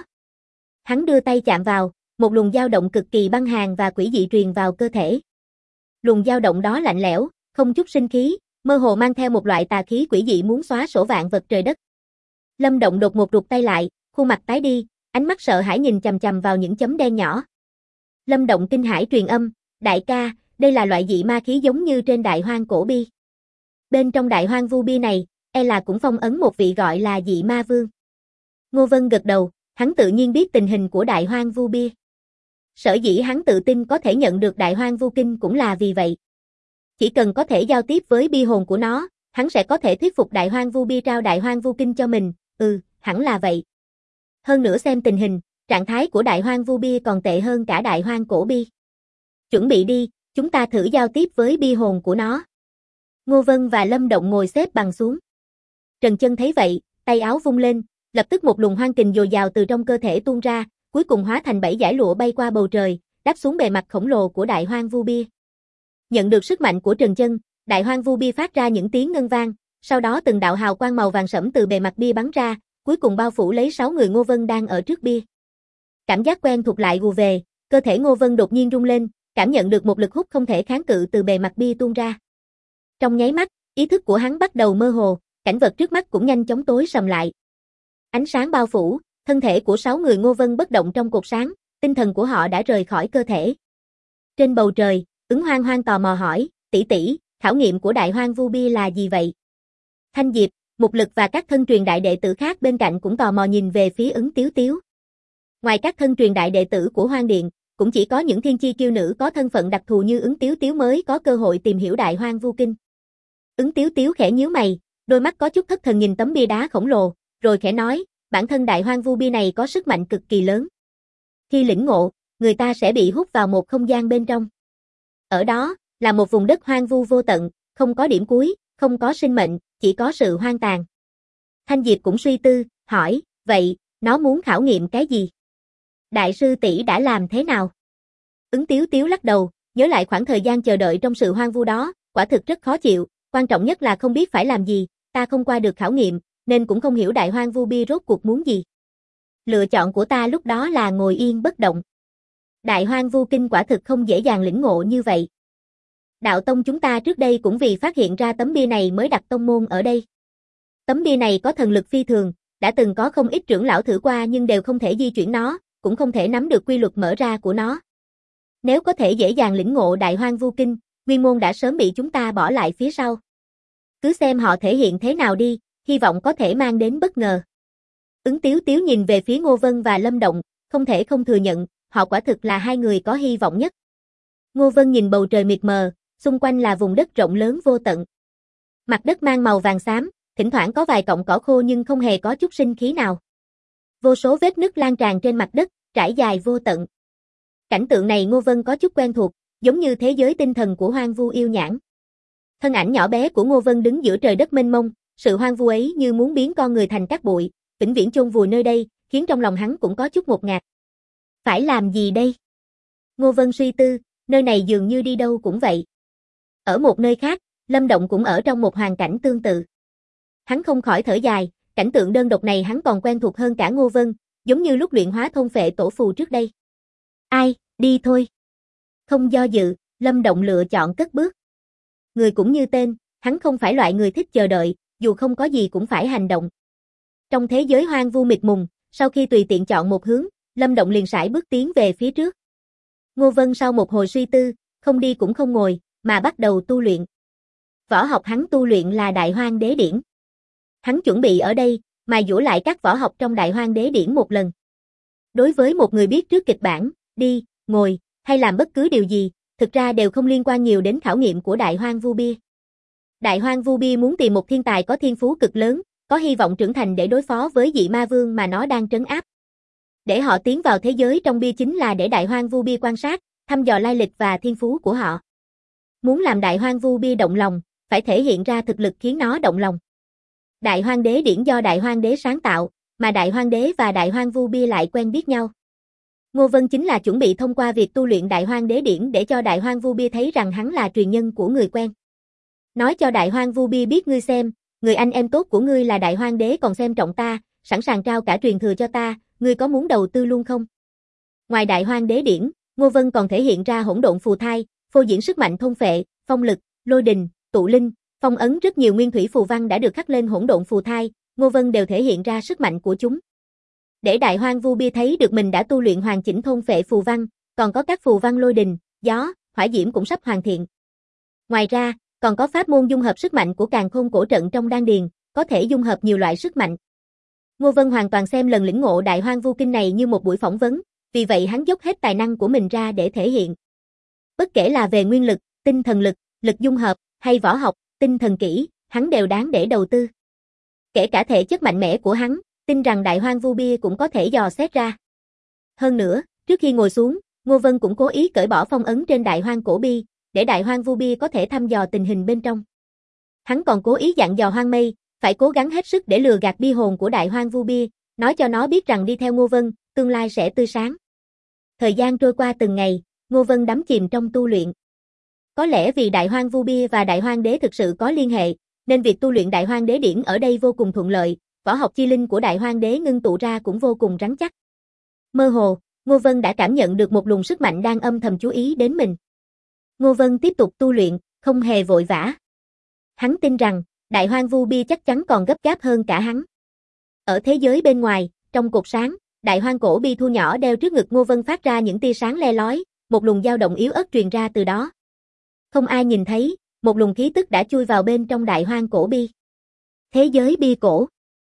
Hắn đưa tay chạm vào, một luồng dao động cực kỳ băng hàn và quỷ dị truyền vào cơ thể. Luồng dao động đó lạnh lẽo, không chút sinh khí, mơ hồ mang theo một loại tà khí quỷ dị muốn xóa sổ vạn vật trời đất. Lâm Động đột ngột rụt tay lại, khuôn mặt tái đi, ánh mắt sợ hãi nhìn chằm chằm vào những chấm đen nhỏ. Lâm Động kinh hãi truyền âm, đại ca, đây là loại dị ma khí giống như trên Đại Hoang Cổ Bia. Bên trong Đại Hoang Vu Bia này, e là cũng phong ấn một vị gọi là dị ma vương. Ngô Vân gật đầu, hắn tự nhiên biết tình hình của Đại Hoang Vu Bia. Sở dĩ hắn tự tin có thể nhận được Đại Hoang Vu Kinh cũng là vì vậy. Chỉ cần có thể giao tiếp với bia hồn của nó, hắn sẽ có thể thuyết phục Đại Hoang Vu Bia trao Đại Hoang Vu Kinh cho mình, hẳn là vậy. Hơn nữa xem tình hình, trạng thái của Đại Hoang Vu Bia còn tệ hơn cả Đại Hoang Cổ Bia. Chuẩn bị đi, chúng ta thử giao tiếp với bia hồn của nó. Ngô Vân và Lâm Động ngồi xếp bằng xuống. Trần Chân thấy vậy, tay áo vung lên, lập tức một luồng hoang kình dồi dào từ trong cơ thể tuôn ra, cuối cùng hóa thành 7 dải lụa bay qua bầu trời, đáp xuống bề mặt khổng lồ của Đại Hoang Vu Bia. Nhận được sức mạnh của Trần Chân, Đại Hoang Vu Bia phát ra những tiếng ngân vang, sau đó từng đạo hào quang màu vàng sẫm từ bề mặt bia bắn ra, cuối cùng bao phủ lấy 6 người Ngô Vân đang ở trước bia. Cảm giác quen thuộc lại ùa về, cơ thể Ngô Vân đột nhiên rung lên, cảm nhận được một lực hút không thể kháng cự từ bề mặt bia tuôn ra. Trong nháy mắt, ý thức của hắn bắt đầu mơ hồ, cảnh vật trước mắt cũng nhanh chóng tối sầm lại. Ánh sáng bao phủ, thân thể của 6 người Ngô Vân bất động trong cột sáng, tinh thần của họ đã rời khỏi cơ thể. Trên bầu trời, Ứng Hoang Hoang tò mò hỏi, tỷ tỷ, khảo nghiệm của Đại Hoang Vu Bia là gì vậy? Thanh Diệp, Mục Lực và các thân truyền đại đệ tử khác bên cạnh cũng tò mò nhìn về phía Ứng Tiếu Tiếu. Ngoài các thân truyền đại đệ tử của Hoang Điện, cũng chỉ có những thiên chi kiêu nữ có thân phận đặc thù như Ứng Tiếu Tiếu mới có cơ hội tìm hiểu Đại Hoang Vu Kinh. Ứng Tiếu Tiếu khẽ nhíu mày, đôi mắt có chút thất thần nhìn tấm bia đá khổng lồ, rồi khẽ nói, bản thân Đại Hoang Vu Bia này có sức mạnh cực kỳ lớn. Khi lĩnh ngộ, người ta sẽ bị hút vào một không gian bên trong. Ở đó, là một vùng đất hoang vu vô tận, không có điểm cuối, không có sinh mệnh, chỉ có sự hoang tàn. Thanh Diệp cũng suy tư, hỏi, vậy, nó muốn khảo nghiệm cái gì? Đại sư tỷ đã làm thế nào? Ứng Tiếu Tiếu lắc đầu, nhớ lại khoảng thời gian chờ đợi trong sự hoang vu đó, quả thực rất khó chịu, quan trọng nhất là không biết phải làm gì, ta không qua được khảo nghiệm, nên cũng không hiểu Đại Hoang Vu Bia rốt cuộc muốn gì. Lựa chọn của ta lúc đó là ngồi yên bất động. Đại Hoang Vu Kinh quả thực không dễ dàng lĩnh ngộ như vậy. Đạo tông chúng ta trước đây cũng vì phát hiện ra tấm bia này mới đặt tông môn ở đây. Tấm bia này có thần lực phi thường, đã từng có không ít trưởng lão thử qua nhưng đều không thể di chuyển nó, cũng không thể nắm được quy luật mở ra của nó. Nếu có thể dễ dàng lĩnh ngộ Đại Hoang Vu Kinh, Nguyên môn đã sớm bị chúng ta bỏ lại phía sau. Cứ xem họ thể hiện thế nào đi, hy vọng có thể mang đến bất ngờ. Ứng Tiếu Tiếu nhìn về phía Ngô Vân và Lâm Động, không thể không thừa nhận, họ quả thực là hai người có hy vọng nhất. Ngô Vân nhìn bầu trời mịt mờ, xung quanh là vùng đất rộng lớn vô tận. Mặt đất mang màu vàng xám, thỉnh thoảng có vài cọng cỏ khô nhưng không hề có chút sinh khí nào. Vô số vết nứt lan tràn trên mặt đất, trải dài vô tận. Cảnh tượng này Ngô Vân có chút quen thuộc, giống như thế giới tinh thần của Hoang Vu Yêu Nhãn. Thân ảnh nhỏ bé của Ngô Vân đứng giữa trời đất mênh mông, sự hoang vu ấy như muốn biến con người thành cát bụi, vĩnh viễn chôn vùi nơi đây, khiến trong lòng hắn cũng có chút ngột ngạt. Phải làm gì đây? Ngô Vân suy tư, nơi này dường như đi đâu cũng vậy. Ở một nơi khác, Lâm Động cũng ở trong một hoàn cảnh tương tự. Hắn không khỏi thở dài, cảnh tượng đơn độc này hắn còn quen thuộc hơn cả Ngô Vân, giống như lúc luyện hóa thôn phệ tổ phù trước đây. Ai, đi thôi. Không do dự, Lâm Động lựa chọn cất bước. Người cũng như tên, hắn không phải loại người thích chờ đợi, dù không có gì cũng phải hành động. Trong thế giới hoang vu mịt mùng, sau khi tùy tiện chọn một hướng, Lâm Động liền sải bước tiến về phía trước. Ngô Vân sau một hồi suy tư, không đi cũng không ngồi, mà bắt đầu tu luyện. Võ học hắn tu luyện là Đại Hoang Đế Điển. Hắn chuẩn bị ở đây, mài dũa lại các võ học trong Đại Hoang Đế Điển một lần. Đối với một người biết trước kịch bản, đi, ngồi, hay làm bất cứ điều gì, thực ra đều không liên quan nhiều đến khảo nghiệm của Đại Hoang Vu Bia. Đại Hoang Vu Bia muốn tìm một thiên tài có thiên phú cực lớn, có hy vọng trưởng thành để đối phó với dị ma vương mà nó đang trấn áp. Để họ tiến vào thế giới trong bia chính là để Đại Hoang Vu Bia quan sát, thăm dò lai lịch và thiên phú của họ. Muốn làm Đại Hoang Vu Bia động lòng, phải thể hiện ra thực lực khiến nó động lòng. Đại Hoang Đế Điển do Đại Hoang Đế sáng tạo, mà Đại Hoang Đế và Đại Hoang Vu Bia lại quen biết nhau. Ngô Vân chính là chuẩn bị thông qua việc tu luyện Đại Hoang Đế Điển để cho Đại Hoang Vu Bia thấy rằng hắn là truyền nhân của người quen. Nói cho Đại Hoang Vu Bia biết ngươi xem, người anh em tốt của ngươi là Đại Hoang Đế còn xem trọng ta, sẵn sàng trao cả truyền thừa cho ta, ngươi có muốn đầu tư luôn không? Ngoài Đại Hoang Đế Điển, Ngô Vân còn thể hiện ra hỗn độn phù thai, phô diễn sức mạnh thôn phệ, phong lực, lôi đình, tụ linh, phong ấn, rất nhiều nguyên thủy phù văn đã được khắc lên hỗn độn phù thai, Ngô Vân đều thể hiện ra sức mạnh của chúng. Để Đại Hoang Vu Bia thấy được mình đã tu luyện hoàn chỉnh thôn phệ phù văn, còn có các phù văn lôi đình, gió, hỏa diễm cũng sắp hoàn thiện. Ngoài ra, còn có pháp môn dung hợp sức mạnh của Càn Khôn Cổ Trận trong đan điền, có thể dung hợp nhiều loại sức mạnh. Ngô Vân hoàn toàn xem lần lĩnh ngộ Đại Hoang Vu Kinh này như một buổi phỏng vấn, vì vậy hắn dốc hết tài năng của mình ra để thể hiện. Bất kể là về nguyên lực, tinh thần lực, lực dung hợp, hay võ học, tinh thần kỹ, hắn đều đáng để đầu tư. Kể cả thể chất mạnh mẽ của hắn, tin rằng Đại Hoang Vu Bia cũng có thể dò xét ra. Hơn nữa, trước khi ngồi xuống, Ngô Vân cũng cố ý cởi bỏ phong ấn trên Đại Hoang Cổ Bi, để Đại Hoang Vu Bia có thể thăm dò tình hình bên trong. Hắn còn cố ý dặn dò Hoang Mây, phải cố gắng hết sức để lừa gạt bi hồn của Đại Hoang Vu Bia, nói cho nó biết rằng đi theo Ngô Vân, tương lai sẽ tươi sáng. Thời gian trôi qua từng ngày, Ngô Vân đắm chìm trong tu luyện. Có lẽ vì Đại Hoang Vu Bia và Đại Hoang Đế thực sự có liên hệ, nên việc tu luyện Đại Hoang Đế Điển ở đây vô cùng thuận lợi, võ học chi linh của Đại Hoang Đế ngưng tụ ra cũng vô cùng rắn chắc. Mơ hồ, Ngô Vân đã cảm nhận được một luồng sức mạnh đang âm thầm chú ý đến mình. Ngô Vân tiếp tục tu luyện, không hề vội vã. Hắn tin rằng, Đại Hoang Vu Bia chắc chắn còn gấp gáp hơn cả hắn. Ở thế giới bên ngoài, trong cột sáng, Đại Hoang Cổ Bi thu nhỏ đeo trước ngực Ngô Vân phát ra những tia sáng le lói, một luồng dao động yếu ớt truyền ra từ đó. Không ai nhìn thấy, một luồng khí tức đã chui vào bên trong Đại Hoang Cổ Bi. Thế giới bi cổ.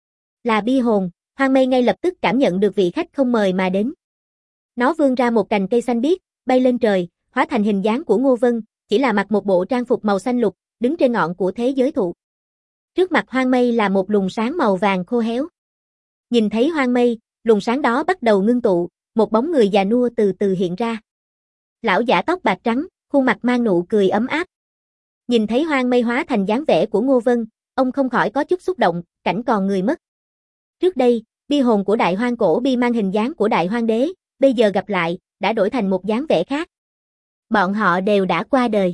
Là bi hồn, Hoang Mây ngay lập tức cảm nhận được vị khách không mời mà đến. Nó vươn ra một cành cây xanh biếc, bay lên trời, hóa thành hình dáng của Ngô Vân, chỉ là mặc một bộ trang phục màu xanh lục, đứng trên ngọn của thế giới thụ. Trước mặt Hoang Mây là một luồng sáng màu vàng khô héo. Nhìn thấy Hoang Mây, luồng sáng đó bắt đầu ngưng tụ, một bóng người già nua từ từ hiện ra. Lão giả tóc bạc trắng, khuôn mặt mang nụ cười ấm áp. Nhìn thấy Hoang Mây hóa thành dáng vẻ của Ngô Vân, ông không khỏi có chút xúc động, cảnh còn người mất. Trước đây, bi hồn của Đại Hoang Cổ Bi mang hình dáng của Đại Hoang Đế, bây giờ gặp lại, đã đổi thành một dáng vẻ khác. Bọn họ đều đã qua đời.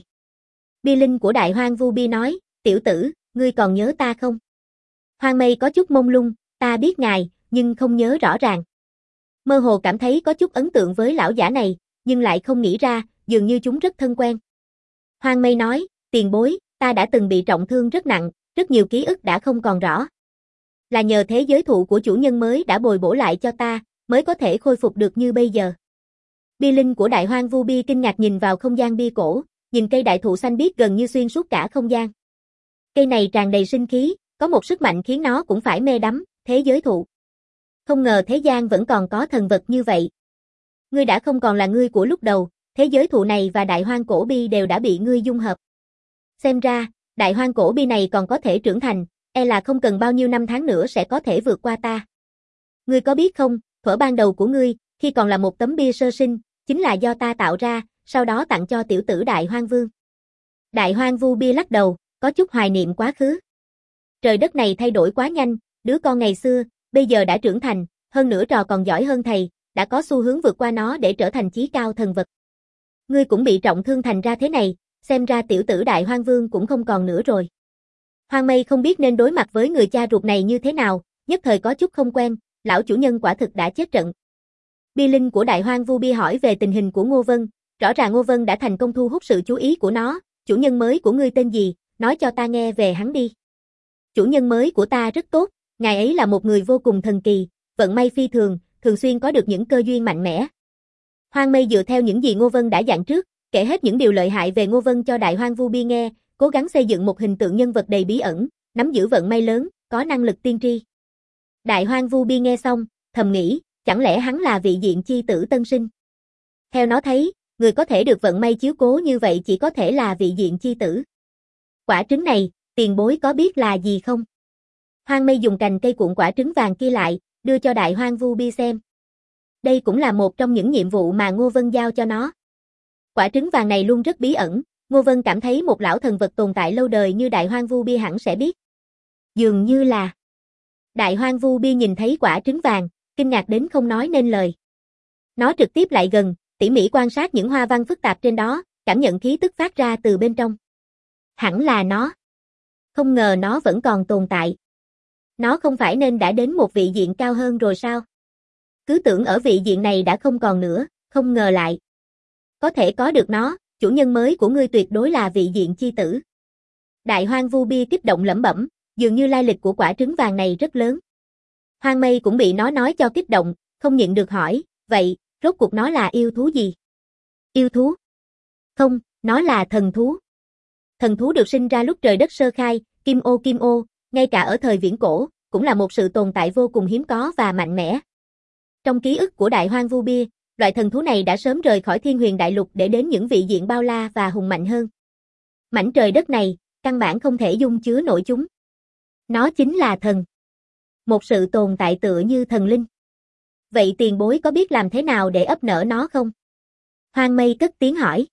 Bi linh của Đại Hoang Vu Bi nói, tiểu tử, ngươi còn nhớ ta không? Hoang Mây có chút mông lung, ta biết ngài, nhưng không nhớ rõ ràng. Mơ hồ cảm thấy có chút ấn tượng với lão giả này, nhưng lại không nghĩ ra, dường như chúng rất thân quen. Hoang Mây nói, tiền bối, ta đã từng bị trọng thương rất nặng, rất nhiều ký ức đã không còn rõ. Là nhờ thế giới thụ của chủ nhân mới đã bồi bổ lại cho ta, mới có thể khôi phục được như bây giờ. Bi linh của Đại Hoang Vu Bi kinh ngạc nhìn vào không gian bi cổ, nhìn cây đại thụ xanh biếc gần như xuyên suốt cả không gian. Cây này tràn đầy sinh khí, có một sức mạnh khiến nó cũng phải mê đắm, thế giới thụ. Không ngờ thế gian vẫn còn có thần vật như vậy. Ngươi đã không còn là ngươi của lúc đầu, thế giới thụ này và Đại Hoang Cổ Bi đều đã bị ngươi dung hợp. Xem ra, Đại Hoang Cổ Bi này còn có thể trưởng thành, e là không cần bao nhiêu năm tháng nữa sẽ có thể vượt qua ta. Ngươi có biết không, thuở ban đầu của ngươi, khi còn là một tấm bia sơ sinh, chính là do ta tạo ra, sau đó tặng cho tiểu tử Đại Hoang Vương. Đại Hoang Vu Bia lắc đầu, có chút hoài niệm quá khứ. Trời đất này thay đổi quá nhanh, đứa con ngày xưa, bây giờ đã trưởng thành, hơn nữa trò còn giỏi hơn thầy, đã có xu hướng vượt qua nó để trở thành chí cao thần vật. Ngươi cũng bị trọng thương thành ra thế này, xem ra tiểu tử Đại Hoang Vương cũng không còn nữa rồi. Hoang Mây không biết nên đối mặt với người cha ruột này như thế nào, nhất thời có chút không quen, lão chủ nhân quả thực đã chết trận. Bi Linh của Đại Hoang Vu Bi hỏi về tình hình của Ngô Vân, rõ ràng Ngô Vân đã thành công thu hút sự chú ý của nó, chủ nhân mới của ngươi tên gì, nói cho ta nghe về hắn đi. Chủ nhân mới của ta rất tốt, ngài ấy là một người vô cùng thần kỳ, vận may phi thường, thường xuyên có được những cơ duyên mạnh mẽ. Hoang Mây dựa theo những gì Ngô Vân đã dặn trước, kể hết những điều lợi hại về Ngô Vân cho Đại Hoang Vu Bi nghe, cố gắng xây dựng một hình tượng nhân vật đầy bí ẩn, nắm giữ vận may lớn, có năng lực tiên tri. Đại Hoang Vu Bi nghe xong, thầm nghĩ, chẳng lẽ hắn là vị diện chi tử tân sinh? Theo nó thấy, người có thể được vận may chiếu cố như vậy chỉ có thể là vị diện chi tử. Quả trứng này, tiền bối có biết là gì không? Hoang Mây dùng cành cây cuộn quả trứng vàng kia lại, đưa cho Đại Hoang Vu Bi xem. Đây cũng là một trong những nhiệm vụ mà Ngô Vân giao cho nó. Quả trứng vàng này luôn rất bí ẩn, Ngô Vân cảm thấy một lão thần vật tồn tại lâu đời như Đại Hoang Vu Bi hẳn sẽ biết. Dường như là... Đại Hoang Vu Bi nhìn thấy quả trứng vàng, kinh ngạc đến không nói nên lời. Nó trực tiếp lại gần, tỉ mỉ quan sát những hoa văn phức tạp trên đó, cảm nhận khí tức phát ra từ bên trong. Hẳn là nó. Không ngờ nó vẫn còn tồn tại. Nó không phải nên đã đến một vị diện cao hơn rồi sao? Cứ tưởng ở vị diện này đã không còn nữa, không ngờ lại. Có thể có được nó, chủ nhân mới của ngươi tuyệt đối là vị diện chi tử. Đại Hoang Vu Bi kích động lẩm bẩm, dường như lai lịch của quả trứng vàng này rất lớn. Hoang Mây cũng bị nó nói cho kích động, không nhịn được hỏi, vậy, rốt cuộc nó là yêu thú gì? Yêu thú? Không, nó là thần thú. Thần thú được sinh ra lúc trời đất sơ khai, kim ô, ngay cả ở thời viễn cổ, cũng là một sự tồn tại vô cùng hiếm có và mạnh mẽ. Trong ký ức của Đại Hoang Vu Bi, loại thần thú này đã sớm rời khỏi Thiên Huyền Đại Lục để đến những vị diện bao la và hùng mạnh hơn. Mảnh trời đất này, căn bản không thể dung chứa nổi chúng. Nó chính là thần. Một sự tồn tại tựa như thần linh. Vậy tiền bối có biết làm thế nào để ấp nở nó không? Hoang Mây cất tiếng hỏi.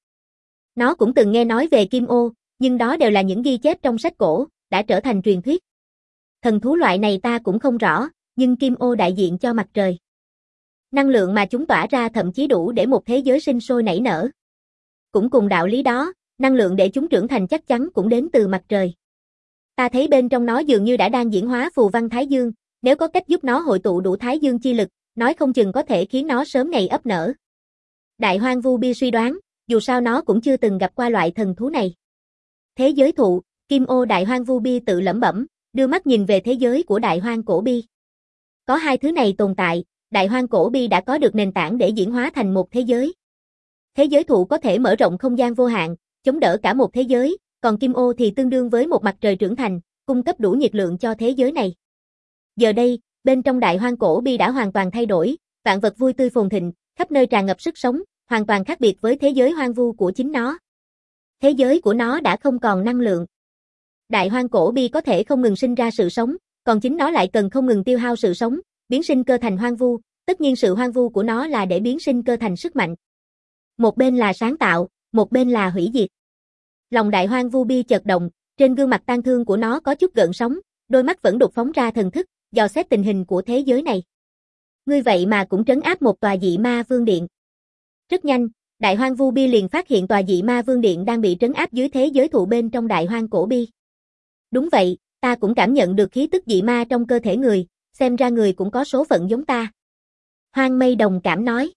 Nó cũng từng nghe nói về kim ô, nhưng đó đều là những ghi chép trong sách cổ, đã trở thành truyền thuyết. Thần thú loại này ta cũng không rõ, nhưng kim ô đại diện cho mặt trời. Năng lượng mà chúng tỏa ra thậm chí đủ để một thế giới sinh sôi nảy nở. Cũng cùng đạo lý đó, năng lượng để chúng trưởng thành chắc chắn cũng đến từ mặt trời. Ta thấy bên trong nó dường như đã đang diễn hóa phù văn Thái Dương, nếu có cách giúp nó hội tụ đủ Thái Dương chi lực, nói không chừng có thể khiến nó sớm ngày ấp nở. Đại Hoang Vu Bi suy đoán, dù sao nó cũng chưa từng gặp qua loại thần thú này. Thế giới thụ, kim ô Đại Hoang Vu Bi tự lẩm bẩm, đưa mắt nhìn về thế giới của Đại Hoang Cổ Bi. Có hai thứ này tồn tại, Đại Hoang Cổ Bi đã có được nền tảng để diễn hóa thành một thế giới. Thế giới thụ có thể mở rộng không gian vô hạn, chống đỡ cả một thế giới, còn kim ô thì tương đương với một mặt trời trưởng thành, cung cấp đủ nhiệt lượng cho thế giới này. Giờ đây, bên trong Đại Hoang Cổ Bi đã hoàn toàn thay đổi, vạn vật vui tươi phồn thịnh, khắp nơi tràn ngập sức sống, hoàn toàn khác biệt với thế giới hoang vu của chính nó. Thế giới của nó đã không còn năng lượng. Đại Hoang Cổ Bi có thể không ngừng sinh ra sự sống, còn chính nó lại cần không ngừng tiêu hao sự sống, biến sinh cơ thành hoang vu, tất nhiên sự hoang vu của nó là để biến sinh cơ thành sức mạnh. Một bên là sáng tạo, một bên là hủy diệt. Lòng Đại Hoang Vu Bi chợt động, trên gương mặt tang thương của nó có chút gợn sóng, đôi mắt vẫn đục phóng ra thần thức, dò xét tình hình của thế giới này. Ngươi vậy mà cũng trấn áp một tòa dị ma vương điện. Rất nhanh, Đại Hoang Vu Bi liền phát hiện tòa dị ma vương điện đang bị trấn áp dưới thế giới thụ bên trong Đại Hoang Cổ Bi. Đúng vậy, ta cũng cảm nhận được khí tức dị ma trong cơ thể người, xem ra người cũng có số phận giống ta. Hoang Mây đồng cảm nói.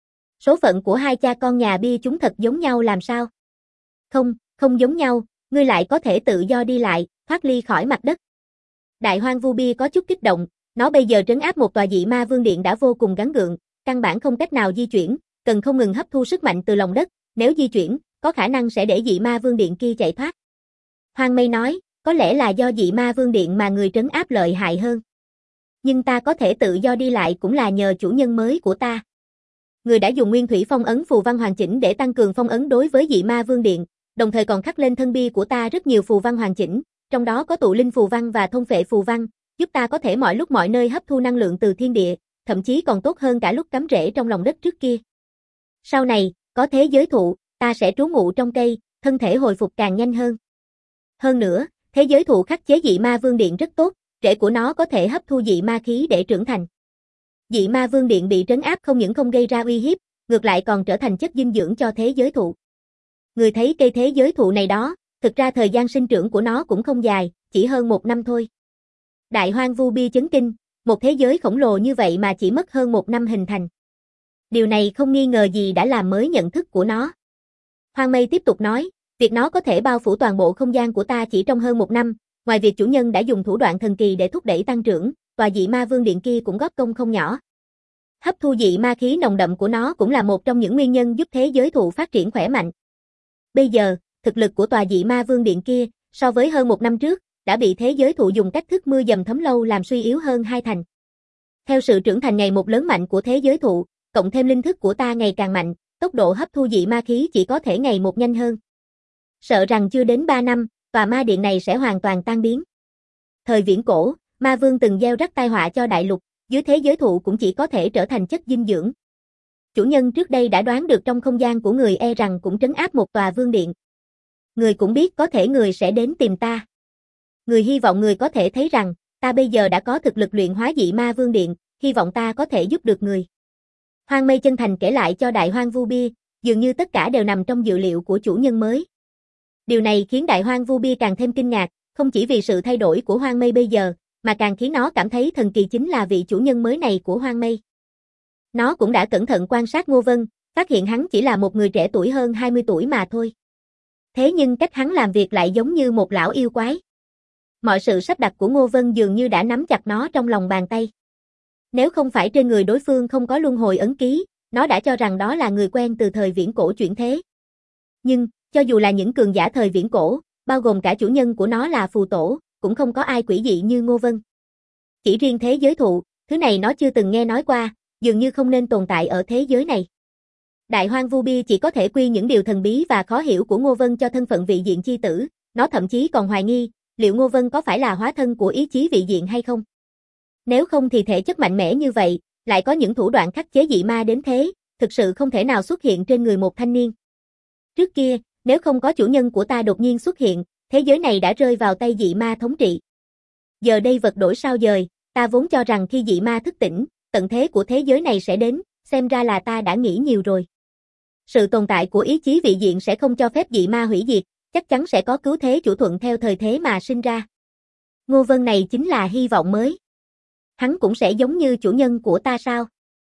Số phận của hai cha con nhà Bi chúng thật giống nhau làm sao? Không, không giống nhau, ngươi lại có thể tự do đi lại, thoát ly khỏi mặt đất. Đại Hoang Vu Bi có chút kích động, nó bây giờ trấn áp một tòa dị ma vương điện đã vô cùng gắng gượng, căn bản không cách nào di chuyển, cần không ngừng hấp thu sức mạnh từ lòng đất, nếu di chuyển, có khả năng sẽ để dị ma vương điện kia chạy thoát. Hoang Mây nói, có lẽ là do dị ma vương điện mà người trấn áp lợi hại hơn. Nhưng ta có thể tự do đi lại cũng là nhờ chủ nhân mới của ta. Người đã dùng nguyên thủy phong ấn phù văn hoàn chỉnh để tăng cường phong ấn đối với dị ma vương điện, đồng thời còn khắc lên thân bi của ta rất nhiều phù văn hoàn chỉnh, trong đó có tụ linh phù văn và thông phệ phù văn, giúp ta có thể mọi lúc mọi nơi hấp thu năng lượng từ thiên địa, thậm chí còn tốt hơn cả lúc cắm rễ trong lòng đất trước kia. Sau này, có thế giới thụ, ta sẽ trú ngụ trong cây, thân thể hồi phục càng nhanh hơn. Hơn nữa, Thế giới thụ khắc chế dị ma vương điện rất tốt, rễ của nó có thể hấp thu dị ma khí để trưởng thành. Dị ma vương điện bị trấn áp không những không gây ra uy hiếp, ngược lại còn trở thành chất dinh dưỡng cho thế giới thụ. Người thấy cây thế giới thụ này đó, thực ra thời gian sinh trưởng của nó cũng không dài, chỉ hơn 1 năm thôi. Đại Hoang Vu Bi chấn kinh, một thế giới khổng lồ như vậy mà chỉ mất hơn 1 năm hình thành. Điều này không nghi ngờ gì đã làm mới nhận thức của nó. Hoang Mây tiếp tục nói, việc nó có thể bao phủ toàn bộ không gian của ta chỉ trong hơn 1 năm, ngoài việc chủ nhân đã dùng thủ đoạn thần kỳ để thúc đẩy tăng trưởng, tòa dị ma vương điện kia cũng góp công không nhỏ. Hấp thu dị ma khí nồng đậm của nó cũng là một trong những nguyên nhân giúp thế giới thụ phát triển khỏe mạnh. Bây giờ, thực lực của tòa dị ma vương điện kia, so với hơn 1 năm trước, đã bị thế giới thụ dùng cách thức mưa dầm thấm lâu làm suy yếu hơn 2 thành. Theo sự trưởng thành ngày một lớn mạnh của thế giới thụ, cộng thêm linh thức của ta ngày càng mạnh, tốc độ hấp thu dị ma khí chỉ có thể ngày một nhanh hơn. Sợ rằng chưa đến 3 năm, tòa ma điện này sẽ hoàn toàn tan biến. Thời viễn cổ, ma vương từng gieo rắc tai họa cho đại lục, dưới thế giới thụ cũng chỉ có thể trở thành chất dinh dưỡng. Chủ nhân trước đây đã đoán được trong không gian của người e rằng cũng trấn áp một tòa vương điện. Người cũng biết có thể người sẽ đến tìm ta. Người hy vọng người có thể thấy rằng, ta bây giờ đã có thực lực luyện hóa dị ma vương điện, hy vọng ta có thể giúp được người. Hoang Mây chân thành kể lại cho Đại Hoang Vu Bi, dường như tất cả đều nằm trong dự liệu của chủ nhân mới. Điều này khiến Đại Hoang Vu Bi càng thêm kinh ngạc, không chỉ vì sự thay đổi của Hoang Mây bây giờ, mà càng khiến nó cảm thấy thần kỳ chính là vị chủ nhân mới này của Hoang Mây. Nó cũng đã cẩn thận quan sát Ngô Vân, phát hiện hắn chỉ là một người trẻ tuổi hơn 20 tuổi mà thôi. Thế nhưng cách hắn làm việc lại giống như một lão yêu quái. Mọi sự sắp đặt của Ngô Vân dường như đã nắm chặt nó trong lòng bàn tay. Nếu không phải trên người đối phương không có luân hồi ấn ký, nó đã cho rằng đó là người quen từ thời viễn cổ chuyển thế. Nhưng, cho dù là những cường giả thời viễn cổ, bao gồm cả chủ nhân của nó là phù tổ, cũng không có ai quỷ dị như Ngô Vân. Chỉ riêng thế giới thụ, thứ này nó chưa từng nghe nói qua, dường như không nên tồn tại ở thế giới này. Đại Hoang Vu Bi chỉ có thể quy những điều thần bí và khó hiểu của Ngô Vân cho thân phận vị diện chi tử, nó thậm chí còn hoài nghi, liệu Ngô Vân có phải là hóa thân của ý chí vị diện hay không? Nếu không thì thể chất mạnh mẽ như vậy, lại có những thủ đoạn khắc chế dị ma đến thế, thực sự không thể nào xuất hiện trên người một thanh niên. Trước kia, nếu không có chủ nhân của ta đột nhiên xuất hiện, thế giới này đã rơi vào tay dị ma thống trị. Giờ đây vật đổi sao dời, ta vốn cho rằng khi dị ma thức tỉnh, tận thế của thế giới này sẽ đến, xem ra là ta đã nghĩ nhiều rồi. Sự tồn tại của ý chí vị diện sẽ không cho phép dị ma hủy diệt, chắc chắn sẽ có cứu thế chủ thuận theo thời thế mà sinh ra. Ngô Vân này chính là hy vọng mới. Hắn cũng sẽ giống như chủ nhân của ta sao?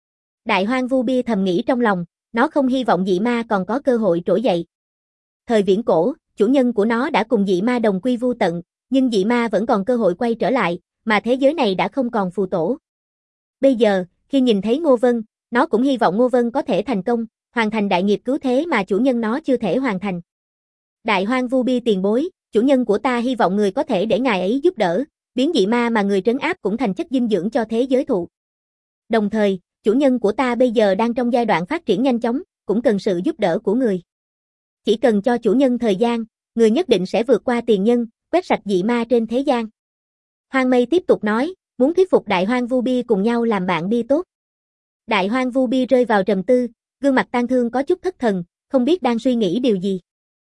Đại Hoang Vu Bi thầm nghĩ trong lòng, nó không hy vọng dị ma còn có cơ hội trỗi dậy. Thời viễn cổ, chủ nhân của nó đã cùng dị ma đồng quy vu tận, nhưng dị ma vẫn còn cơ hội quay trở lại, mà thế giới này đã không còn phù tổ. Bây giờ, khi nhìn thấy Ngô Vân, nó cũng hy vọng Ngô Vân có thể thành công, hoàn thành đại nghiệp cứu thế mà chủ nhân nó chưa thể hoàn thành. Đại Hoang Vu Bi tiền bối, chủ nhân của ta hy vọng người có thể để ngài ấy giúp đỡ, biến dị ma mà người trấn áp cũng thành chất dinh dưỡng cho thế giới thụ. Đồng thời, chủ nhân của ta bây giờ đang trong giai đoạn phát triển nhanh chóng, cũng cần sự giúp đỡ của người. Chỉ cần cho chủ nhân thời gian, người nhất định sẽ vượt qua tiền nhân, quét sạch dị ma trên thế gian. Hoang Mây tiếp tục nói, muốn thuyết phục Đại Hoang Vu Bi cùng nhau làm bạn Bi tốt. Đại Hoang Vu Bi rơi vào trầm tư, gương mặt tang thương có chút thất thần, không biết đang suy nghĩ điều gì.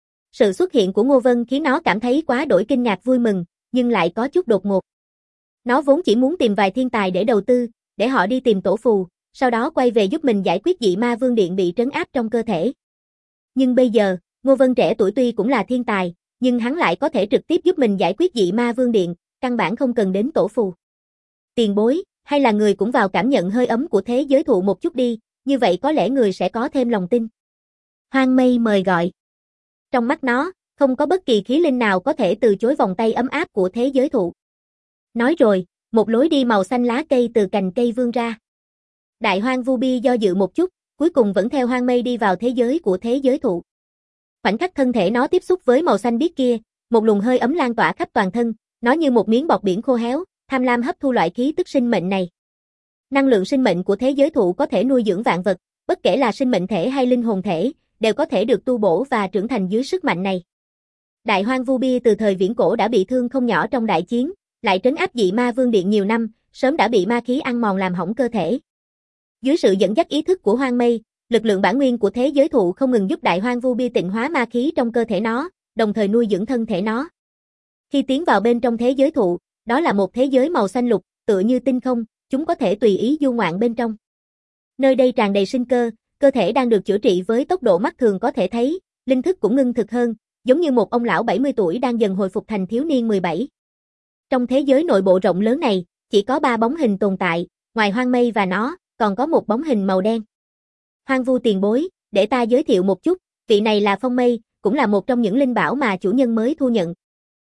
Sự xuất hiện của Ngô Vân khiến nó cảm thấy quá đổi kinh ngạc vui mừng, nhưng lại có chút đột ngột. Nó vốn chỉ muốn tìm vài thiên tài để đầu tư, để họ đi tìm tổ phù, sau đó quay về giúp mình giải quyết dị ma vương điện bị trấn áp trong cơ thể. Nhưng bây giờ, Ngô Vân trẻ tuổi tuy cũng là thiên tài, nhưng hắn lại có thể trực tiếp giúp mình giải quyết dị ma vương điện, căn bản không cần đến tổ phù. Tiền bối, hay là người cũng vào cảm nhận hơi ấm của thế giới thụ một chút đi, như vậy có lẽ người sẽ có thêm lòng tin. Hoang Mây mời gọi. Trong mắt nó, không có bất kỳ khí linh nào có thể từ chối vòng tay ấm áp của thế giới thụ. Nói rồi, một lối đi màu xanh lá cây từ cành cây vươn ra. Đại Hoang Vu Bi do dự một chút, cuối cùng vẫn theo Hoang Mây đi vào thế giới của thế giới thụ. Khoảnh khắc thân thể nó tiếp xúc với màu xanh biếc kia, một luồng hơi ấm lan tỏa khắp toàn thân, nó như một miếng bọt biển khô héo, tham lam hấp thu loại khí tức sinh mệnh này. Năng lượng sinh mệnh của thế giới thụ có thể nuôi dưỡng vạn vật, bất kể là sinh mệnh thể hay linh hồn thể, đều có thể được tu bổ và trưởng thành dưới sức mạnh này. Đại Hoang Vu Bi từ thời viễn cổ đã bị thương không nhỏ trong đại chiến, lại trấn áp dị ma vương điện nhiều năm, sớm đã bị ma khí ăn mòn làm hỏng cơ thể. Dưới sự dẫn dắt ý thức của Hoang Mây, lực lượng bản nguyên của thế giới thụ không ngừng giúp Đại Hoang Vu Bi tịnh hóa ma khí trong cơ thể nó, đồng thời nuôi dưỡng thân thể nó. Khi tiến vào bên trong thế giới thụ, đó là một thế giới màu xanh lục, tựa như tinh không, chúng có thể tùy ý du ngoạn bên trong. Nơi đây tràn đầy sinh cơ, cơ thể đang được chữa trị với tốc độ mắt thường có thể thấy, linh thức cũng ngưng thực hơn, giống như một ông lão 70 tuổi đang dần hồi phục thành thiếu niên 17. Trong thế giới nội bộ rộng lớn này, chỉ có 3 bóng hình tồn tại, ngoài Hoang Mây và nó, còn có một bóng hình màu đen. Hoang Vu tiền bối, để ta giới thiệu một chút, vị này là Phong Mây, cũng là một trong những linh bảo mà chủ nhân mới thu nhận.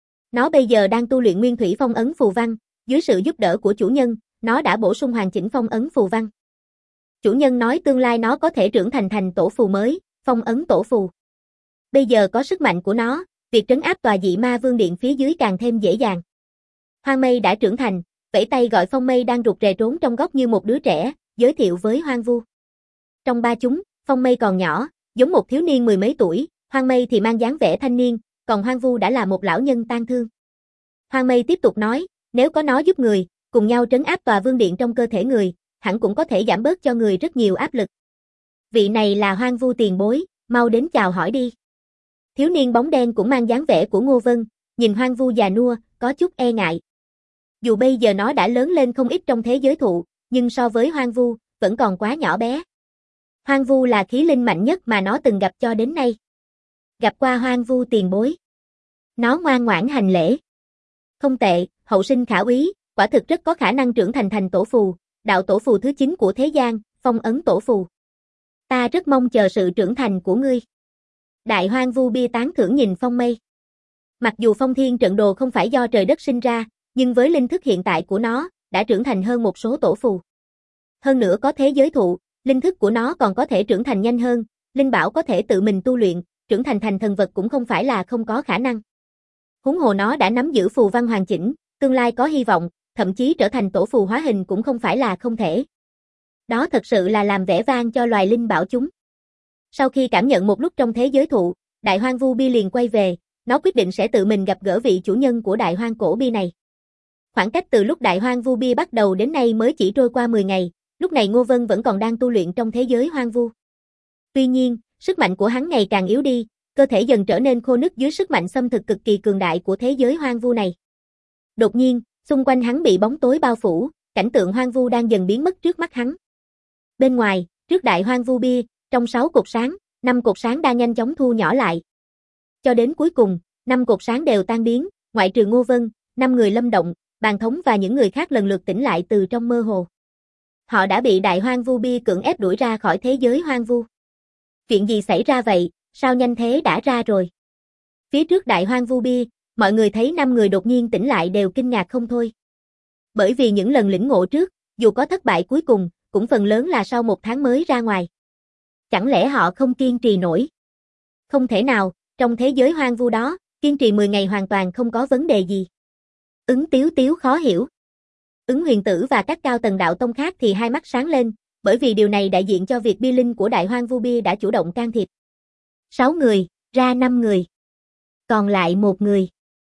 Nó bây giờ đang tu luyện Nguyên Thủy Phong ấn phù văn, dưới sự giúp đỡ của chủ nhân, nó đã bổ sung hoàn chỉnh phong ấn phù văn. Chủ nhân nói tương lai nó có thể trưởng thành tổ phù mới, phong ấn tổ phù. Bây giờ có sức mạnh của nó, việc trấn áp tòa dị ma vương điện phía dưới càng thêm dễ dàng. Hoang Mây đã trưởng thành, vẫy tay gọi Phong Mây đang rụt rè trốn trong góc như một đứa trẻ, giới thiệu với Hoang Vu. Trong ba chúng, Phong Mây còn nhỏ, giống một thiếu niên 10 mấy tuổi, Hoang Mây thì mang dáng vẻ thanh niên, còn Hoang Vu đã là một lão nhân tang thương. Hoang Mây tiếp tục nói, nếu có nó giúp người, cùng nhau trấn áp tòa vương điện trong cơ thể người, hẳn cũng có thể giảm bớt cho người rất nhiều áp lực. Vị này là Hoang Vu tiền bối, mau đến chào hỏi đi. Thiếu niên bóng đen cũng mang dáng vẻ của Ngô Vân, nhìn Hoang Vu già nua, có chút e ngại. Dù bây giờ nó đã lớn lên không ít trong thế giới thụ, nhưng so với Hoang Vu, vẫn còn quá nhỏ bé. Hoang Vu là khí linh mạnh nhất mà nó từng gặp cho đến nay. Gặp qua Hoang Vu tiền bối. Nó ngoan ngoãn hành lễ. Không tệ, hậu sinh khả úy, quả thực rất có khả năng trưởng thành tổ phù, đạo tổ phù thứ 9 của thế gian, phong ấn tổ phù. Ta rất mong chờ sự trưởng thành của ngươi. Đại Hoang Vu bia tán thưởng nhìn Phong Mây. Mặc dù phong thiên trận đồ không phải do trời đất sinh ra, nhưng với linh thức hiện tại của nó, đã trưởng thành hơn một số tổ phù. Hơn nữa có thế giới thụ, linh thức của nó còn có thể trưởng thành nhanh hơn, linh bảo có thể tự mình tu luyện, trưởng thành thần vật cũng không phải là không có khả năng. Huống hồ nó đã nắm giữ phù văn hoàn chỉnh, tương lai có hy vọng, thậm chí trở thành tổ phù hóa hình cũng không phải là không thể. Đó thật sự là làm vẻ vang cho loài linh bảo chúng. Sau khi cảm nhận một lúc trong thế giới thụ, Đại Hoang Vu Bi liền quay về, nó quyết định sẽ tự mình gặp gỡ vị chủ nhân của Đại Hoang Cổ Bi này. Khoảng cách từ lúc Đại Hoang Vu Bi bắt đầu đến nay mới chỉ trôi qua 10 ngày, lúc này Ngô Vân vẫn còn đang tu luyện trong thế giới hoang vu. Tuy nhiên, sức mạnh của hắn ngày càng yếu đi, cơ thể dần trở nên khô nứt dưới sức mạnh xâm thực cực kỳ cường đại của thế giới hoang vu này. Đột nhiên, xung quanh hắn bị bóng tối bao phủ, cảnh tượng hoang vu đang dần biến mất trước mắt hắn. Bên ngoài, trước Đại Hoang Vu Bia, trong 6 cột sáng, 5 cột sáng đang nhanh chóng thu nhỏ lại. Cho đến cuối cùng, 5 cột sáng đều tan biến, ngoại trừ Ngô Vân, 5 người Lâm Động, Bàn Thống và những người khác lần lượt tỉnh lại từ trong mơ hồ. Họ đã bị Đại Hoang Vu Bia cưỡng ép đuổi ra khỏi thế giới hoang vu. Chuyện gì xảy ra vậy, sao nhanh thế đã ra rồi? Phía trước Đại Hoang Vu Bia, mọi người thấy 5 người đột nhiên tỉnh lại đều kinh ngạc không thôi. Bởi vì những lần lĩnh ngộ trước, dù có thất bại cuối cùng, cũng phần lớn là sau 1 tháng mới ra ngoài. Chẳng lẽ họ không kiên trì nổi? Không thể nào, trong thế giới hoang vu đó, kiên trì 10 ngày hoàn toàn không có vấn đề gì. Ứng Tiếu Tiếu khó hiểu. Ứng Huyền Tử và các cao tầng đạo tông khác thì hai mắt sáng lên, bởi vì điều này đại diện cho việc bia linh của Đại Hoang Vu Bia đã chủ động can thiệp. 6 người, ra 5 người. Còn lại 1 người.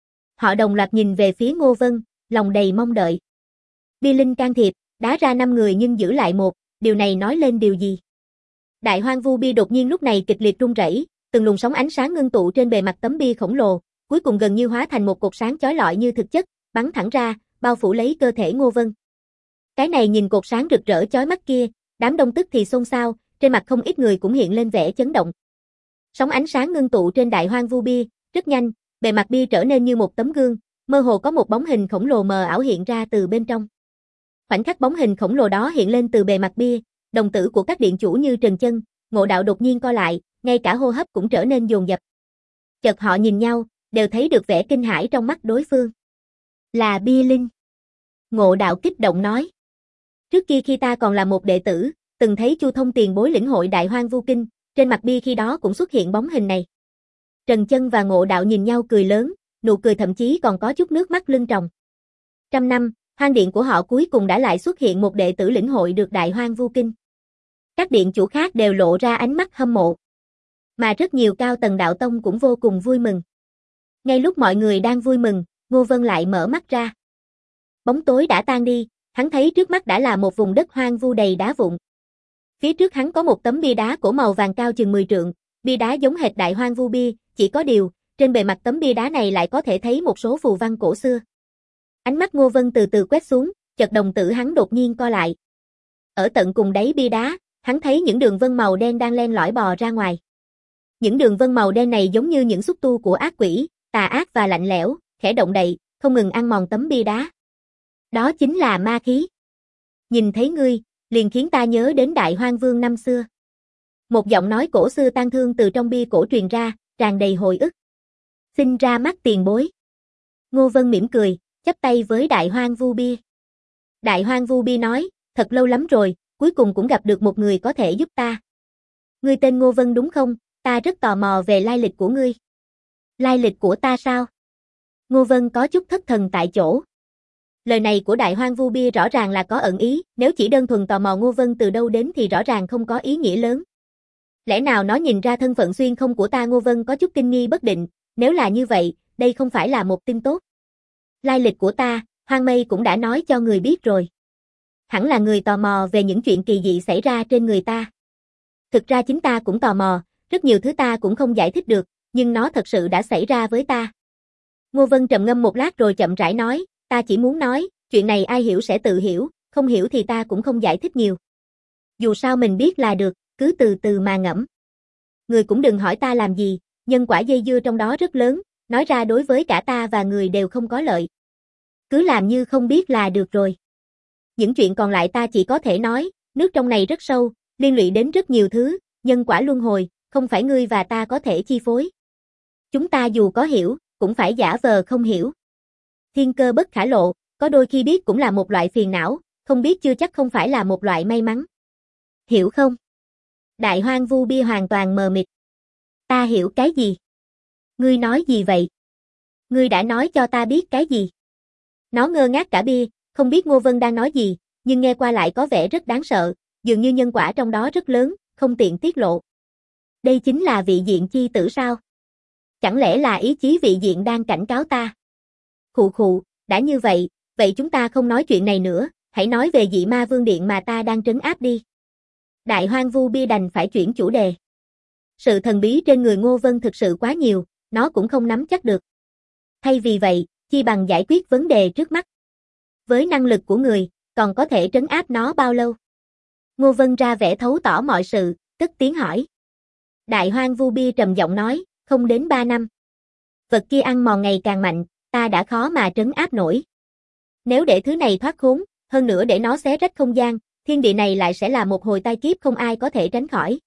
Họ đồng loạt nhìn về phía Ngô Vân, lòng đầy mong đợi. Bia linh can thiệp, đá ra 5 người nhưng giữ lại 1, điều này nói lên điều gì? Đại Hoang Vu Bia đột nhiên lúc này kịch liệt rung rẩy, từng luồng sóng ánh sáng ngưng tụ trên bề mặt tấm bia khổng lồ, cuối cùng gần như hóa thành một cột sáng chói lọi như thực chất, bắn thẳng ra, bao phủ lấy cơ thể Ngô Vân. Cái này nhìn cột sáng rực rỡ chói mắt kia, đám đông tức thì xôn xao, trên mặt không ít người cũng hiện lên vẻ chấn động. Sóng ánh sáng ngưng tụ trên Đại Hoang Vu Bia, rất nhanh, bề mặt bia trở nên như một tấm gương, mơ hồ có một bóng hình khổng lồ mờ ảo hiện ra từ bên trong. Khoảnh khắc bóng hình khổng lồ đó hiện lên từ bề mặt bia, đồng tử của các điện chủ như Trần Chân, Ngộ Đạo đột nhiên co lại, ngay cả hô hấp cũng trở nên dồn dập. Chợt họ nhìn nhau, đều thấy được vẻ kinh hãi trong mắt đối phương. Là bia linh. Ngộ Đạo kích động nói. Trước kia khi ta còn là một đệ tử, từng thấy Chu Thông tiền bối lĩnh hội Đại Hoang Vu Kinh, trên mặt bia khi đó cũng xuất hiện bóng hình này. Trần Chân và Ngộ Đạo nhìn nhau cười lớn, nụ cười thậm chí còn có chút nước mắt lưng tròng. 100 năm, hoang điện của họ cuối cùng đã lại xuất hiện một đệ tử lĩnh hội được Đại Hoang Vu Kinh. Các điện chủ khác đều lộ ra ánh mắt hâm mộ. Mà rất nhiều cao tầng đạo tông cũng vô cùng vui mừng. Ngay lúc mọi người đang vui mừng, Ngô Vân lại mở mắt ra. Bóng tối đã tan đi, hắn thấy trước mắt đã là một vùng đất hoang vu đầy đá vụn. Phía trước hắn có một tấm bia đá cổ màu vàng cao chừng 10 trượng, bia đá giống hệt Đại Hoang Vu Bia, chỉ có điều, trên bề mặt tấm bia đá này lại có thể thấy một số phù văn cổ xưa. Ánh mắt Ngô Vân từ từ quét xuống, chợt đồng tử hắn đột nhiên co lại. Ở tận cùng đáy bia đá, hắn thấy những đường vân màu đen đang len lỏi bò ra ngoài. Những đường vân màu đen này giống như những xúc tu của ác quỷ, tà ác và lạnh lẽo, khẽ động đậy, không ngừng ăn mòn tấm bia đá. Đó chính là ma khí. Nhìn thấy ngươi, liền khiến ta nhớ đến Đại Hoang Vương năm xưa. Một giọng nói cổ xưa tang thương từ trong bia cổ truyền ra, tràn đầy hồi ức. Xin ra mắt tiền bối. Ngô Vân mỉm cười, chắp tay với Đại Hoang Vu Bia. Đại Hoang Vu Bia nói, thật lâu lắm rồi, cuối cùng cũng gặp được một người có thể giúp ta. Ngươi tên Ngô Vân đúng không? Ta rất tò mò về lai lịch của ngươi. Lai lịch của ta sao? Ngô Vân có chút thất thần tại chỗ. Lời này của Đại Hoang Vu Bia rõ ràng là có ẩn ý, nếu chỉ đơn thuần tò mò Ngô Vân từ đâu đến thì rõ ràng không có ý nghĩa lớn. Lẽ nào nó nhìn ra thân phận xuyên không của ta? Ngô Vân có chút kinh nghi bất định, nếu là như vậy, đây không phải là một tin tốt. Lai lịch của ta, Hoang Mây cũng đã nói cho người biết rồi. Hẳn là người tò mò về những chuyện kỳ dị xảy ra trên người ta. Thực ra chính ta cũng tò mò, rất nhiều thứ ta cũng không giải thích được, nhưng nó thật sự đã xảy ra với ta. Ngô Vân trầm ngâm một lát rồi chậm rãi nói, ta chỉ muốn nói, chuyện này ai hiểu sẽ tự hiểu, không hiểu thì ta cũng không giải thích nhiều. Dù sao mình biết là được, cứ từ từ mà ngẫm. Người cũng đừng hỏi ta làm gì, nhân quả dây dưa trong đó rất lớn, nói ra đối với cả ta và người đều không có lợi. Cứ làm như không biết là được rồi. Những chuyện còn lại ta chỉ có thể nói, nước trong này rất sâu, liên lụy đến rất nhiều thứ, nhân quả luân hồi, không phải ngươi và ta có thể chi phối. Chúng ta dù có hiểu, cũng phải giả vờ không hiểu. Thiên cơ bất khả lộ, có đôi khi biết cũng là một loại phiền não, không biết chưa chắc không phải là một loại may mắn. Hiểu không? Đại Hoang Vu Bia hoàn toàn mờ mịt. Ta hiểu cái gì? Ngươi nói gì vậy? Ngươi đã nói cho ta biết cái gì? Nó ngơ ngác cả bia, không biết Ngô Vân đang nói gì, nhưng nghe qua lại có vẻ rất đáng sợ, dường như nhân quả trong đó rất lớn, không tiện tiết lộ. Đây chính là vị diện chi tử sao? Chẳng lẽ là ý chí vị diện đang cảnh cáo ta? Khụ khụ, đã như vậy, vậy chúng ta không nói chuyện này nữa, hãy nói về dị ma vương điện mà ta đang trấn áp đi. Đại Hoang Vu Bia đành phải chuyển chủ đề. Sự thần bí trên người Ngô Vân thực sự quá nhiều, nó cũng không nắm chắc được. Thay vì vậy, chi bằng giải quyết vấn đề trước mắt. Với năng lực của người, còn có thể trấn áp nó bao lâu? Ngô Vân ra vẻ thấu tỏ mọi sự, cất tiếng hỏi. Đại Hoang Vu Bia trầm giọng nói, không đến 3 năm. Vật kia ăn mòn ngày càng mạnh, ta đã khó mà trấn áp nổi. Nếu để thứ này thoát khốn, hơn nữa để nó xé rách không gian, thiên địa này lại sẽ là một hồi tai kiếp không ai có thể tránh khỏi.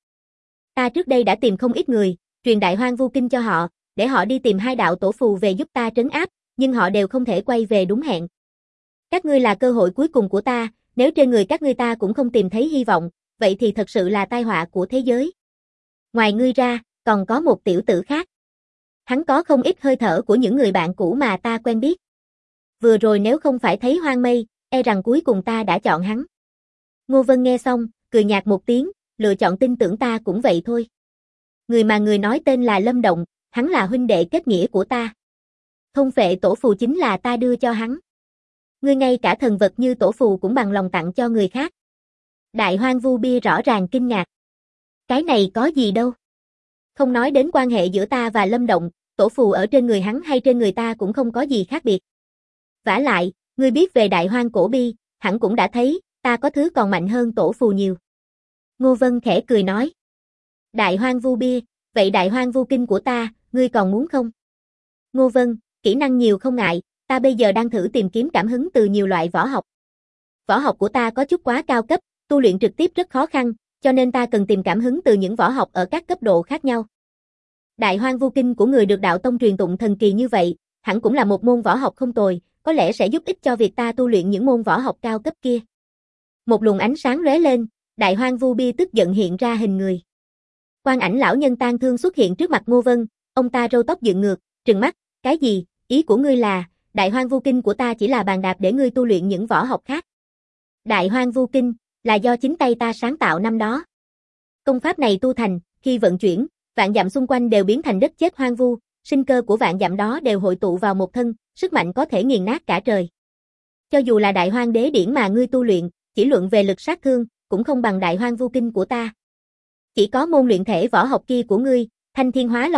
Ta trước đây đã tìm không ít người, truyền Đại Hoang Vu Kinh cho họ, để họ đi tìm hai đạo tổ phù về giúp ta trấn áp, nhưng họ đều không thể quay về đúng hẹn. Các ngươi là cơ hội cuối cùng của ta, nếu trên người các ngươi ta cũng không tìm thấy hy vọng, vậy thì thật sự là tai họa của thế giới. Ngoài ngươi ra, còn có một tiểu tử khác. Hắn có không ít hơi thở của những người bạn cũ mà ta quen biết. Vừa rồi nếu không phải thấy Hoang Mây, e rằng cuối cùng ta đã chọn hắn. Ngô Vân nghe xong, cười nhạt một tiếng, lựa chọn tin tưởng ta cũng vậy thôi. Người mà người nói tên là Lâm Động, hắn là huynh đệ kết nghĩa của ta. Thôn Phệ tổ phù chính là ta đưa cho hắn. Ngươi ngay cả thần vật như tổ phù cũng bằng lòng tặng cho người khác. Đại Hoang Vu Bia rõ ràng kinh ngạc. Cái này có gì đâu. Không nói đến quan hệ giữa ta và Lâm Động, tổ phù ở trên người hắn hay trên người ta cũng không có gì khác biệt. Vả lại, ngươi biết về Đại Hoang Cổ Bi, hẳn cũng đã thấy, ta có thứ còn mạnh hơn tổ phù nhiều. Ngô Vân khẽ cười nói. Đại Hoang Vu Bia, vậy Đại Hoang Vu Kinh của ta, ngươi còn muốn không? Ngô Vân, kỹ năng nhiều không ngại, ta bây giờ đang thử tìm kiếm cảm hứng từ nhiều loại võ học. Võ học của ta có chút quá cao cấp, tu luyện trực tiếp rất khó khăn, cho nên ta cần tìm cảm hứng từ những võ học ở các cấp độ khác nhau. Đại Hoang Vu Kinh của người được đạo tông truyền tụng thần kỳ như vậy, hẳn cũng là một môn võ học không tồi, có lẽ sẽ giúp ích cho việc ta tu luyện những môn võ học cao cấp kia. Một luồng ánh sáng lóe lên, Đại Hoang Vu Bia tức giận hiện ra hình người. Quan Ảnh lão nhân tang thương xuất hiện trước mặt Ngô Vân, ông ta râu tóc dựng ngược, trừng mắt, cái gì, ý của ngươi là, Đại Hoang Vu Kinh của ta chỉ là bàn đạp để ngươi tu luyện những võ học khác. Đại Hoang Vu Kinh, là do chính tay ta sáng tạo năm đó. Công pháp này tu thành, khi vận chuyển, vạn dặm xung quanh đều biến thành đất chết hoang vu, sinh cơ của vạn dặm đó đều hội tụ vào một thân, sức mạnh có thể nghiền nát cả trời. Cho dù là Đại Hoang Đế Điển mà ngươi tu luyện, chỉ luận về lực sát thương, cũng không bằng Đại Hoang Vu Kinh của ta. Chỉ có môn luyện thể võ học kia của ngươi, Thanh Thiên Hóa Long Quyết,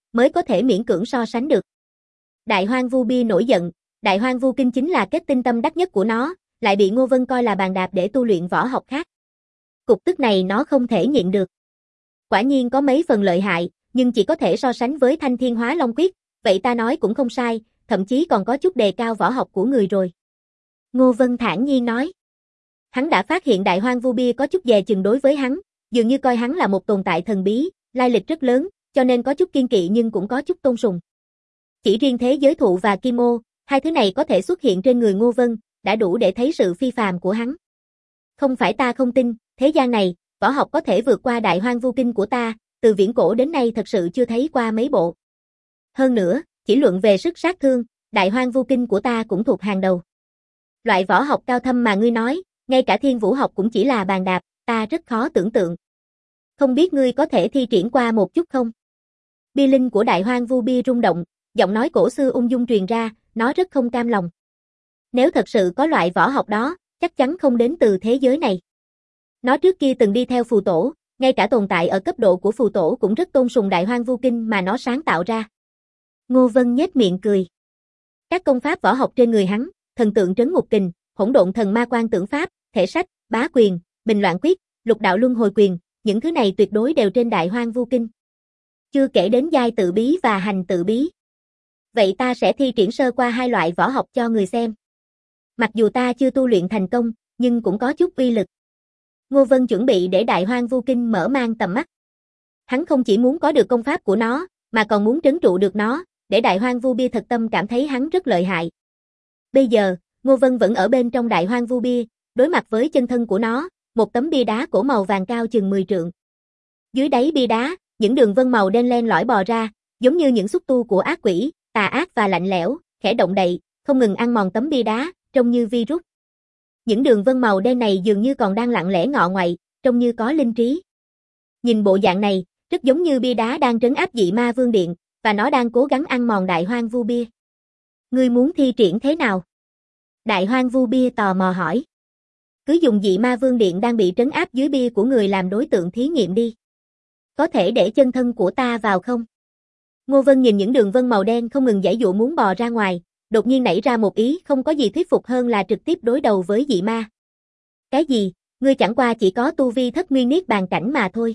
mới có thể miễn cưỡng so sánh được. Đại Hoang Vu Bi nổi giận, Đại Hoang Vu Kinh chính là kết tinh tâm đắc nhất của nó, lại bị Ngô Vân coi là bàn đạp để tu luyện võ học khác. Cục tức này nó không thể nhịn được. Quả nhiên có mấy phần lợi hại, nhưng chỉ có thể so sánh với Thanh Thiên Hóa Long Quyết, vậy ta nói cũng không sai, thậm chí còn có chút đề cao võ học của người rồi. Ngô Vân thản nhiên nói. Hắn đã phát hiện Đại Hoang Vu Bi có chút dè chừng đối với hắn, dường như coi hắn là một tồn tại thần bí, lai lịch rất lớn, cho nên có chút kiên kỵ nhưng cũng có chút tôn sùng. Chỉ riêng thế giới thụ và kim ô, hai thứ này có thể xuất hiện trên người Ngô Vân, đã đủ để thấy sự phi phàm của hắn. Không phải ta không tin, thế gian này, võ học có thể vượt qua Đại Hoang Vu Kinh của ta, từ viễn cổ đến nay thật sự chưa thấy qua mấy bộ. Hơn nữa, chỉ luận về sức sát thương, Đại Hoang Vu Kinh của ta cũng thuộc hàng đầu. Loại võ học cao thâm mà ngươi nói, ngay cả thiên vũ học cũng chỉ là bàn đạp, ta rất khó tưởng tượng. Không biết ngươi có thể thi triển qua một chút không? Bi linh của Đại Hoang Vu Bi rung động, giọng nói cổ xưa ung dung truyền ra, nó rất không cam lòng. Nếu thật sự có loại võ học đó, chắc chắn không đến từ thế giới này. Nó trước kia từng đi theo phù tổ, ngay cả tồn tại ở cấp độ của phù tổ cũng rất tôn sùng Đại Hoang Vu Kinh mà nó sáng tạo ra. Ngô Vân nhếch miệng cười. Các công pháp võ học trên người hắn, thần tượng trấn ngục kình, hỗn độn thần ma quan tưởng pháp, thể sách, bá quyền, bình loạn quyết, lục đạo luân hồi quyền, những thứ này tuyệt đối đều trên Đại Hoang Vu Kinh. Chưa kể đến giai tự bí và hành tự bí. Vậy ta sẽ thi triển sơ qua hai loại võ học cho người xem. Mặc dù ta chưa tu luyện thành công, nhưng cũng có chút uy lực. Ngô Vân chuẩn bị để Đại Hoang Vu Kinh mở mang tầm mắt. Hắn không chỉ muốn có được công pháp của nó, mà còn muốn trấn trụ được nó, để Đại Hoang Vu Bi thật tâm cảm thấy hắn rất lợi hại. Bây giờ, Ngô Vân vẫn ở bên trong Đại Hoang Vu Bi, đối mặt với chân thân của nó, một tấm bia đá cổ màu vàng cao chừng 10 trượng. Dưới đáy bia đá, những đường vân màu đen len lỏi bò ra, giống như những xúc tu của ác quỷ, tà ác và lạnh lẽo, khẽ động đậy, không ngừng ăn mòn tấm bia đá, trông như virus. Những đường vân màu đen này dường như còn đang lặng lẽ ngọ ngoại, trông như có linh trí. Nhìn bộ dạng này, rất giống như bia đá đang trấn áp dị ma vương điện, và nó đang cố gắng ăn mòn Đại Hoang Vu Bia. Ngươi muốn thi triển thế nào? Đại Hoang Vu Bia tò mò hỏi. Cứ dùng dị ma vương điện đang bị trấn áp dưới bia của người làm đối tượng thí nghiệm đi. Có thể để chân thân của ta vào không? Ngô Vân nhìn những đường vân màu đen không ngừng giãy giụa muốn bò ra ngoài, đột nhiên nảy ra một ý không có gì thuyết phục hơn là trực tiếp đối đầu với dị ma. Cái gì? Ngươi chẳng qua chỉ có tu vi thất nguyên niết bàn cảnh mà thôi.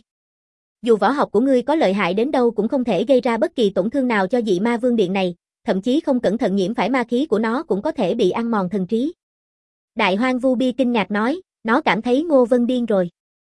Dù võ học của ngươi có lợi hại đến đâu cũng không thể gây ra bất kỳ tổn thương nào cho dị ma vương điện này, thậm chí không cẩn thận nhiễm phải ma khí của nó cũng có thể bị ăn mòn thần trí. Đại Hoang Vu Bi kinh ngạc nói, nó cảm thấy Ngô Vân điên rồi.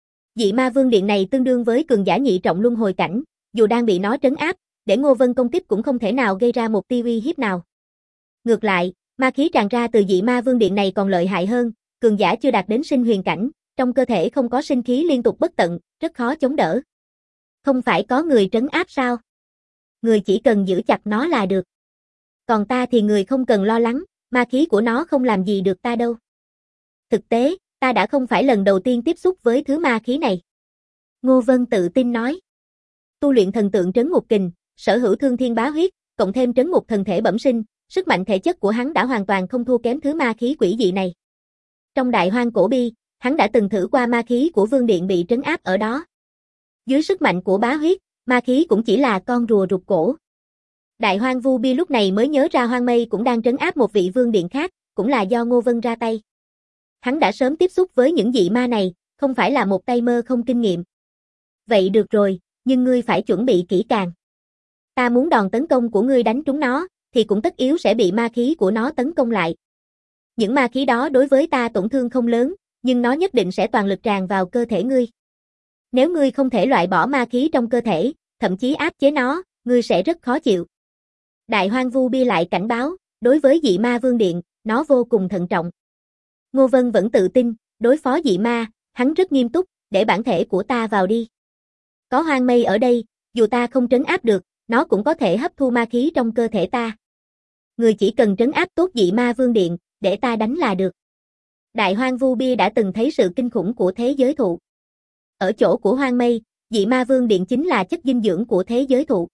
Dị ma vương điện này tương đương với cường giả nhị trọng luân hồi cảnh, dù đang bị nó trấn áp, để Ngô Vân công kích cũng không thể nào gây ra một tia uy hiếp nào. Ngược lại, ma khí tràn ra từ dị ma vương điện này còn lợi hại hơn, cường giả chưa đạt đến sinh huyền cảnh, trong cơ thể không có sinh khí liên tục bất tận, rất khó chống đỡ. Không phải có người trấn áp sao? Người chỉ cần giữ chặt nó là được. Còn ta thì người không cần lo lắng, ma khí của nó không làm gì được ta đâu. Thực tế, ta đã không phải lần đầu tiên tiếp xúc với thứ ma khí này. Ngô Vân tự tin nói. Tu luyện thần tượng trấn ngục kình, sở hữu thương thiên bá huyết, cộng thêm trấn ngục thần thể bẩm sinh, sức mạnh thể chất của hắn đã hoàn toàn không thua kém thứ ma khí quỷ dị này. Trong Đại Hoang Cổ Bi, hắn đã từng thử qua ma khí của vương điện bị trấn áp ở đó. Dưới sức mạnh của bá huyết, ma khí cũng chỉ là con rùa rụt cổ. Đại Hoang Vu Bi lúc này mới nhớ ra Hoang Mây cũng đang trấn áp một vị vương điện khác, cũng là do Ngô Vân ra tay. Hắn đã sớm tiếp xúc với những dị ma này, không phải là một tay mơ không kinh nghiệm. Vậy được rồi, nhưng ngươi phải chuẩn bị kỹ càng. Ta muốn đòn tấn công của ngươi đánh trúng nó, thì cũng tất yếu sẽ bị ma khí của nó tấn công lại. Những ma khí đó đối với ta tổn thương không lớn, nhưng nó nhất định sẽ toàn lực tràn vào cơ thể ngươi. Nếu ngươi không thể loại bỏ ma khí trong cơ thể, thậm chí áp chế nó, ngươi sẽ rất khó chịu. Đại Hoang Vu Bi lại cảnh báo, đối với dị ma vương điện, nó vô cùng thận trọng. Ngô Vân vẫn tự tin, đối phó dị ma, hắn rất nghiêm túc, để bản thể của ta vào đi. Có Hoang Mây ở đây, dù ta không trấn áp được, nó cũng có thể hấp thu ma khí trong cơ thể ta. Người chỉ cần trấn áp tốt dị ma vương điện, để ta đánh là được. Đại Hoang Vu Bi đã từng thấy sự kinh khủng của thế giới thụ. Ở chỗ của Hoang Mây, dị ma vương điện chính là chất dinh dưỡng của thế giới thụ.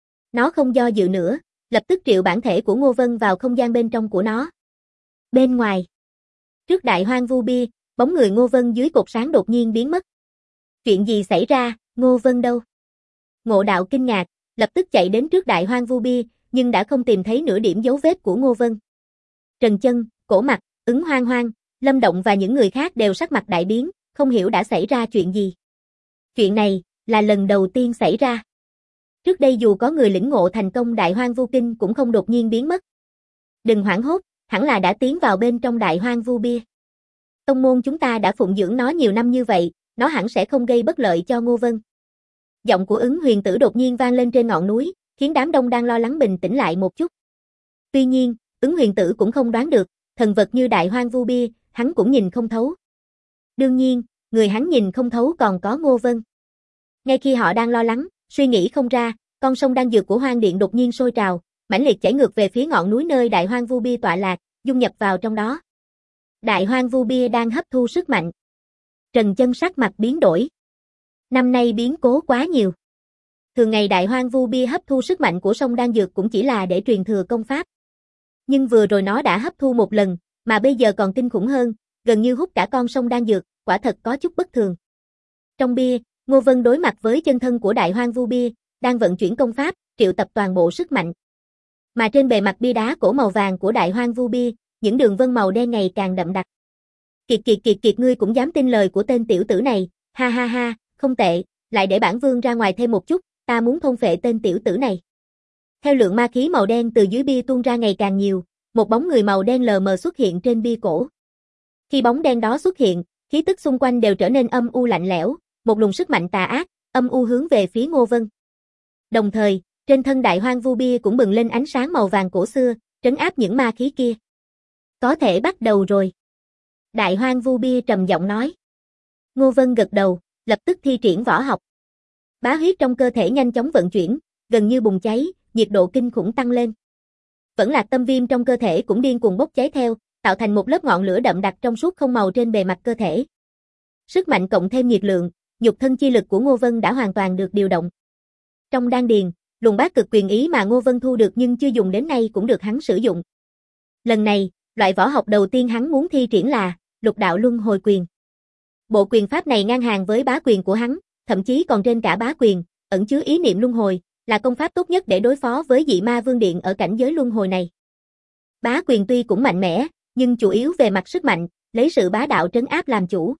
Nó không do dự nữa, lập tức triệu bản thể của Ngô Vân vào không gian bên trong của nó. Bên ngoài, trước Đại Hoang Vu Bi, bóng người Ngô Vân dưới cột sáng đột nhiên biến mất. Chuyện gì xảy ra, Ngô Vân đâu? Ngộ Đạo kinh ngạc, lập tức chạy đến trước Đại Hoang Vu Bia, nhưng đã không tìm thấy nửa điểm dấu vết của Ngô Vân. Trần Chân, Cổ Mặc, Ứng Hoang Hoang, Lâm Động và những người khác đều sắc mặt đại biến, không hiểu đã xảy ra chuyện gì. Chuyện này là lần đầu tiên xảy ra. Trước đây dù có người lĩnh ngộ thành công Đại Hoang Vu Kinh cũng không đột nhiên biến mất. Đừng hoảng hốt, hẳn là đã tiến vào bên trong Đại Hoang Vu Bia. Tông môn chúng ta đã phụng dưỡng nó nhiều năm như vậy, nó hẳn sẽ không gây bất lợi cho Ngô Vân. Giọng của Ứng Huyền Tử đột nhiên vang lên trên ngọn núi, khiến đám đông đang lo lắng bình tĩnh lại một chút. Tuy nhiên, Ứng Huyền Tử cũng không đoán được, thần vật như Đại Hoang Vu Bia, hắn cũng nhìn không thấu. Đương nhiên, người hắn nhìn không thấu còn có Ngô Vân. Ngay khi họ đang lo lắng, suy nghĩ không ra, con sông đan dược của Hoang Điện đột nhiên sôi trào, mãnh liệt chảy ngược về phía ngọn núi nơi Đại Hoang Vu Bia tọa lạc, dung nhập vào trong đó. Đại Hoang Vu Bia đang hấp thu sức mạnh. Trần Chân sắc mặt biến đổi. Năm nay biến cố quá nhiều. Thường ngày Đại Hoang Vu Bia hấp thu sức mạnh của sông đan dược cũng chỉ là để truyền thừa công pháp. Nhưng vừa rồi nó đã hấp thu một lần, mà bây giờ còn kinh khủng hơn, gần như hút cả con sông đan dược, quả thật có chút bất thường. Trong bia, Ngô Vân đối mặt với chân thân của Đại Hoang Vu Bia, đang vận chuyển công pháp, triệu tập toàn bộ sức mạnh. Mà trên bề mặt bia đá cổ màu vàng của Đại Hoang Vu Bia, những đường vân màu đen ngày càng đậm đặc. Kiệt, ngươi cũng dám tin lời của tên tiểu tử này, ha ha ha, không tệ, lại để bản vương ra ngoài thêm một chút, ta muốn thôn phệ tên tiểu tử này. Theo lượng ma khí màu đen từ dưới bia tuôn ra ngày càng nhiều, một bóng người màu đen lờ mờ xuất hiện trên bia cổ. Khi bóng đen đó xuất hiện, khí tức xung quanh đều trở nên âm u lạnh lẽo, một luồng sức mạnh tà ác, âm u hướng về phía Ngô Vân. Đồng thời, trên thân Đại Hoang Vu Bia cũng bừng lên ánh sáng màu vàng cổ xưa, trấn áp những ma khí kia. Có thể bắt đầu rồi. Đại Hoang Vu Bia trầm giọng nói. Ngô Vân gật đầu, lập tức thi triển võ học. Bá huyết trong cơ thể nhanh chóng vận chuyển, gần như bùng cháy, nhiệt độ kinh khủng tăng lên. Vẫn Lạc Tâm Viêm trong cơ thể cũng điên cuồng bốc cháy theo, tạo thành một lớp ngọn lửa đậm đặc trong suốt không màu trên bề mặt cơ thể. Sức mạnh cộng thêm nhiệt lượng, nhục thân chi lực của Ngô Vân đã hoàn toàn được điều động. Trong đan điền, luồng bát cực quyền ý mà Ngô Vân thu được nhưng chưa dùng đến nay cũng được hắn sử dụng. Lần này, loại võ học đầu tiên hắn muốn thi triển là Lục Đạo Luân Hồi Quyền. Bộ quyền pháp này ngang hàng với bá quyền của hắn, thậm chí còn trên cả bá quyền, ẩn chứa ý niệm luân hồi, là công pháp tốt nhất để đối phó với Dị Ma Vương Điện ở cảnh giới luân hồi này. Bá quyền tuy cũng mạnh mẽ, nhưng chủ yếu về mặt sức mạnh, lấy sự bá đạo trấn áp làm chủ.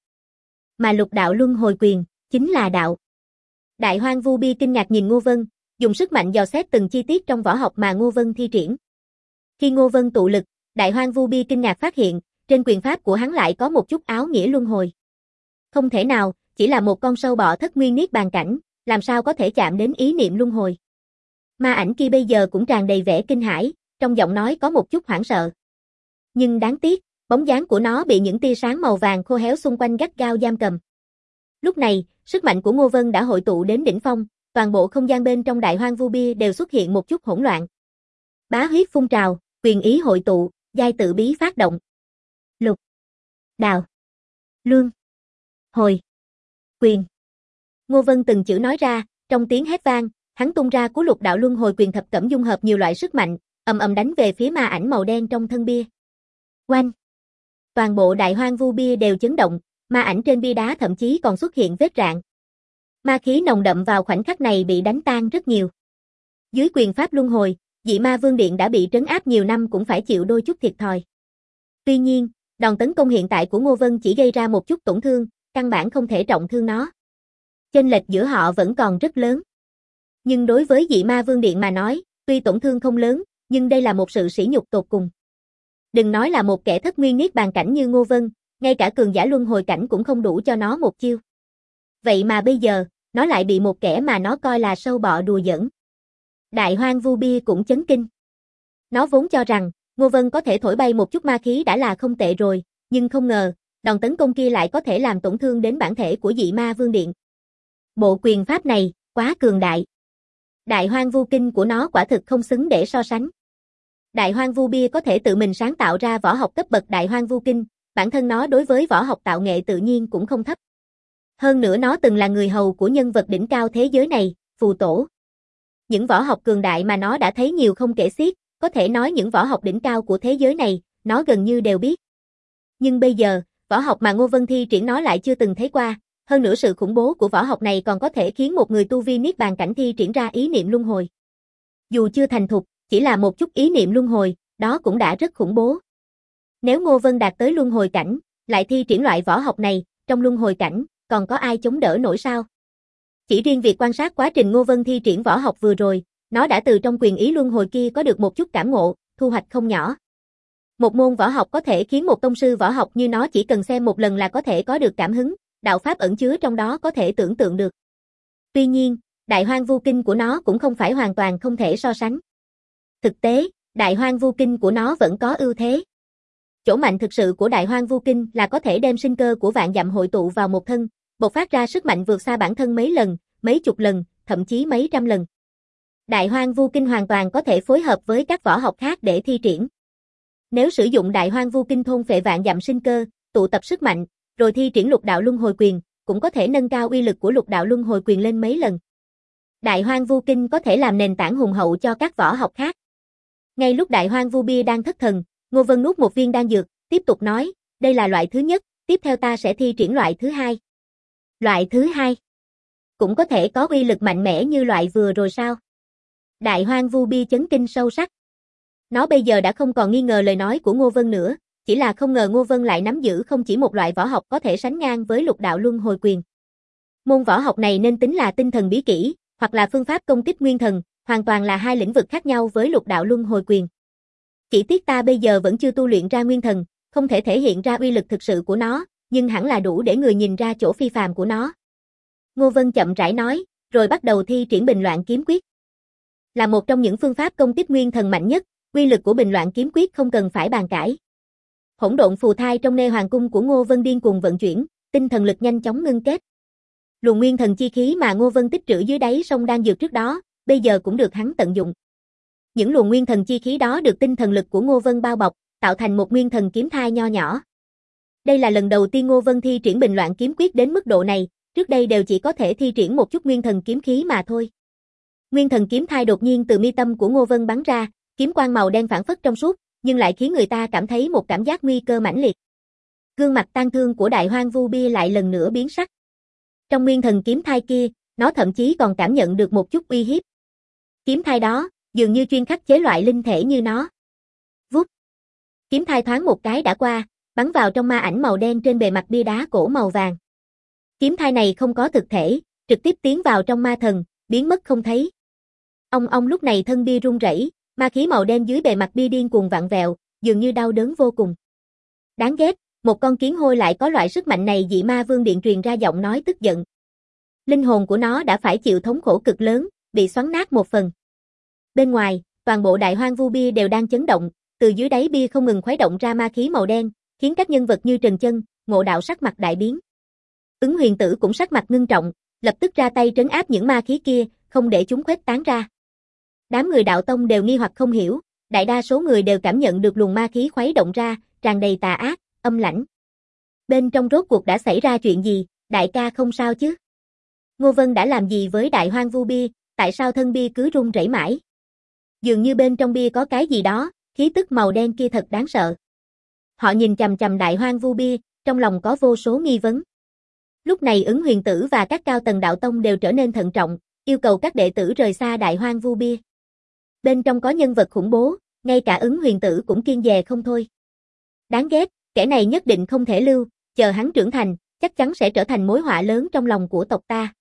Mà Lục Đạo Luân Hồi Quyền chính là đạo. Đại Hoang Vu Bia kinh ngạc nhìn Ngô Vân, dùng sức mạnh dò xét từng chi tiết trong võ học mà Ngô Vân thi triển. Khi Ngô Vân tụ lực, Đại Hoang Vu Bia kinh ngạc phát hiện, trên quyền pháp của hắn lại có một chút áo nghĩa luân hồi. Không thể nào, chỉ là một con sâu bọ thất nguyên niết bàn cảnh, làm sao có thể chạm đến ý niệm luân hồi. Ma ảnh kia bây giờ cũng tràn đầy vẻ kinh hãi, trong giọng nói có một chút hoảng sợ. Nhưng đáng tiếc, bóng dáng của nó bị những tia sáng màu vàng khô héo xung quanh gắt gao giam cầm. Lúc này, sức mạnh của Ngô Vân đã hội tụ đến đỉnh phong, toàn bộ không gian bên trong Đại Hoang Vu Bia đều xuất hiện một chút hỗn loạn. Bá huyết phun trào, quyền ý hội tụ, giai tự bí phát động. Lục, Đạo, Luân, Hồi, Quyền. Ngô Vân từng chữ nói ra, trong tiếng hét vang, hắn tung ra cú Lục Đạo Luân Hồi Quyền thập cẩm dung hợp nhiều loại sức mạnh, ầm ầm đánh về phía ma ảnh màu đen trong thân bia. Oanh! Toàn bộ Đại Hoang Vu Bia đều chấn động, ma ảnh trên bia đá thậm chí còn xuất hiện vết rạn. Ma khí nồng đậm vào khoảnh khắc này bị đánh tan rất nhiều. Dưới quyền pháp luân hồi, Dị Ma Vương Điện đã bị trấn áp nhiều năm cũng phải chịu đôi chút thiệt thòi. Tuy nhiên, đòn tấn công hiện tại của Ngô Vân chỉ gây ra một chút tổn thương, căn bản không thể trọng thương nó. Chênh lệch giữa họ vẫn còn rất lớn. Nhưng đối với Dị Ma Vương Điện mà nói, tuy tổn thương không lớn, nhưng đây là một sự sỉ nhục tột cùng. Đừng nói là một kẻ thất nguyên niết bàn cảnh như Ngô Vân, ngay cả cường giả luân hồi cảnh cũng không đủ cho nó một chiêu. Vậy mà bây giờ, nó lại bị một kẻ mà nó coi là sâu bọ đùa giỡn. Đại Hoang Vu Bia cũng chấn kinh. Nó vốn cho rằng, Ngô Vân có thể thổi bay một chút ma khí đã là không tệ rồi, nhưng không ngờ, đòn tấn công kia lại có thể làm tổn thương đến bản thể của Dị Ma Vương Điện. Bộ quyền pháp này, quá cường đại. Đại Hoang Vu Kinh của nó quả thực không xứng để so sánh. Đại Hoang Vu Bia có thể tự mình sáng tạo ra võ học cấp bậc Đại Hoang Vu Kinh, bản thân nó đối với võ học tạo nghệ tự nhiên cũng không thấp. Hơn nữa nó từng là người hầu của nhân vật đỉnh cao thế giới này, Phù Tổ. Những võ học cường đại mà nó đã thấy nhiều không kể xiết, có thể nói những võ học đỉnh cao của thế giới này, nó gần như đều biết. Nhưng bây giờ, võ học mà Ngô Vân thi triển nó lại chưa từng thấy qua, Hơn nữa sự khủng bố của võ học này còn có thể khiến một người tu vi niết bàn cảnh thi triển ra ý niệm luân hồi. Dù chưa thành thục, chỉ là một chút ý niệm luân hồi, đó cũng đã rất khủng bố. Nếu Ngô Vân đạt tới luân hồi cảnh, lại thi triển loại võ học này, trong luân hồi cảnh, còn có ai chống đỡ nổi sao? Chỉ riêng việc quan sát quá trình Ngô Vân thi triển võ học vừa rồi, nó đã từ trong quyền ý luân hồi kia có được một chút cảm ngộ, thu hoạch không nhỏ. Một môn võ học có thể khiến một tông sư võ học như nó chỉ cần xem một lần là có thể có được cảm hứng, đạo pháp ẩn chứa trong đó có thể tưởng tượng được. Tuy nhiên, Đại Hoang Vu Kinh của nó cũng không phải hoàn toàn không thể so sánh. Thực tế, Đại Hoang Vu Kinh của nó vẫn có ưu thế. Chỗ mạnh thực sự của Đại Hoang Vu Kinh là có thể đem sinh cơ của vạn dặm hội tụ vào một thân, bộc phát ra sức mạnh vượt xa bản thân mấy lần, mấy chục lần, thậm chí mấy trăm lần. Đại Hoang Vu Kinh hoàn toàn có thể phối hợp với các võ học khác để thi triển. Nếu sử dụng Đại Hoang Vu Kinh thôn phệ vạn dặm sinh cơ, tụ tập sức mạnh, rồi thi triển Lục Đạo Luân Hồi Quyền, cũng có thể nâng cao uy lực của Lục Đạo Luân Hồi Quyền lên mấy lần. Đại Hoang Vu Kinh có thể làm nền tảng hùng hậu cho các võ học khác. Ngay lúc Đại Hoang Vu Bia đang thất thần, Ngô Vân nuốt một viên đan dược, tiếp tục nói, đây là loại thứ nhất, tiếp theo ta sẽ thi triển loại thứ hai. Loại thứ hai cũng có thể có uy lực mạnh mẽ như loại vừa rồi sao? Đại Hoang Vu Bia chấn kinh sâu sắc. Nó bây giờ đã không còn nghi ngờ lời nói của Ngô Vân nữa, chỉ là không ngờ Ngô Vân lại nắm giữ không chỉ một loại võ học có thể sánh ngang với Lục Đạo Luân Hồi Quyền. Môn võ học này nên tính là tinh thần bí kỹ, hoặc là phương pháp công kích nguyên thần, hoàn toàn là hai lĩnh vực khác nhau với Lục Đạo Luân Hồi Quyền. Chỉ tiếc ta bây giờ vẫn chưa tu luyện ra nguyên thần, không thể thể hiện ra uy lực thực sự của nó, nhưng hẳn là đủ để người nhìn ra chỗ phi phàm của nó. Ngô Vân chậm rãi nói, rồi bắt đầu thi triển Bình Loạn Kiếm Quyết. Là một trong những phương pháp công kích nguyên thần mạnh nhất, uy lực của Bình Loạn Kiếm Quyết không cần phải bàn cãi. Hỗn độn phù thai trong nê hoàng cung của Ngô Vân điên cuồng vận chuyển, tinh thần lực nhanh chóng ngưng kết. Luồng nguyên thần chi khí mà Ngô Vân tích trữ dưới đáy sông đan dược trước đó, bây giờ cũng được hắn tận dụng. Những luồng nguyên thần chi khí đó được tinh thần lực của Ngô Vân bao bọc, tạo thành một nguyên thần kiếm thai nho nhỏ. Đây là lần đầu tiên Ngô Vân thi triển Bình Loạn Kiếm Quyết đến mức độ này, trước đây đều chỉ có thể thi triển một chút nguyên thần kiếm khí mà thôi. Nguyên thần kiếm thai đột nhiên từ mi tâm của Ngô Vân bắn ra, kiếm quang màu đen phản phất trong suốt, nhưng lại khiến người ta cảm thấy một cảm giác nguy cơ mãnh liệt. Gương mặt tang thương của Đại Hoang Vu Bia lại lần nữa biến sắc. Trong nguyên thần kiếm thai kia, nó thậm chí còn cảm nhận được một chút uy hiếp. Kiếm thai đó, dường như chuyên khắc chế loại linh thể như nó. Vút. Kiếm thai thoáng một cái đã qua, bắn vào trong ma ảnh màu đen trên bề mặt bia đá cổ màu vàng. Kiếm thai này không có thực thể, trực tiếp tiến vào trong ma thần, biến mất không thấy. Ông lúc này thân bia rung rẩy, ma khí màu đen dưới bề mặt bia điên cuồng vặn vẹo, dường như đau đớn vô cùng. Đáng ghét, một con kiến hôi lại có loại sức mạnh này. Dị Ma Vương Điện truyền ra giọng nói tức giận. Linh hồn của nó đã phải chịu thống khổ cực lớn, bị xoắn nát một phần. Bên ngoài, toàn bộ Đại Hoang Vu Bia đều đang chấn động, từ dưới đáy bia không ngừng khuấy động ra ma khí màu đen, khiến các nhân vật như Trần Chân, Ngộ Đạo sắc mặt đại biến. Ứng Huyền Tử cũng sắc mặt ngưng trọng, lập tức ra tay trấn áp những ma khí kia, không để chúng khuếch tán ra. Đám người đạo tông đều nghi hoặc không hiểu, đại đa số người đều cảm nhận được luồng ma khí khuấy động ra, tràn đầy tà ác, âm lãnh. Bên trong rốt cuộc đã xảy ra chuyện gì, đại ca không sao chứ? Ngô Vân đã làm gì với Đại Hoang Vu Bia, tại sao thân bia cứ rung rẩy mãi? Dường như bên trong bia có cái gì đó, khí tức màu đen kia thật đáng sợ. Họ nhìn chằm chằm Đại Hoang Vu Bia, trong lòng có vô số nghi vấn. Lúc này Ứng Huyền Tử và các cao tầng đạo tông đều trở nên thận trọng, yêu cầu các đệ tử rời xa Đại Hoang Vu Bia. Bên trong có nhân vật khủng bố, ngay cả Ứng Huyền Tử cũng kiêng dè không thôi. Đáng ghét, kẻ này nhất định không thể lưu, chờ hắn trưởng thành, chắc chắn sẽ trở thành mối họa lớn trong lòng của tộc ta.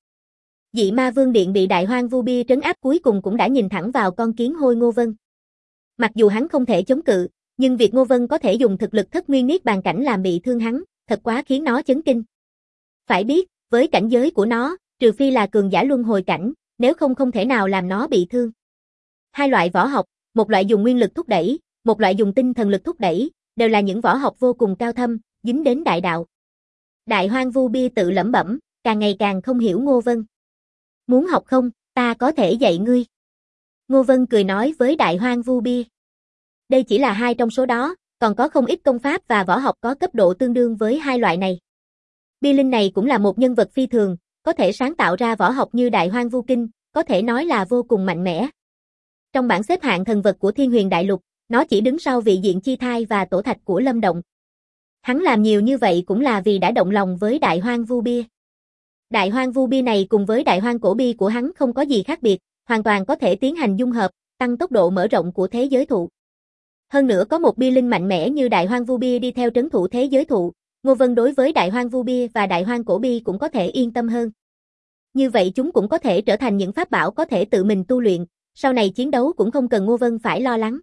Dị Ma Vương Điện bị Đại Hoang Vu Bia trấn áp cuối cùng cũng đã nhìn thẳng vào con kiến hôi Ngô Vân. Mặc dù hắn không thể chống cự, nhưng việc Ngô Vân có thể dùng thực lực thất nguyên niết bàn cảnh làm bị thương hắn, thật quá khiến nó chấn kinh. Phải biết, với cảnh giới của nó, trừ phi là cường giả luân hồi cảnh, nếu không thể nào làm nó bị thương. Hai loại võ học, một loại dùng nguyên lực thúc đẩy, một loại dùng tinh thần lực thúc đẩy, đều là những võ học vô cùng cao thâm, dính đến đại đạo. Đại Hoang Vu Bia tự lẩm bẩm, càng ngày càng không hiểu Ngô Vân. Muốn học không, ta có thể dạy ngươi. Ngô Vân cười nói với Đại Hoang Vu Bia. Đây chỉ là hai trong số đó, còn có không ít công pháp và võ học có cấp độ tương đương với hai loại này. Bia Linh này cũng là một nhân vật phi thường, có thể sáng tạo ra võ học như Đại Hoang Vu Kinh, có thể nói là vô cùng mạnh mẽ. Trong bảng xếp hạng thần vật của Thiên Huyền Đại Lục, nó chỉ đứng sau Vị Diện Chi Thai và Tổ Thạch của Lâm Động. Hắn làm nhiều như vậy cũng là vì đã động lòng với Đại Hoang Vu Bia. Đại hoang vu bi này cùng với đại hoang cổ bi của hắn không có gì khác biệt, hoàn toàn có thể tiến hành dung hợp, tăng tốc độ mở rộng của thế giới thụ. Hơn nữa có một bi linh mạnh mẽ như đại hoang vu bi đi theo trấn thủ thế giới thụ, Ngô Vân đối với đại hoang vu bi và đại hoang cổ bi cũng có thể yên tâm hơn. Như vậy chúng cũng có thể trở thành những pháp bảo có thể tự mình tu luyện, sau này chiến đấu cũng không cần Ngô Vân phải lo lắng.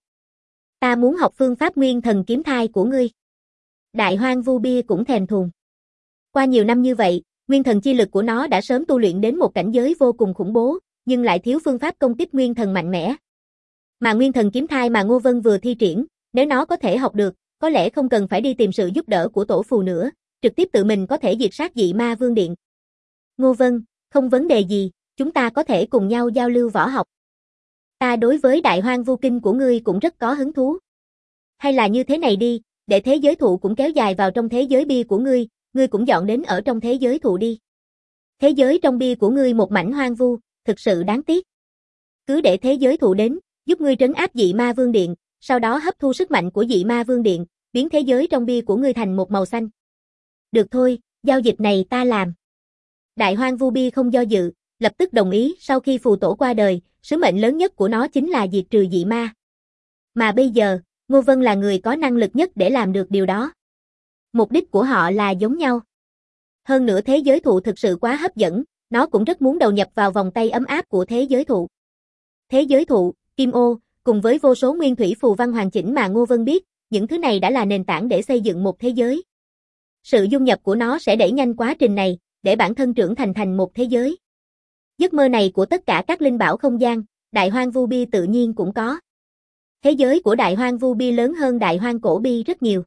Ta muốn học phương pháp nguyên thần kiếm thai của ngươi. Đại hoang vu bi cũng thèm thuồng. Qua nhiều năm như vậy, nguyên thần chi lực của nó đã sớm tu luyện đến một cảnh giới vô cùng khủng bố, nhưng lại thiếu phương pháp công kích nguyên thần mạnh mẽ. Mà nguyên thần kiếm thai mà Ngô Vân vừa thi triển, nếu nó có thể học được, có lẽ không cần phải đi tìm sự giúp đỡ của tổ phù nữa, trực tiếp tự mình có thể diệt sát dị ma vương điện. Ngô Vân, không vấn đề gì, chúng ta có thể cùng nhau giao lưu võ học. Ta đối với đại hoang vu kinh của ngươi cũng rất có hứng thú. Hay là như thế này đi, để thế giới thụ cũng kéo dài vào trong thế giới bi của ngươi cũng dọn đến ở trong thế giới thụ đi. Thế giới trong bi của ngươi một mảnh hoang vu, thực sự đáng tiếc. Cứ để thế giới thụ đến, giúp ngươi trấn áp dị ma vương điện, sau đó hấp thu sức mạnh của dị ma vương điện, biến thế giới trong bi của ngươi thành một màu xanh. Được thôi, giao dịch này ta làm. Đại hoang vu bi không do dự, lập tức đồng ý. Sau khi phù tổ qua đời, sứ mệnh lớn nhất của nó chính là diệt trừ dị ma. Mà bây giờ, Ngô Vân là người có năng lực nhất để làm được điều đó. Mục đích của họ là giống nhau. Hơn nữa thế giới thụ thực sự quá hấp dẫn, nó cũng rất muốn đầu nhập vào vòng tay ấm áp của thế giới thụ. Thế giới thụ, kim ô, cùng với vô số nguyên thủy phù văn hoàn chỉnh mà Ngô Vân biết, những thứ này đã là nền tảng để xây dựng một thế giới. Sự dung nhập của nó sẽ đẩy nhanh quá trình này, để bản thân trưởng thành một thế giới. Giấc mơ này của tất cả các linh bảo không gian, đại hoang vu bi tự nhiên cũng có. Thế giới của đại hoang vu bi lớn hơn đại hoang cổ bi rất nhiều.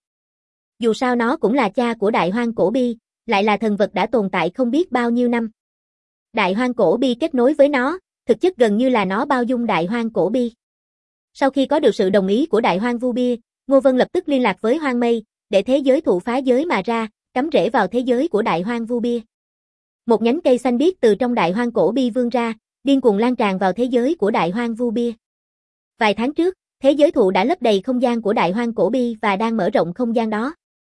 Dù sao nó cũng là cha của đại hoang cổ bi, lại là thần vật đã tồn tại không biết bao nhiêu năm. Đại hoang cổ bi kết nối với nó, thực chất gần như là nó bao dung đại hoang cổ bi. Sau khi có được sự đồng ý của đại hoang vu bi, Ngô Vân lập tức liên lạc với Hoang Mây, để thế giới thụ phá giới mà ra, cắm rễ vào thế giới của đại hoang vu bi. Một nhánh cây xanh biếc từ trong đại hoang cổ bi vươn ra, điên cuồng lan tràn vào thế giới của đại hoang vu bi. Vài tháng trước, thế giới thụ đã lấp đầy không gian của đại hoang cổ bi và đang mở rộng không gian đó.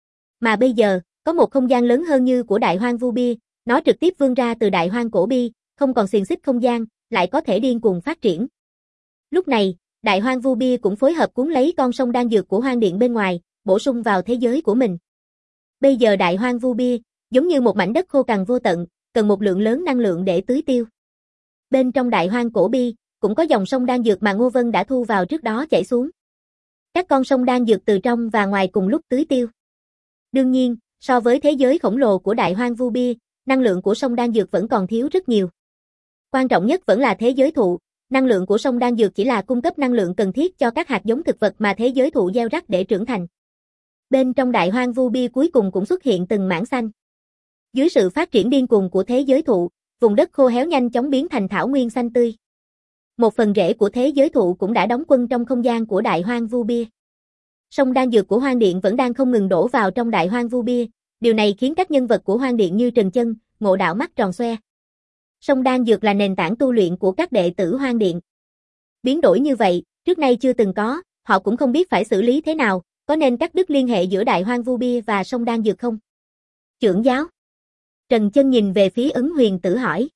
Mà bây giờ, có một không gian lớn hơn như của đại hoang vu bi, nó trực tiếp vươn ra từ đại hoang cổ bi, không còn xiềng xích không gian, lại có thể điên cuồng phát triển. Lúc này, đại hoang vu bi cũng phối hợp cuốn lấy con sông đan dược của hoang điện bên ngoài, bổ sung vào thế giới của mình. Bây giờ đại hoang vu bi, giống như một mảnh đất khô cằn vô tận, cần một lượng lớn năng lượng để tưới tiêu. Bên trong đại hoang cổ bi, cũng có dòng sông đan dược mà Ngô Vân đã thu vào trước đó chảy xuống. Các con sông đan dược từ trong và ngoài cùng lúc tưới tiêu. Đương nhiên, so với thế giới khổng lồ của đại hoang vu bi, năng lượng của sông đan dược vẫn còn thiếu rất nhiều. Quan trọng nhất vẫn là thế giới thụ, năng lượng của sông đan dược chỉ là cung cấp năng lượng cần thiết cho các hạt giống thực vật mà thế giới thụ gieo rắc để trưởng thành. Bên trong đại hoang vu bi cuối cùng cũng xuất hiện từng mảng xanh. Dưới sự phát triển điên cuồng của thế giới thụ, vùng đất khô héo nhanh chóng biến thành thảo nguyên xanh tươi. Một phần rễ của thế giới thụ cũng đã đóng quân trong không gian của đại hoang vu bi. Sông đan dược của hoang điện vẫn đang không ngừng đổ vào trong đại hoang vu bi, điều này khiến các nhân vật của hoang điện như Trần Chân, Ngộ Đạo mắt tròn xoe. Sông đan dược là nền tảng tu luyện của các đệ tử hoang điện. Biến đổi như vậy, trước nay chưa từng có, họ cũng không biết phải xử lý thế nào, có nên cắt đứt liên hệ giữa đại hoang vu bi và sông đan dược không? Trưởng giáo. Trần Chân nhìn về phía Ứng Huyền Tử hỏi.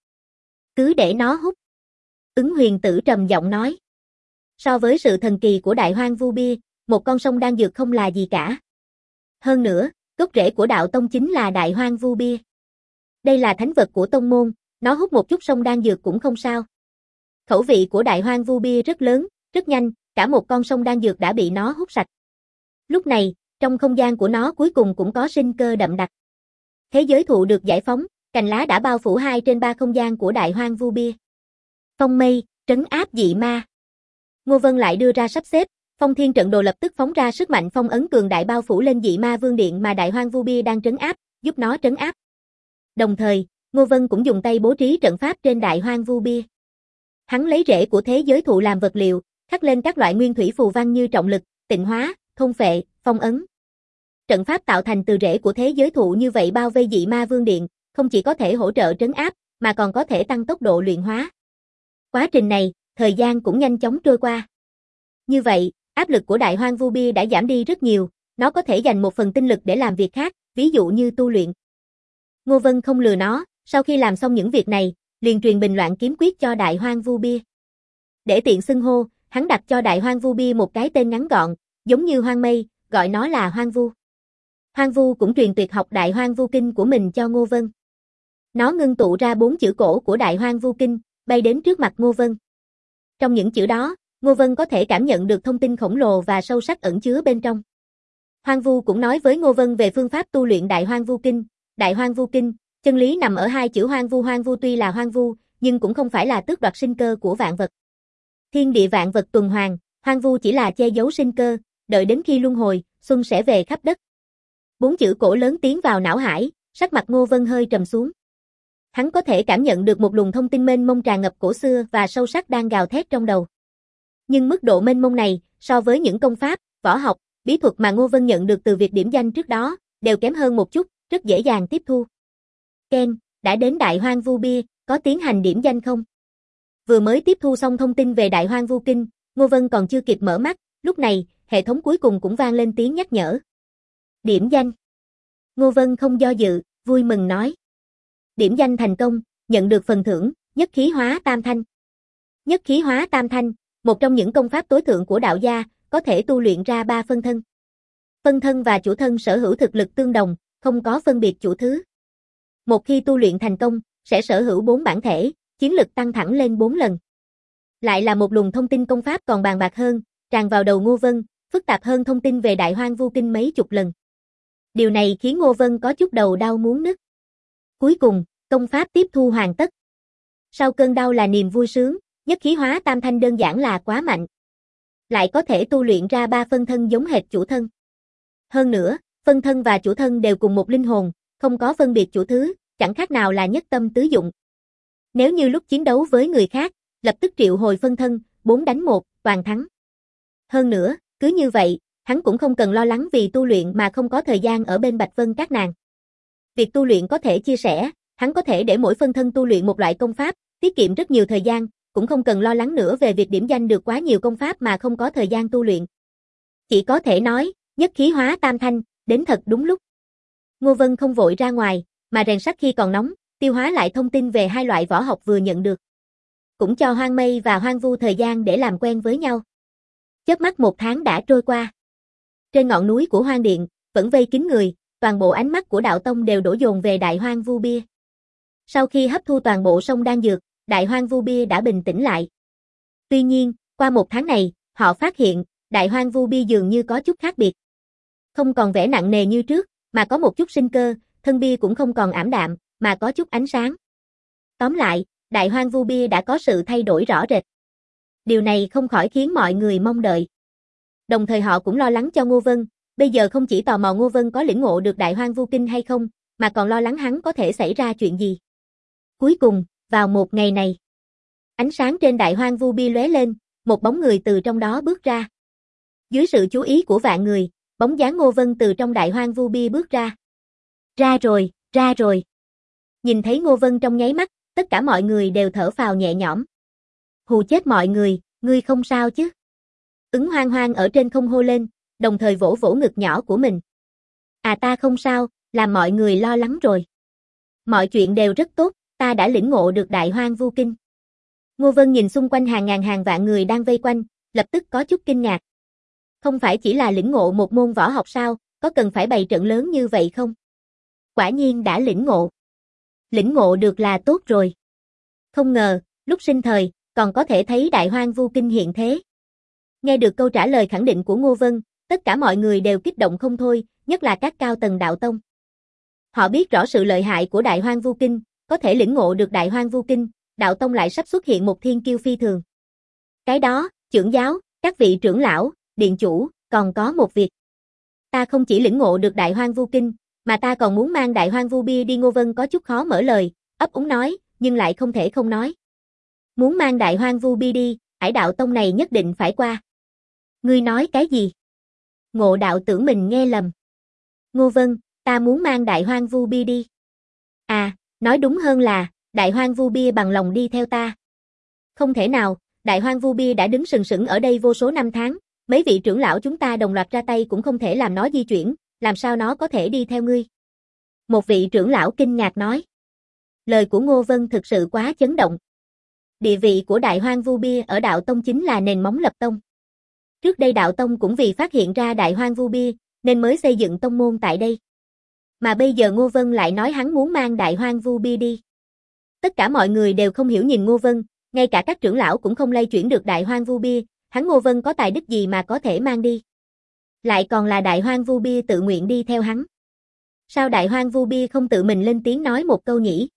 Cứ để nó hút. Ứng Huyền Tử trầm giọng nói. So với sự thần kỳ của đại hoang vu bi, một con sông đan dược không là gì cả. Hơn nữa, gốc rễ của đạo tông chính là đại hoang vu bi. Đây là thánh vật của tông môn, nó hút một chút sông đan dược cũng không sao. Khẩu vị của đại hoang vu bi rất lớn, rất nhanh, cả một con sông đan dược đã bị nó hút sạch. Lúc này, trong không gian của nó cuối cùng cũng có sinh cơ đậm đặc. Thế giới thụ được giải phóng, cành lá đã bao phủ 2/3 không gian của đại hoang vu bi. Phong mây, trấn áp dị ma. Ngô Vân lại đưa ra sắp xếp, Phong Thiên trận đồ lập tức phóng ra sức mạnh phong ấn cường đại bao phủ lên dị ma vương điện mà đại hoang vu bi đang trấn áp, giúp nó trấn áp. Đồng thời, Ngô Vân cũng dùng tay bố trí trận pháp trên đại hoang vu bi. Hắn lấy rễ của thế giới thụ làm vật liệu, khắc lên các loại nguyên thủy phù văn như trọng lực, tịnh hóa, thôn phệ, phong ấn. Trận pháp tạo thành từ rễ của thế giới thụ như vậy bao vây dị ma vương điện, không chỉ có thể hỗ trợ trấn áp, mà còn có thể tăng tốc độ luyện hóa. Quá trình này, thời gian cũng nhanh chóng trôi qua. Như vậy, áp lực của đại hoang vu bi đã giảm đi rất nhiều, nó có thể dành một phần tinh lực để làm việc khác, ví dụ như tu luyện. Ngô Vân không lừa nó, Sau khi làm xong những việc này, liền truyền bình loạn kiếm quyết cho Đại Hoang Vu Bia. Để tiện xưng hô, hắn đặt cho Đại Hoang Vu Bia một cái tên ngắn gọn, giống như Hoang Mây, gọi nó là Hoang Vu. Hoang Vu cũng truyền tuyệt học Đại Hoang Vu Kinh của mình cho Ngô Vân. Nó ngưng tụ ra 4 chữ cổ của Đại Hoang Vu Kinh, bay đến trước mặt Ngô Vân. Trong những chữ đó, Ngô Vân có thể cảm nhận được thông tin khổng lồ và sâu sắc ẩn chứa bên trong. Hoang Vu cũng nói với Ngô Vân về phương pháp tu luyện Đại Hoang Vu Kinh. Đại Hoang Vu Kinh, chân lý nằm ở hai chữ Hoang Vu. Hoang Vu tuy là hoang vu, nhưng cũng không phải là tước đoạt sinh cơ của vạn vật. Thiên địa vạn vật tuần hoàn, Hoang Vu chỉ là che giấu sinh cơ, đợi đến khi luân hồi, xuân sẽ về khắp đất. 4 chữ cổ lớn tiến vào não hải, sắc mặt Ngô Vân hơi trầm xuống. Hắn có thể cảm nhận được một luồng thông tin mênh mông tràn ngập cổ xưa và sâu sắc đang gào thét trong đầu. Nhưng mức độ mênh mông này, so với những công pháp, võ học, bí thuật mà Ngô Vân nhận được từ việc điểm danh trước đó, đều kém hơn một chút, rất dễ dàng tiếp thu. Ken, đã đến Đại Hoang Vu Bia, có tiến hành điểm danh không? Vừa mới tiếp thu xong thông tin về Đại Hoang Vu Kinh, Ngô Vân còn chưa kịp mở mắt, lúc này, hệ thống cuối cùng cũng vang lên tiếng nhắc nhở. Điểm danh. Ngô Vân không do dự, vui mừng nói. Điểm danh thành công, nhận được phần thưởng, nhất khí hóa tam thanh. Nhất khí hóa tam thanh, một trong những công pháp tối thượng của đạo gia, có thể tu luyện ra 3 phân thân. Phân thân và chủ thân sở hữu thực lực tương đồng, không có phân biệt chủ thứ. Một khi tu luyện thành công, sẽ sở hữu 4 bản thể, chiến lực tăng thẳng lên 4 lần. Lại là một luồng thông tin công pháp còn bàn bạc hơn, tràn vào đầu Ngô Vân, phức tạp hơn thông tin về Đại Hoang Vu Kinh mấy chục lần. Điều này khiến Ngô Vân có chút đầu đau muốn nứt. Cuối cùng, công pháp tiếp thu hoàn tất. Sau cơn đau là niềm vui sướng, nhất khí hóa tam thanh đơn giản là quá mạnh. Lại có thể tu luyện ra 3 phân thân giống hệt chủ thân. Hơn nữa, phân thân và chủ thân đều cùng một linh hồn, không có phân biệt chủ thứ, chẳng khác nào là nhất tâm tứ dụng. Nếu như lúc chiến đấu với người khác, lập tức triệu hồi phân thân, 4 đánh 1, toàn thắng. Hơn nữa, cứ như vậy, hắn cũng không cần lo lắng vì tu luyện mà không có thời gian ở bên Bạch Vân các nàng. Việc tu luyện có thể chia sẻ, hắn có thể để mỗi phân thân tu luyện một loại công pháp, tiết kiệm rất nhiều thời gian, cũng không cần lo lắng nữa về việc điểm danh được quá nhiều công pháp mà không có thời gian tu luyện. Chỉ có thể nói, nhất khí hóa tam thanh, đến thật đúng lúc. Ngô Vân không vội ra ngoài, mà rèn sắt khi còn nóng, tiêu hóa lại thông tin về 2 loại võ học vừa nhận được. Cũng cho Hoang Mây và Hoang Vu thời gian để làm quen với nhau. Chớp mắt 1 tháng đã trôi qua. Trên ngọn núi của Hoang Điện, vẫn vây kín người, toàn bộ ánh mắt của đạo tông đều đổ dồn về Đại Hoang Vu Bia. Sau khi hấp thu toàn bộ sông đan dược, Đại Hoang Vu Bia đã bình tĩnh lại. Tuy nhiên, qua 1 tháng này, họ phát hiện, Đại Hoang Vu Bia dường như có chút khác biệt. Không còn vẻ nặng nề như trước, mà có một chút sinh cơ, thân bia cũng không còn ảm đạm, mà có chút ánh sáng. Tóm lại, Đại Hoang Vu Bia đã có sự thay đổi rõ rệt. Điều này không khỏi khiến mọi người mong đợi. Đồng thời họ cũng lo lắng cho Ngô Vân, bây giờ không chỉ tò mò Ngô Vân có lĩnh ngộ được Đại Hoang Vu Kinh hay không, mà còn lo lắng hắn có thể xảy ra chuyện gì. Cuối cùng, vào một ngày này, ánh sáng trên Đại Hoang Vu Bia lóe lên, một bóng người từ trong đó bước ra. Dưới sự chú ý của vạn người, bóng dáng Ngô Vân từ trong Đại Hoang Vu Bia bước ra. Ra rồi, ra rồi. Nhìn thấy Ngô Vân trong nháy mắt, tất cả mọi người đều thở phào nhẹ nhõm. Hù chết mọi người, ngươi không sao chứ? Ứng Hoang Hoang ở trên không hô lên, đồng thời vỗ vỗ ngực nhỏ của mình. À ta không sao, làm mọi người lo lắng rồi. Mọi chuyện đều rất tốt, ta đã lĩnh ngộ được Đại Hoang Vu Kinh. Ngô Vân nhìn xung quanh hàng ngàn hàng vạn người đang vây quanh, lập tức có chút kinh ngạc. Không phải chỉ là lĩnh ngộ một môn võ học sao, có cần phải bày trận lớn như vậy không? Quả nhiên đã lĩnh ngộ. Lĩnh ngộ được là tốt rồi. Không ngờ, lúc sinh thời, còn có thể thấy Đại Hoang Vu Kinh hiện thế. Nghe được câu trả lời khẳng định của Ngô Vân, tất cả mọi người đều kích động không thôi, nhất là các cao tầng đạo tông. Họ biết rõ sự lợi hại của Đại Hoang Vu Kinh, có thể lĩnh ngộ được Đại Hoang Vu Kinh, đạo tông lại sắp xuất hiện một thiên kiêu phi thường. Cái đó, trưởng giáo, các vị trưởng lão, điện chủ, còn có một việc. Ta không chỉ lĩnh ngộ được Đại Hoang Vu Kinh, mà ta còn muốn mang Đại Hoang Vu Bia đi. Ngô Vân có chút khó mở lời, ấp úng nói, nhưng lại không thể không nói. Muốn mang Đại Hoang Vu Bia đi, ải đạo tông này nhất định phải qua. Ngươi nói cái gì? Ngộ đạo tưởng mình nghe lầm. Ngô Vân, ta muốn mang Đại Hoang Vu Bia đi. À, nói đúng hơn là, Đại Hoang Vu Bia bằng lòng đi theo ta. Không thể nào, Đại Hoang Vu Bia đã đứng sừng sững ở đây vô số năm tháng, mấy vị trưởng lão chúng ta đồng loạt ra tay cũng không thể làm nó di chuyển, làm sao nó có thể đi theo ngươi? Một vị trưởng lão kinh ngạc nói. Lời của Ngô Vân thực sự quá chấn động. Địa vị của Đại Hoang Vu Bia ở đạo tông chính là nền móng lập tông. Trước đây đạo tông cũng vì phát hiện ra Đại Hoang Vu Bia, nên mới xây dựng tông môn tại đây. Mà bây giờ Ngô Vân lại nói hắn muốn mang Đại Hoang Vu Bia đi. Tất cả mọi người đều không hiểu nhìn Ngô Vân, ngay cả các trưởng lão cũng không lay chuyển được Đại Hoang Vu Bia, hắn Ngô Vân có tài đức gì mà có thể mang đi. Lại còn là Đại Hoang Vu Bia tự nguyện đi theo hắn. Sao Đại Hoang Vu Bia không tự mình lên tiếng nói một câu nhỉ?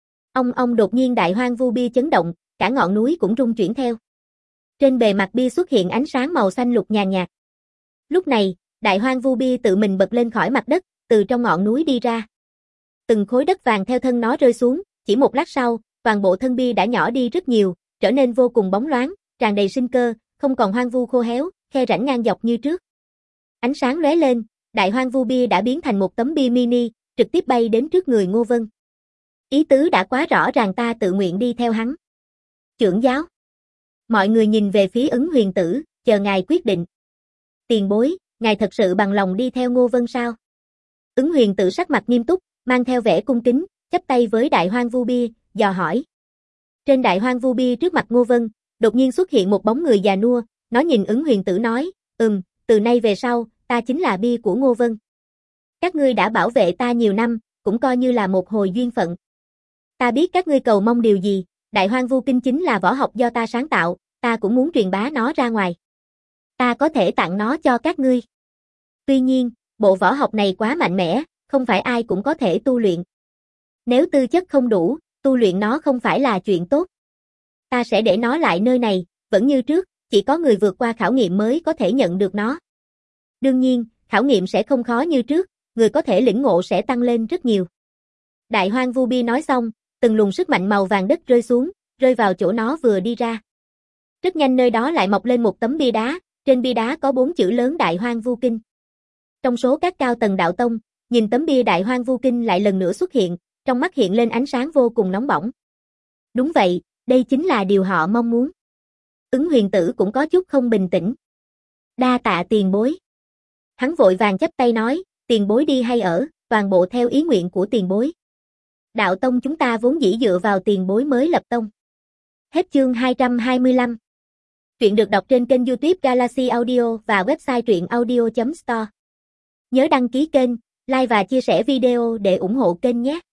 Ông đột nhiên Đại Hoang Vu Bia chấn động, cả ngọn núi cũng rung chuyển theo. Trên bề mặt bia xuất hiện ánh sáng màu xanh lục nhàn nhạt. Lúc này, Đại Hoang Vu Bia tự mình bật lên khỏi mặt đất, từ trong ngọn núi đi ra. Từng khối đất vàng theo thân nó rơi xuống, chỉ một lát sau, toàn bộ thân bia đã nhỏ đi rất nhiều, trở nên vô cùng bóng loáng, tràn đầy sinh cơ, không còn hoang vu khô héo, khe rãnh ngang dọc như trước. Ánh sáng lóe lên, Đại Hoang Vu Bia đã biến thành một tấm bia mini, trực tiếp bay đến trước người Ngô Vân. Ý tứ đã quá rõ ràng, ta tự nguyện đi theo hắn. Trưởng giáo. Mọi người nhìn về phía Ứng Huyền Tử, chờ ngài quyết định. Tiền bối, ngài thật sự bằng lòng đi theo Ngô Vân sao? Ứng Huyền Tử sắc mặt nghiêm túc, mang theo vẻ cung kính, chắp tay với Đại Hoang Vu Bia, dò hỏi. Trên Đại Hoang Vu Bia trước mặt Ngô Vân, đột nhiên xuất hiện một bóng người già nua, nó nhìn Ứng Huyền Tử nói, từ nay về sau, ta chính là bia của Ngô Vân. Các ngươi đã bảo vệ ta nhiều năm, cũng coi như là một hồi duyên phận. Ta biết các ngươi cầu mong điều gì, Đại Hoang Vu Kinh chính là võ học do ta sáng tạo, ta cũng muốn truyền bá nó ra ngoài. Ta có thể tặng nó cho các ngươi. Tuy nhiên, bộ võ học này quá mạnh mẽ, không phải ai cũng có thể tu luyện. Nếu tư chất không đủ, tu luyện nó không phải là chuyện tốt. Ta sẽ để nó lại nơi này, vẫn như trước, chỉ có người vượt qua khảo nghiệm mới có thể nhận được nó. Đương nhiên, khảo nghiệm sẽ không khó như trước, người có thể lĩnh ngộ sẽ tăng lên rất nhiều. Đại Hoang Vu Bia nói xong, từng luồng sức mạnh màu vàng đất rơi xuống, rơi vào chỗ nó vừa đi ra. Rất nhanh nơi đó lại mọc lên một tấm bia đá, trên bia đá có 4 chữ lớn Đại Hoang Vu Kinh. Trong số các cao tầng đạo tông, nhìn tấm bia Đại Hoang Vu Kinh lại lần nữa xuất hiện, trong mắt hiện lên ánh sáng vô cùng nóng bỏng. Đúng vậy, đây chính là điều họ mong muốn. Ứng Huyền Tử cũng có chút không bình tĩnh. Đa tạ tiền bối. Hắn vội vàng chắp tay nói, tiền bối đi hay ở, toàn bộ theo ý nguyện của tiền bối. Đạo tông chúng ta vốn dĩ dựa vào tiền bối mới lập tông. Hết chương 225. Truyện được đọc trên kênh YouTube Galaxy Audio và website truyệnaudio.store. Nhớ đăng ký kênh, like và chia sẻ video để ủng hộ kênh nhé.